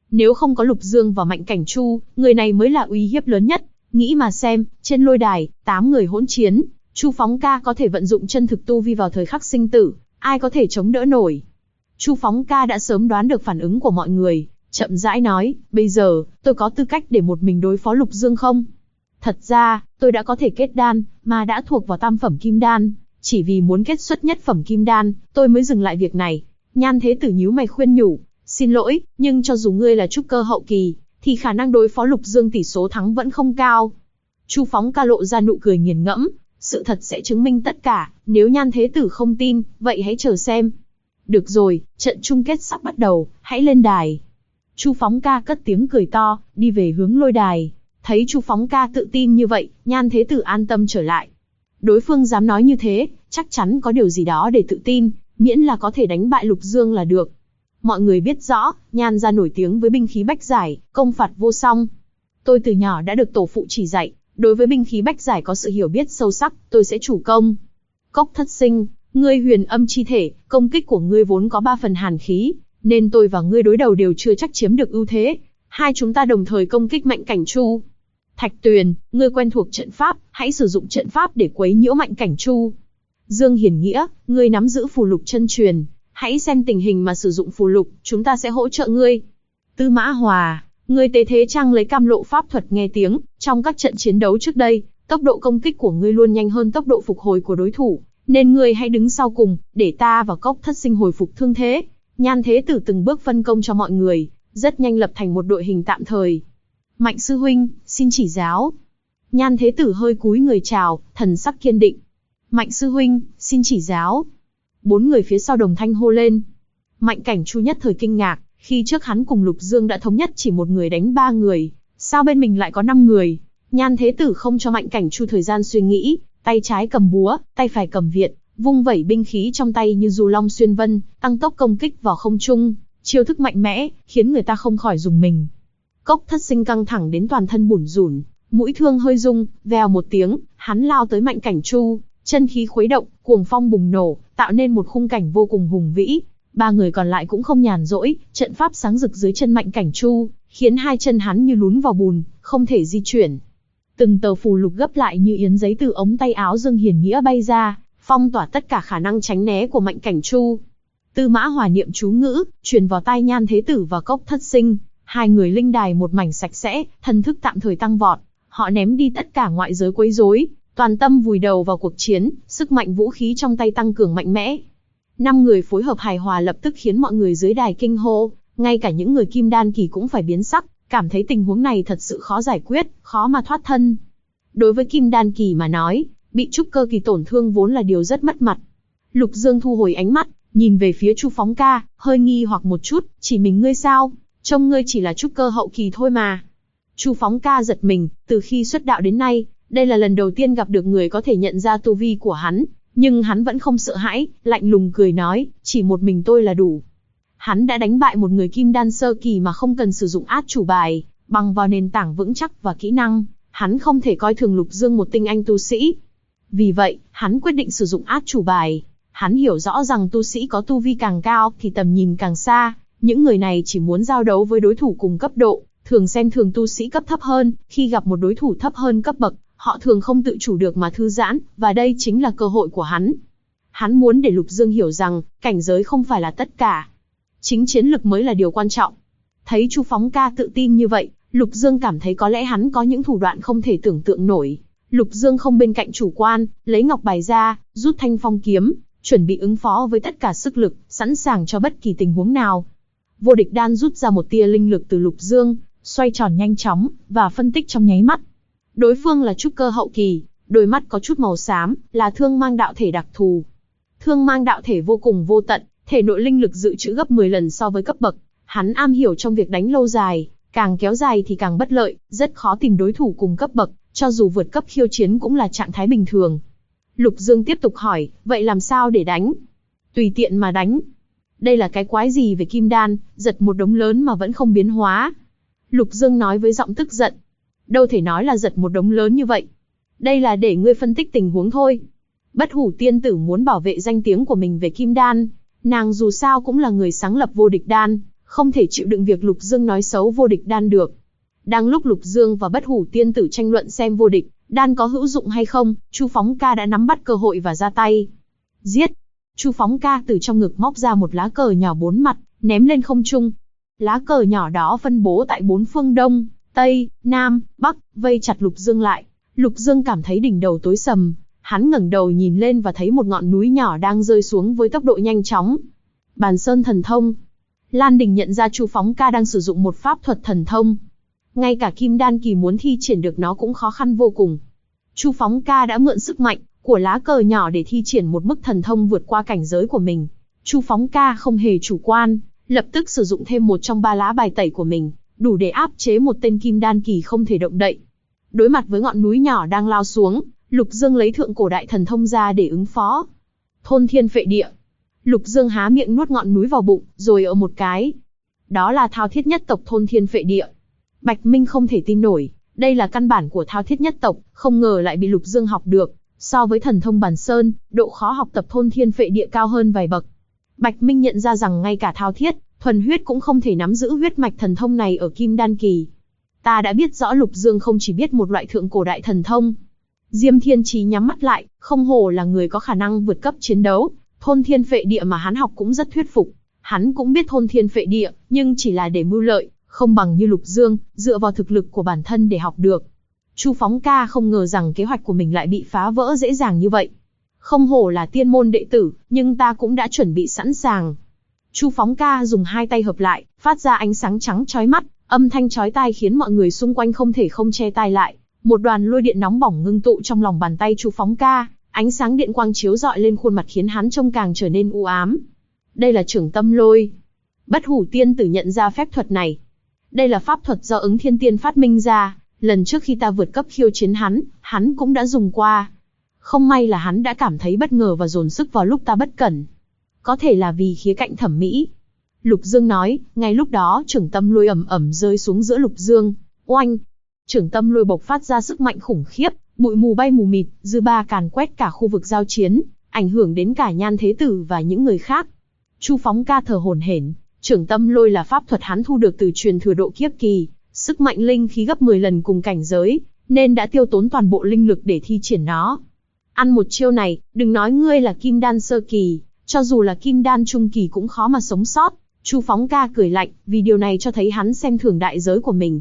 [SPEAKER 1] Nếu không có Lục Dương và Mạnh Cảnh Chu, người này mới là uy hiếp lớn nhất. Nghĩ mà xem, trên lôi đài, 8 người hỗn chiến, Chu Phóng Ca có thể vận dụng chân thực tu vi vào thời khắc sinh tử, ai có thể chống đỡ nổi. Chu Phóng Ca đã sớm đoán được phản ứng của mọi người, chậm rãi nói, bây giờ, tôi có tư cách để một mình đối phó Lục Dương không? Thật ra, tôi đã có thể kết đan, mà đã thuộc vào tam phẩm kim đan, chỉ vì muốn kết xuất nhất phẩm kim đan, tôi mới dừng lại việc này. Nhan Thế Tử nhíu mày khuyên nhủ, xin lỗi, nhưng cho dù ngươi là trúc cơ hậu kỳ, thì khả năng đối phó Lục Dương tỷ số thắng vẫn không cao. Chu Phóng Ca lộ ra nụ cười nghiền ngẫm, sự thật sẽ chứng minh tất cả, nếu Nhan Thế Tử không tin, vậy hãy chờ xem. Được rồi, trận chung kết sắp bắt đầu, hãy lên đài. Chu Phóng Ca cất tiếng cười to, đi về hướng lôi đài. Thấy Chu Phóng Ca tự tin như vậy, Nhan Thế Tử an tâm trở lại. Đối phương dám nói như thế, chắc chắn có điều gì đó để tự tin, miễn là có thể đánh bại Lục Dương là được. Mọi người biết rõ, Nhan gia nổi tiếng với binh khí bách giải, công phạt vô song. Tôi từ nhỏ đã được tổ phụ chỉ dạy, đối với binh khí bách giải có sự hiểu biết sâu sắc, tôi sẽ chủ công. Cốc Thất Sinh, ngươi huyền âm chi thể, công kích của ngươi vốn có 3 phần hàn khí, nên tôi và ngươi đối đầu đều chưa chắc chiếm được ưu thế. Hai chúng ta đồng thời công kích Mạnh Cảnh Chu. Thạch Tuyền, ngươi quen thuộc trận pháp, hãy sử dụng trận pháp để quấy nhiễu Mạnh Cảnh Chu. Dương Hiển Nghĩa, ngươi nắm giữ phù lục chân truyền, hãy xem tình hình mà sử dụng phù lục, chúng ta sẽ hỗ trợ ngươi. Tư Mã Hòa, ngươi tế thế trang lấy cam lộ pháp thuật nghe tiếng, trong các trận chiến đấu trước đây, tốc độ công kích của ngươi luôn nhanh hơn tốc độ phục hồi của đối thủ, nên ngươi hãy đứng sau cùng, để ta và Cốc Thất Sinh hồi phục thương thế. Nhan Thế Tử từng bước phân công cho mọi người, rất nhanh lập thành một đội hình tạm thời. Mạnh sư huynh, xin chỉ giáo. Nhan Thế Tử hơi cúi người chào, thần sắc kiên định. Mạnh sư huynh, xin chỉ giáo. 4 người phía sau đồng thanh hô lên. Mạnh Cảnh Chu nhất thời kinh ngạc, khi trước hắn cùng Lục Dương đã thống nhất chỉ một người đánh 3 người, sao bên mình lại có 5 người? Nhan Thế Tử không cho Mạnh Cảnh Chu thời gian suy nghĩ, tay trái cầm búa, tay phải cầm viện, vung vẩy binh khí trong tay như du long xuyên vân, tăng tốc công kích vào không trung, chiêu thức mạnh mẽ, khiến người ta không khỏi rùng mình. Cốc Thất Sinh căng thẳng đến toàn thân bủn rủn, mũi thương hơi rung, vèo một tiếng, hắn lao tới Mạnh Cảnh Chu, chân khí khuấy động, cuồng phong bùng nổ, tạo nên một khung cảnh vô cùng hùng vĩ. 3 người còn lại cũng không nhàn rỗi, trận pháp sáng rực dưới chân Mạnh Cảnh Chu, khiến hai chân hắn như lún vào bùn, không thể di chuyển. Từng tờ phù lục gấp lại như yến giấy từ ống tay áo Dương Hiển Nghĩa bay ra, phong tỏa tất cả khả năng tránh né của Mạnh Cảnh Chu. Tư Mã Hòa niệm chú ngữ, truyền vào tai Nhan Thế Tử và Cốc Thất Sinh, hai người linh đài một mảnh sạch sẽ, thần thức tạm thời tăng vọt, họ ném đi tất cả ngoại giới quấy rối, toàn tâm vùi đầu vào cuộc chiến, sức mạnh vũ khí trong tay tăng cường mạnh mẽ. 5 người phối hợp hài hòa lập tức khiến mọi người dưới đài kinh hô, ngay cả những người kim đan kỳ cũng phải biến sắc, cảm thấy tình huống này thật sự khó giải quyết, khó mà thoát thân. Đối với kim đan kỳ mà nói, bị trúc cơ kỳ tổn thương vốn là điều rất mất mặt. Lục Dương thu hồi ánh mắt, nhìn về phía Chu Phóng Ca, hơi nghi hoặc một chút, chỉ mình ngươi sao? Trông ngươi chỉ là trúc cơ hậu kỳ thôi mà. Chu Phóng Ca giật mình, từ khi xuất đạo đến nay, đây là lần đầu tiên gặp được người có thể nhận ra tu vi của hắn, nhưng hắn vẫn không sợ hãi, lạnh lùng cười nói, chỉ một mình tôi là đủ. Hắn đã đánh bại một người kim đan sơ kỳ mà không cần sử dụng át chủ bài, bằng vào nền tảng vững chắc và kỹ năng, hắn không thể coi thường Lục Dương một tinh anh tu sĩ. Vì vậy, hắn quyết định sử dụng át chủ bài. Hắn hiểu rõ rằng tu sĩ có tu vi càng cao thì tầm nhìn càng xa, những người này chỉ muốn giao đấu với đối thủ cùng cấp độ, thường xem thường tu sĩ cấp thấp hơn, khi gặp một đối thủ thấp hơn cấp bậc, họ thường không tự chủ được mà thư giãn, và đây chính là cơ hội của hắn. Hắn muốn để Lục Dương hiểu rằng, cảnh giới không phải là tất cả. Chính chiến lực mới là điều quan trọng. Thấy Chu Phóng Ca tự tin như vậy, Lục Dương cảm thấy có lẽ hắn có những thủ đoạn không thể tưởng tượng nổi. Lục Dương không bên cạnh chủ quan, lấy ngọc bài ra, rút thanh phong kiếm, chuẩn bị ứng phó với tất cả sức lực, sẵn sàng cho bất kỳ tình huống nào. Vô Địch Đan rút ra một tia linh lực từ Lục Dương, xoay tròn nhanh chóng, và phân tích trong nháy mắt. Đối phương là trúc cơ hậu kỳ, đôi mắt có chút màu xám, là thương mang đạo thể đặc thù. Thương mang đạo thể vô cùng vô tận, thể nội linh lực dự trữ gấp 10 lần so với cấp bậc. Hắn am hiểu trong việc đánh lâu dài, càng kéo dài thì càng bất lợi, rất khó tìm đối thủ cùng cấp bậc, cho dù vượt cấp khiêu chiến cũng là trạng thái bình thường. Lục Dương tiếp tục hỏi, vậy làm sao để đánh? Tùy tiện mà đánh. Đây là cái quái gì về kim đan, giật một đống lớn mà vẫn không biến hóa. Lục Dương nói với giọng tức giận. Đâu thể nói là giật một đống lớn như vậy. Đây là để ngươi phân tích tình huống thôi. Bất Hủ tiên tử muốn bảo vệ danh tiếng của mình về kim đan. Nàng dù sao cũng là người sáng lập Vô Địch Đan, không thể chịu đựng việc Lục Dương nói xấu vô địch đan được. Đang lúc Lục Dương và Bất Hủ tiên tử tranh luận xem vô địch đan có hữu dụng hay không, Chu Phóng Ca đã nắm bắt cơ hội và ra tay. Giết! Chu Phóng Ca từ trong ngực móc ra một lá cờ nhỏ 4 mặt, ném lên không trung. Lá cờ nhỏ đó phân bố tại 4 phương Đông, Tây, Nam, Bắc, vây chặt Lục Dương lại. Lục Dương cảm thấy đỉnh đầu tối sầm, hắn ngẩng đầu nhìn lên và thấy một ngọn núi nhỏ đang rơi xuống với tốc độ nhanh chóng. Bàn Sơn thần thông. Lan Đình nhận ra Chu Phóng Ca đang sử dụng một pháp thuật thần thông. Ngay cả Kim Đan kỳ muốn thi triển được nó cũng khó khăn vô cùng. Chu Phóng Ca đã mượn sức mạnh của lá cờ nhỏ để thi triển một mức thần thông vượt qua cảnh giới của mình. Chu Phóng Ca không hề chủ quan, lập tức sử dụng thêm một trong 3 lá bài tẩy của mình, đủ để áp chế một tên Kim Đan kỳ không thể động đậy. Đối mặt với ngọn núi nhỏ đang lao xuống, Lục Dương lấy thượng cổ đại thần thông ra để ứng phó. Thôn thiên phệ địa. Lục Dương há miệng nuốt ngọn núi vào bụng, rồi ở một cái. Đó là thao thiết nhất tộc thôn thiên phệ địa. Bạch Minh không thể tin nổi, đây là căn bản của thao thiết nhất tộc, không ngờ lại bị Lục Dương học được. So với thần thông Bàn Sơn, độ khó học tập thôn thiên phệ địa cao hơn vài bậc. Bạch Minh nhận ra rằng ngay cả thao thiết, thuần huyết cũng không thể nắm giữ huyết mạch thần thông này ở Kim Đan kỳ. Ta đã biết rõ Lục Dương không chỉ biết một loại thượng cổ đại thần thông. Diêm Thiên Chí nhắm mắt lại, không hổ là người có khả năng vượt cấp chiến đấu. Thôn thiên phệ địa mà hắn học cũng rất thuyết phục. Hắn cũng biết thôn thiên phệ địa, nhưng chỉ là để mưu lợi, không bằng như Lục Dương, dựa vào thực lực của bản thân để học được. Chu Phóng Ca không ngờ rằng kế hoạch của mình lại bị phá vỡ dễ dàng như vậy. Không hổ là tiên môn đệ tử, nhưng ta cũng đã chuẩn bị sẵn sàng. Chu Phóng Ca dùng 2 tay hợp lại, phát ra ánh sáng trắng chói mắt, âm thanh chói tai khiến mọi người xung quanh không thể không che tai lại. Một đoàn lôi điện nóng bỏng ngưng tụ trong lòng bàn tay Chu Phóng Ca, ánh sáng điện quang chiếu rọi lên khuôn mặt khiến hắn trông càng trở nên u ám. Đây là Trưởng Tâm Lôi. Bất Hủ tiên tử nhận ra phép thuật này. Đây là pháp thuật do Ứng Thiên Tiên phát minh ra, lần trước khi ta vượt cấp khiêu chiến hắn cũng đã dùng qua. Không may là hắn đã cảm thấy bất ngờ và dồn sức vào lúc ta bất cẩn. Có thể là vì khía cạnh thẩm mỹ. Lục Dương nói, ngay lúc đó Trưởng Tâm Lôi ầm ầm rơi xuống giữa Lục Dương. Oanh! Trưởng Tâm Lôi bộc phát ra sức mạnh khủng khiếp, bụi mù bay mù mịt, dư ba càn quét cả khu vực giao chiến, ảnh hưởng đến cả Nhan Thế Tử và những người khác. Chu Phóng Ca thở hổn hển, Trưởng Tâm Lôi là pháp thuật hắn thu được từ truyền thừa độ kiếp kỳ, sức mạnh linh khí gấp 10 lần cùng cảnh giới, nên đã tiêu tốn toàn bộ linh lực để thi triển nó. Ăn một chiêu này, đừng nói ngươi là Kim Đan sơ kỳ, cho dù là Kim Đan trung kỳ cũng khó mà sống sót. Chu Phóng Ca cười lạnh, vì điều này cho thấy hắn xem thường đại giới của mình.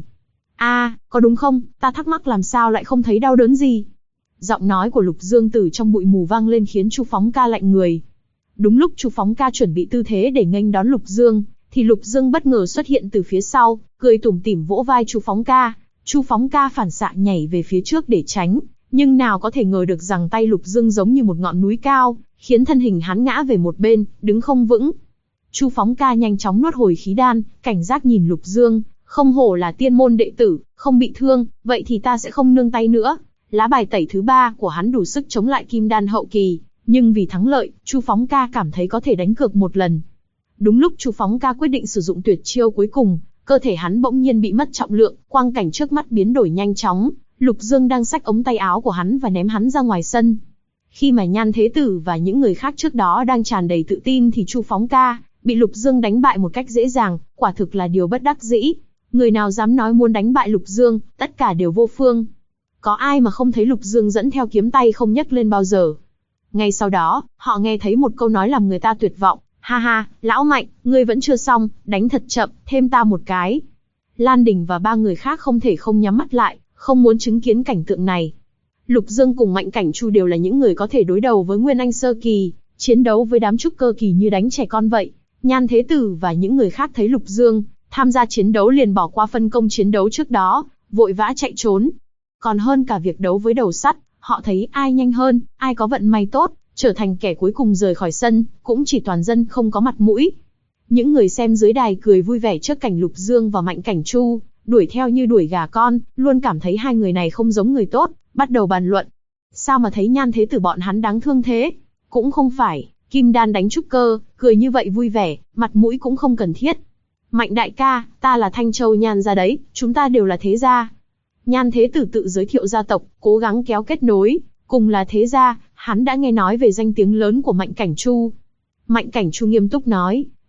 [SPEAKER 1] Có đúng không, ta thắc mắc làm sao lại không thấy đau đớn gì. Giọng nói của Lục Dương từ trong bụi mù vang lên khiến Chu Phóng Ca lạnh người. Đúng lúc Chu Phóng Ca chuẩn bị tư thế để nghênh đón Lục Dương, thì Lục Dương bất ngờ xuất hiện từ phía sau, cười tủm tỉm vỗ vai Chu Phóng Ca. Chu Phóng Ca phản xạ nhảy về phía trước để tránh, nhưng nào có thể ngờ được rằng tay Lục Dương giống như một ngọn núi cao, khiến thân hình hắn ngã về một bên, đứng không vững. Chu Phóng Ca nhanh chóng nuốt hồi khí đan, cảnh giác nhìn Lục Dương, không hổ là tiên môn đệ tử, không bị thương, vậy thì ta sẽ không nương tay nữa. Lá bài tẩy thứ 3 của hắn đủ sức chống lại Kim Đan hậu kỳ, nhưng vì thắng lợi, Chu Phóng Ca cảm thấy có thể đánh cược một lần. Đúng lúc Chu Phóng Ca quyết định sử dụng tuyệt chiêu cuối cùng, cơ thể hắn bỗng nhiên bị mất trọng lượng, quang cảnh trước mắt biến đổi nhanh chóng. Lục Dương đang xách ống tay áo của hắn và ném hắn ra ngoài sân. Khi mà Nhan Thế Tử và những người khác trước đó đang tràn đầy tự tin thì Chu Phóng Ca bị Lục Dương đánh bại một cách dễ dàng, quả thực là điều bất đắc dĩ. Người nào dám nói muốn đánh bại Lục Dương, tất cả đều vô phương. Có ai mà không thấy Lục Dương dẫn theo kiếm tay không nhấc lên bao giờ. Ngay sau đó, họ nghe thấy một câu nói làm người ta tuyệt vọng. Ha ha, lão Mạnh, ngươi vẫn chưa xong, đánh thật chậm, thêm ta một cái. Lan Đình và 3 người khác không thể không nhắm mắt lại, không muốn chứng kiến cảnh tượng này. Lục Dương cùng Mạnh Cảnh Chu đều là những người có thể đối đầu với Nguyên Anh sơ kỳ, chiến đấu với đám trúc cơ kỳ như đánh trẻ con vậy. Nhan Thế Tử và những người khác thấy Lục Dương tham gia chiến đấu liền bỏ qua phân công chiến đấu trước đó, vội vã chạy trốn. Còn hơn cả việc đấu với đầu sắt, họ thấy ai nhanh hơn, ai có vận may tốt, trở thành kẻ cuối cùng rời khỏi sân, cũng chỉ toàn dân không có mặt mũi. Những người xem dưới đài cười vui vẻ trước cảnh Lục Dương và Mạnh Cảnh Chu đuổi theo như đuổi gà con, luôn cảm thấy hai người này không giống người tốt, bắt đầu bàn luận. Sao mà thấy Nhan Thế Tử bọn hắn đáng thương thế? Cũng không phải, Kim Đan đánh trúc cơ, cười như vậy vui vẻ, mặt mũi cũng không cần thiết. Mạnh đại ca, ta là Thanh Châu Nhan gia đấy, chúng ta đều là thế gia. Nhan Thế Tử tự giới thiệu gia tộc, cố gắng kéo kết nối, cùng là thế gia, hắn đã nghe nói về danh tiếng lớn của Mạnh Cảnh Chu. Mạnh Cảnh Chu nghiêm túc nói,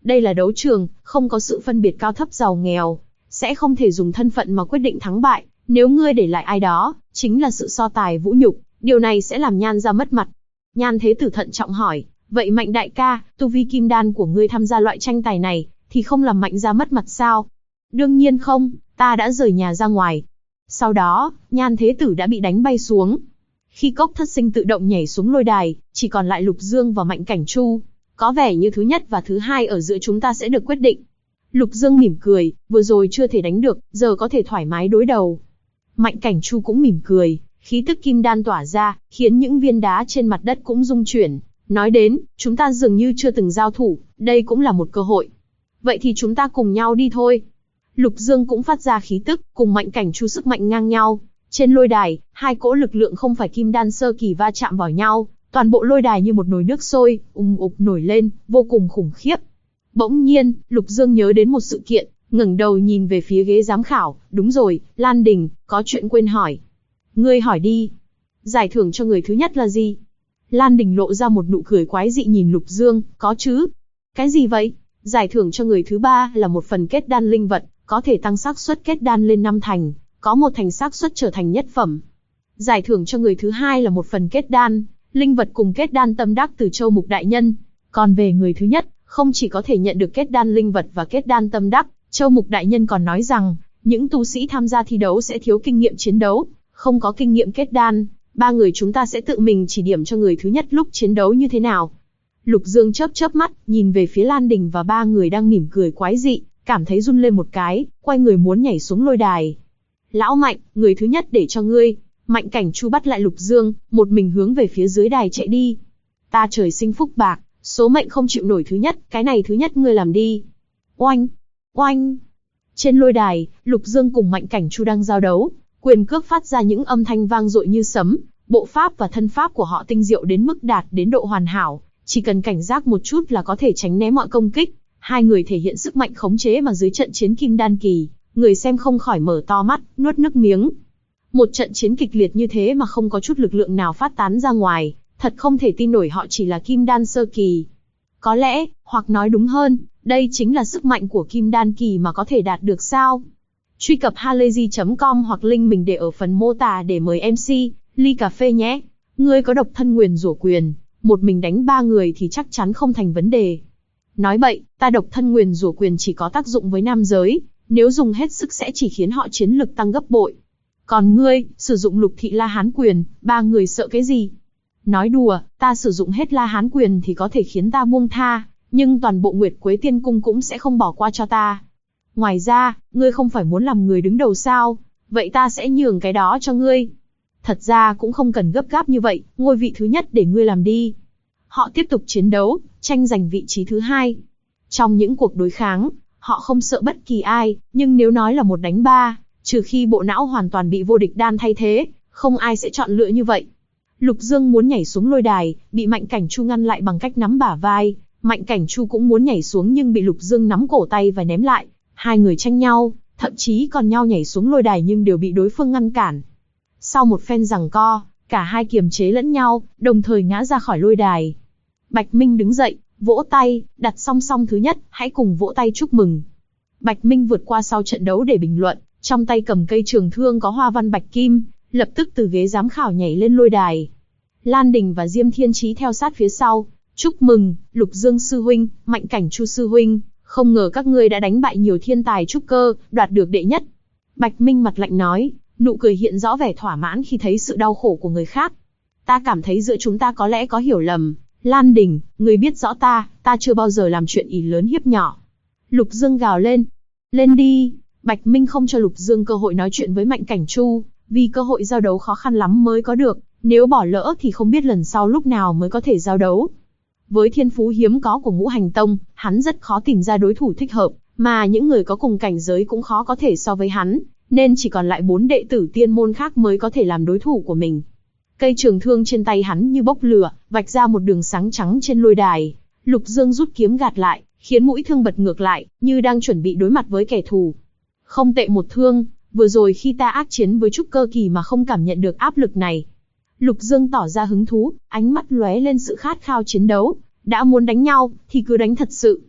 [SPEAKER 1] Đây là đấu trường, không có sự phân biệt cao thấp giàu nghèo, sẽ không thể dùng thân phận mà quyết định thắng bại. Nếu ngươi để lại ai đó, chính là sự so tài vũ nhục, điều này sẽ làm Nhan ra mất mặt. Nhan Thế Tử thận trọng hỏi, vậy Mạnh đại ca, tu vi kim đan của ngươi tham gia loại tranh tài này, thì không làm Mạnh ra mất mặt sao? Đương nhiên không, ta đã rời nhà ra ngoài. Sau đó, Nhan Thế Tử đã bị đánh bay xuống. Khi Cốc Thất Sinh tự động nhảy xuống lôi đài, chỉ còn lại Lục Dương và Mạnh Cảnh Chu. Có vẻ như thứ nhất và thứ hai ở giữa chúng ta sẽ được quyết định. Lục Dương mỉm cười, vừa rồi chưa thể đánh được, giờ có thể thoải mái đối đầu. Mạnh Cảnh Chu cũng mỉm cười, khí tức kim đan tỏa ra, khiến những viên đá trên mặt đất cũng rung chuyển. Nói đến, chúng ta dường như chưa từng giao thủ, đây cũng là một cơ hội. Vậy thì chúng ta cùng nhau đi thôi. Lục Dương cũng phát ra khí tức, cùng Mạnh Cảnh Chu sức mạnh ngang nhau. Trên lôi đài, hai cỗ lực lượng không phải kim đan sơ kỳ va chạm vào nhau, toàn bộ lôi đài như một nồi nước sôi, ục nổi lên, vô cùng khủng khiếp. Bỗng nhiên, Lục Dương nhớ đến một sự kiện, ngẩng đầu nhìn về phía ghế giám khảo. Đúng rồi, Lan Đình, có chuyện quên hỏi. Ngươi hỏi đi. Giải thưởng cho người thứ nhất là gì? Lan Đình lộ ra một nụ cười quái dị nhìn Lục Dương, có chứ. Cái gì vậy? Giải thưởng cho người thứ ba là một phần kết đan linh vật, có thể tăng xác suất kết đan lên 5 thành, có 1 thành xác suất trở thành nhất phẩm. Giải thưởng cho người thứ hai là một phần kết đan, linh vật cùng kết đan tâm đắc từ Châu Mục Đại Nhân. Còn về người thứ nhất, không chỉ có thể nhận được kết đan linh vật và kết đan tâm đắc, Châu Mục Đại Nhân còn nói rằng, những tu sĩ tham gia thi đấu sẽ thiếu kinh nghiệm chiến đấu, không có kinh nghiệm kết đan, 3 người chúng ta sẽ tự mình chỉ điểm cho người thứ nhất lúc chiến đấu như thế nào. Lục Dương chớp chớp mắt, nhìn về phía Lan Đình và 3 người đang mỉm cười quái dị, cảm thấy run lên một cái, quay người muốn nhảy xuống lôi đài. Lão Mạnh, người thứ nhất để cho ngươi. Mạnh Cảnh Chu bắt lại Lục Dương, một mình hướng về phía dưới đài chạy đi. Ta trời sinh phúc bạc, số mệnh không chịu nổi thứ nhất, cái này thứ nhất ngươi làm đi. Oanh, oanh. Trên lôi đài, Lục Dương cùng Mạnh Cảnh Chu đang giao đấu, quyền cước phát ra những âm thanh vang dội như sấm, bộ pháp và thân pháp của họ tinh diệu đến mức đạt đến độ hoàn hảo, chỉ cần cảnh giác một chút là có thể tránh né mọi công kích. Hai người thể hiện sức mạnh khống chế mà dưới trận chiến kim đan kỳ, người xem không khỏi mở to mắt, nuốt nước miếng. Một trận chiến kịch liệt như thế mà không có chút lực lượng nào phát tán ra ngoài, thật không thể tin nổi họ chỉ là kim đan sơ kỳ. Có lẽ, hoặc nói đúng hơn, đây chính là sức mạnh của kim đan kỳ mà có thể đạt được sao? Truy cập halayzi.com hoặc link mình để ở phần mô tả để mời MC, ly cà phê nhé. Ngươi có độc thân nguyền rủa quyền, một mình đánh 3 người thì chắc chắn không thành vấn đề. Nói bậy, ta độc thân nguyền rủa quyền chỉ có tác dụng với nam giới, nếu dùng hết sức sẽ chỉ khiến họ chiến lực tăng gấp bội. Còn ngươi, sử dụng lục thị La Hán quyền, 3 người sợ cái gì? Nói đùa, ta sử dụng hết La Hán quyền thì có thể khiến ta buông tha, nhưng toàn bộ Nguyệt Quế Tiên Cung cũng sẽ không bỏ qua cho ta. Ngoài ra, ngươi không phải muốn làm người đứng đầu sao? Vậy ta sẽ nhường cái đó cho ngươi. Thật ra cũng không cần gấp gáp như vậy, ngôi vị thứ nhất để ngươi làm đi. Họ tiếp tục chiến đấu, tranh giành vị trí thứ hai. Trong những cuộc đối kháng, họ không sợ bất kỳ ai, nhưng nếu nói là 1 đánh 3, trừ khi bộ não hoàn toàn bị vô địch đan thay thế, không ai sẽ chọn lựa như vậy. Lục Dương muốn nhảy xuống lôi đài, bị Mạnh Cảnh Chu ngăn lại bằng cách nắm bả vai. Mạnh Cảnh Chu cũng muốn nhảy xuống nhưng bị Lục Dương nắm cổ tay và ném lại. Hai người tranh nhau, thậm chí còn nhau nhảy xuống lôi đài nhưng đều bị đối phương ngăn cản. Sau một phen giằng co, cả hai kiềm chế lẫn nhau, đồng thời ngã ra khỏi lôi đài. Bạch Minh đứng dậy, vỗ tay, đặt song song thứ nhất, hãy cùng vỗ tay chúc mừng. Bạch Minh vượt qua sau trận đấu để bình luận, trong tay cầm cây trường thương có hoa văn bạch kim, lập tức từ ghế giám khảo nhảy lên lôi đài. Lan Đình và Diêm Thiên Chí theo sát phía sau, chúc mừng, Lục Dương sư huynh, Mạnh Cảnh Chu sư huynh, không ngờ các ngươi đã đánh bại nhiều thiên tài trúc cơ, đoạt được đệ nhất. Bạch Minh mặt lạnh nói, nụ cười hiện rõ vẻ thỏa mãn khi thấy sự đau khổ của người khác. Ta cảm thấy giữa chúng ta có lẽ có hiểu lầm. Lan Đình, ngươi biết rõ ta chưa bao giờ làm chuyện ỷ lớn hiếp nhỏ. Lục Dương gào lên. Lên đi. Bạch Minh không cho Lục Dương cơ hội nói chuyện với Mạnh Cảnh Chu, vì cơ hội giao đấu khó khăn lắm mới có được, nếu bỏ lỡ thì không biết lần sau lúc nào mới có thể giao đấu. Với thiên phú hiếm có của Ngũ Hành Tông, hắn rất khó tìm ra đối thủ thích hợp, mà những người có cùng cảnh giới cũng khó có thể so với hắn, nên chỉ còn lại 4 đệ tử tiên môn khác mới có thể làm đối thủ của mình. Cây trường thương trên tay hắn như bốc lửa, vạch ra một đường sáng trắng trên lôi đài. Lục Dương rút kiếm gạt lại, khiến mũi thương bật ngược lại, như đang chuẩn bị đối mặt với kẻ thù. Không tệ một thương, vừa rồi khi ta ác chiến với trúc cơ kỳ mà không cảm nhận được áp lực này. Lục Dương tỏ ra hứng thú, ánh mắt lóe lên sự khát khao chiến đấu, đã muốn đánh nhau, thì cứ đánh thật sự.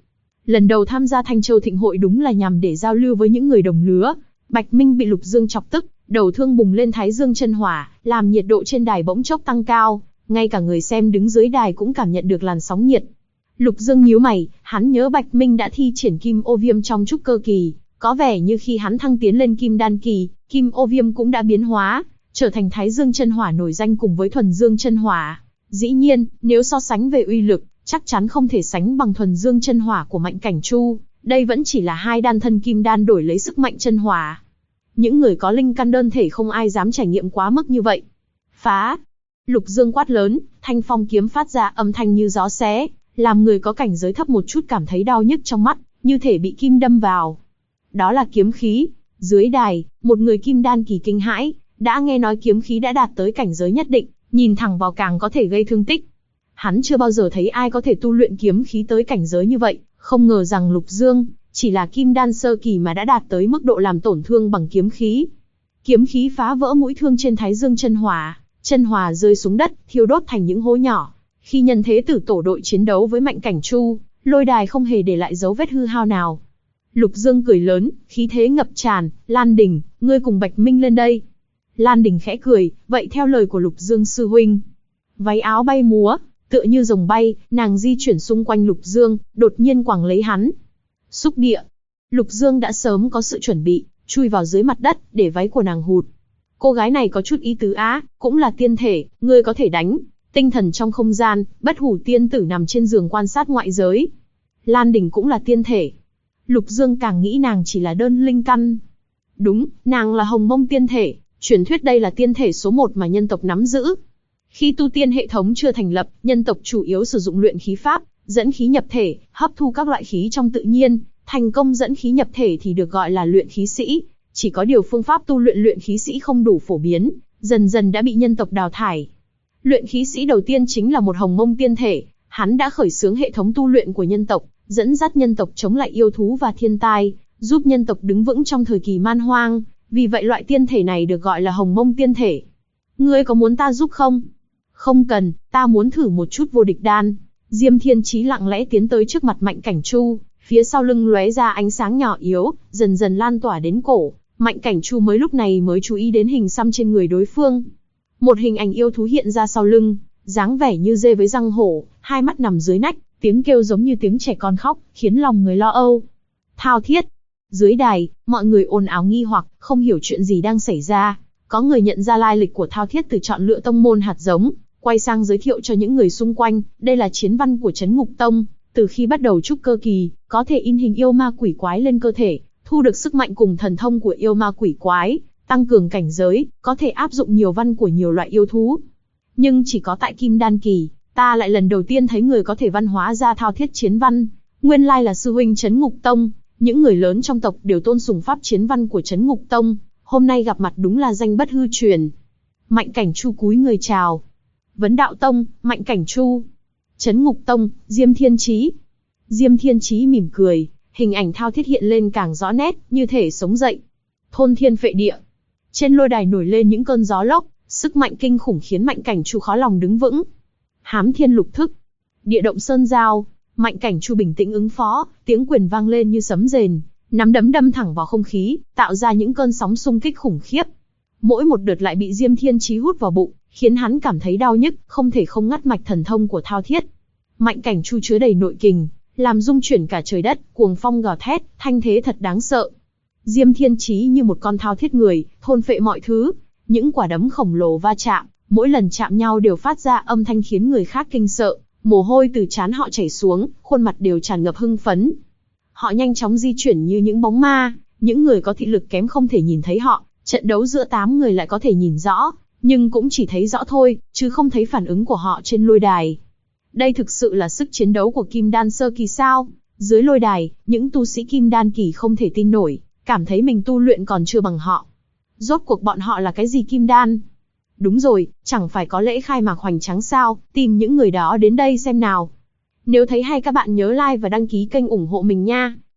[SPEAKER 1] Lần đầu tham gia Thanh Châu Thịnh hội đúng là nhằm để giao lưu với những người đồng lứa. Bạch Minh bị Lục Dương chọc tức, đầu thương bùng lên thái dương chân hỏa, làm nhiệt độ trên đài bỗng chốc tăng cao, ngay cả người xem đứng dưới đài cũng cảm nhận được làn sóng nhiệt. Lục Dương nhíu mày, hắn nhớ Bạch Minh đã thi triển Kim Ô Viêm trong trúc cơ kỳ, có vẻ như khi hắn thăng tiến lên Kim Đan kỳ, Kim Ô Viêm cũng đã biến hóa, trở thành Thái Dương chân hỏa nổi danh cùng với Thuần Dương chân hỏa. Dĩ nhiên, nếu so sánh về uy lực, chắc chắn không thể sánh bằng Thuần Dương chân hỏa của Mạnh Cảnh Chu, đây vẫn chỉ là hai đan thân kim đan đổi lấy sức mạnh chân hỏa. Những người có linh căn đơn thể không ai dám trải nghiệm quá mức như vậy. Phá! Lục Dương quát lớn, thanh phong kiếm phát ra âm thanh như gió xé, làm người có cảnh giới thấp một chút cảm thấy đau nhức trong mắt, như thể bị kim đâm vào. Đó là kiếm khí. Dưới đài, một người kim đan kỳ kinh hãi, đã nghe nói kiếm khí đã đạt tới cảnh giới nhất định, nhìn thẳng vào càng có thể gây thương tích. Hắn chưa bao giờ thấy ai có thể tu luyện kiếm khí tới cảnh giới như vậy, không ngờ rằng Lục Dương chỉ là kim đan sơ kỳ mà đã đạt tới mức độ làm tổn thương bằng kiếm khí. Kiếm khí phá vỡ mũi thương trên Thái Dương chân hỏa rơi xuống đất, thiêu đốt thành những hố nhỏ. Khi Nhân Thế Tử tổ đội chiến đấu với Mạnh Cảnh Chu, lôi đài không hề để lại dấu vết hư hao nào. Lục Dương cười lớn, khí thế ngập tràn, Lan Đình, ngươi cùng Bạch Minh lên đây. Lan Đình khẽ cười, vậy theo lời của Lục Dương sư huynh. Váy áo bay múa, tựa như rồng bay, nàng di chuyển xung quanh Lục Dương, đột nhiên quàng lấy hắn. Xúc địa. Lục Dương đã sớm có sự chuẩn bị, chui vào dưới mặt đất, để váy của nàng hụt. Cô gái này có chút ý tứ á, cũng là tiên thể, ngươi có thể đánh. Tinh thần trong không gian, Bất Hủ tiên tử nằm trên giường quan sát ngoại giới. Lan Đình cũng là tiên thể. Lục Dương càng nghĩ nàng chỉ là đơn linh căn. Đúng, nàng là Hồng Mông tiên thể, truyền thuyết đây là tiên thể số 1 mà nhân tộc nắm giữ. Khi tu tiên hệ thống chưa thành lập, nhân tộc chủ yếu sử dụng luyện khí pháp, dẫn khí nhập thể, hấp thu các loại khí trong tự nhiên, thành công dẫn khí nhập thể thì được gọi là luyện khí sĩ. Chỉ có điều phương pháp tu luyện luyện khí sĩ không đủ phổ biến, dần dần đã bị nhân tộc đào thải. Luyện khí sĩ đầu tiên chính là một Hồng Mông tiên thể, hắn đã khởi xướng hệ thống tu luyện của nhân tộc, dẫn dắt nhân tộc chống lại yêu thú và thiên tai, giúp nhân tộc đứng vững trong thời kỳ man hoang, vì vậy loại tiên thể này được gọi là Hồng Mông tiên thể. Ngươi có muốn ta giúp không? Không cần, ta muốn thử một chút vô địch đan. Diêm Thiên Chí lặng lẽ tiến tới trước mặt Mạnh Cảnh Chu, phía sau lưng lóe ra ánh sáng nhỏ yếu, dần dần lan tỏa đến cổ. Mạnh Cảnh Chu lúc này mới chú ý đến hình xăm trên người đối phương. Một hình ảnh yêu thú hiện ra sau lưng, dáng vẻ như dê với răng hổ, hai mắt nằm dưới nách, tiếng kêu giống như tiếng trẻ con khóc, khiến lòng người lo âu. Thao Thiết. Dưới đài, mọi người ồn ào nghi hoặc, không hiểu chuyện gì đang xảy ra. Có người nhận ra lai lịch của Thao Thiết từ chọn lựa tông môn hạt giống, quay sang giới thiệu cho những người xung quanh, đây là chiến văn của Trấn Ngục Tông, từ khi bắt đầu trúc cơ kỳ, có thể in hình yêu ma quỷ quái lên cơ thể, thu được sức mạnh cùng thần thông của yêu ma quỷ quái, tăng cường cảnh giới, có thể áp dụng nhiều văn của nhiều loại yêu thú. Nhưng chỉ có tại Kim Đan kỳ, ta lại lần đầu tiên thấy người có thể văn hóa ra Thao Thiết chiến văn. Nguyên lai là sư huynh Trấn Ngục Tông, những người lớn trong tộc đều tôn sùng pháp chiến văn của Trấn Ngục Tông, hôm nay gặp mặt đúng là danh bất hư truyền. Mạnh Cảnh Chu cúi người chào. Vấn Đạo Tông, Mạnh Cảnh Chu. Trấn Ngục Tông, Diêm Thiên Chí. Diêm Thiên Chí mỉm cười, hình ảnh Thao Thiết hiện lên càng rõ nét, như thể sống dậy. Thôn thiên phệ địa. Trên lôi đài nổi lên những cơn gió lốc, sức mạnh kinh khủng khiến Mạnh Cảnh Chu khó lòng đứng vững. Hám thiên lục thức. Địa động sơn giao. Mạnh Cảnh Chu bình tĩnh ứng phó, tiếng quyền vang lên như sấm rền, nắm đấm đâm thẳng vào không khí, tạo ra những cơn sóng xung kích khủng khiếp. Mỗi một đợt lại bị Diêm Thiên Chí hút vào bụng, khiến hắn cảm thấy đau nhức, không thể không ngắt mạch thần thông của Thao Thiết. Mạnh Cảnh Chu chứa đầy nội kình, làm rung chuyển cả trời đất, cuồng phong gào thét, thanh thế thật đáng sợ. Diêm Thiên Chí như một con thao thiết người, thôn phệ mọi thứ, những quả đấm khổng lồ va chạm, mỗi lần chạm nhau đều phát ra âm thanh khiến người khác kinh sợ, mồ hôi từ trán họ chảy xuống, khuôn mặt đều tràn ngập hưng phấn. Họ nhanh chóng di chuyển như những bóng ma, những người có thị lực kém không thể nhìn thấy họ, trận đấu giữa 8 người lại có thể nhìn rõ, nhưng cũng chỉ thấy rõ thôi, chứ không thấy phản ứng của họ trên lôi đài. Đây thực sự là sức chiến đấu của Kim Đan sơ kỳ sao? Dưới lôi đài, những tu sĩ Kim Đan kỳ không thể tin nổi, cảm thấy mình tu luyện còn chưa bằng họ. Rốt cuộc bọn họ là cái gì Kim Đan? Đúng rồi, chẳng phải có lễ khai mạc hoành tráng sao, tìm những người đó đến đây xem nào. Nếu thấy hay các bạn nhớ like và đăng ký kênh ủng hộ mình nha.